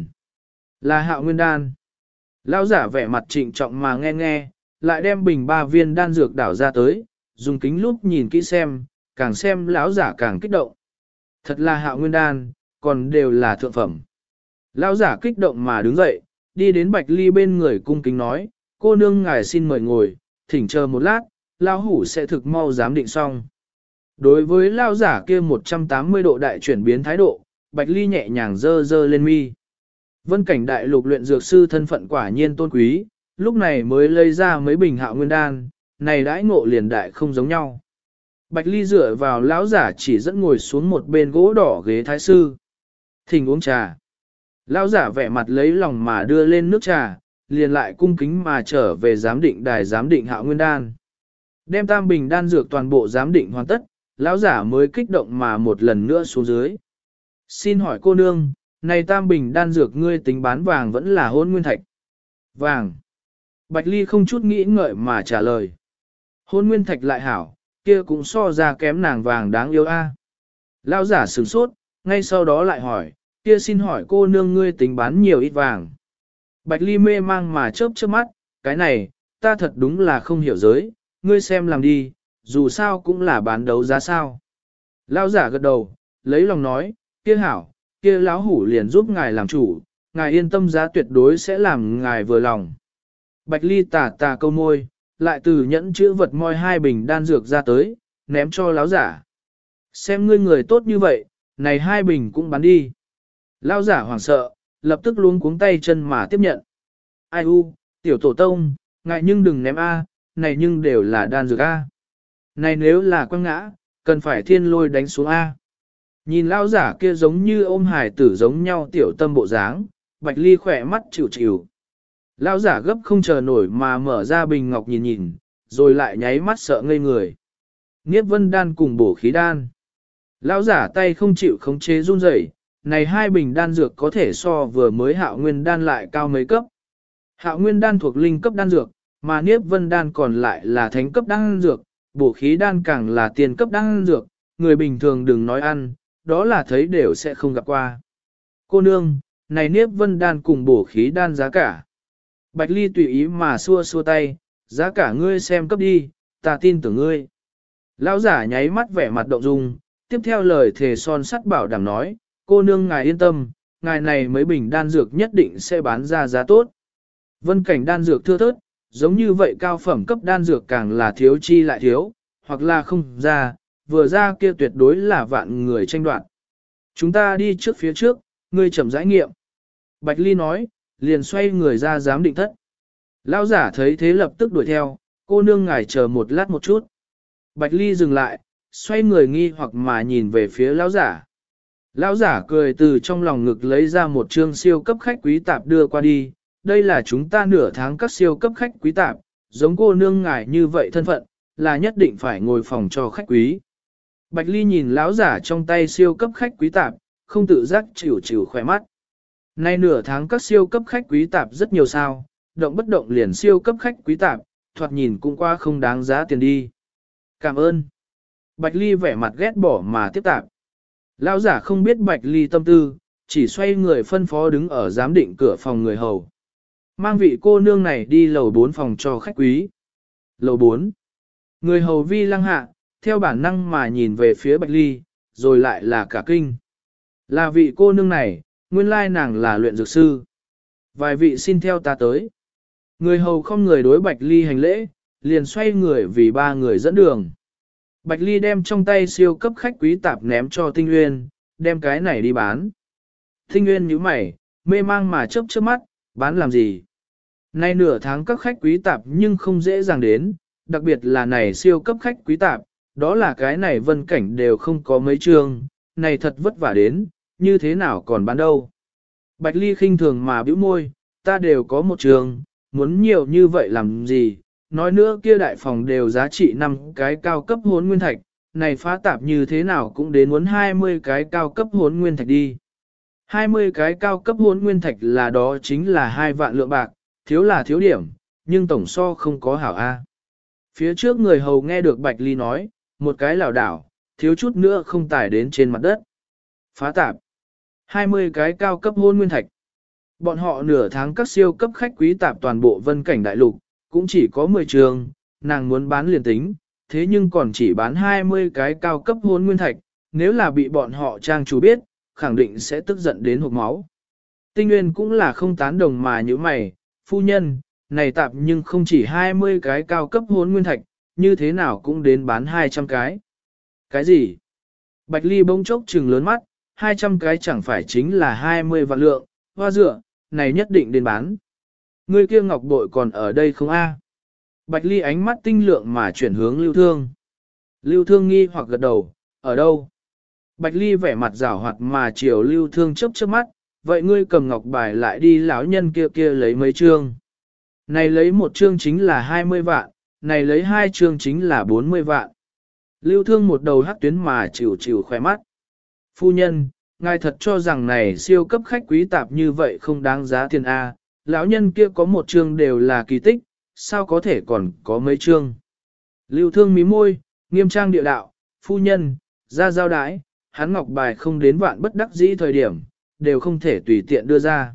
Là Hạo Nguyên đan. Lão giả vẻ mặt trịnh trọng mà nghe nghe, lại đem bình 3 viên đan dược đảo ra tới, dùng kính lúp nhìn kỹ xem lão giả càng kích động. Thật là Hạo Nguyên đan, còn đều là thượng phẩm. Lão giả kích động mà đứng dậy, đi đến Bạch Ly bên người cung kính nói, cô nương ngài xin mời ngồi, thỉnh chờ một lát, lão hủ sẽ thực mau giám định xong. Đối với lão giả kia 180 độ đại chuyển biến thái độ, Bạch Ly nhẹ nhàng dơ dơ lên mi. Vân cảnh đại lục luyện dược sư thân phận quả nhiên tôn quý, lúc này mới lấy ra mấy bình Hạo Nguyên đan, này đãi ngộ liền đại không giống nhau. Bạch Ly dựa vào lão giả chỉ dẫn ngồi xuống một bên gỗ đỏ ghế thái sư. Thỉnh uống trà. Lão giả vẻ mặt lấy lòng mà đưa lên nước trà, liền lại cung kính mà trở về giám định đài giám định Hạo Nguyên đan. Đem tam bình đan dược toàn bộ giám định hoàn tất, lão giả mới kích động mà một lần nữa xuống dưới. Xin hỏi cô nương, này tam bình đan dược ngươi tính bán vàng vẫn là hôn nguyên thạch? Vàng. Bạch Ly không chút nghĩ ngợi mà trả lời. Hôn nguyên thạch lại hảo, kia cũng so ra kém nàng vàng đáng yêu a. Lão giả sửng sốt, ngay sau đó lại hỏi, kia xin hỏi cô nương ngươi tính bán nhiều ít vàng. Bạch Ly mê mang mà chớp chớp mắt, cái này, ta thật đúng là không hiểu giới, ngươi xem làm đi, dù sao cũng là bán đấu giá sao. Lão giả gật đầu, lấy lòng nói, kia hảo, kia lão hủ liền giúp ngài làm chủ, ngài yên tâm giá tuyệt đối sẽ làm ngài vừa lòng. Bạch Ly tà tà câu môi, lại từ nhẫn chữ vật moi 2 bình đan dược ra tới, ném cho lão giả. Xem ngươi người tốt như vậy, này 2 bình cũng bán đi. Lão giả hoảng sợ, lập tức luống cuống tay chân mà tiếp nhận. Ai u, tiểu tổ tông, ngại nhưng đừng ném A, này nhưng đều là đan dược A. Này nếu là quăng ngã, cần phải thiên lôi đánh xuống A. Nhìn lão giả kia giống như ôm hài tử giống nhau tiểu tâm bộ dáng, Bạch Ly khỏe mắt chịu chịu. Lão giả gấp không chờ nổi mà mở ra bình ngọc nhìn nhìn, rồi lại nháy mắt sợ ngây người. Niếp vân đan cùng bổ khí đan. Lão giả tay không chịu khống chế run rẩy, này 2 bình đan dược có thể so vừa mới Hạo Nguyên đan lại cao mấy cấp. Hạo Nguyên đan thuộc linh cấp đan dược, mà Niếp vân đan còn lại là thánh cấp đan dược, bổ khí đan càng là tiền cấp đan dược, người bình thường đừng nói ăn, đó là thấy đều sẽ không gặp qua. Cô nương, này Niếp vân đan cùng bổ khí đan giá cả. Bạch Ly tùy ý mà xua xua tay, giá cả ngươi xem cấp đi, ta tin tưởng ngươi. Lão giả nháy mắt vẻ mặt động dung, tiếp theo lời thề son sắt bảo đảm nói, cô nương ngài yên tâm, ngài này mấy bình đan dược nhất định sẽ bán ra giá tốt. Vân cảnh đan dược thưa thớt, giống như vậy cao phẩm cấp đan dược càng là thiếu chi lại thiếu, hoặc là không ra, vừa ra kia tuyệt đối là vạn người tranh đoạt. Chúng ta đi trước phía trước, ngươi chậm rãi nghiệm. Bạch Ly nói, liền xoay người ra giám định thất. Lão giả thấy thế lập tức đuổi theo, cô nương ngài chờ một lát một chút. Bạch Ly dừng lại, xoay người nghi hoặc mà nhìn về phía lão giả. Lão giả cười từ trong lòng ngực lấy ra một trương siêu cấp khách quý tạp đưa qua đi. Đây là chúng ta nửa tháng các siêu cấp khách quý tạp, giống cô nương ngài như vậy thân phận, là nhất định phải ngồi phòng cho khách quý. Bạch Ly nhìn lão giả trong tay siêu cấp khách quý tạp, không tự giác chịu chịu khỏe mắt. Nay nửa tháng các siêu cấp khách quý tạp rất nhiều sao, động bất động liền siêu cấp khách quý tạp, thoạt nhìn cũng qua không đáng giá tiền đi. Cảm ơn. Bạch Ly vẻ mặt ghét bỏ mà tiếp tạp. Lão giả không biết Bạch Ly tâm tư, chỉ xoay người phân phó đứng ở giám định cửa phòng người hầu. Mang vị cô nương này đi lầu 4 phòng cho khách quý. Lầu 4. Người hầu vi lăng hạ, theo bản năng mà nhìn về phía Bạch Ly, rồi lại là cả kinh. Là vị cô nương này, nguyên lai nàng là luyện dược sư. Vài vị xin theo ta tới. Người hầu không người đối Bạch Ly hành lễ, liền xoay người vì 3 người dẫn đường. Bạch Ly đem trong tay siêu cấp khách quý tạp ném cho Tinh Nguyên, đem cái này đi bán. Tinh Nguyên nhíu mày, mê mang mà chớp chớp mắt, bán làm gì? Nay nửa tháng các khách quý tạp nhưng không dễ dàng đến, đặc biệt là này siêu cấp khách quý tạp, đó là cái này vân cảnh đều không có mấy chương, này thật vất vả đến, như thế nào còn bán đâu. Bạch Ly khinh thường mà bĩu môi, ta đều có một trường, muốn nhiều như vậy làm gì, nói nữa kia đại phòng đều giá trị 5 cái cao cấp hốn nguyên thạch, này phá tạp như thế nào cũng đến muốn 20 cái cao cấp hốn nguyên thạch đi. 20 cái cao cấp hốn nguyên thạch là đó chính là 2 vạn lượng bạc, thiếu là thiếu điểm, nhưng tổng so không có hảo A. Phía trước người hầu nghe được Bạch Ly nói, một cái lảo đảo, thiếu chút nữa không tải đến trên mặt đất. Phá tạp. 20 cái cao cấp hôn nguyên thạch. Bọn họ nửa tháng các siêu cấp khách quý tạp toàn bộ vân cảnh đại lục, cũng chỉ có 10 trường, nàng muốn bán liền tính, thế nhưng còn chỉ bán 20 cái cao cấp hôn nguyên thạch, nếu là bị bọn họ trang chủ biết, khẳng định sẽ tức giận đến hộc máu. Tinh Nguyên cũng là không tán đồng mà như mày, phu nhân, này tạp nhưng không chỉ 20 cái cao cấp hôn nguyên thạch, như thế nào cũng đến bán 200 cái. Cái gì? Bạch Ly bỗng chốc trừng lớn mắt, 200 cái chẳng phải chính là 20 vạn lượng, hoa dựa, này nhất định đến bán. Người kia ngọc bội còn ở đây không a? Bạch Ly ánh mắt tinh lượng mà chuyển hướng Lưu Thương. Lưu Thương nghi hoặc gật đầu, ở đâu? Bạch Ly vẻ mặt rảo hoạt mà chiều Lưu Thương chớp chớp mắt, vậy ngươi cầm ngọc bài lại đi lão nhân kia kia lấy mấy chương. Này lấy một chương chính là 20 vạn, này lấy hai chương chính là 40 vạn. Lưu Thương một đầu hắc tuyến mà chịu chịu khỏe mắt. Phu nhân, ngài thật cho rằng này siêu cấp khách quý tạp như vậy không đáng giá tiền A, lão nhân kia có một chương đều là kỳ tích, sao có thể còn có mấy chương. Lưu Thương mí môi, nghiêm trang địa đạo, phu nhân, ra giao đái, hắn ngọc bài không đến vạn bất đắc dĩ thời điểm, đều không thể tùy tiện đưa ra.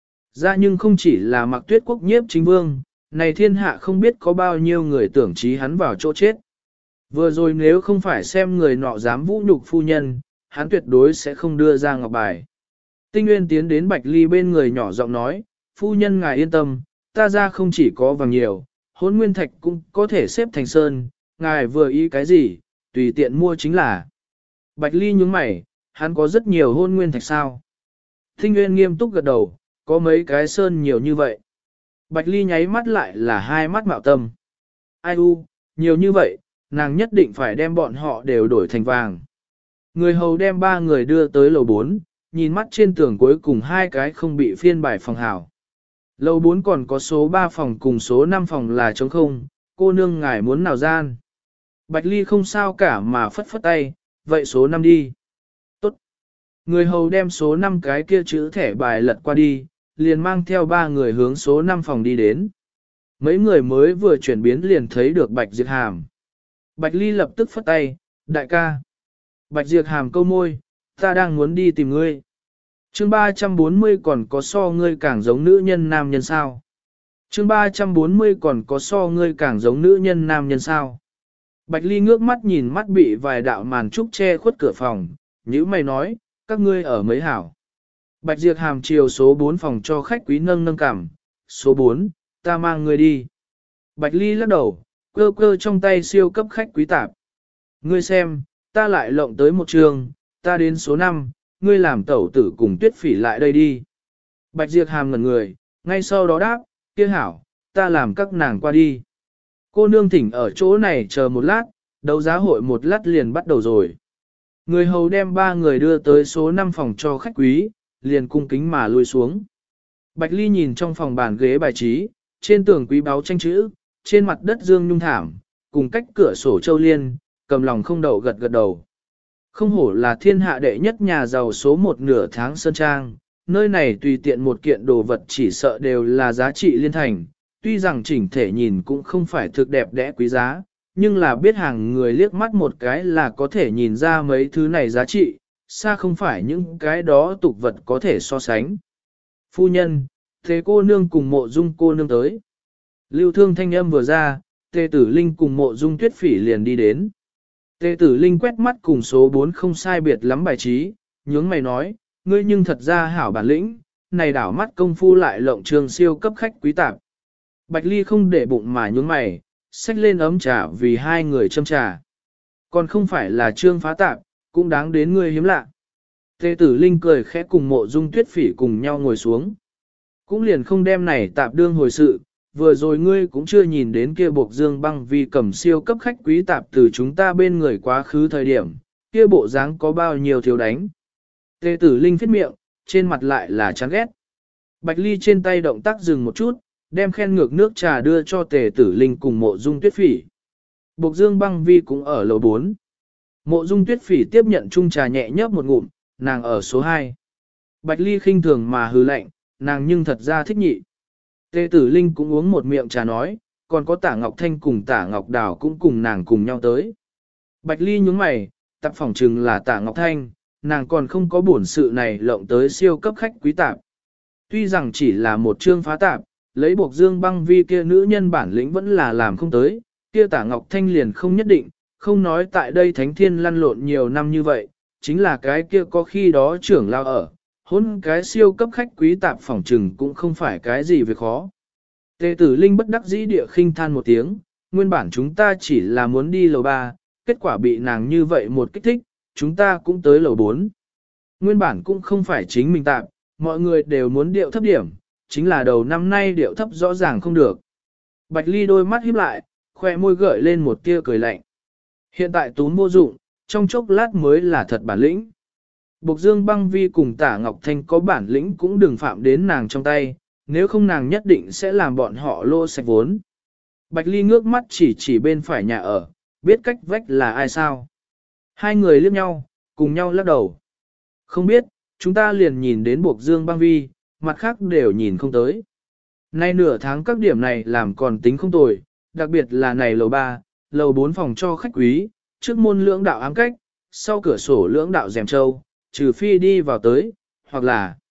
Ra nhưng không chỉ là Mạc Tuyết Quốc nhiếp chính vương, này thiên hạ không biết có bao nhiêu người tưởng trí hắn vào chỗ chết. Vừa rồi nếu không phải xem người nọ dám vũ nhục phu nhân, hắn tuyệt đối sẽ không đưa ra ngọc bài. Tinh Nguyên tiến đến Bạch Ly bên người nhỏ giọng nói, phu nhân ngài yên tâm, ta ra không chỉ có vàng nhiều, hôn nguyên thạch cũng có thể xếp thành sơn, ngài vừa ý cái gì, tùy tiện mua chính là. Bạch Ly nhướng mày, hắn có rất nhiều hôn nguyên thạch sao. Tinh Nguyên nghiêm túc gật đầu, có mấy cái sơn nhiều như vậy. Bạch Ly nháy mắt lại là hai mắt mạo tâm. Ai u, nhiều như vậy, nàng nhất định phải đem bọn họ đều đổi thành vàng. Người hầu đem ba người đưa tới lầu 4, nhìn mắt trên tường cuối cùng hai cái không bị phiên bài phòng hảo. Lầu 4 còn có số 3 phòng cùng số 5 phòng là trống không, cô nương ngài muốn nào gian. Bạch Ly không sao cả mà phất phất tay, vậy số 5 đi. Tốt. Người hầu đem số 5 cái kia chữ thẻ bài lật qua đi, liền mang theo ba người hướng số 5 phòng đi đến. Mấy người mới vừa chuyển biến liền thấy được Bạch Diệp Hàm. Bạch Ly lập tức phất tay, đại ca. Bạch Diệp Hàm câu môi, ta đang muốn đi tìm ngươi. Chương 340 còn có so ngươi càng giống nữ nhân nam nhân sao? Chương 340 còn có so ngươi càng giống nữ nhân nam nhân sao? Bạch Ly ngước mắt nhìn mắt bị vài đạo màn trúc che khuất cửa phòng, nhữ mày nói, các ngươi ở mấy hảo. Bạch Diệp Hàm chiều số 4 phòng cho khách quý nâng nâng cảm, số 4, ta mang ngươi đi. Bạch Ly lắc đầu, cơ cơ trong tay siêu cấp khách quý tạp. Ngươi xem, ta lại lộng tới một trường, ta đến số 5, ngươi làm tẩu tử cùng Tuyết Phỉ lại đây đi. Bạch Diệp Hàm ngẩn người, ngay sau đó đáp, kia hảo, ta làm các nàng qua đi. Cô nương thỉnh ở chỗ này chờ một lát, đấu giá hội một lát liền bắt đầu rồi. Người hầu đem ba người đưa tới số 5 phòng cho khách quý, liền cung kính mà lui xuống. Bạch Ly nhìn trong phòng bàn ghế bài trí, trên tường quý báu tranh chữ, trên mặt đất dương nhung thảm, cùng cách cửa sổ châu liên, cầm lòng không đậu gật gật đầu. Không hổ là thiên hạ đệ nhất nhà giàu số 1 nửa tháng sơn trang, nơi này tùy tiện một kiện đồ vật chỉ sợ đều là giá trị liên thành, tuy rằng chỉnh thể nhìn cũng không phải thực đẹp đẽ quý giá, nhưng là biết hàng người liếc mắt một cái là có thể nhìn ra mấy thứ này giá trị, xa không phải những cái đó tục vật có thể so sánh. Phu nhân, thế cô nương cùng Mộ Dung cô nương tới. Lưu Thương thanh âm vừa ra, Tề Tử Linh cùng Mộ Dung Tuyết Phỉ liền đi đến. Tề Tử Linh quét mắt cùng số 4 không sai biệt lắm bài trí, nhướng mày nói, ngươi nhưng thật ra hảo bản lĩnh, này đảo mắt công phu lại lộng trường siêu cấp khách quý tạp. Bạch Ly không để bụng mà nhướng mày, xách lên ấm trà vì hai người châm trà. Còn không phải là trương phá tạp, cũng đáng đến ngươi hiếm lạ. Tề Tử Linh cười khẽ cùng Mộ Dung Tuyết Phỉ cùng nhau ngồi xuống. Cũng liền không đem này tạp đương hồi sự, vừa rồi ngươi cũng chưa nhìn đến kia bộ Dương Băng Vi cầm siêu cấp khách quý tạp từ chúng ta bên người quá khứ thời điểm, kia bộ dáng có bao nhiêu thiếu đánh. Tề Tử Linh phết miệng, trên mặt lại là chán ghét. Bạch Ly trên tay động tác dừng một chút, đem khen ngược nước trà đưa cho Tề Tử Linh cùng Mộ Dung Tuyết Phỉ. Bộ Dương Băng Vi cũng ở lầu 4. Mộ Dung Tuyết Phỉ tiếp nhận chung trà nhẹ nhấp một ngụm, nàng ở số 2. Bạch Ly khinh thường mà hừ lạnh, nàng nhưng thật ra thích nhị. Tề Tử Linh cũng uống một miệng trà nói, còn có Tả Ngọc Thanh cùng Tả Ngọc Đào cũng cùng nàng cùng nhau tới. Bạch Ly nhướng mày, tập phỏng chừng là Tả Ngọc Thanh, nàng còn không có bổn sự này lộng tới siêu cấp khách quý tạp. Tuy rằng chỉ là một chương phá tạp, lấy buộc Dương Băng Vi kia nữ nhân bản lĩnh vẫn là làm không tới, kia Tả Ngọc Thanh liền không nhất định, không nói tại đây Thánh Thiên lăn lộn nhiều năm như vậy, chính là cái kia có khi đó trưởng lao ở, hôn cái siêu cấp khách quý tạp phỏng trừng cũng không phải cái gì việc khó. Tề Tử Linh bất đắc dĩ địa khinh than một tiếng, nguyên bản chúng ta chỉ là muốn đi lầu 3, kết quả bị nàng như vậy một kích thích, chúng ta cũng tới lầu 4. Nguyên bản cũng không phải chính mình tạp, mọi người đều muốn điệu thấp điểm, chính là đầu năm nay điệu thấp rõ ràng không được. Bạch Ly đôi mắt híp lại, khoe môi gợi lên một tia cười lạnh. Hiện tại túm vô dụng, trong chốc lát mới là thật bản lĩnh. Bộc Dương Băng Vi cùng Tả Ngọc Thanh có bản lĩnh cũng đừng phạm đến nàng trong tay, nếu không nàng nhất định sẽ làm bọn họ lô sạch vốn. Bạch Ly ngước mắt chỉ bên phải nhà ở, biết cách vách là ai sao. Hai người liếc nhau, cùng nhau lắc đầu. Không biết, chúng ta liền nhìn đến Bộc Dương Băng Vi, mặt khác đều nhìn không tới. Nay nửa tháng các điểm này làm còn tính không tồi, đặc biệt là này lầu 3, lầu 4 phòng cho khách quý, trước môn lưỡng đạo ám cách, sau cửa sổ lưỡng đạo rèm trâu, trừ phi đi vào tới, hoặc là